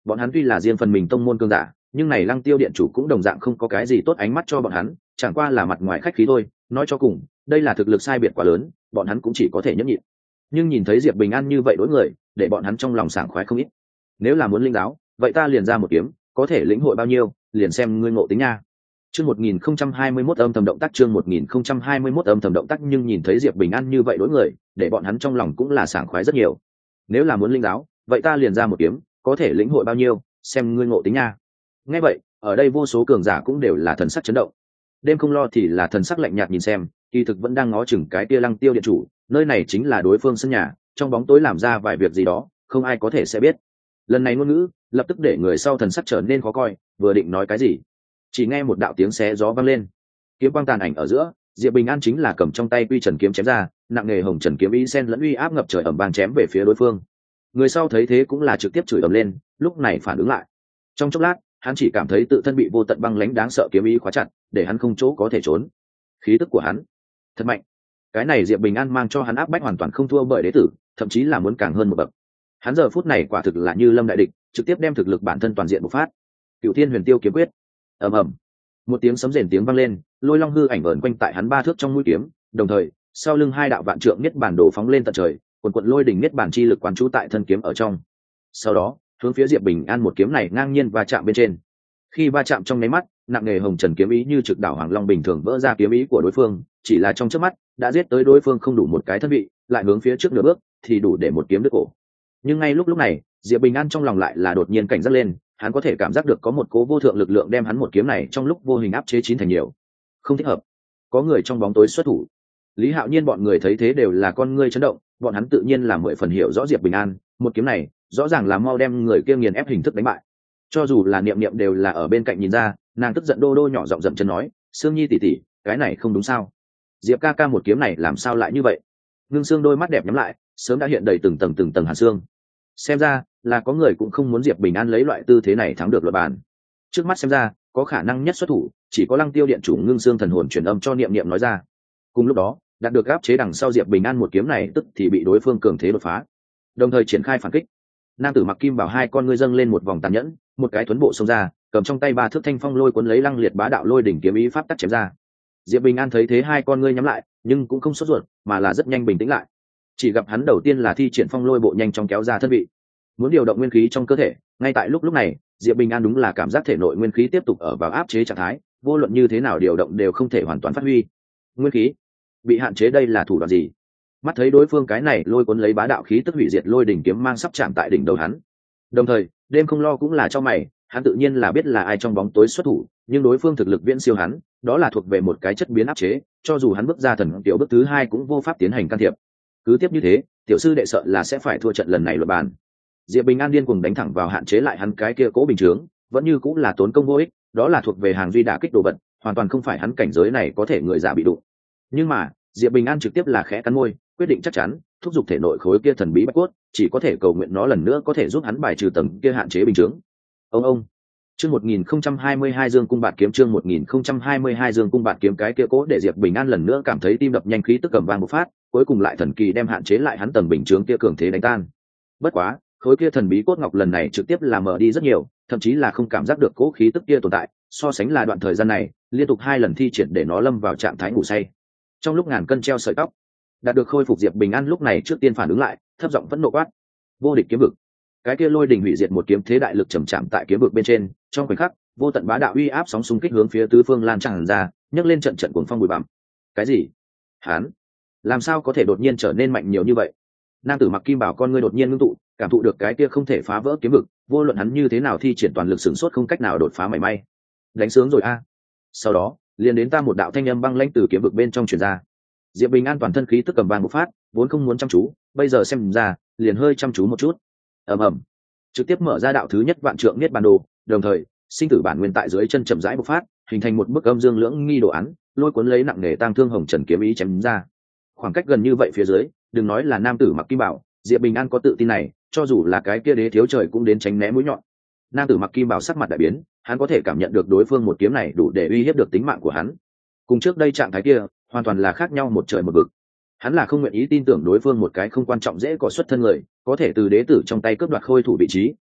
Speaker 1: bọn hắn tuy là riêng phần mình tông môn cương giả, nhưng này Lăng Tiêu điện chủ cũng đồng dạng không có cái gì tốt ánh mắt cho bọn hắn, chẳng qua là mặt ngoài khách khí thôi. Nói cho cùng, đây là thực lực sai biệt quá lớn, bọn hắn cũng chỉ có thể nhẫn nhịn. Nhưng nhìn thấy Diệp Bình An như vậy đối người, để bọn hắn trong lòng sảng khoái không ít. Nếu là muốn linh giáo, vậy ta liền ra một kiếm, có thể lĩnh hội bao nhiêu, liền xem ngươi ngộ tính nha. Chương một nghìn không trăm hai mươi mốt âm thầm động tác chương một nghìn không trăm hai mươi mốt âm thầm động tác nhưng nhìn thấy Diệp Bình An như vậy đối người, để bọn hắn trong lòng cũng là sảng khoái rất nhiều. Nếu là muốn linh giáo, vậy ta liền ra một kiếm, có thể lĩnh hội bao nhiêu, xem ngươi ngộ tính nha. Nghe vậy, ở đây vô số cường giả cũng đều là thần sắc chấn động. Đêm Không Lo thì là thần sắc lạnh nhạt nhìn xem, kỳ thực vẫn đang ngó chừng cái kia Lăng Tiêu điện chủ, nơi này chính là đối phương sân nhà, trong bóng tối làm ra vài việc gì đó, không ai có thể sẽ biết. Lần này ngôn ngữ, lập tức để người sau thần sắc trở nên khó coi, vừa định nói cái gì, chỉ nghe một đạo tiếng xé gió vang lên, kiếm quang tàn ảnh ở giữa, Diệp Bình An chính là cầm trong tay Quy Trần kiếm chém ra, nặng nề hồng trần kiếm ý sen lẫn uy áp ngập trời ầm vang chém về phía đối phương. Người sau thấy thế cũng là trực tiếp chửi ầm lên, lúc này phản ứng lại. Trong chốc lát, hắn chỉ cảm thấy tự thân bị vô tận băng lãnh đáng sợ kiếm ý khóa chặt, để hắn không chỗ có thể trốn. Khí tức của hắn thật mạnh. Cái này Diệp Bình An mang cho hắn áp bách hoàn toàn không thua bởi đế tử, thậm chí là muốn càng hơn một bậc. Hắn giờ phút này quả thực là như lâm đại địch, trực tiếp đem thực lực bản thân toàn diện bộc phát. Cửu Thiên Huyền Tiêu kiếm quyết. Ầm ầm. Một tiếng sấm rền tiếng vang lên, lôi long hư ảnh vờn quanh tại hắn ba thước trong mũi kiếm, đồng thời, sau lưng hai đạo vạn trượng niết bàn đồ phóng lên tận trời, quần quần lôi đỉnh niết bàn chi lực quán trú tại thân kiếm ở trong. Sau đó, hướng phía Diệp Bình An một kiếm này ngang nhiên va chạm bên trên. Khi va chạm trong nháy mắt, nặng nề hồng trần kiếm ý như trực đảo hoàng long bình thường vỡ ra kiếm ý của đối phương, chỉ là trong chớp mắt, đã giết tới đối phương không đủ một cái thân vị, lại hướng phía trước nửa bước, thì đủ để một kiếm đứt cổ. Nhưng ngay lúc lúc này, Diệp Bình An trong lòng lại là đột nhiên cảnh giác lên, hắn có thể cảm giác được có một cố vô thượng lực lượng đem hắn một kiếm này trong lúc vô hình áp chế chín thành nhiều. Không thích hợp, có người trong bóng tối xuất thủ. Lý Hạo Nhiên bọn người thấy thế đều là con ngươi chấn động, bọn hắn tự nhiên là mười phần hiểu rõ Diệp Bình An, một kiếm này, rõ ràng là mau đem người kia nghiền ép hình thức đánh bại. Cho dù là Niệm Niệm đều là ở bên cạnh nhìn ra, nàng tức giận đô đô nhỏ giọng dậm chân nói, "Sương Nhi tỷ tỷ, cái này không đúng sao? Diệp ca ca một kiếm này làm sao lại như vậy?" Ngưng Sương đôi mắt đẹp nhắm lại, sớm đã hiện đầy từng tầng từng tầng hàn xương. Xem ra, là có người cũng không muốn Diệp Bình An lấy loại tư thế này thắng được luật bàn. Trước mắt xem ra, có khả năng nhất xuất thủ, chỉ có Lăng Tiêu điện chủ Ngưng Sương thần hồn truyền âm cho Niệm Niệm nói ra. Cùng lúc đó, đạt được áp chế đằng sau Diệp Bình An một kiếm này tức thì bị đối phương cường thế đột phá, đồng thời triển khai phản kích. Nam tử mặc kim bảo hai con ngươi dâng lên một vòng tàn nhẫn, một cái tuấn bộ xông ra, cầm trong tay ba thước thanh phong lôi cuốn lấy lăng liệt bá đạo lôi đỉnh kiếm ý pháp tắc chém ra. Diệp Bình An thấy thế hai con ngươi nhắm lại, nhưng cũng không sốt ruột, mà là rất nhanh bình tĩnh lại. Chỉ gặp hắn đầu tiên là thi triển phong lôi bộ nhanh chóng kéo ra thân vị, muốn điều động nguyên khí trong cơ thể. Ngay tại lúc lúc này, Diệp Bình An đúng là cảm giác thể nội nguyên khí tiếp tục ở vào áp chế trạng thái, vô luận như thế nào điều động đều không thể hoàn toàn phát huy. Nguyên khí bị hạn chế, đây là thủ đoạn gì? Mắt thấy đối phương cái này lôi cuốn lấy bá đạo khí tức hủy diệt lôi đỉnh kiếm mang sắp chạm tại đỉnh đầu hắn. Đồng thời, Đêm Không Lo cũng là cho mày, hắn tự nhiên là biết là ai trong bóng tối xuất thủ, nhưng đối phương thực lực viễn siêu hắn, đó là thuộc về một cái chất biến áp chế, cho dù hắn bước ra thần tiểu bước thứ hai cũng vô pháp tiến hành can thiệp. Cứ tiếp như thế, tiểu sư đệ sợ là sẽ phải thua trận lần này luận bàn. Diệp Bình An điên cuồng đánh thẳng vào hạn chế lại hắn cái kia cố bình chướng, vẫn như cũng là tốn công vô ích, đó là thuộc về hàng duy đả kích đồ vật, hoàn toàn không phải hắn cảnh giới này có thể người giả bị đụng. Nhưng mà, Diệp Bình An trực tiếp là khẽ cắn môi, quyết định chắc chắn, thúc giục thể nội khối kia thần bí bạch cốt, chỉ có thể cầu nguyện nó lần nữa có thể giúp hắn bài trừ tầng kia hạn chế bình chướng. Ông ông. Chương một nghìn không trăm hai mươi hai Dương cung bạt kiếm chương một nghìn không trăm hai mươi hai Dương cung bạt kiếm cái kia cố để Diệp Bình An lần nữa cảm thấy tim đập nhanh, khí tức cầm vang một phát, cuối cùng lại thần kỳ đem hạn chế lại hắn tầng bình chướng kia cường thế đánh tan. Bất quá, khối kia thần bí cốt ngọc lần này trực tiếp là mở đi rất nhiều, thậm chí là không cảm giác được cố khí tức kia tồn tại, so sánh là đoạn thời gian này, liên tục hai lần thi triển để nó lâm vào trạng thái ngủ say. Trong lúc ngàn cân treo sợi tóc, đạt được khôi phục Diệp Bình An lúc này trước tiên phản ứng lại, thấp giọng vẫn nộ quát: "Vô địch kiếm vực!" Cái kia lôi đỉnh hủy diệt một kiếm thế đại lực trầm chạm tại kiếm vực bên trên, trong khoảnh khắc, vô tận bá đạo uy áp sóng xung kích hướng phía tứ phương lan tràn ra, nhấc lên trận trận cuồng phong bụi bặm. Cái gì? Hắn làm sao có thể đột nhiên trở nên mạnh nhiều như vậy? Nam tử mặc kim bảo con ngươi đột nhiên ngưng tụ, cảm thụ được cái kia không thể phá vỡ kiếm vực, vô luận hắn như thế nào thi triển toàn lực sửng sốt không cách nào đột phá mảy may. Đánh sướng rồi a. Sau đó, liền đến ta một đạo thanh âm băng lãnh từ kiếm vực bên trong truyền ra. Diệp Bình An toàn thân khí tức cầm vang một phát, vốn không muốn chăm chú, bây giờ xem ra, liền hơi chăm chú một chút. Ầm ầm, trực tiếp mở ra đạo thứ nhất vạn trượng niết bàn đồ, đồng thời, sinh tử bản nguyên tại dưới chân chậm rãi bộc phát, hình thành một bức âm dương lưỡng nghi đồ án, lôi cuốn lấy nặng nề tang thương hồng trần kiếm ý chém ra. Khoảng cách gần như vậy phía dưới, đừng nói là nam tử mặc kim bảo, Diệp Bình An có tự tin này, cho dù là cái kia đế thiếu trời cũng đến tránh né mũi nhọn. Nam tử mặc kim bảo sắc mặt đại biến, hắn có thể cảm nhận được đối phương một kiếm này đủ để uy hiếp được tính mạng của hắn. Cùng trước đây trạng thái kia, hoàn toàn là khác nhau một trời một vực. Hắn là không nguyện ý tin tưởng đối phương một cái không quan trọng dễ có xuất thân người, có thể từ đế tử trong tay cướp đoạt khôi thủ vị trí,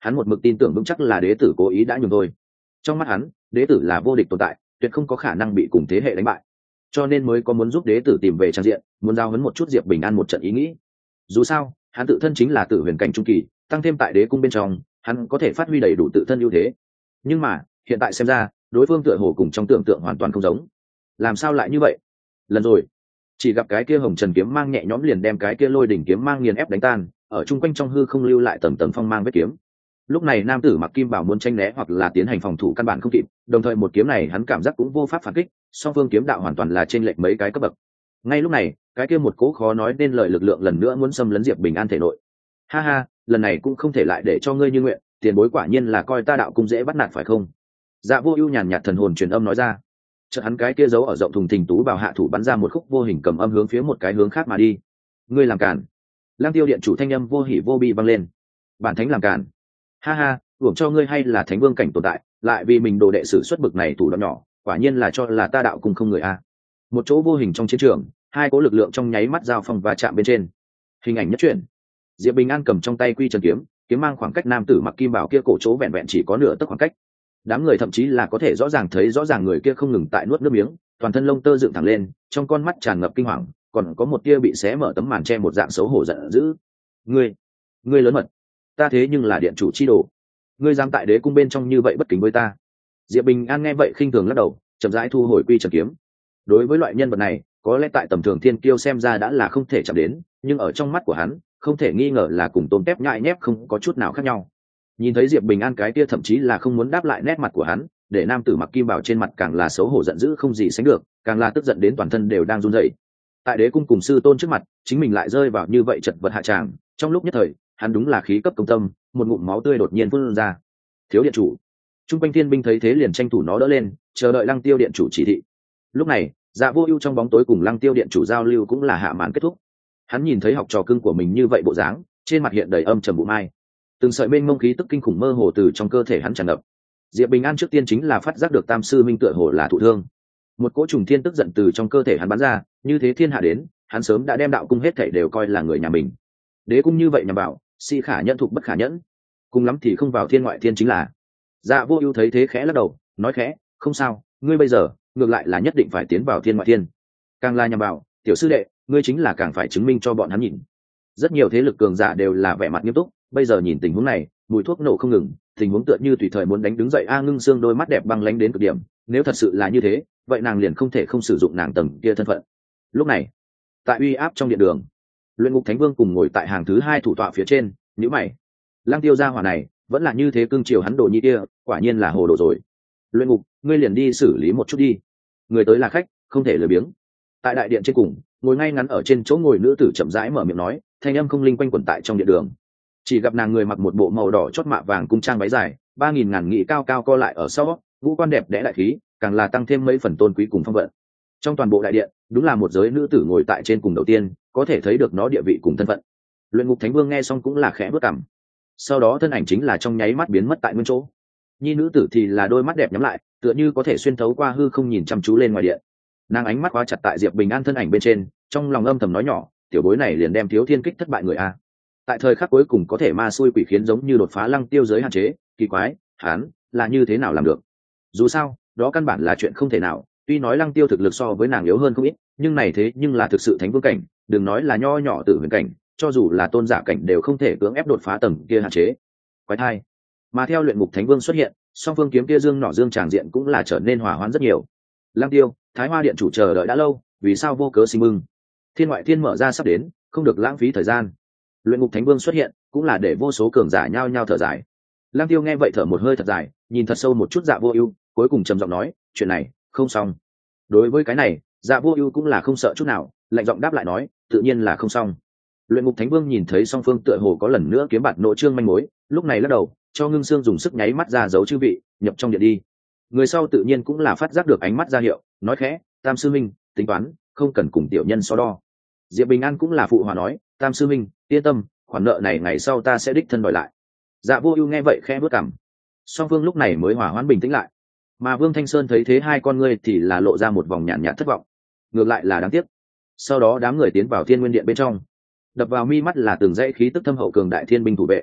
Speaker 1: hắn một mực tin tưởng vững chắc là đế tử cố ý đã nhường thôi. Trong mắt hắn, đế tử là vô địch tồn tại, tuyệt không có khả năng bị cùng thế hệ đánh bại, cho nên mới có muốn giúp đế tử tìm về trang diện, muốn giao hấn một chút Diệp Bình An một trận ý nghĩ. Dù sao hắn tự thân chính là tử huyền cảnh trung kỳ, tăng thêm tại đế cung bên trong hắn có thể phát huy đầy đủ tự thân ưu thế. Nhưng mà hiện tại xem ra đối phương tựa hồ cùng trong tưởng tượng hoàn toàn không giống. Làm sao lại như vậy? Lần rồi chỉ gặp cái kia hồng trần kiếm mang nhẹ nhõm liền đem cái kia lôi đỉnh kiếm mang nghiền ép đánh tan, ở chung quanh trong hư không lưu lại tầng tầng phong mang vết kiếm. Lúc này nam tử mặc kim bảo muốn tranh né hoặc là tiến hành phòng thủ căn bản không kịp, đồng thời một kiếm này hắn cảm giác cũng vô pháp phản kích, song phương kiếm đạo hoàn toàn là trên lệch mấy cái cấp bậc. Ngay lúc này cái kia một cố khó nói nên lời lực lượng lần nữa muốn xâm lấn Diệp Bình An thể nội. Ha ha, lần này cũng không thể lại để cho ngươi như nguyện, tiền bối quả nhiên là coi ta đạo cung dễ bắt nạt phải không? Dạ Vô Ưu nhàn nhạt thần hồn truyền âm nói ra. Chợt hắn cái kia giấu ở rộng thùng thình tú bảo hạ thủ bắn ra một khúc vô hình cầm âm hướng phía một cái hướng khác mà đi. Ngươi làm cản! Lang Tiêu điện chủ thanh âm vô hỉ vô bi vang lên. Bản thánh làm cản! Ha ha, uổng cho ngươi hay là thánh vương cảnh tồn tại, lại vì mình đồ đệ sử xuất bực này thủ đoạn nhỏ, quả nhiên là cho là ta đạo cung không người a. Một chỗ vô hình trong chiến trường, hai cỗ lực lượng trong nháy mắt giao phong và chạm bên trên. Hình ảnh nhất truyện. Diệp Bình An cầm trong tay quy trần kiếm, kiếm mang khoảng cách nam tử mặc kim bảo kia cổ chỗ vẹn vẹn chỉ có nửa tấc khoảng cách. Đám người thậm chí là có thể rõ ràng thấy rõ ràng người kia không ngừng tại nuốt nước miếng, toàn thân lông tơ dựng thẳng lên, trong con mắt tràn ngập kinh hoàng, còn có một tia bị xé mở tấm màn che một dạng xấu hổ giận dữ. Ngươi, ngươi lớn mật, ta thế nhưng là điện chủ chi đồ, ngươi dám tại đế cung bên trong như vậy bất kính với ta. Diệp Bình An nghe vậy khinh thường lắc đầu, chậm rãi thu hồi quy trần kiếm. Đối với loại nhân vật này, có lẽ tại tầm thường thiên kiêu xem ra đã là không thể chạm đến, nhưng ở trong mắt của hắn, không thể nghi ngờ là cùng tôm tép nhại nhép không có chút nào khác nhau. Nhìn thấy Diệp Bình An cái kia thậm chí là không muốn đáp lại nét mặt của hắn, để nam tử mặc kim bảo trên mặt càng là xấu hổ giận dữ không gì sánh được, càng là tức giận đến toàn thân đều đang run rẩy. Tại đế cung cùng sư tôn trước mặt, chính mình lại rơi vào như vậy chật vật hạ tràng, trong lúc nhất thời, hắn đúng là khí cấp công tâm, một ngụm máu tươi đột nhiên phun ra. Thiếu điện chủ. Trung quanh thiên binh thấy thế liền tranh thủ nó đỡ lên, chờ đợi Lăng Tiêu điện chủ chỉ thị. Lúc này, Dạ Vô Ưu trong bóng tối cùng Lăng Tiêu điện chủ giao lưu cũng là hạ màn kết thúc. Hắn nhìn thấy học trò cưng của mình như vậy bộ dáng, trên mặt hiện đầy âm trầm bụ mai. Từng sợi mênh mông khí tức kinh khủng mơ hồ từ trong cơ thể hắn tràn ngập. Diệp Bình An trước tiên chính là phát giác được Tam sư minh tựa hồ là thụ thương. Một cỗ trùng thiên tức giận từ trong cơ thể hắn bắn ra, như thế thiên hạ đến, hắn sớm đã đem đạo cung hết thảy đều coi là người nhà mình. Đế cung như vậy nhằm vào, si khả nhẫn thục bất khả nhẫn, cùng lắm thì không vào thiên ngoại thiên chính là. Dạ Vô Ưu thấy thế khẽ lắc đầu, nói khẽ, không sao, ngươi bây giờ ngược lại là nhất định phải tiến vào thiên ngoại thiên. Càng là nhằm vào, tiểu sư đệ, ngươi chính là càng phải chứng minh cho bọn hắn nhìn. Rất nhiều thế lực cường giả đều là vẻ mặt nghiêm túc, bây giờ nhìn tình huống này, mùi thuốc nổ không ngừng, tình huống tựa như tùy thời muốn đánh đứng dậy. A Ngưng Xương đôi mắt đẹp băng lãnh đến cực điểm, nếu thật sự là như thế, vậy nàng liền không thể không sử dụng nàng tầng kia thân phận. Lúc này, tại uy áp trong điện đường, Luyện Ngục Thánh Vương cùng ngồi tại hàng thứ hai thủ tọa phía trên, nhíu mày. Lăng Tiêu gia hỏa này, vẫn là như thế cương triều hắn đồ nhi kia, quả nhiên là hồ đồ rồi. Luyện Ngục, ngươi liền đi xử lý một chút đi. Người tới là khách, không thể lười biếng. Tại đại điện trên cùng, ngồi ngay ngắn ở trên chỗ ngồi nữ tử chậm rãi mở miệng nói, thanh âm không linh quanh quẩn tại trong điện đường. Chỉ gặp nàng người mặc một bộ màu đỏ chót mạ vàng cung trang váy dài, ba nghìn ngàn nghị cao cao co lại ở sau, ngũ quan đẹp đẽ đại khí, càng là tăng thêm mấy phần tôn quý cùng phong vận. Trong toàn bộ đại điện, đúng là một giới nữ tử ngồi tại trên cùng đầu tiên, có thể thấy được nó địa vị cùng thân phận. Luyện Ngục Thánh Vương nghe xong cũng là khẽ bước cằm. Sau đó thân ảnh chính là trong nháy mắt biến mất tại nguyên chỗ. Nhi nữ tử thì là đôi mắt đẹp nhắm lại, tựa như có thể xuyên thấu qua hư không nhìn chăm chú lên ngoài điện. Nàng ánh mắt khóa chặt tại Diệp Bình An thân ảnh bên trên, trong lòng âm thầm nói nhỏ, tiểu bối này liền đem Thiếu Thiên Kích thất bại người a. Tại thời khắc cuối cùng có thể ma xui quỷ khiến giống như đột phá Lăng Tiêu giới hạn chế, kỳ quái, hắn là như thế nào làm được? Dù sao, đó căn bản là chuyện không thể nào, tuy nói Lăng Tiêu thực lực so với nàng yếu hơn không ít, nhưng này thế nhưng là thực sự thánh vương cảnh, đừng nói là nho nhỏ tử huyền cảnh, cho dù là tôn giả cảnh đều không thể cưỡng ép đột phá tầng kia hạn chế. Quái thai. Mà theo Luyện Ngục Thánh Vương xuất hiện, song phương kiếm kia dương nỏ dương tràng diện cũng là trở nên hòa hoãn rất nhiều. Lăng Tiêu, Thái Hoa điện chủ chờ đợi đã lâu, vì sao vô cớ sinh mừng? Thiên ngoại thiên mở ra sắp đến, không được lãng phí thời gian. Luyện Ngục Thánh Vương xuất hiện, cũng là để vô số cường giả nhao nhao thở dài. Lăng Tiêu nghe vậy thở một hơi thật dài, nhìn thật sâu một chút Dạ Vô Ưu, cuối cùng trầm giọng nói, chuyện này không xong. Đối với cái này, Dạ Vô Ưu cũng là không sợ chút nào, lạnh giọng đáp lại nói, tự nhiên là không xong. Luyện Ngục Thánh Vương nhìn thấy song phương tựa hồ có lần nữa kiếm bạt nội trương manh mối, lúc này lắc đầu, cho Ngưng Xương dùng sức nháy mắt ra dấu chư vị, nhập trong điện đi. Người sau tự nhiên cũng là phát giác được ánh mắt ra hiệu, nói khẽ, Tam sư minh, tính toán, không cần cùng tiểu nhân so đo. Diệp Bình An cũng là phụ hòa nói, Tam sư minh, yên tâm, khoản nợ này ngày sau ta sẽ đích thân đòi lại. Dạ Vô Ưu nghe vậy khẽ bước cằm. Song phương lúc này mới hòa hoãn bình tĩnh lại. Mà Vương Thanh Sơn thấy thế hai con ngươi thì là lộ ra một vòng nhàn nhạt thất vọng. Ngược lại là đáng tiếc. Sau đó đám người tiến vào Thiên Nguyên Điện bên trong. Đập vào mi mắt là từng dãy khí tức thâm hậu cường đại thiên binh thủ vệ.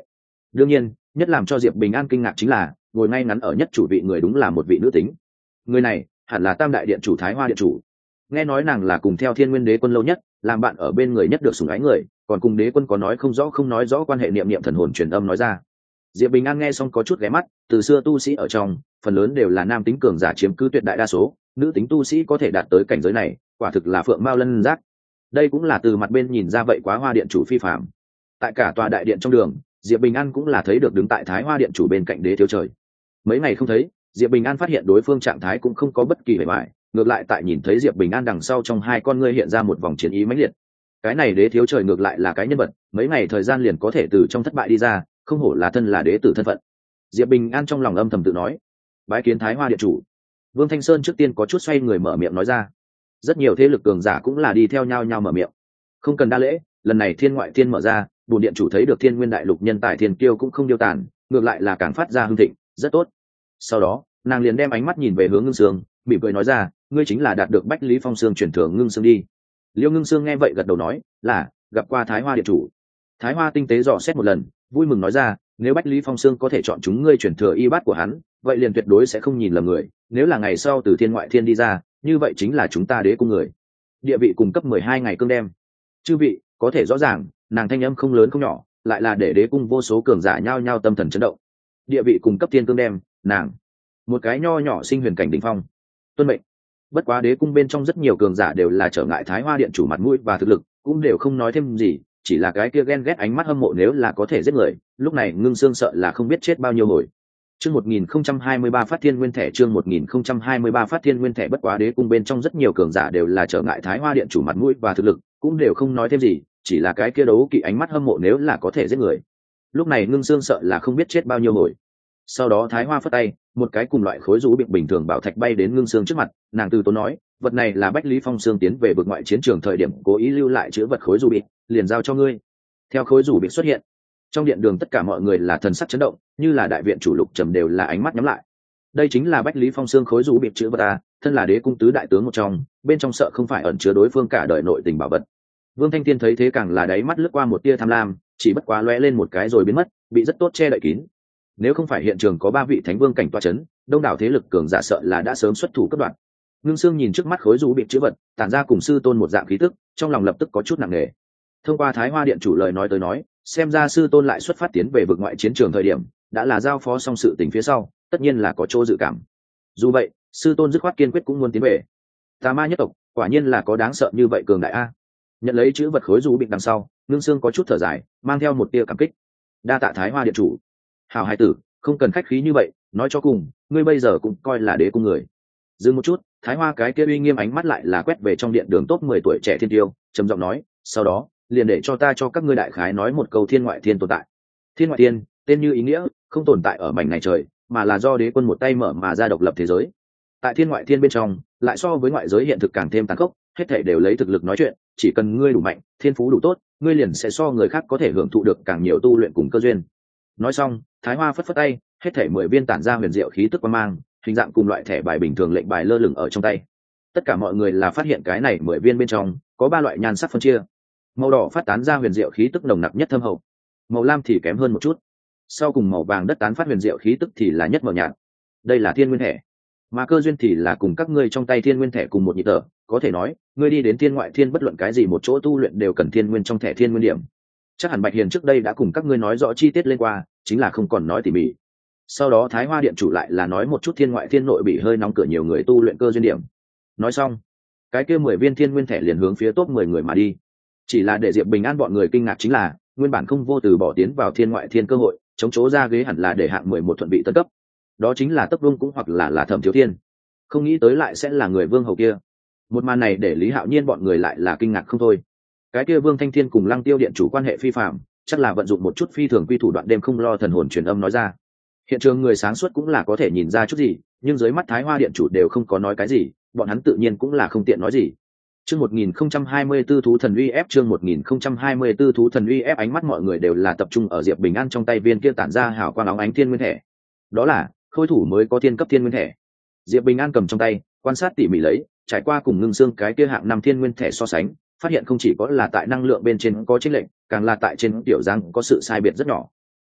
Speaker 1: đương nhiên nhất làm cho diệp bình an kinh ngạc chính là ngồi ngay ngắn ở nhất chủ vị người đúng là một vị nữ tính. Người này hẳn là tam đại điện chủ Thái Hoa điện chủ. Nghe nói nàng là cùng theo Thiên Nguyên Đế Quân lâu nhất, làm bạn ở bên người nhất được sủng ái người, còn cùng đế quân có nói không rõ không nói rõ quan hệ niệm niệm thần hồn truyền âm nói ra. Diệp Bình An nghe xong có chút ghé mắt, từ xưa tu sĩ ở trong, phần lớn đều là nam tính cường giả chiếm cứ tuyệt đại đa số, nữ tính tu sĩ có thể đạt tới cảnh giới này, quả thực là phượng mao lân giác. Đây cũng là từ mặt bên nhìn ra vậy Quá Hoa điện chủ phi phàm. Tại cả tòa đại điện trong đường, Diệp Bình An cũng là thấy được đứng tại Thái Hoa điện chủ bên cạnh đế thiếu trời. Mấy ngày không thấy, Diệp Bình An phát hiện đối phương trạng thái cũng không có bất kỳ bề bại, ngược lại tại nhìn thấy Diệp Bình An đằng sau trong hai con ngươi hiện ra một vòng chiến ý mãnh liệt. Cái này đế thiếu trời ngược lại là cái nhân vật, mấy ngày thời gian liền có thể từ trong thất bại đi ra, không hổ là thân là đế tử thân phận. Diệp Bình An trong lòng âm thầm tự nói. Bái kiến Thái Hoa điện chủ. Vương Thanh Sơn trước tiên có chút xoay người mở miệng nói ra. Rất nhiều thế lực cường giả cũng là đi theo nhau nhau mở miệng. Không cần đa lễ, lần này thiên ngoại thiên mở ra, bổn điện chủ thấy được Thiên Nguyên đại lục nhân tài thiên kiêu cũng không điêu tàn, ngược lại là càng phát ra hưng thịnh, rất tốt. Sau đó, nàng liền đem ánh mắt nhìn về hướng Ngưng Sương, mỉm cười nói ra, ngươi chính là đạt được Bách Lý Phong Sương truyền thừa Ngưng Sương đi. Liêu Ngưng Sương nghe vậy gật đầu nói, là, gặp qua Thái Hoa điện chủ. Thái Hoa tinh tế dò xét một lần, vui mừng nói ra, nếu Bách Lý Phong Sương có thể chọn chúng ngươi truyền thừa y bát của hắn, vậy liền tuyệt đối sẽ không nhìn lầm người, nếu là ngày sau từ thiên ngoại thiên đi ra, như vậy chính là chúng ta đế cung người. Địa vị cùng cấp mười hai ngày cương đem. Chư vị, có thể rõ ràng, nàng thanh âm không lớn không nhỏ, lại là để đế cung vô số cường giả nhao nhao tâm thần chấn động. Địa vị cùng cấp thiên cương đem, nàng, một cái nho nhỏ sinh huyền cảnh đỉnh phong. Tuân mệnh. Bất quá đế cung bên trong rất nhiều cường giả đều là trở ngại Thái Hoa điện chủ mặt mũi và thực lực, cũng đều không nói thêm gì, chỉ là cái kia ghen ghét ánh mắt hâm mộ nếu là có thể giết người, lúc này Ngưng Sương sợ là không biết chết bao nhiêu hồi. Chương một nghìn không trăm hai mươi ba phát thiên nguyên thẻ chương một nghìn không trăm hai mươi ba phát thiên nguyên thẻ bất quá đế cung bên trong rất nhiều cường giả đều là trở ngại Thái Hoa điện chủ mặt mũi và thực lực, cũng đều không nói thêm gì, chỉ là cái kia đấu kỵ ánh mắt hâm mộ nếu là có thể giết người. Lúc này Ngưng Sương sợ là không biết chết bao nhiêu hồi. Sau đó Thái Hoa phất tay, một cái cùng loại khối rũ bị bình thường bảo thạch bay đến Ngưng Sương trước mặt, nàng từ tốn nói, vật này là Bách Lý Phong Sương tiến về vực ngoại chiến trường thời điểm cố ý lưu lại chữ vật khối rũ bị, liền giao cho ngươi. Theo khối rũ bị xuất hiện, trong điện đường tất cả mọi người là thần sắc chấn động, như là đại viện chủ Lục Trầm đều là ánh mắt nhắm lại. Đây chính là Bách Lý Phong Sương khối rũ bị chữ vật a, thân là đế cung tứ đại tướng một trong, bên trong sợ không phải ẩn chứa đối phương cả đời nội tình bảo vật. Vương Thanh Thiên thấy thế càng là đáy mắt lướt qua một tia tham lam, chỉ bất quá lóe lên một cái rồi biến mất, bị rất tốt che đậy kín. Nếu không phải hiện trường có ba vị thánh vương cảnh toa chấn, đông đảo thế lực cường giả sợ là đã sớm xuất thủ cấp đoạn. Ngưng Sương nhìn trước mắt khối rũ bị chữ vật, tản ra cùng sư tôn một dạng khí tức, trong lòng lập tức có chút nặng nề. Thông qua Thái Hoa điện chủ lời nói tới nói, xem ra sư tôn lại xuất phát tiến về vực ngoại chiến trường thời điểm, đã là giao phó xong sự tình phía sau, tất nhiên là có chỗ dự cảm. Dù vậy, sư tôn dứt khoát kiên quyết cũng muốn tiến về. Tà ma nhất tộc, quả nhiên là có đáng sợ như vậy cường đại a. Nhận lấy chữ vật khối rũ bị đằng sau, Ngưng Sương có chút thở dài, mang theo một tia cảm kích. Đa tạ Thái Hoa điện chủ. Hảo hai tử, không cần khách khí như vậy, nói cho cùng, ngươi bây giờ cũng coi là đế cung người. Dừng một chút, Thái Hoa cái kia uy nghiêm ánh mắt lại là quét về trong điện đường top mười tuổi trẻ thiên tiêu, trầm giọng nói, sau đó, liền để cho ta cho các ngươi đại khái nói một câu thiên ngoại thiên tồn tại. Thiên ngoại thiên, tên như ý nghĩa, không tồn tại ở mảnh này trời, mà là do đế quân một tay mở mà ra độc lập thế giới. Tại thiên ngoại thiên bên trong, lại so với ngoại giới hiện thực càng thêm tàn khốc, hết thảy đều lấy thực lực nói chuyện, chỉ cần ngươi đủ mạnh, thiên phú đủ tốt, ngươi liền sẽ so người khác có thể hưởng thụ được càng nhiều tu luyện cùng cơ duyên. Nói xong, Thái Hoa phất phất tay, hết thảy mười viên tản ra huyền diệu khí tức quang mang, hình dạng cùng loại thẻ bài bình thường lệnh bài lơ lửng ở trong tay. Tất cả mọi người là phát hiện cái này mười viên bên trong có ba loại nhan sắc phân chia. Màu đỏ phát tán ra huyền diệu khí tức nồng nặc nhất thâm hậu, màu lam thì kém hơn một chút, sau cùng màu vàng đất tán phát huyền diệu khí tức thì là nhất mờ nhạt. Đây là thiên nguyên thẻ, mà cơ duyên thì là cùng các ngươi trong tay thiên nguyên thẻ cùng một nhịp thở, có thể nói, ngươi đi đến thiên ngoại thiên bất luận cái gì một chỗ tu luyện đều cần thiên nguyên trong thẻ thiên nguyên điểm. Chắc hẳn Bạch Hiền trước đây đã cùng các ngươi nói rõ chi tiết lên qua, chính là không còn nói tỉ mỉ. Sau đó Thái Hoa điện chủ lại là nói một chút thiên ngoại thiên nội bị hơi nóng cửa nhiều người tu luyện cơ duyên điểm. Nói xong, cái kia mười viên thiên nguyên thẻ liền hướng phía top mười người mà đi. Chỉ là để Diệp Bình An bọn người kinh ngạc chính là, nguyên bản không vô từ bỏ tiến vào thiên ngoại thiên cơ hội, chống chỗ ra ghế hẳn là để hạng mười một thuận vị tân cấp. Đó chính là Tấp Vương cũng hoặc là là Thẩm Thiếu Thiên. Không nghĩ tới lại sẽ là người vương hầu kia. Một màn này để Lý Hạo Nhiên bọn người lại là kinh ngạc không thôi. Cái kia Vương Thanh Thiên cùng Lăng Tiêu điện chủ quan hệ phi phạm, chắc là vận dụng một chút phi thường quy thủ đoạn đêm không lo thần hồn truyền âm nói ra. Hiện trường người sáng suốt cũng là có thể nhìn ra chút gì, nhưng dưới mắt Thái Hoa điện chủ đều không có nói cái gì, bọn hắn tự nhiên cũng là không tiện nói gì. Chương một nghìn không trăm hai mươi tư thú thần uy ép chương một nghìn không trăm hai mươi tư thú thần uy ép ánh mắt mọi người đều là tập trung ở Diệp Bình An trong tay viên kia tản ra hào quang óng ánh thiên nguyên thẻ. Đó là khôi thủ mới có thiên cấp thiên nguyên thẻ. Diệp Bình An cầm trong tay, quan sát tỉ mỉ lấy, trải qua cùng Ngưng Sương cái kia hạng năm thiên nguyên thẻ so sánh, phát hiện không chỉ có là tại năng lượng bên trên có chênh lệch, càng là tại trên tiểu dáng có sự sai biệt rất nhỏ.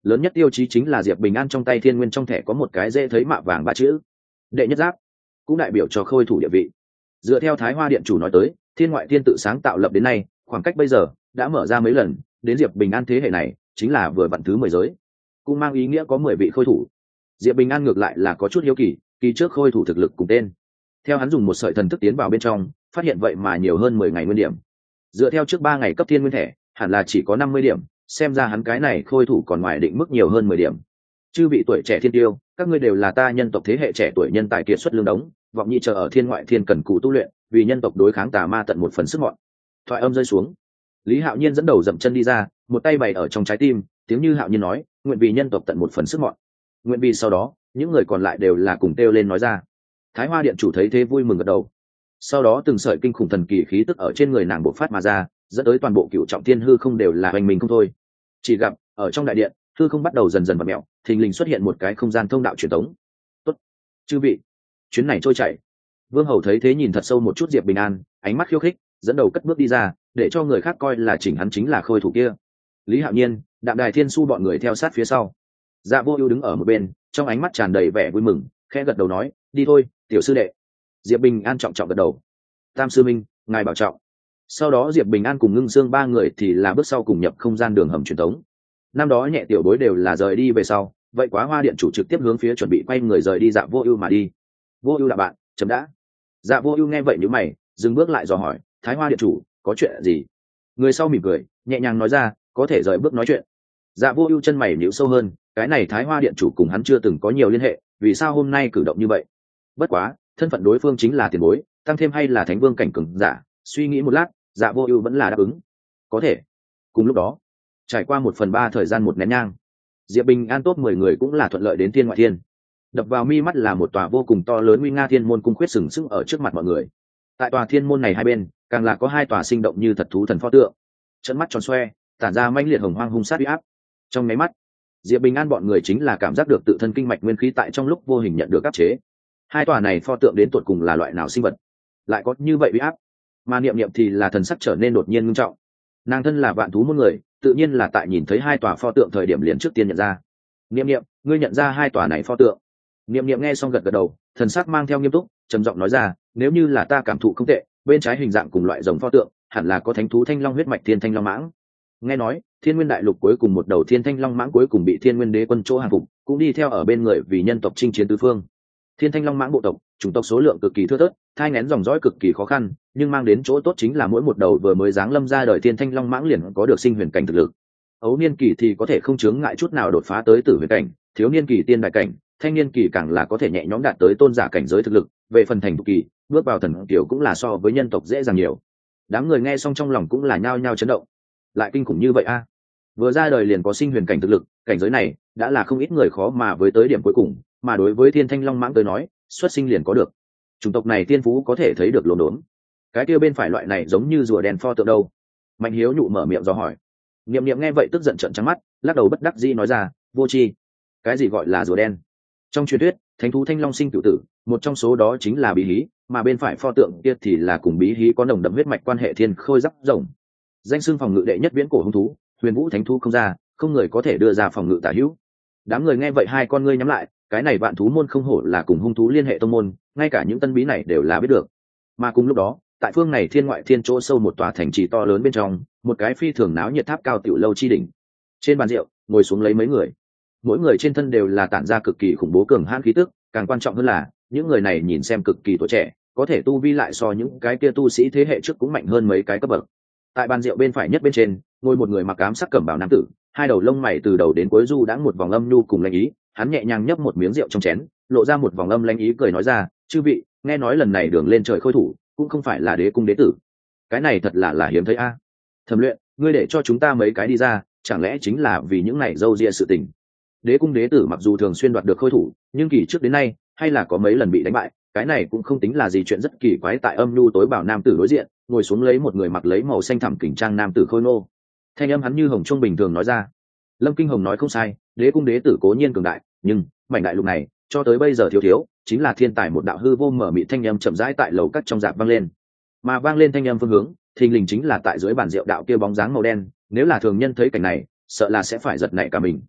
Speaker 1: lớn nhất tiêu chí chính là Diệp Bình An trong tay thiên nguyên trong thẻ có một cái dễ thấy mạ vàng ba chữ đệ nhất giáp, cũng đại biểu cho khôi thủ địa vị. Dựa theo Thái Hoa điện chủ nói tới, thiên ngoại thiên tự sáng tạo lập đến nay khoảng cách bây giờ đã mở ra mấy lần, đến Diệp Bình An thế hệ này chính là vừa vặn thứ mười giới, cũng mang ý nghĩa có mười vị khôi thủ. Diệp Bình An ngược lại là có chút hiếu kỳ, kỳ trước khôi thủ thực lực cùng tên. Theo hắn dùng một sợi thần thức tiến vào bên trong, phát hiện vậy mà nhiều hơn mười ngày nguyên điểm. Dựa theo trước ba ngày cấp thiên nguyên thẻ, hẳn là chỉ có năm mươi điểm, xem ra hắn cái này khôi thủ còn ngoài định mức nhiều hơn mười điểm. Chư vị tuổi trẻ thiên tiêu, các ngươi đều là ta nhân tộc thế hệ trẻ tuổi nhân tài kiệt xuất lương đống, vọng nhị chờ ở thiên ngoại thiên cần cù tu luyện, vì nhân tộc đối kháng tà ma tận một phần sức mọn. Thoại âm rơi xuống, Lý Hạo Nhiên dẫn đầu dậm chân đi ra, một tay bày ở trong trái tim, tiếng như Hạo Nhiên nói, nguyện vì nhân tộc tận một phần sức mọn. Nguyện vì sau đó, những người còn lại đều là cùng kêu lên nói ra. Thái Hoa điện chủ thấy thế vui mừng gật đầu. Sau đó từng sợi kinh khủng thần kỳ khí tức ở trên người nàng bộc phát mà ra, dẫn tới toàn bộ cựu trọng thiên hư không đều là hoành mình không thôi. Chỉ gặp ở trong đại điện, hư không bắt đầu dần dần vặn mèo, thình lình xuất hiện một cái không gian thông đạo truyền tống. Tốt, chư vị, chuyến này trôi chảy. Vương Hầu thấy thế nhìn thật sâu một chút Diệp Bình An, ánh mắt khiêu khích, dẫn đầu cất bước đi ra, để cho người khác coi là chỉnh hắn chính là khôi thủ kia. Lý Hạo Nhiên, Đạm Đài Thiên Su bọn người theo sát phía sau. Dạ Vô Ưu đứng ở một bên, trong ánh mắt tràn đầy vẻ vui mừng, khẽ gật đầu nói, đi thôi, tiểu sư đệ. Diệp Bình An trọng trọng gật đầu. Tam sư minh, ngài bảo trọng. Sau đó Diệp Bình An cùng Ngưng Xương ba người thì là bước sau cùng nhập không gian đường hầm truyền tống. Năm đó nhẹ tiểu bối đều là rời đi về sau, vậy Quá Hoa điện chủ trực tiếp hướng phía chuẩn bị quay người rời đi Dạ Vô Ưu mà đi. Vô Ưu là bạn, chấm đã. Dạ Vô Ưu nghe vậy nhíu mày, dừng bước lại dò hỏi, Thái Hoa điện chủ, có chuyện gì? Người sau mỉm cười, nhẹ nhàng nói ra, có thể rời bước nói chuyện. Dạ Vô Ưu chân mày nhíu sâu hơn, cái này Thái Hoa điện chủ cùng hắn chưa từng có nhiều liên hệ, vì sao hôm nay cử động như vậy? Bất quá, thân phận đối phương chính là tiền bối, tăng thêm hay là thánh vương cảnh cường giả, suy nghĩ một lát, Dạ Vô Ưu vẫn là đáp ứng. Có thể. Cùng lúc đó, trải qua một phần ba thời gian một nén nhang, Diệp Bình An top mười người cũng là thuận lợi đến thiên ngoại thiên. Đập vào mi mắt là một tòa vô cùng to lớn nguy nga thiên môn cung khuyết sừng sững ở trước mặt mọi người. Tại tòa thiên môn này hai bên, càng là có hai tòa sinh động như thật thú thần pho tượng, trận mắt tròn xoe, tản ra mãnh liệt hồng hoang hung sát uy áp. Trong mấy mắt, Diệp Bình An bọn người chính là cảm giác được tự thân kinh mạch nguyên khí tại trong lúc vô hình nhận được áp chế. Hai tòa này pho tượng đến tột cùng là loại nào sinh vật, lại có như vậy uy áp? Mà Niệm Niệm thì là thần sắc trở nên đột nhiên nghiêm trọng. Nàng thân là vạn thú môn người, tự nhiên là tại nhìn thấy hai tòa pho tượng thời điểm liền trước tiên nhận ra. Niệm Niệm, ngươi nhận ra hai tòa này pho tượng? Niệm Niệm nghe xong gật gật đầu, thần sắc mang theo nghiêm túc, trầm giọng nói ra, nếu như là ta cảm thụ không tệ, bên trái hình dạng cùng loại rồng pho tượng, hẳn là có thánh thú thanh long huyết mạch thiên thanh long mãng. Nghe nói, Thiên Nguyên đại lục cuối cùng một đầu thiên thanh long mãng cuối cùng bị Thiên Nguyên đế quân chỗ hàng phục, cũng đi theo ở bên người vì nhân tộc chinh chiến tứ phương. Thiên thanh long mãng bộ tộc, chủng tộc số lượng cực kỳ thưa thớt, thai nghén dòng dõi cực kỳ khó khăn, nhưng mang đến chỗ tốt chính là mỗi một đầu vừa mới giáng lâm ra đời thiên thanh long mãng liền có được sinh huyền cảnh thực lực. Ấu niên kỳ thì có thể không chướng ngại chút nào đột phá tới tử huyền cảnh, thiếu niên kỳ tiên đại cảnh, thanh niên kỳ càng là có thể nhẹ nhõm đạt tới tôn giả cảnh giới thực lực. Về phần thành thục kỳ, bước vào thần tiểu cũng là so với nhân tộc dễ dàng nhiều. Đám người nghe xong trong lòng cũng là nhao nhao chấn động. Lại kinh khủng như vậy a! Vừa ra đời liền có sinh huyền cảnh thực lực, cảnh giới này đã là không ít người khó mà với tới điểm cuối cùng, mà đối với thiên thanh long mãng tới nói, xuất sinh liền có được. Chủng tộc này tiên phú có thể thấy được lồn đốn. Cái kia bên phải loại này giống như rùa đen pho tượng đâu? Mạnh Hiếu nhụ mở miệng do hỏi. Niệm Niệm nghe vậy tức giận trợn trắng mắt, lắc đầu bất đắc dĩ nói ra, vô tri. Cái gì gọi là rùa đen? Trong truyền thuyết, thánh thú thanh long sinh cửu tử, một trong số đó chính là Bí Hí, mà bên phải pho tượng kia thì là cùng Bí Hí có nồng đậm huyết mạch quan hệ thiên khôi giáp rồng. Danh xưng phòng ngự đệ nhất viễn cổ hung thú, huyền vũ thánh thú không ra, không người có thể đưa ra phòng ngự tả hữu. Đám người nghe vậy hai con ngươi nhắm lại, cái này vạn thú môn không hổ là cùng hung thú liên hệ tông môn, ngay cả những tân bí này đều là biết được. Mà cùng lúc đó, tại phương này thiên ngoại thiên chỗ sâu một tòa thành trì to lớn bên trong, một cái phi thường náo nhiệt tháp cao tiểu lâu chi đỉnh. Trên bàn rượu, ngồi xuống lấy mấy người. Mỗi người trên thân đều là tản ra cực kỳ khủng bố cường hãn khí tức, càng quan trọng hơn là, những người này nhìn xem cực kỳ tuổi trẻ, có thể tu vi lại so những cái kia tu sĩ thế hệ trước cũng mạnh hơn mấy cái cấp bậc. Tại bàn rượu bên phải nhất bên trên, ngồi một người mặc ám sắc cẩm bào nam tử, hai đầu lông mày từ đầu đến cuối du đãng một vòng âm nhu cùng lãnh ý, hắn nhẹ nhàng nhấp một miếng rượu trong chén, lộ ra một vòng âm lãnh ý cười nói ra, chư vị, nghe nói lần này đường lên trời khôi thủ, cũng không phải là đế cung đế tử. Cái này thật là là hiếm thấy a. Thẩm Luyện, ngươi để cho chúng ta mấy cái đi ra, chẳng lẽ chính là vì những này dâu ria sự tình? Đế cung đế tử mặc dù thường xuyên đoạt được khôi thủ, nhưng kỳ trước đến nay hay là có mấy lần bị đánh bại, cái này cũng không tính là gì chuyện rất kỳ quái. Tại âm nhu tối bảo nam tử đối diện, ngồi xuống lấy một người mặc lấy màu xanh thẳm kình trang nam tử khôi nô. Thanh âm hắn như hồng trung bình thường nói ra. Lâm Kinh Hồng nói không sai, đế cung đế tử cố nhiên cường đại, nhưng mảnh đại lục này cho tới bây giờ thiếu thiếu chính là thiên tài một đạo hư vô mở mị thanh âm chậm rãi tại lầu cắt trong dạp vang lên. Mà vang lên thanh âm phương hướng, thình lình chính là tại dưới bàn rượu đạo kia bóng dáng màu đen, nếu là thường nhân thấy cảnh này, sợ là sẽ phải giật nảy cả mình.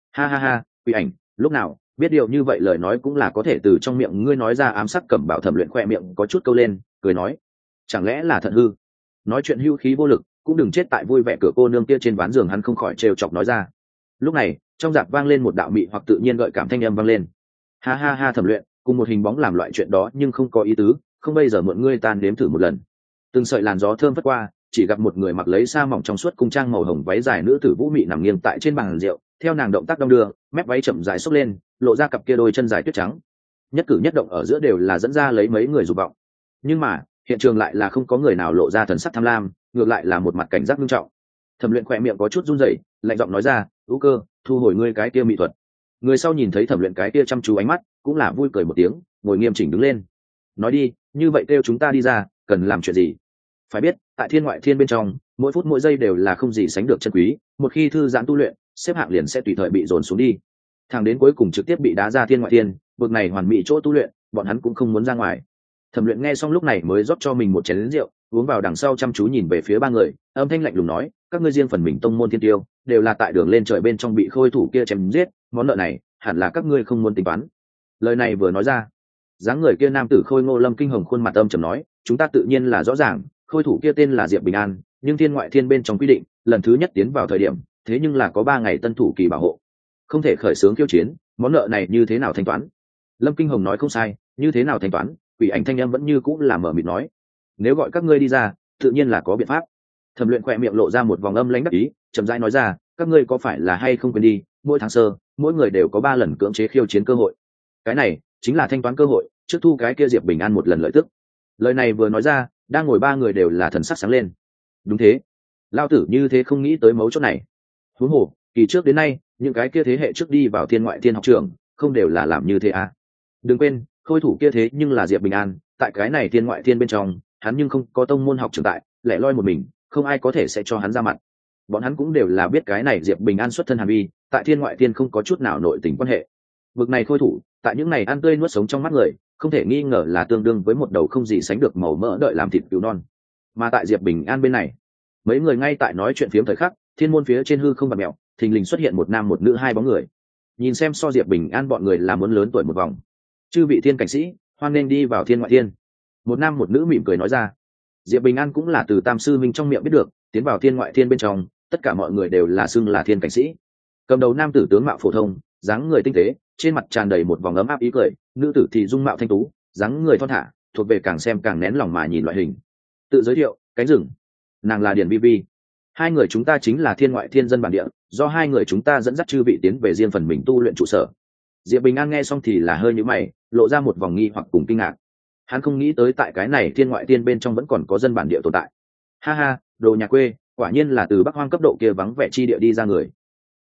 Speaker 1: Ha ha ha, Quỷ Ảnh, lúc nào biết điều như vậy lời nói cũng là có thể từ trong miệng ngươi nói ra. Ám sắc cẩm bảo thẩm luyện khoe miệng có chút câu lên, cười nói, chẳng lẽ là thận hư? Nói chuyện hưu khí vô lực, cũng đừng chết tại vui vẻ cửa cô nương kia trên ván giường. Hắn không khỏi trêu chọc nói ra. Lúc này trong dạp vang lên một đạo mị hoặc tự nhiên gợi cảm thanh âm vang lên. Ha ha ha, thẩm luyện cùng một hình bóng làm loại chuyện đó nhưng không có ý tứ, không bây giờ mượn ngươi tan nếm thử một lần. Từng sợi làn gió thơm phất qua, chỉ gặp một người mặc lấy sa mỏng trong suốt cung trang màu hồng váy dài nữ tử vũ mị nằm nghiêng tại trên bàn rượu, theo nàng động tác đong đưa, mép váy chậm rãi xốc lên, lộ ra cặp kia đôi chân dài tuyết trắng. Nhất cử nhất động ở giữa đều là dẫn ra lấy mấy người dục vọng. Nhưng mà hiện trường lại là không có người nào lộ ra thần sắc tham lam, ngược lại là một mặt cảnh giác nghiêm trọng. Thẩm Luyện khỏe miệng có chút run rẩy, lạnh giọng nói ra, "Ú Cơ, thu hồi ngươi cái kia mỹ thuật." Người sau nhìn thấy Thẩm Luyện cái kia chăm chú ánh mắt, cũng là vui cười một tiếng, ngồi nghiêm chỉnh đứng lên. "Nói đi, như vậy kêu chúng ta đi ra, cần làm chuyện gì?" Phải biết, tại Thiên Ngoại Thiên bên trong, mỗi phút mỗi giây đều là không gì sánh được chân quý, một khi thư giãn tu luyện, xếp hạng liền sẽ tùy thời bị dồn xuống đi. Thẳng đến cuối cùng trực tiếp bị đá ra Thiên Ngoại Thiên, vực này hoàn mỹ chỗ tu luyện, bọn hắn cũng không muốn ra ngoài. Thẩm Luyện nghe xong lúc này mới rót cho mình một chén rượu, uống vào đằng sau chăm chú nhìn về phía ba người, âm thanh lạnh lùng nói, các ngươi riêng phần mình tông môn thiên tiêu, đều là tại đường lên trời bên trong bị khôi thủ kia chém giết, món nợ này hẳn là các ngươi không muốn tính toán. Lời này vừa nói ra, dáng người kia nam tử khôi ngô Lâm Kinh Hồng khuôn mặt âm trầm nói, chúng ta tự nhiên là rõ ràng, khôi thủ kia tên là Diệp Bình An, nhưng Thiên Ngoại Thiên bên trong quy định, lần thứ nhất tiến vào thời điểm, thế nhưng là có ba ngày tân thủ kỳ bảo hộ, không thể khởi xướng khiêu chiến, món nợ này như thế nào thanh toán? Lâm Kinh Hồng nói không sai, như thế nào thanh toán? Quỷ Ảnh thanh em vẫn như cũng là mở mịt nói, nếu gọi các ngươi đi ra, tự nhiên là có biện pháp. Thẩm Luyện khỏe miệng lộ ra một vòng âm lãnh đắc ý, chậm rãi nói ra, các ngươi có phải là hay không quên đi, mỗi tháng sơ, mỗi người đều có ba lần cưỡng chế khiêu chiến cơ hội. Cái này chính là thanh toán cơ hội, trước thu cái kia Diệp Bình An một lần lợi tức. Lời này vừa nói ra, đang ngồi ba người đều là thần sắc sáng lên. Đúng thế, lao tử như thế không nghĩ tới mấu chốt này. Huống hồ, kỳ trước đến nay, những cái kia thế hệ trước đi vào Thiên Ngoại Thiên học trường, không đều là làm như thế à? Đừng quên, khôi thủ kia thế nhưng là Diệp Bình An, tại cái này Thiên Ngoại Thiên bên trong, hắn nhưng không có tông môn học trường tại, lẻ loi một mình, không ai có thể sẽ cho hắn ra mặt. Bọn hắn cũng đều là biết cái này Diệp Bình An xuất thân Hàn Vi, tại Thiên Ngoại Thiên không có chút nào nội tình quan hệ. Vực này khôi thủ, tại những này ăn tươi nuốt sống trong mắt người, không thể nghi ngờ là tương đương với một đầu không gì sánh được màu mỡ đợi làm thịt cứu non. Mà tại Diệp Bình An bên này, mấy người ngay tại nói chuyện phiếm thời khắc, thiên môn phía trên hư không bạt mèo, thình lình xuất hiện một nam một nữ hai bóng người. Nhìn xem so Diệp Bình An bọn người là muốn lớn tuổi một vòng. Chư vị thiên cảnh sĩ, hoan nên đi vào Thiên Ngoại Thiên. Một nam một nữ mỉm cười nói ra. Diệp Bình An cũng là từ Tam sư minh trong miệng biết được, tiến vào Thiên Ngoại Thiên bên trong, tất cả mọi người đều là xưng là thiên cảnh sĩ. Cầm đầu nam tử tướng mạo phổ thông, dáng người tinh tế, trên mặt tràn đầy một vòng ấm áp ý cười, nữ tử thì dung mạo thanh tú, dáng người thon thả, thuộc về càng xem càng nén lòng mà nhìn loại hình. Tự giới thiệu, cánh rừng, nàng là Điền Vi Vi. Hai người chúng ta chính là Thiên Ngoại Thiên dân bản địa, do hai người chúng ta dẫn dắt chư vị tiến về riêng phần mình tu luyện trụ sở. Diệp Bình An nghe xong thì là hơi nhíu mày, lộ ra một vòng nghi hoặc cùng kinh ngạc. Hắn không nghĩ tới tại cái này Thiên Ngoại Thiên bên trong vẫn còn có dân bản địa tồn tại. Ha ha, đồ nhà quê, quả nhiên là từ Bắc Hoang cấp độ kia vắng vẻ chi địa đi ra người.